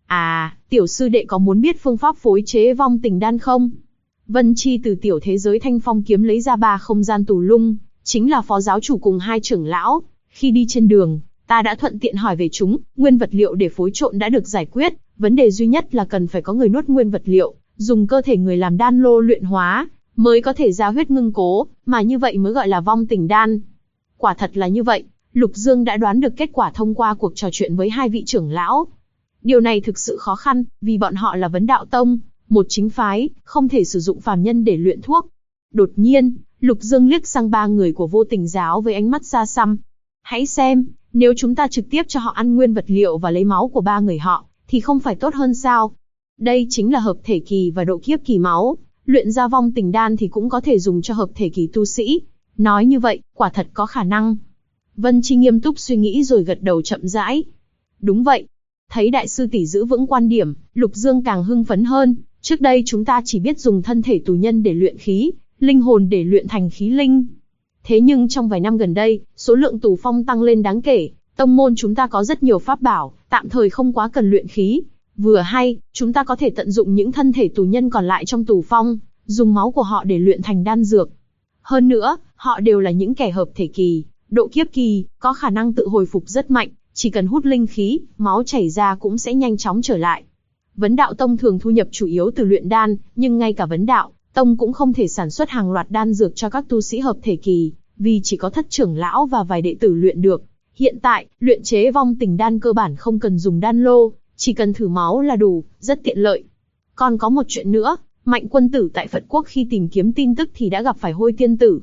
À, tiểu sư đệ có muốn biết phương pháp phối chế vong tình đan không? Vân Chi từ tiểu thế giới Thanh Phong kiếm lấy ra 3 không gian tù lung, chính là phó giáo chủ cùng 2 trưởng lão. Khi đi trên đường, ta đã thuận tiện hỏi về chúng, nguyên vật liệu để phối trộn đã được giải quyết, vấn đề duy nhất là cần phải có người nuốt nguyên vật liệu, dùng cơ thể người làm đan lô luyện hóa, mới có thể ra huyết ngưng cố, mà như vậy mới gọi là vong tình đan. Quả thật là như vậy, Lục Dương đã đoán được kết quả thông qua cuộc trò chuyện với 2 vị trưởng lão. Điều này thực sự khó khăn, vì bọn họ là Vấn Đạo Tông, một chính phái, không thể sử dụng phàm nhân để luyện thuốc. Đột nhiên, Lục Dương liếc sang 3 người của Vô Tình giáo với ánh mắt xa xăm. Hãy xem, nếu chúng ta trực tiếp cho họ ăn nguyên vật liệu và lấy máu của 3 người họ, thì không phải tốt hơn sao? Đây chính là hợp thể kỳ và độ kiếp kỳ máu, luyện ra vong tình đan thì cũng có thể dùng cho hợp thể kỳ tu sĩ. Nói như vậy, quả thật có khả năng. Vân Chi nghiêm túc suy nghĩ rồi gật đầu chậm rãi. Đúng vậy. Thấy đại sư tỷ giữ vững quan điểm, Lục Dương càng hưng phấn hơn. Trước đây chúng ta chỉ biết dùng thân thể tù nhân để luyện khí, linh hồn để luyện thành khí linh. Thế nhưng trong vài năm gần đây, số lượng tù phong tăng lên đáng kể, tông môn chúng ta có rất nhiều pháp bảo, tạm thời không quá cần luyện khí. Vừa hay, chúng ta có thể tận dụng những thân thể tù nhân còn lại trong tù phong, dùng máu của họ để luyện thành đan dược. Hơn nữa, họ đều là những kẻ hợp thể kỳ, độ kiếp kỳ, có khả năng tự hồi phục rất mạnh, chỉ cần hút linh khí, máu chảy ra cũng sẽ nhanh chóng trở lại. Vấn Đạo Tông thường thu nhập chủ yếu từ luyện đan, nhưng ngay cả Vấn Đạo Tông cũng không thể sản xuất hàng loạt đan dược cho các tu sĩ hợp thể kỳ, vì chỉ có thất trưởng lão và vài đệ tử luyện được. Hiện tại, luyện chế vong tình đan cơ bản không cần dùng đan lô, chỉ cần thử máu là đủ, rất tiện lợi. Còn có một chuyện nữa, Mạnh quân tử tại Phật Quốc khi tìm kiếm tin tức thì đã gặp phải Hôi tiên tử.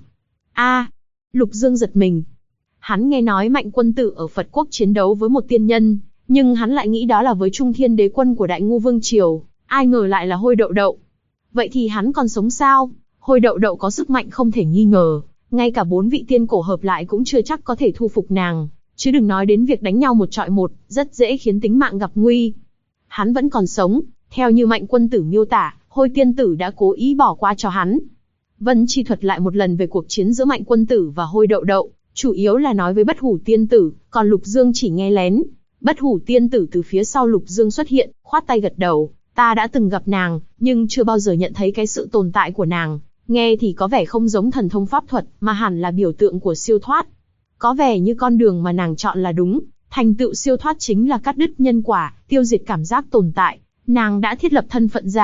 Lục Dương giật mình. Hắn nghe nói Mạnh quân tử ở Phật Quốc chiến đấu với một tiên nhân, nhưng hắn lại nghĩ đó là với Trung Thiên đế quân của Đại Ngu Vương Triều, ai ngờ lại là Hôi Đậu Đậu. Vậy thì hắn còn sống sao? Hôi Đậu Đậu có sức mạnh không thể nghi ngờ, ngay cả 4 vị tiên cổ hợp lại cũng chưa chắc có thể thu phục nàng, chứ đừng nói đến việc đánh nhau một trọi một, rất dễ khiến tính mạng gặp nguy. Hắn vẫn còn sống, theo như Mạnh quân tử miêu tả, Hôi tiên tử đã cố ý bỏ qua cho hắn. Vân Chi thuật lại một lần về cuộc chiến giữa Mạnh quân tử và Hôi Đậu Đậu, chủ yếu là nói với Bất Hủ tiên tử, còn Lục Dương chỉ nghe lén. Bất Hủ tiên tử từ phía sau Lục Dương xuất hiện, khoát tay gật đầu, ta đã từng gặp nàng, nhưng chưa bao giờ nhận thấy cái sự tồn tại của nàng. Nghe thì có vẻ không giống thần thông pháp thuật, mà hẳn là biểu tượng của siêu thoát. Có vẻ như con đường mà nàng chọn là đúng, thành tựu siêu thoát chính là cắt đứt nhân quả, tiêu diệt cảm giác tồn tại. Nàng đã thiết lập thân phận giả,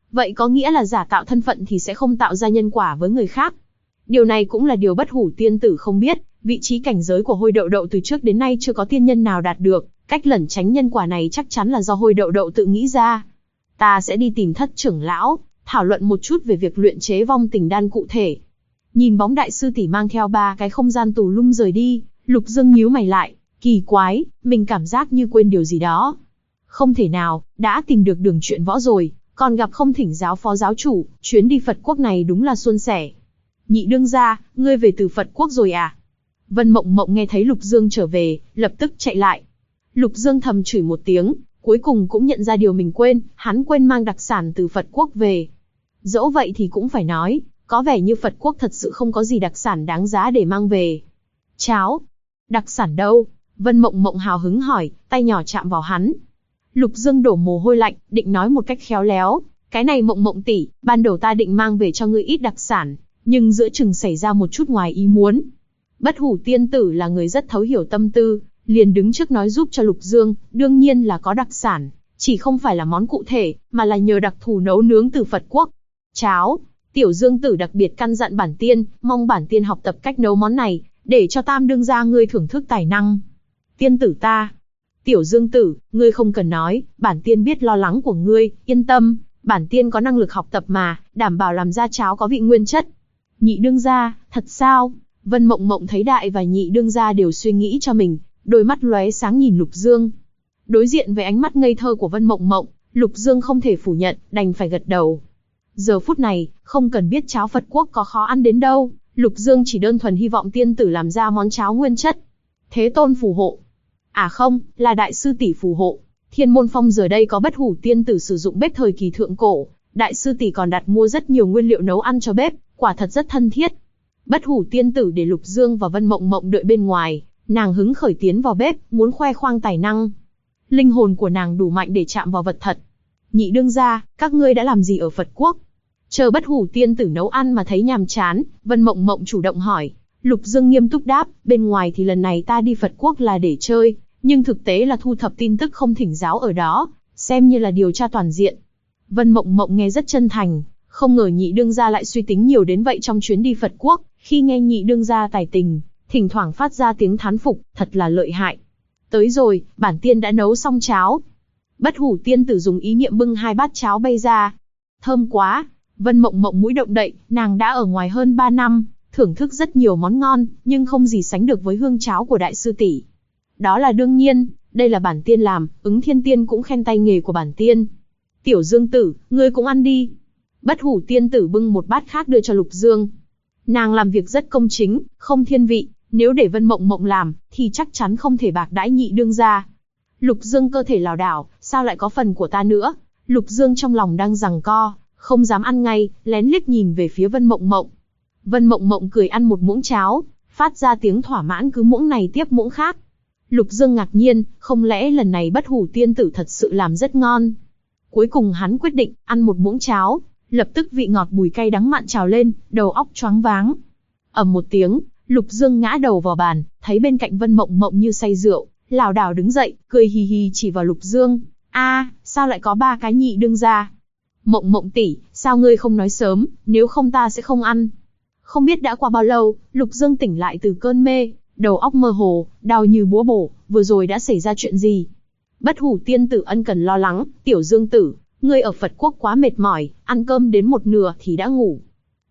Vậy có nghĩa là giả tạo thân phận thì sẽ không tạo ra nhân quả với người khác. Điều này cũng là điều Bất Hủ tiên tử không biết, vị trí cảnh giới của Hôi Đậu Đậu từ trước đến nay chưa có tiên nhân nào đạt được, cách lẩn tránh nhân quả này chắc chắn là do Hôi Đậu Đậu tự nghĩ ra. Ta sẽ đi tìm Thất trưởng lão, thảo luận một chút về việc luyện chế vong tình đan cụ thể. Nhìn bóng đại sư tỷ mang theo 3 cái không gian tù lung rời đi, Lục Dương nhíu mày lại, kỳ quái, mình cảm giác như quên điều gì đó. Không thể nào, đã tìm được đường chuyện võ rồi, còn gặp không thỉnh giáo phó giáo chủ, chuyến đi Phật quốc này đúng là suôn sẻ. Nhị đương gia, ngươi về từ Phật quốc rồi à? Vân Mộng Mộng nghe thấy Lục Dương trở về, lập tức chạy lại. Lục Dương thầm chửi một tiếng, cuối cùng cũng nhận ra điều mình quên, hắn quên mang đặc sản từ Phật quốc về. Dẫu vậy thì cũng phải nói, có vẻ như Phật quốc thật sự không có gì đặc sản đáng giá để mang về. Cháo? Đặc sản đâu? Vân Mộng Mộng hào hứng hỏi, tay nhỏ chạm vào hắn. Lục Dương đổ mồ hôi lạnh, định nói một cách khéo léo, cái này Mộng Mộng tỷ, ban đầu ta định mang về cho ngươi ít đặc sản, nhưng giữa chừng xảy ra một chút ngoài ý muốn. Bất Hủ tiên tử là người rất thấu hiểu tâm tư, liền đứng trước nói giúp cho Lục Dương, đương nhiên là có đặc sản, chỉ không phải là món cụ thể, mà là nhờ đặc thù nấu nướng từ Phật quốc. Cháo, Tiểu Dương tử đặc biệt căn dặn bản tiên, mong bản tiên học tập cách nấu món này, để cho Tam đương gia ngươi thưởng thức tài năng. Tiên tử ta. Tiểu Dương tử, ngươi không cần nói, bản tiên biết lo lắng của ngươi, yên tâm, bản tiên có năng lực học tập mà, đảm bảo làm ra cháo có vị nguyên chất. Nhị đương gia, thật sao? Vân Mộng Mộng thấy đại và nhị đương gia đều suy nghĩ cho mình, đôi mắt lóe sáng nhìn Lục Dương. Đối diện với ánh mắt ngây thơ của Vân Mộng Mộng, Lục Dương không thể phủ nhận, đành phải gật đầu. Giờ phút này, không cần biết cháo Phật quốc có khó ăn đến đâu, Lục Dương chỉ đơn thuần hy vọng tiên tử làm ra món cháo nguyên chất. Thế Tôn phù hộ. À không, là đại sư tỷ phù hộ. Thiên Môn Phong giờ đây có Bất Hủ tiên tử sử dụng bếp thời kỳ thượng cổ, đại sư tỷ còn đặt mua rất nhiều nguyên liệu nấu ăn cho bếp, quả thật rất thân thiết. Bất Hủ tiên tử để Lục Dương và Vân Mộng Mộng đợi bên ngoài, nàng hứng khởi tiến vào bếp, muốn khoe khoang tài năng. Linh hồn của nàng đủ mạnh để chạm vào vật thật. Nhị đương gia, các ngươi đã làm gì ở Phật quốc? Chờ Bất Hủ tiên tử nấu ăn mà thấy nhàm chán, Vân Mộng Mộng chủ động hỏi. Lục Dương nghiêm túc đáp, bên ngoài thì lần này ta đi Phật quốc là để chơi, nhưng thực tế là thu thập tin tức không thỉnh giáo ở đó, xem như là điều tra toàn diện. Vân Mộng Mộng nghe rất chân thành, không ngờ nhị đương gia lại suy tính nhiều đến vậy trong chuyến đi Phật quốc, khi nghe nhị đương gia tài tình, thỉnh thoảng phát ra tiếng thán phục, thật là lợi hại. Tới rồi, bản tiên đã nấu xong cháo. Bất Hủ tiên tử dùng ý niệm bưng 2 bát cháo bay ra. Thơm quá, Vân Mộng Mộng mũi động đậy, nàng đã ở ngoài hơn 3 năm, thưởng thức rất nhiều món ngon, nhưng không gì sánh được với hương cháo của đại sư tỷ. Đó là đương nhiên, đây là bản tiên làm, Ứng Thiên Tiên cũng khen tay nghề của bản tiên. Tiểu Dương tử, ngươi cũng ăn đi. Bất Hủ tiên tử bưng một bát khác đưa cho Lục Dương. Nàng làm việc rất công chính, không thiên vị, nếu để Vân Mộng Mộng làm, thì chắc chắn không thể bạc đãi nhị đương gia. Lục Dương cơ thể lảo đảo, sao lại có phần của ta nữa? Lục Dương trong lòng đang giằng co, không dám ăn ngay, lén liếc nhìn về phía Vân Mộng Mộng. Vân Mộng Mộng cười ăn một muỗng cháo, phát ra tiếng thỏa mãn cứ muỗng này tiếp muỗng khác. Lục Dương ngạc nhiên, không lẽ lần này Bất Hủ tiên tử thật sự làm rất ngon? Cuối cùng hắn quyết định, ăn một muỗng cháo, lập tức vị ngọt bùi cay đắng mặn trào lên, đầu óc choáng váng. Ầm một tiếng, Lục Dương ngã đầu vào bàn, thấy bên cạnh Vân Mộng Mộng như say rượu, lảo đảo đứng dậy, cười hì hì chỉ vào Lục Dương. A, sao lại có 3 cái nhị đương gia? Mộng Mộng tỷ, sao ngươi không nói sớm, nếu không ta sẽ không ăn. Không biết đã qua bao lâu, Lục Dương tỉnh lại từ cơn mê, đầu óc mơ hồ, đau như búa bổ, vừa rồi đã xảy ra chuyện gì? Bất Hủ tiên tử ân cần lo lắng, Tiểu Dương tử, ngươi ở Phật quốc quá mệt mỏi, ăn cơm đến một nửa thì đã ngủ.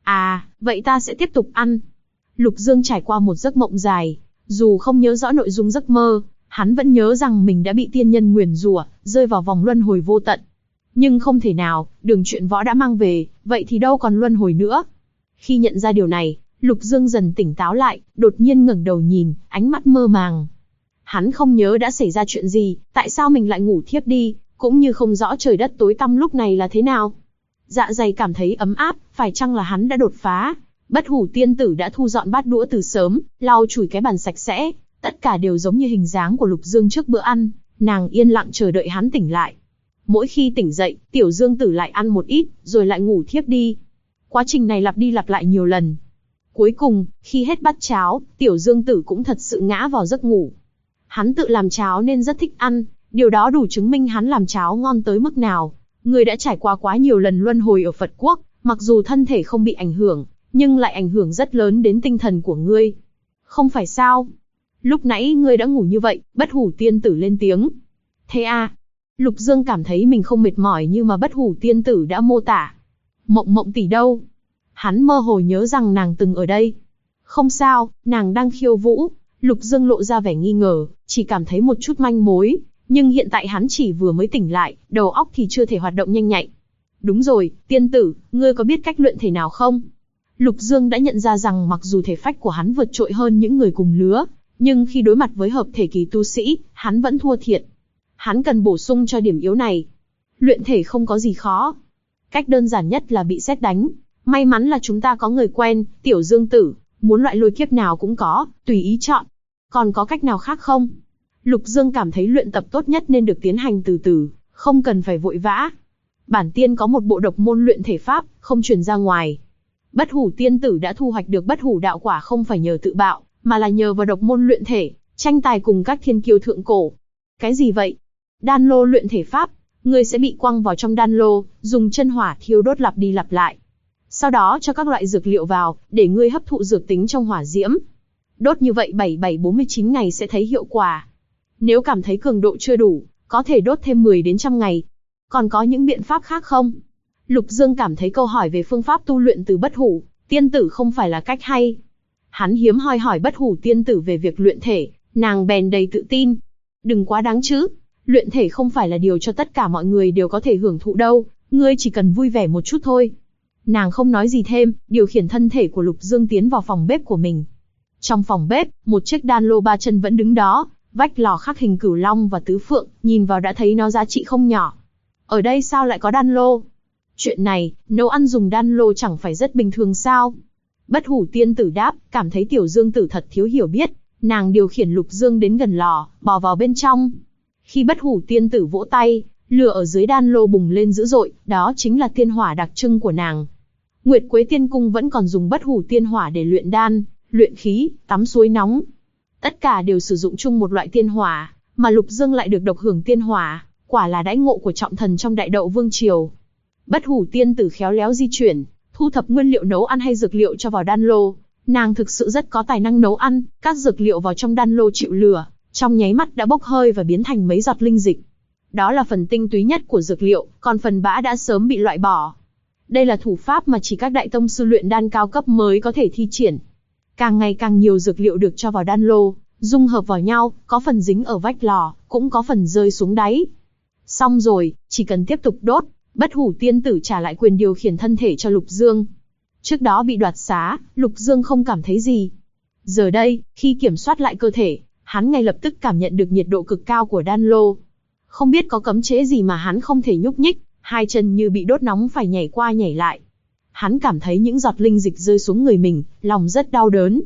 À, vậy ta sẽ tiếp tục ăn. Lục Dương trải qua một giấc mộng dài, dù không nhớ rõ nội dung giấc mơ, hắn vẫn nhớ rằng mình đã bị tiên nhân nguyền rủa, rơi vào vòng luân hồi vô tận. Nhưng không thể nào, đường chuyện võ đã mang về, vậy thì đâu còn luân hồi nữa. Khi nhận ra điều này, Lục Dương dần tỉnh táo lại, đột nhiên ngẩng đầu nhìn, ánh mắt mơ màng. Hắn không nhớ đã xảy ra chuyện gì, tại sao mình lại ngủ thiếp đi, cũng như không rõ trời đất tối tăm lúc này là thế nào. Dạ dày cảm thấy ấm áp, phải chăng là hắn đã đột phá? Bất Hủ tiên tử đã thu dọn bát đũa từ sớm, lau chùi cái bàn sạch sẽ, tất cả đều giống như hình dáng của Lục Dương trước bữa ăn, nàng yên lặng chờ đợi hắn tỉnh lại. Mỗi khi tỉnh dậy, Tiểu Dương tử lại ăn một ít, rồi lại ngủ thiếp đi. Quá trình này lặp đi lặp lại nhiều lần. Cuối cùng, khi hết bát cháo, Tiểu Dương tử cũng thật sự ngã vào giấc ngủ. Hắn tự làm cháo nên rất thích ăn, điều đó đủ chứng minh hắn làm cháo ngon tới mức nào. Ngươi đã trải qua quá nhiều lần luân hồi ở Phật quốc, mặc dù thân thể không bị ảnh hưởng, nhưng lại ảnh hưởng rất lớn đến tinh thần của ngươi. Không phải sao? Lúc nãy ngươi đã ngủ như vậy, Bất Hủ tiên tử lên tiếng. Thế à? Lục Dương cảm thấy mình không mệt mỏi như mà Bất Hủ tiên tử đã mô tả. Mộng Mộng tỷ đâu? Hắn mơ hồ nhớ rằng nàng từng ở đây. Không sao, nàng đang khiêu vũ. Lục Dương lộ ra vẻ nghi ngờ, chỉ cảm thấy một chút manh mối, nhưng hiện tại hắn chỉ vừa mới tỉnh lại, đầu óc thì chưa thể hoạt động nhanh nhạy. Đúng rồi, tiên tử, ngươi có biết cách luyện thể nào không? Lục Dương đã nhận ra rằng mặc dù thể phách của hắn vượt trội hơn những người cùng lứa, nhưng khi đối mặt với hợp thể kỳ tu sĩ, hắn vẫn thua thiệt. Hắn cần bổ sung cho điểm yếu này. Luyện thể không có gì khó. Cách đơn giản nhất là bị sét đánh. May mắn là chúng ta có người quen, Tiểu Dương tử, muốn loại lôi kiếp nào cũng có, tùy ý chọn. Còn có cách nào khác không? Lục Dương cảm thấy luyện tập tốt nhất nên được tiến hành từ từ, không cần phải vội vã. Bản tiên có một bộ độc môn luyện thể pháp, không truyền ra ngoài. Bất Hủ tiên tử đã thu hoạch được Bất Hủ đạo quả không phải nhờ tự bạo, mà là nhờ vào độc môn luyện thể, tranh tài cùng các thiên kiêu thượng cổ. Cái gì vậy? Đan lô luyện thể pháp, ngươi sẽ bị quăng vào trong đan lô, dùng chân hỏa thiêu đốt lặp đi lặp lại. Sau đó cho các loại dược liệu vào, để ngươi hấp thụ dược tính trong hỏa diễm. Đốt như vậy 77-49 ngày sẽ thấy hiệu quả. Nếu cảm thấy cường độ chưa đủ, có thể đốt thêm 10 đến 100 ngày. Còn có những biện pháp khác không? Lục Dương cảm thấy câu hỏi về phương pháp tu luyện từ Bất Hủ tiên tử không phải là cách hay. Hắn hiếm hoi hỏi Bất Hủ tiên tử về việc luyện thể, nàng bèn đầy tự tin. Đừng quá đáng chứ, luyện thể không phải là điều cho tất cả mọi người đều có thể hưởng thụ đâu, ngươi chỉ cần vui vẻ một chút thôi. Nàng không nói gì thêm, điều khiển thân thể của Lục Dương tiến vào phòng bếp của mình. Trong phòng bếp, một chiếc đan lô 3 chân vẫn đứng đó, vách lò khắc hình cửu long và tứ phượng, nhìn vào đã thấy nó giá trị không nhỏ. Ở đây sao lại có đan lô? Chuyện này, nấu ăn dùng đan lô chẳng phải rất bình thường sao? Bất Hủ tiên tử đáp, cảm thấy Tiểu Dương tử thật thiếu hiểu biết, nàng điều khiển Lục Dương đến gần lò, bò vào bên trong. Khi Bất Hủ tiên tử vỗ tay, lửa ở dưới đan lô bùng lên dữ dội, đó chính là tiên hỏa đặc trưng của nàng. Nguyệt Quế Tiên Cung vẫn còn dùng Bất Hủ tiên hỏa để luyện đan, luyện khí, tắm suối nóng. Tất cả đều sử dụng chung một loại tiên hỏa, mà Lục Dương lại được độc hưởng tiên hỏa, quả là đãi ngộ của trọng thần trong Đại Đậu Vương triều. Bất Hủ tiên tử khéo léo di chuyển, thu thập nguyên liệu nấu ăn hay dược liệu cho vào đan lô. Nàng thực sự rất có tài năng nấu ăn, các dược liệu vào trong đan lô chịu lửa, trong nháy mắt đã bốc hơi và biến thành mấy giọt linh dịch. Đó là phần tinh túy nhất của dược liệu, còn phần bã đã sớm bị loại bỏ. Đây là thủ pháp mà chỉ các đại tông sư luyện đan cao cấp mới có thể thi triển. Càng ngày càng nhiều dược liệu được cho vào đan lô, dung hợp vào nhau, có phần dính ở vách lò, cũng có phần rơi xuống đáy. Xong rồi, chỉ cần tiếp tục đốt, Bất Hủ tiên tử trả lại quyền điều khiển thân thể cho Lục Dương. Trước đó bị đoạt xá, Lục Dương không cảm thấy gì. Giờ đây, khi kiểm soát lại cơ thể, hắn ngay lập tức cảm nhận được nhiệt độ cực cao của đan lô. Không biết có cấm chế gì mà hắn không thể nhúc nhích, hai chân như bị đốt nóng phải nhảy qua nhảy lại. Hắn cảm thấy những giọt linh dịch rơi xuống người mình, lòng rất đau đớn.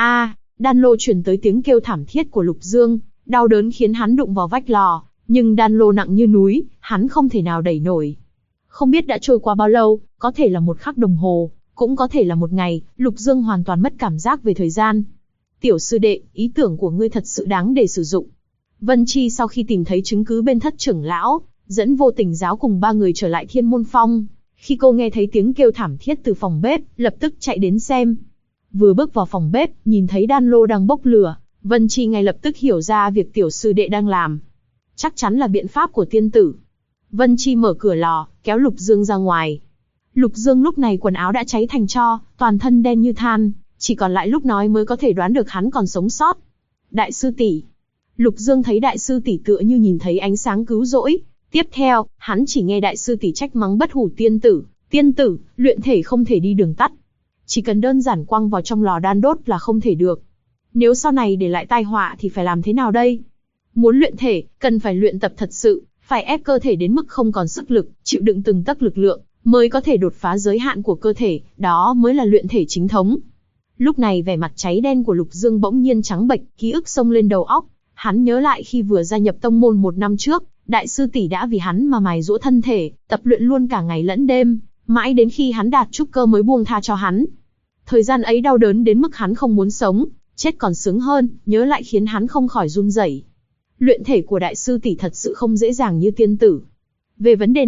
Đan lô truyền tới tiếng kêu thảm thiết của Lục Dương, đau đớn khiến hắn đụng vào vách lò, nhưng đan lô nặng như núi, hắn không thể nào đẩy nổi. Không biết đã trôi qua bao lâu, có thể là 1 khắc đồng hồ, cũng có thể là 1 ngày, Lục Dương hoàn toàn mất cảm giác về thời gian. Tiểu sư đệ, ý tưởng của ngươi thật sự đáng để sử dụng. Vân Chi sau khi tìm thấy chứng cứ bên thất trưởng lão, dẫn Vô Tình giáo cùng 3 người trở lại Thiên Môn Phong. Khi cô nghe thấy tiếng kêu thảm thiết từ phòng bếp, lập tức chạy đến xem. Vừa bước vào phòng bếp, nhìn thấy đan lô đang bốc lửa, Vân Chi ngay lập tức hiểu ra việc tiểu sư đệ đang làm. Chắc chắn là biện pháp của tiên tử. Vân Chi mở cửa lò, kéo Lục Dương ra ngoài. Lục Dương lúc này quần áo đã cháy thành tro, toàn thân đen như than, chỉ còn lại lúc nói mới có thể đoán được hắn còn sống sót. Đại sư tỷ. Lục Dương thấy đại sư tỷ tựa như nhìn thấy ánh sáng cứu rỗi. Tiếp theo, hắn chỉ nghe đại sư tỷ trách mắng Bất Hủ tiên tử, luyện thể không thể đi đường tắt. Chỉ cần đơn giản quăng vào trong lò đan đốt là không thể được. Nếu sau này để lại tai họa thì phải làm thế nào đây? Muốn luyện thể, cần phải luyện tập thật sự, phải ép cơ thể đến mức không còn sức lực, chịu đựng từng tấc lực lượng, mới có thể đột phá giới hạn của cơ thể, đó mới là luyện thể chính thống. Lúc này vẻ mặt cháy đen của Lục Dương bỗng nhiên trắng bệch, ký ức xông lên đầu óc. Hắn nhớ lại khi vừa gia nhập tông môn 1 năm trước, đại sư tỷ đã vì hắn mà mài giũa thân thể, tập luyện luôn cả ngày lẫn đêm, mãi đến khi hắn đạt trúc cơ mới buông tha cho hắn. Thời gian ấy đau đớn đến mức hắn không muốn sống, chết còn sướng hơn, nhớ lại khiến hắn không khỏi run rẩy. Luyện thể của đại sư tỷ thật sự không dễ dàng như tiên tử. Về vấn đề này,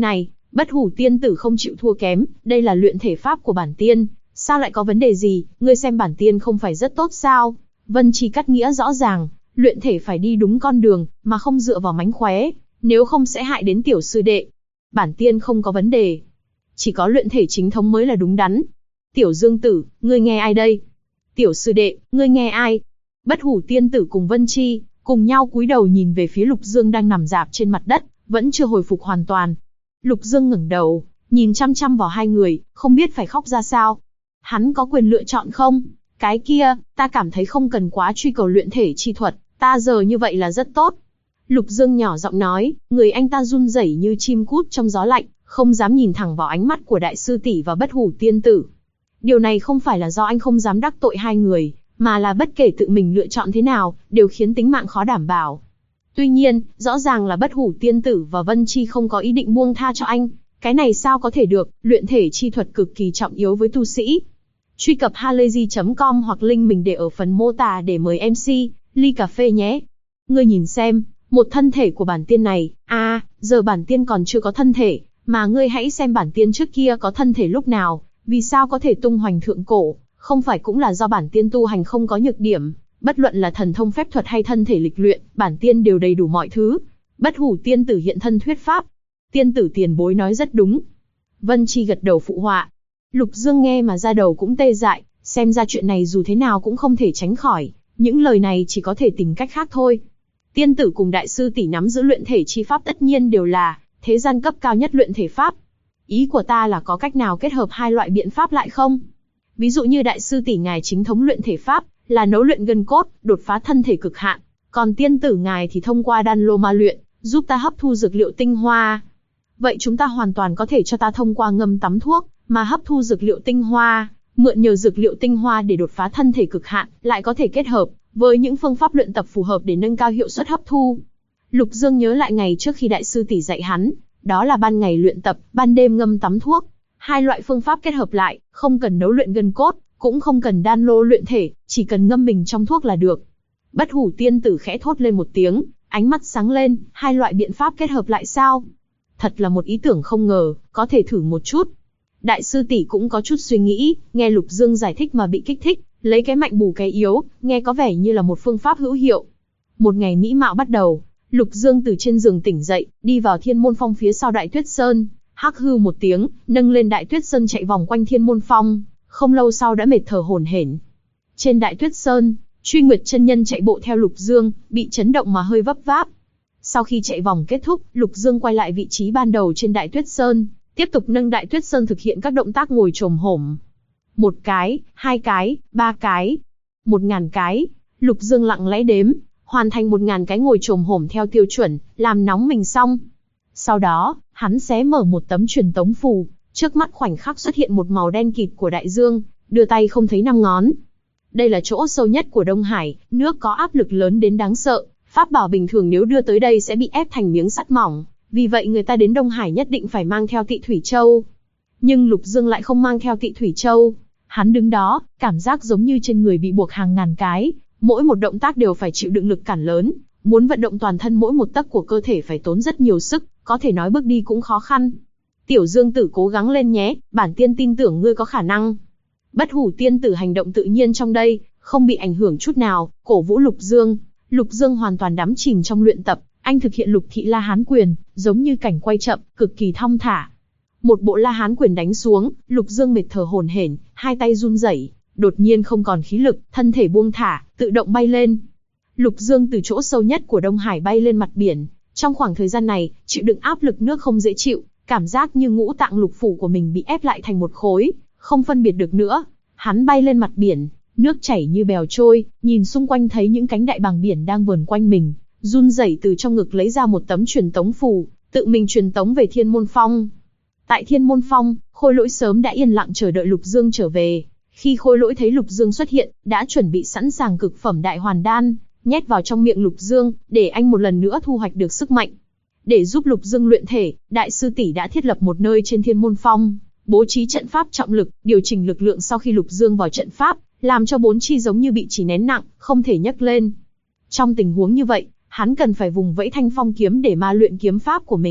Bất Hủ tiên tử không chịu thua kém, đây là luyện thể pháp của bản tiên, sao lại có vấn đề gì, ngươi xem bản tiên không phải rất tốt sao? Vân Chi cắt nghĩa rõ ràng, luyện thể phải đi đúng con đường, mà không dựa vào mánh khóe, nếu không sẽ hại đến tiểu sư đệ. Bản tiên không có vấn đề, chỉ có luyện thể chính thống mới là đúng đắn. Tiểu Dương tử, ngươi nghe ai đây? Tiểu sư đệ, ngươi nghe ai? Bất Hủ tiên tử cùng Vân Chi cùng nhau cúi đầu nhìn về phía Lục Dương đang nằm rạp trên mặt đất, vẫn chưa hồi phục hoàn toàn. Lục Dương ngẩng đầu, nhìn chăm chăm vào hai người, không biết phải khóc ra sao. Hắn có quyền lựa chọn không? Cái kia, ta cảm thấy không cần quá truy cầu luyện thể chi thuật, ta giờ như vậy là rất tốt. Lục Dương nhỏ giọng nói, người anh ta run rẩy như chim cút trong gió lạnh, không dám nhìn thẳng vào ánh mắt của đại sư tỷ và Bất Hủ tiên tử. Điều này không phải là do anh không dám đắc tội hai người, mà là bất kể tự mình lựa chọn thế nào, đều khiến tính mạng khó đảm bảo. Tuy nhiên, rõ ràng là Bất Hủ tiên tử và Vân Chi không có ý định buông tha cho anh. Cái này sao có thể được, luyện thể chi thuật cực kỳ trọng yếu với tu sĩ. Truy cập halayzi.com hoặc link mình để ở phần mô tả để mời MC, ly cà phê nhé. Ngươi nhìn xem, một thân thể của bản tiên này, giờ bản tiên còn chưa có thân thể, mà ngươi hãy xem bản tiên trước kia có thân thể lúc nào, vì sao có thể tung hoành thượng cổ, không phải cũng là do bản tiên tu hành không có nhược điểm, bất luận là thần thông phép thuật hay thân thể lịch luyện, bản tiên đều đầy đủ mọi thứ. Bất Hủ tiên tử hiện thân thuyết pháp. Tiên tử tiền bối nói rất đúng. Vân Chi gật đầu phụ họa. Lục Dương nghe mà da đầu cũng tê dại, xem ra chuyện này dù thế nào cũng không thể tránh khỏi, những lời này chỉ có thể tìm cách khác thôi. Tiên tử cùng đại sư tỷ nắm giữ luyện thể chi pháp tất nhiên đều là thế gian cấp cao nhất luyện thể pháp. Ý của ta là có cách nào kết hợp hai loại biện pháp lại không? Ví dụ như đại sư tỷ ngài chính thống luyện thể pháp, là nấu luyện gân cốt, đột phá thân thể cực hạn, còn tiên tử ngài thì thông qua đan lô ma luyện, giúp ta hấp thu dược liệu tinh hoa. Vậy chúng ta hoàn toàn có thể cho ta thông qua ngâm tắm thuốc, mà hấp thu dược liệu tinh hoa, mượn nhờ dược liệu tinh hoa để đột phá thân thể cực hạn, lại có thể kết hợp với những phương pháp luyện tập phù hợp để nâng cao hiệu suất hấp thu. Lục Dương nhớ lại ngày trước khi đại sư tỷ dạy hắn, đó là ban ngày luyện tập, ban đêm ngâm tắm thuốc. Hai loại phương pháp kết hợp lại, không cần nấu luyện gân cốt, cũng không cần đan lô luyện thể, chỉ cần ngâm mình trong thuốc là được. Bất Hủ tiên tử khẽ thốt lên một tiếng, ánh mắt sáng lên, hai loại biện pháp kết hợp lại sao? Thật là một ý tưởng không ngờ, có thể thử một chút. Đại sư tỷ cũng có chút suy nghĩ, nghe Lục Dương giải thích mà bị kích thích, lấy cái mạnh bù cái yếu, nghe có vẻ như là một phương pháp hữu hiệu. Một ngày mỹ mạo bắt đầu, Lục Dương từ trên giường tỉnh dậy, đi vào Thiên Môn Phong phía sau Đại Tuyết Sơn, hắc hư một tiếng, nâng lên Đại Tuyết Sơn chạy vòng quanh Thiên Môn Phong, không lâu sau đã mệt thở hổn hển. Trên Đại Tuyết Sơn, Truy Nguyệt chân nhân chạy bộ theo Lục Dương, bị chấn động mà hơi vấp váp. Sau khi chạy vòng kết thúc, Lục Dương quay lại vị trí ban đầu trên Đại Tuyết Sơn, tiếp tục nâng Đại Tuyết Sơn thực hiện các động tác ngồi chồm hổm. 1 cái, 2 cái, 3 cái, 1000 cái, Lục Dương lặng lẽ đếm, hoàn thành 1000 cái ngồi chồm hổm theo tiêu chuẩn, làm nóng mình xong. Sau đó, hắn xé mở một tấm truyền tống phù, trước mắt khoảnh khắc xuất hiện một màu đen kịt của đại dương, đưa tay không thấy 5 ngón. Đây là chỗ sâu nhất của Đông Hải, nước có áp lực lớn đến đáng sợ, pháp bảo bình thường nếu đưa tới đây sẽ bị ép thành miếng sắt mỏng, vì vậy người ta đến Đông Hải nhất định phải mang theo Tị Thủy Châu. Nhưng Lục Dương lại không mang theo Tị Thủy Châu. Hắn đứng đó, cảm giác giống như trên người bị buộc hàng ngàn cái, mỗi một động tác đều phải chịu đựng lực cản lớn, muốn vận động toàn thân mỗi một tấc của cơ thể phải tốn rất nhiều sức, có thể nói bước đi cũng khó khăn. Tiểu Dương tử cố gắng lên nhé, bản tiên tin tưởng ngươi có khả năng. Bất Hủ tiên tử hành động tự nhiên trong đây, không bị ảnh hưởng chút nào, cổ vũ Lục Dương. Lục Dương hoàn toàn đắm chìm trong luyện tập, anh thực hiện Lục thị La Hán quyền, giống như cảnh quay chậm, cực kỳ thong thả. Một bộ La Hán quyền đánh xuống, Lục Dương mệt thở hổn hển, hai tay run rẩy, đột nhiên không còn khí lực, thân thể buông thả, tự động bay lên. Lục Dương từ chỗ sâu nhất của Đông Hải bay lên mặt biển, trong khoảng thời gian này, chịu đựng áp lực nước không dễ chịu, cảm giác như ngũ tạng lục phủ của mình bị ép lại thành một khối, không phân biệt được nữa. Hắn bay lên mặt biển, nước chảy như bèo trôi, nhìn xung quanh thấy những cánh đại bàng biển đang vờn quanh mình, run rẩy từ trong ngực lấy ra một tấm truyền tống phù, tự mình truyền tống về Thiên Môn Phong. Tại Thiên Môn Phong, Khôi Lỗi sớm đã yên lặng chờ đợi Lục Dương trở về. Khi Khôi Lỗi thấy Lục Dương xuất hiện, đã chuẩn bị sẵn sàng cực phẩm đại hoàn đan, nhét vào trong miệng Lục Dương, để anh một lần nữa thu hoạch được sức mạnh. Để giúp Lục Dương luyện thể, đại sư tỷ đã thiết lập một nơi trên Thiên Môn Phong, bố trí trận pháp trọng lực, điều chỉnh lực lượng sau khi Lục Dương vào trận pháp, làm cho bốn chi giống như bị chỉ nén nặng, không thể nhấc lên. Trong tình huống như vậy, hắn cần phải vùng vẫy Thanh Phong kiếm để ma luyện kiếm pháp của mình.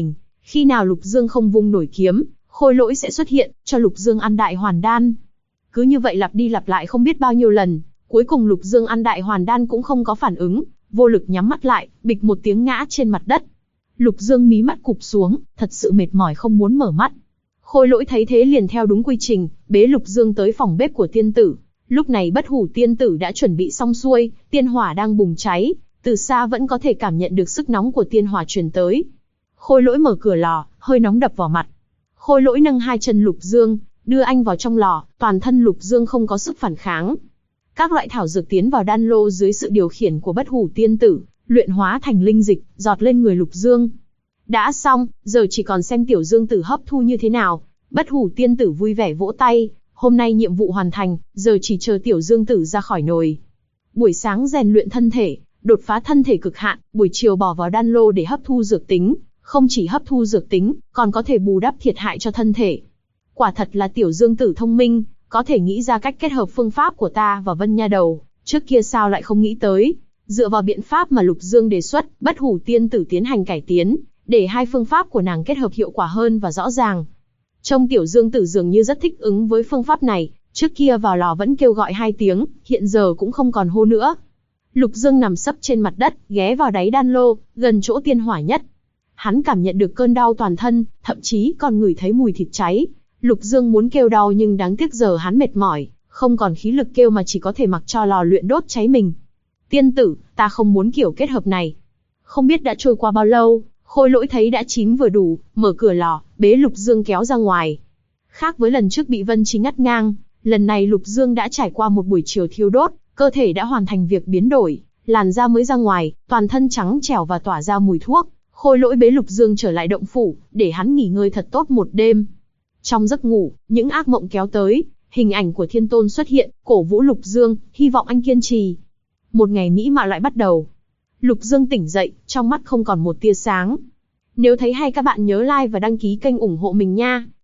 Khi nào Lục Dương không vung nổi kiếm, Khôi Lỗi sẽ xuất hiện, cho Lục Dương ăn đại hoàn đan. Cứ như vậy lặp đi lặp lại không biết bao nhiêu lần, cuối cùng Lục Dương ăn đại hoàn đan cũng không có phản ứng, vô lực nhắm mắt lại, bịch một tiếng ngã trên mặt đất. Lục Dương mí mắt cụp xuống, thật sự mệt mỏi không muốn mở mắt. Khôi Lỗi thấy thế liền theo đúng quy trình, bế Lục Dương tới phòng bếp của tiên tử. Lúc này Bất Hủ tiên tử đã chuẩn bị xong xuôi, tiên hỏa đang bùng cháy, từ xa vẫn có thể cảm nhận được sức nóng của tiên hỏa truyền tới. Khôi Lỗi mở cửa lò, hơi nóng đập vào mặt. Khôi Lỗi nâng hai chân Lục Dương, đưa anh vào trong lò, toàn thân Lục Dương không có sức phản kháng. Các loại thảo dược tiến vào đan lô dưới sự điều khiển của Bất Hủ tiên tử, luyện hóa thành linh dịch, giọt lên người Lục Dương. Đã xong, giờ chỉ còn xem Tiểu Dương Tử hấp thu như thế nào. Bất Hủ tiên tử vui vẻ vỗ tay, hôm nay nhiệm vụ hoàn thành, giờ chỉ chờ Tiểu Dương Tử ra khỏi nồi. Buổi sáng rèn luyện thân thể, đột phá thân thể cực hạn, buổi chiều bỏ vào đan lô để hấp thu dược tính, không chỉ hấp thu dược tính, còn có thể bù đắp thiệt hại cho thân thể. Quả thật là Tiểu Dương Tử thông minh, có thể nghĩ ra cách kết hợp phương pháp của ta và Vân Nha Đầu, trước kia sao lại không nghĩ tới. Dựa vào biện pháp mà Lục Dương đề xuất, Bất Hủ tiên tử tiến hành cải tiến, để hai phương pháp của nàng kết hợp hiệu quả hơn và rõ ràng. Trông Tiểu Dương Tử dường như rất thích ứng với phương pháp này, trước kia vào lò vẫn kêu gọi 2 tiếng, hiện giờ cũng không còn hô nữa. Lục Dương nằm sấp trên mặt đất, ghé vào đáy đan lô, gần chỗ tiên hỏa nhất. Hắn cảm nhận được cơn đau toàn thân, thậm chí còn ngửi thấy mùi thịt cháy. Lục Dương muốn kêu đau nhưng đáng tiếc giờ hắn mệt mỏi, không còn khí lực kêu mà chỉ có thể mặc cho lò luyện đốt cháy mình. Tiên tử, ta không muốn kiểu kết hợp này. Không biết đã trôi qua bao lâu, Khôi Lỗi thấy đã chín vừa đủ, mở cửa lò, bế Lục Dương kéo ra ngoài. Khác với lần trước bị Vân Trí ngắt ngang, lần này Lục Dương đã trải qua một buổi chiều thiêu đốt, cơ thể đã hoàn thành việc biến đổi, làn da mới ra ngoài, toàn thân trắng trẻo và tỏa ra mùi thuốc. Khôi Lỗi bế Lục Dương trở lại động phủ, để hắn nghỉ ngơi thật tốt một đêm. Trong giấc ngủ, những ác mộng kéo tới, hình ảnh của Thiên Tôn xuất hiện, cổ vũ Lục Dương, hy vọng anh kiên trì. Một ngày mỹ mạo lại bắt đầu. Lục Dương tỉnh dậy, trong mắt không còn một tia sáng. Nếu thấy hay các bạn nhớ like và đăng ký kênh ủng hộ mình nha.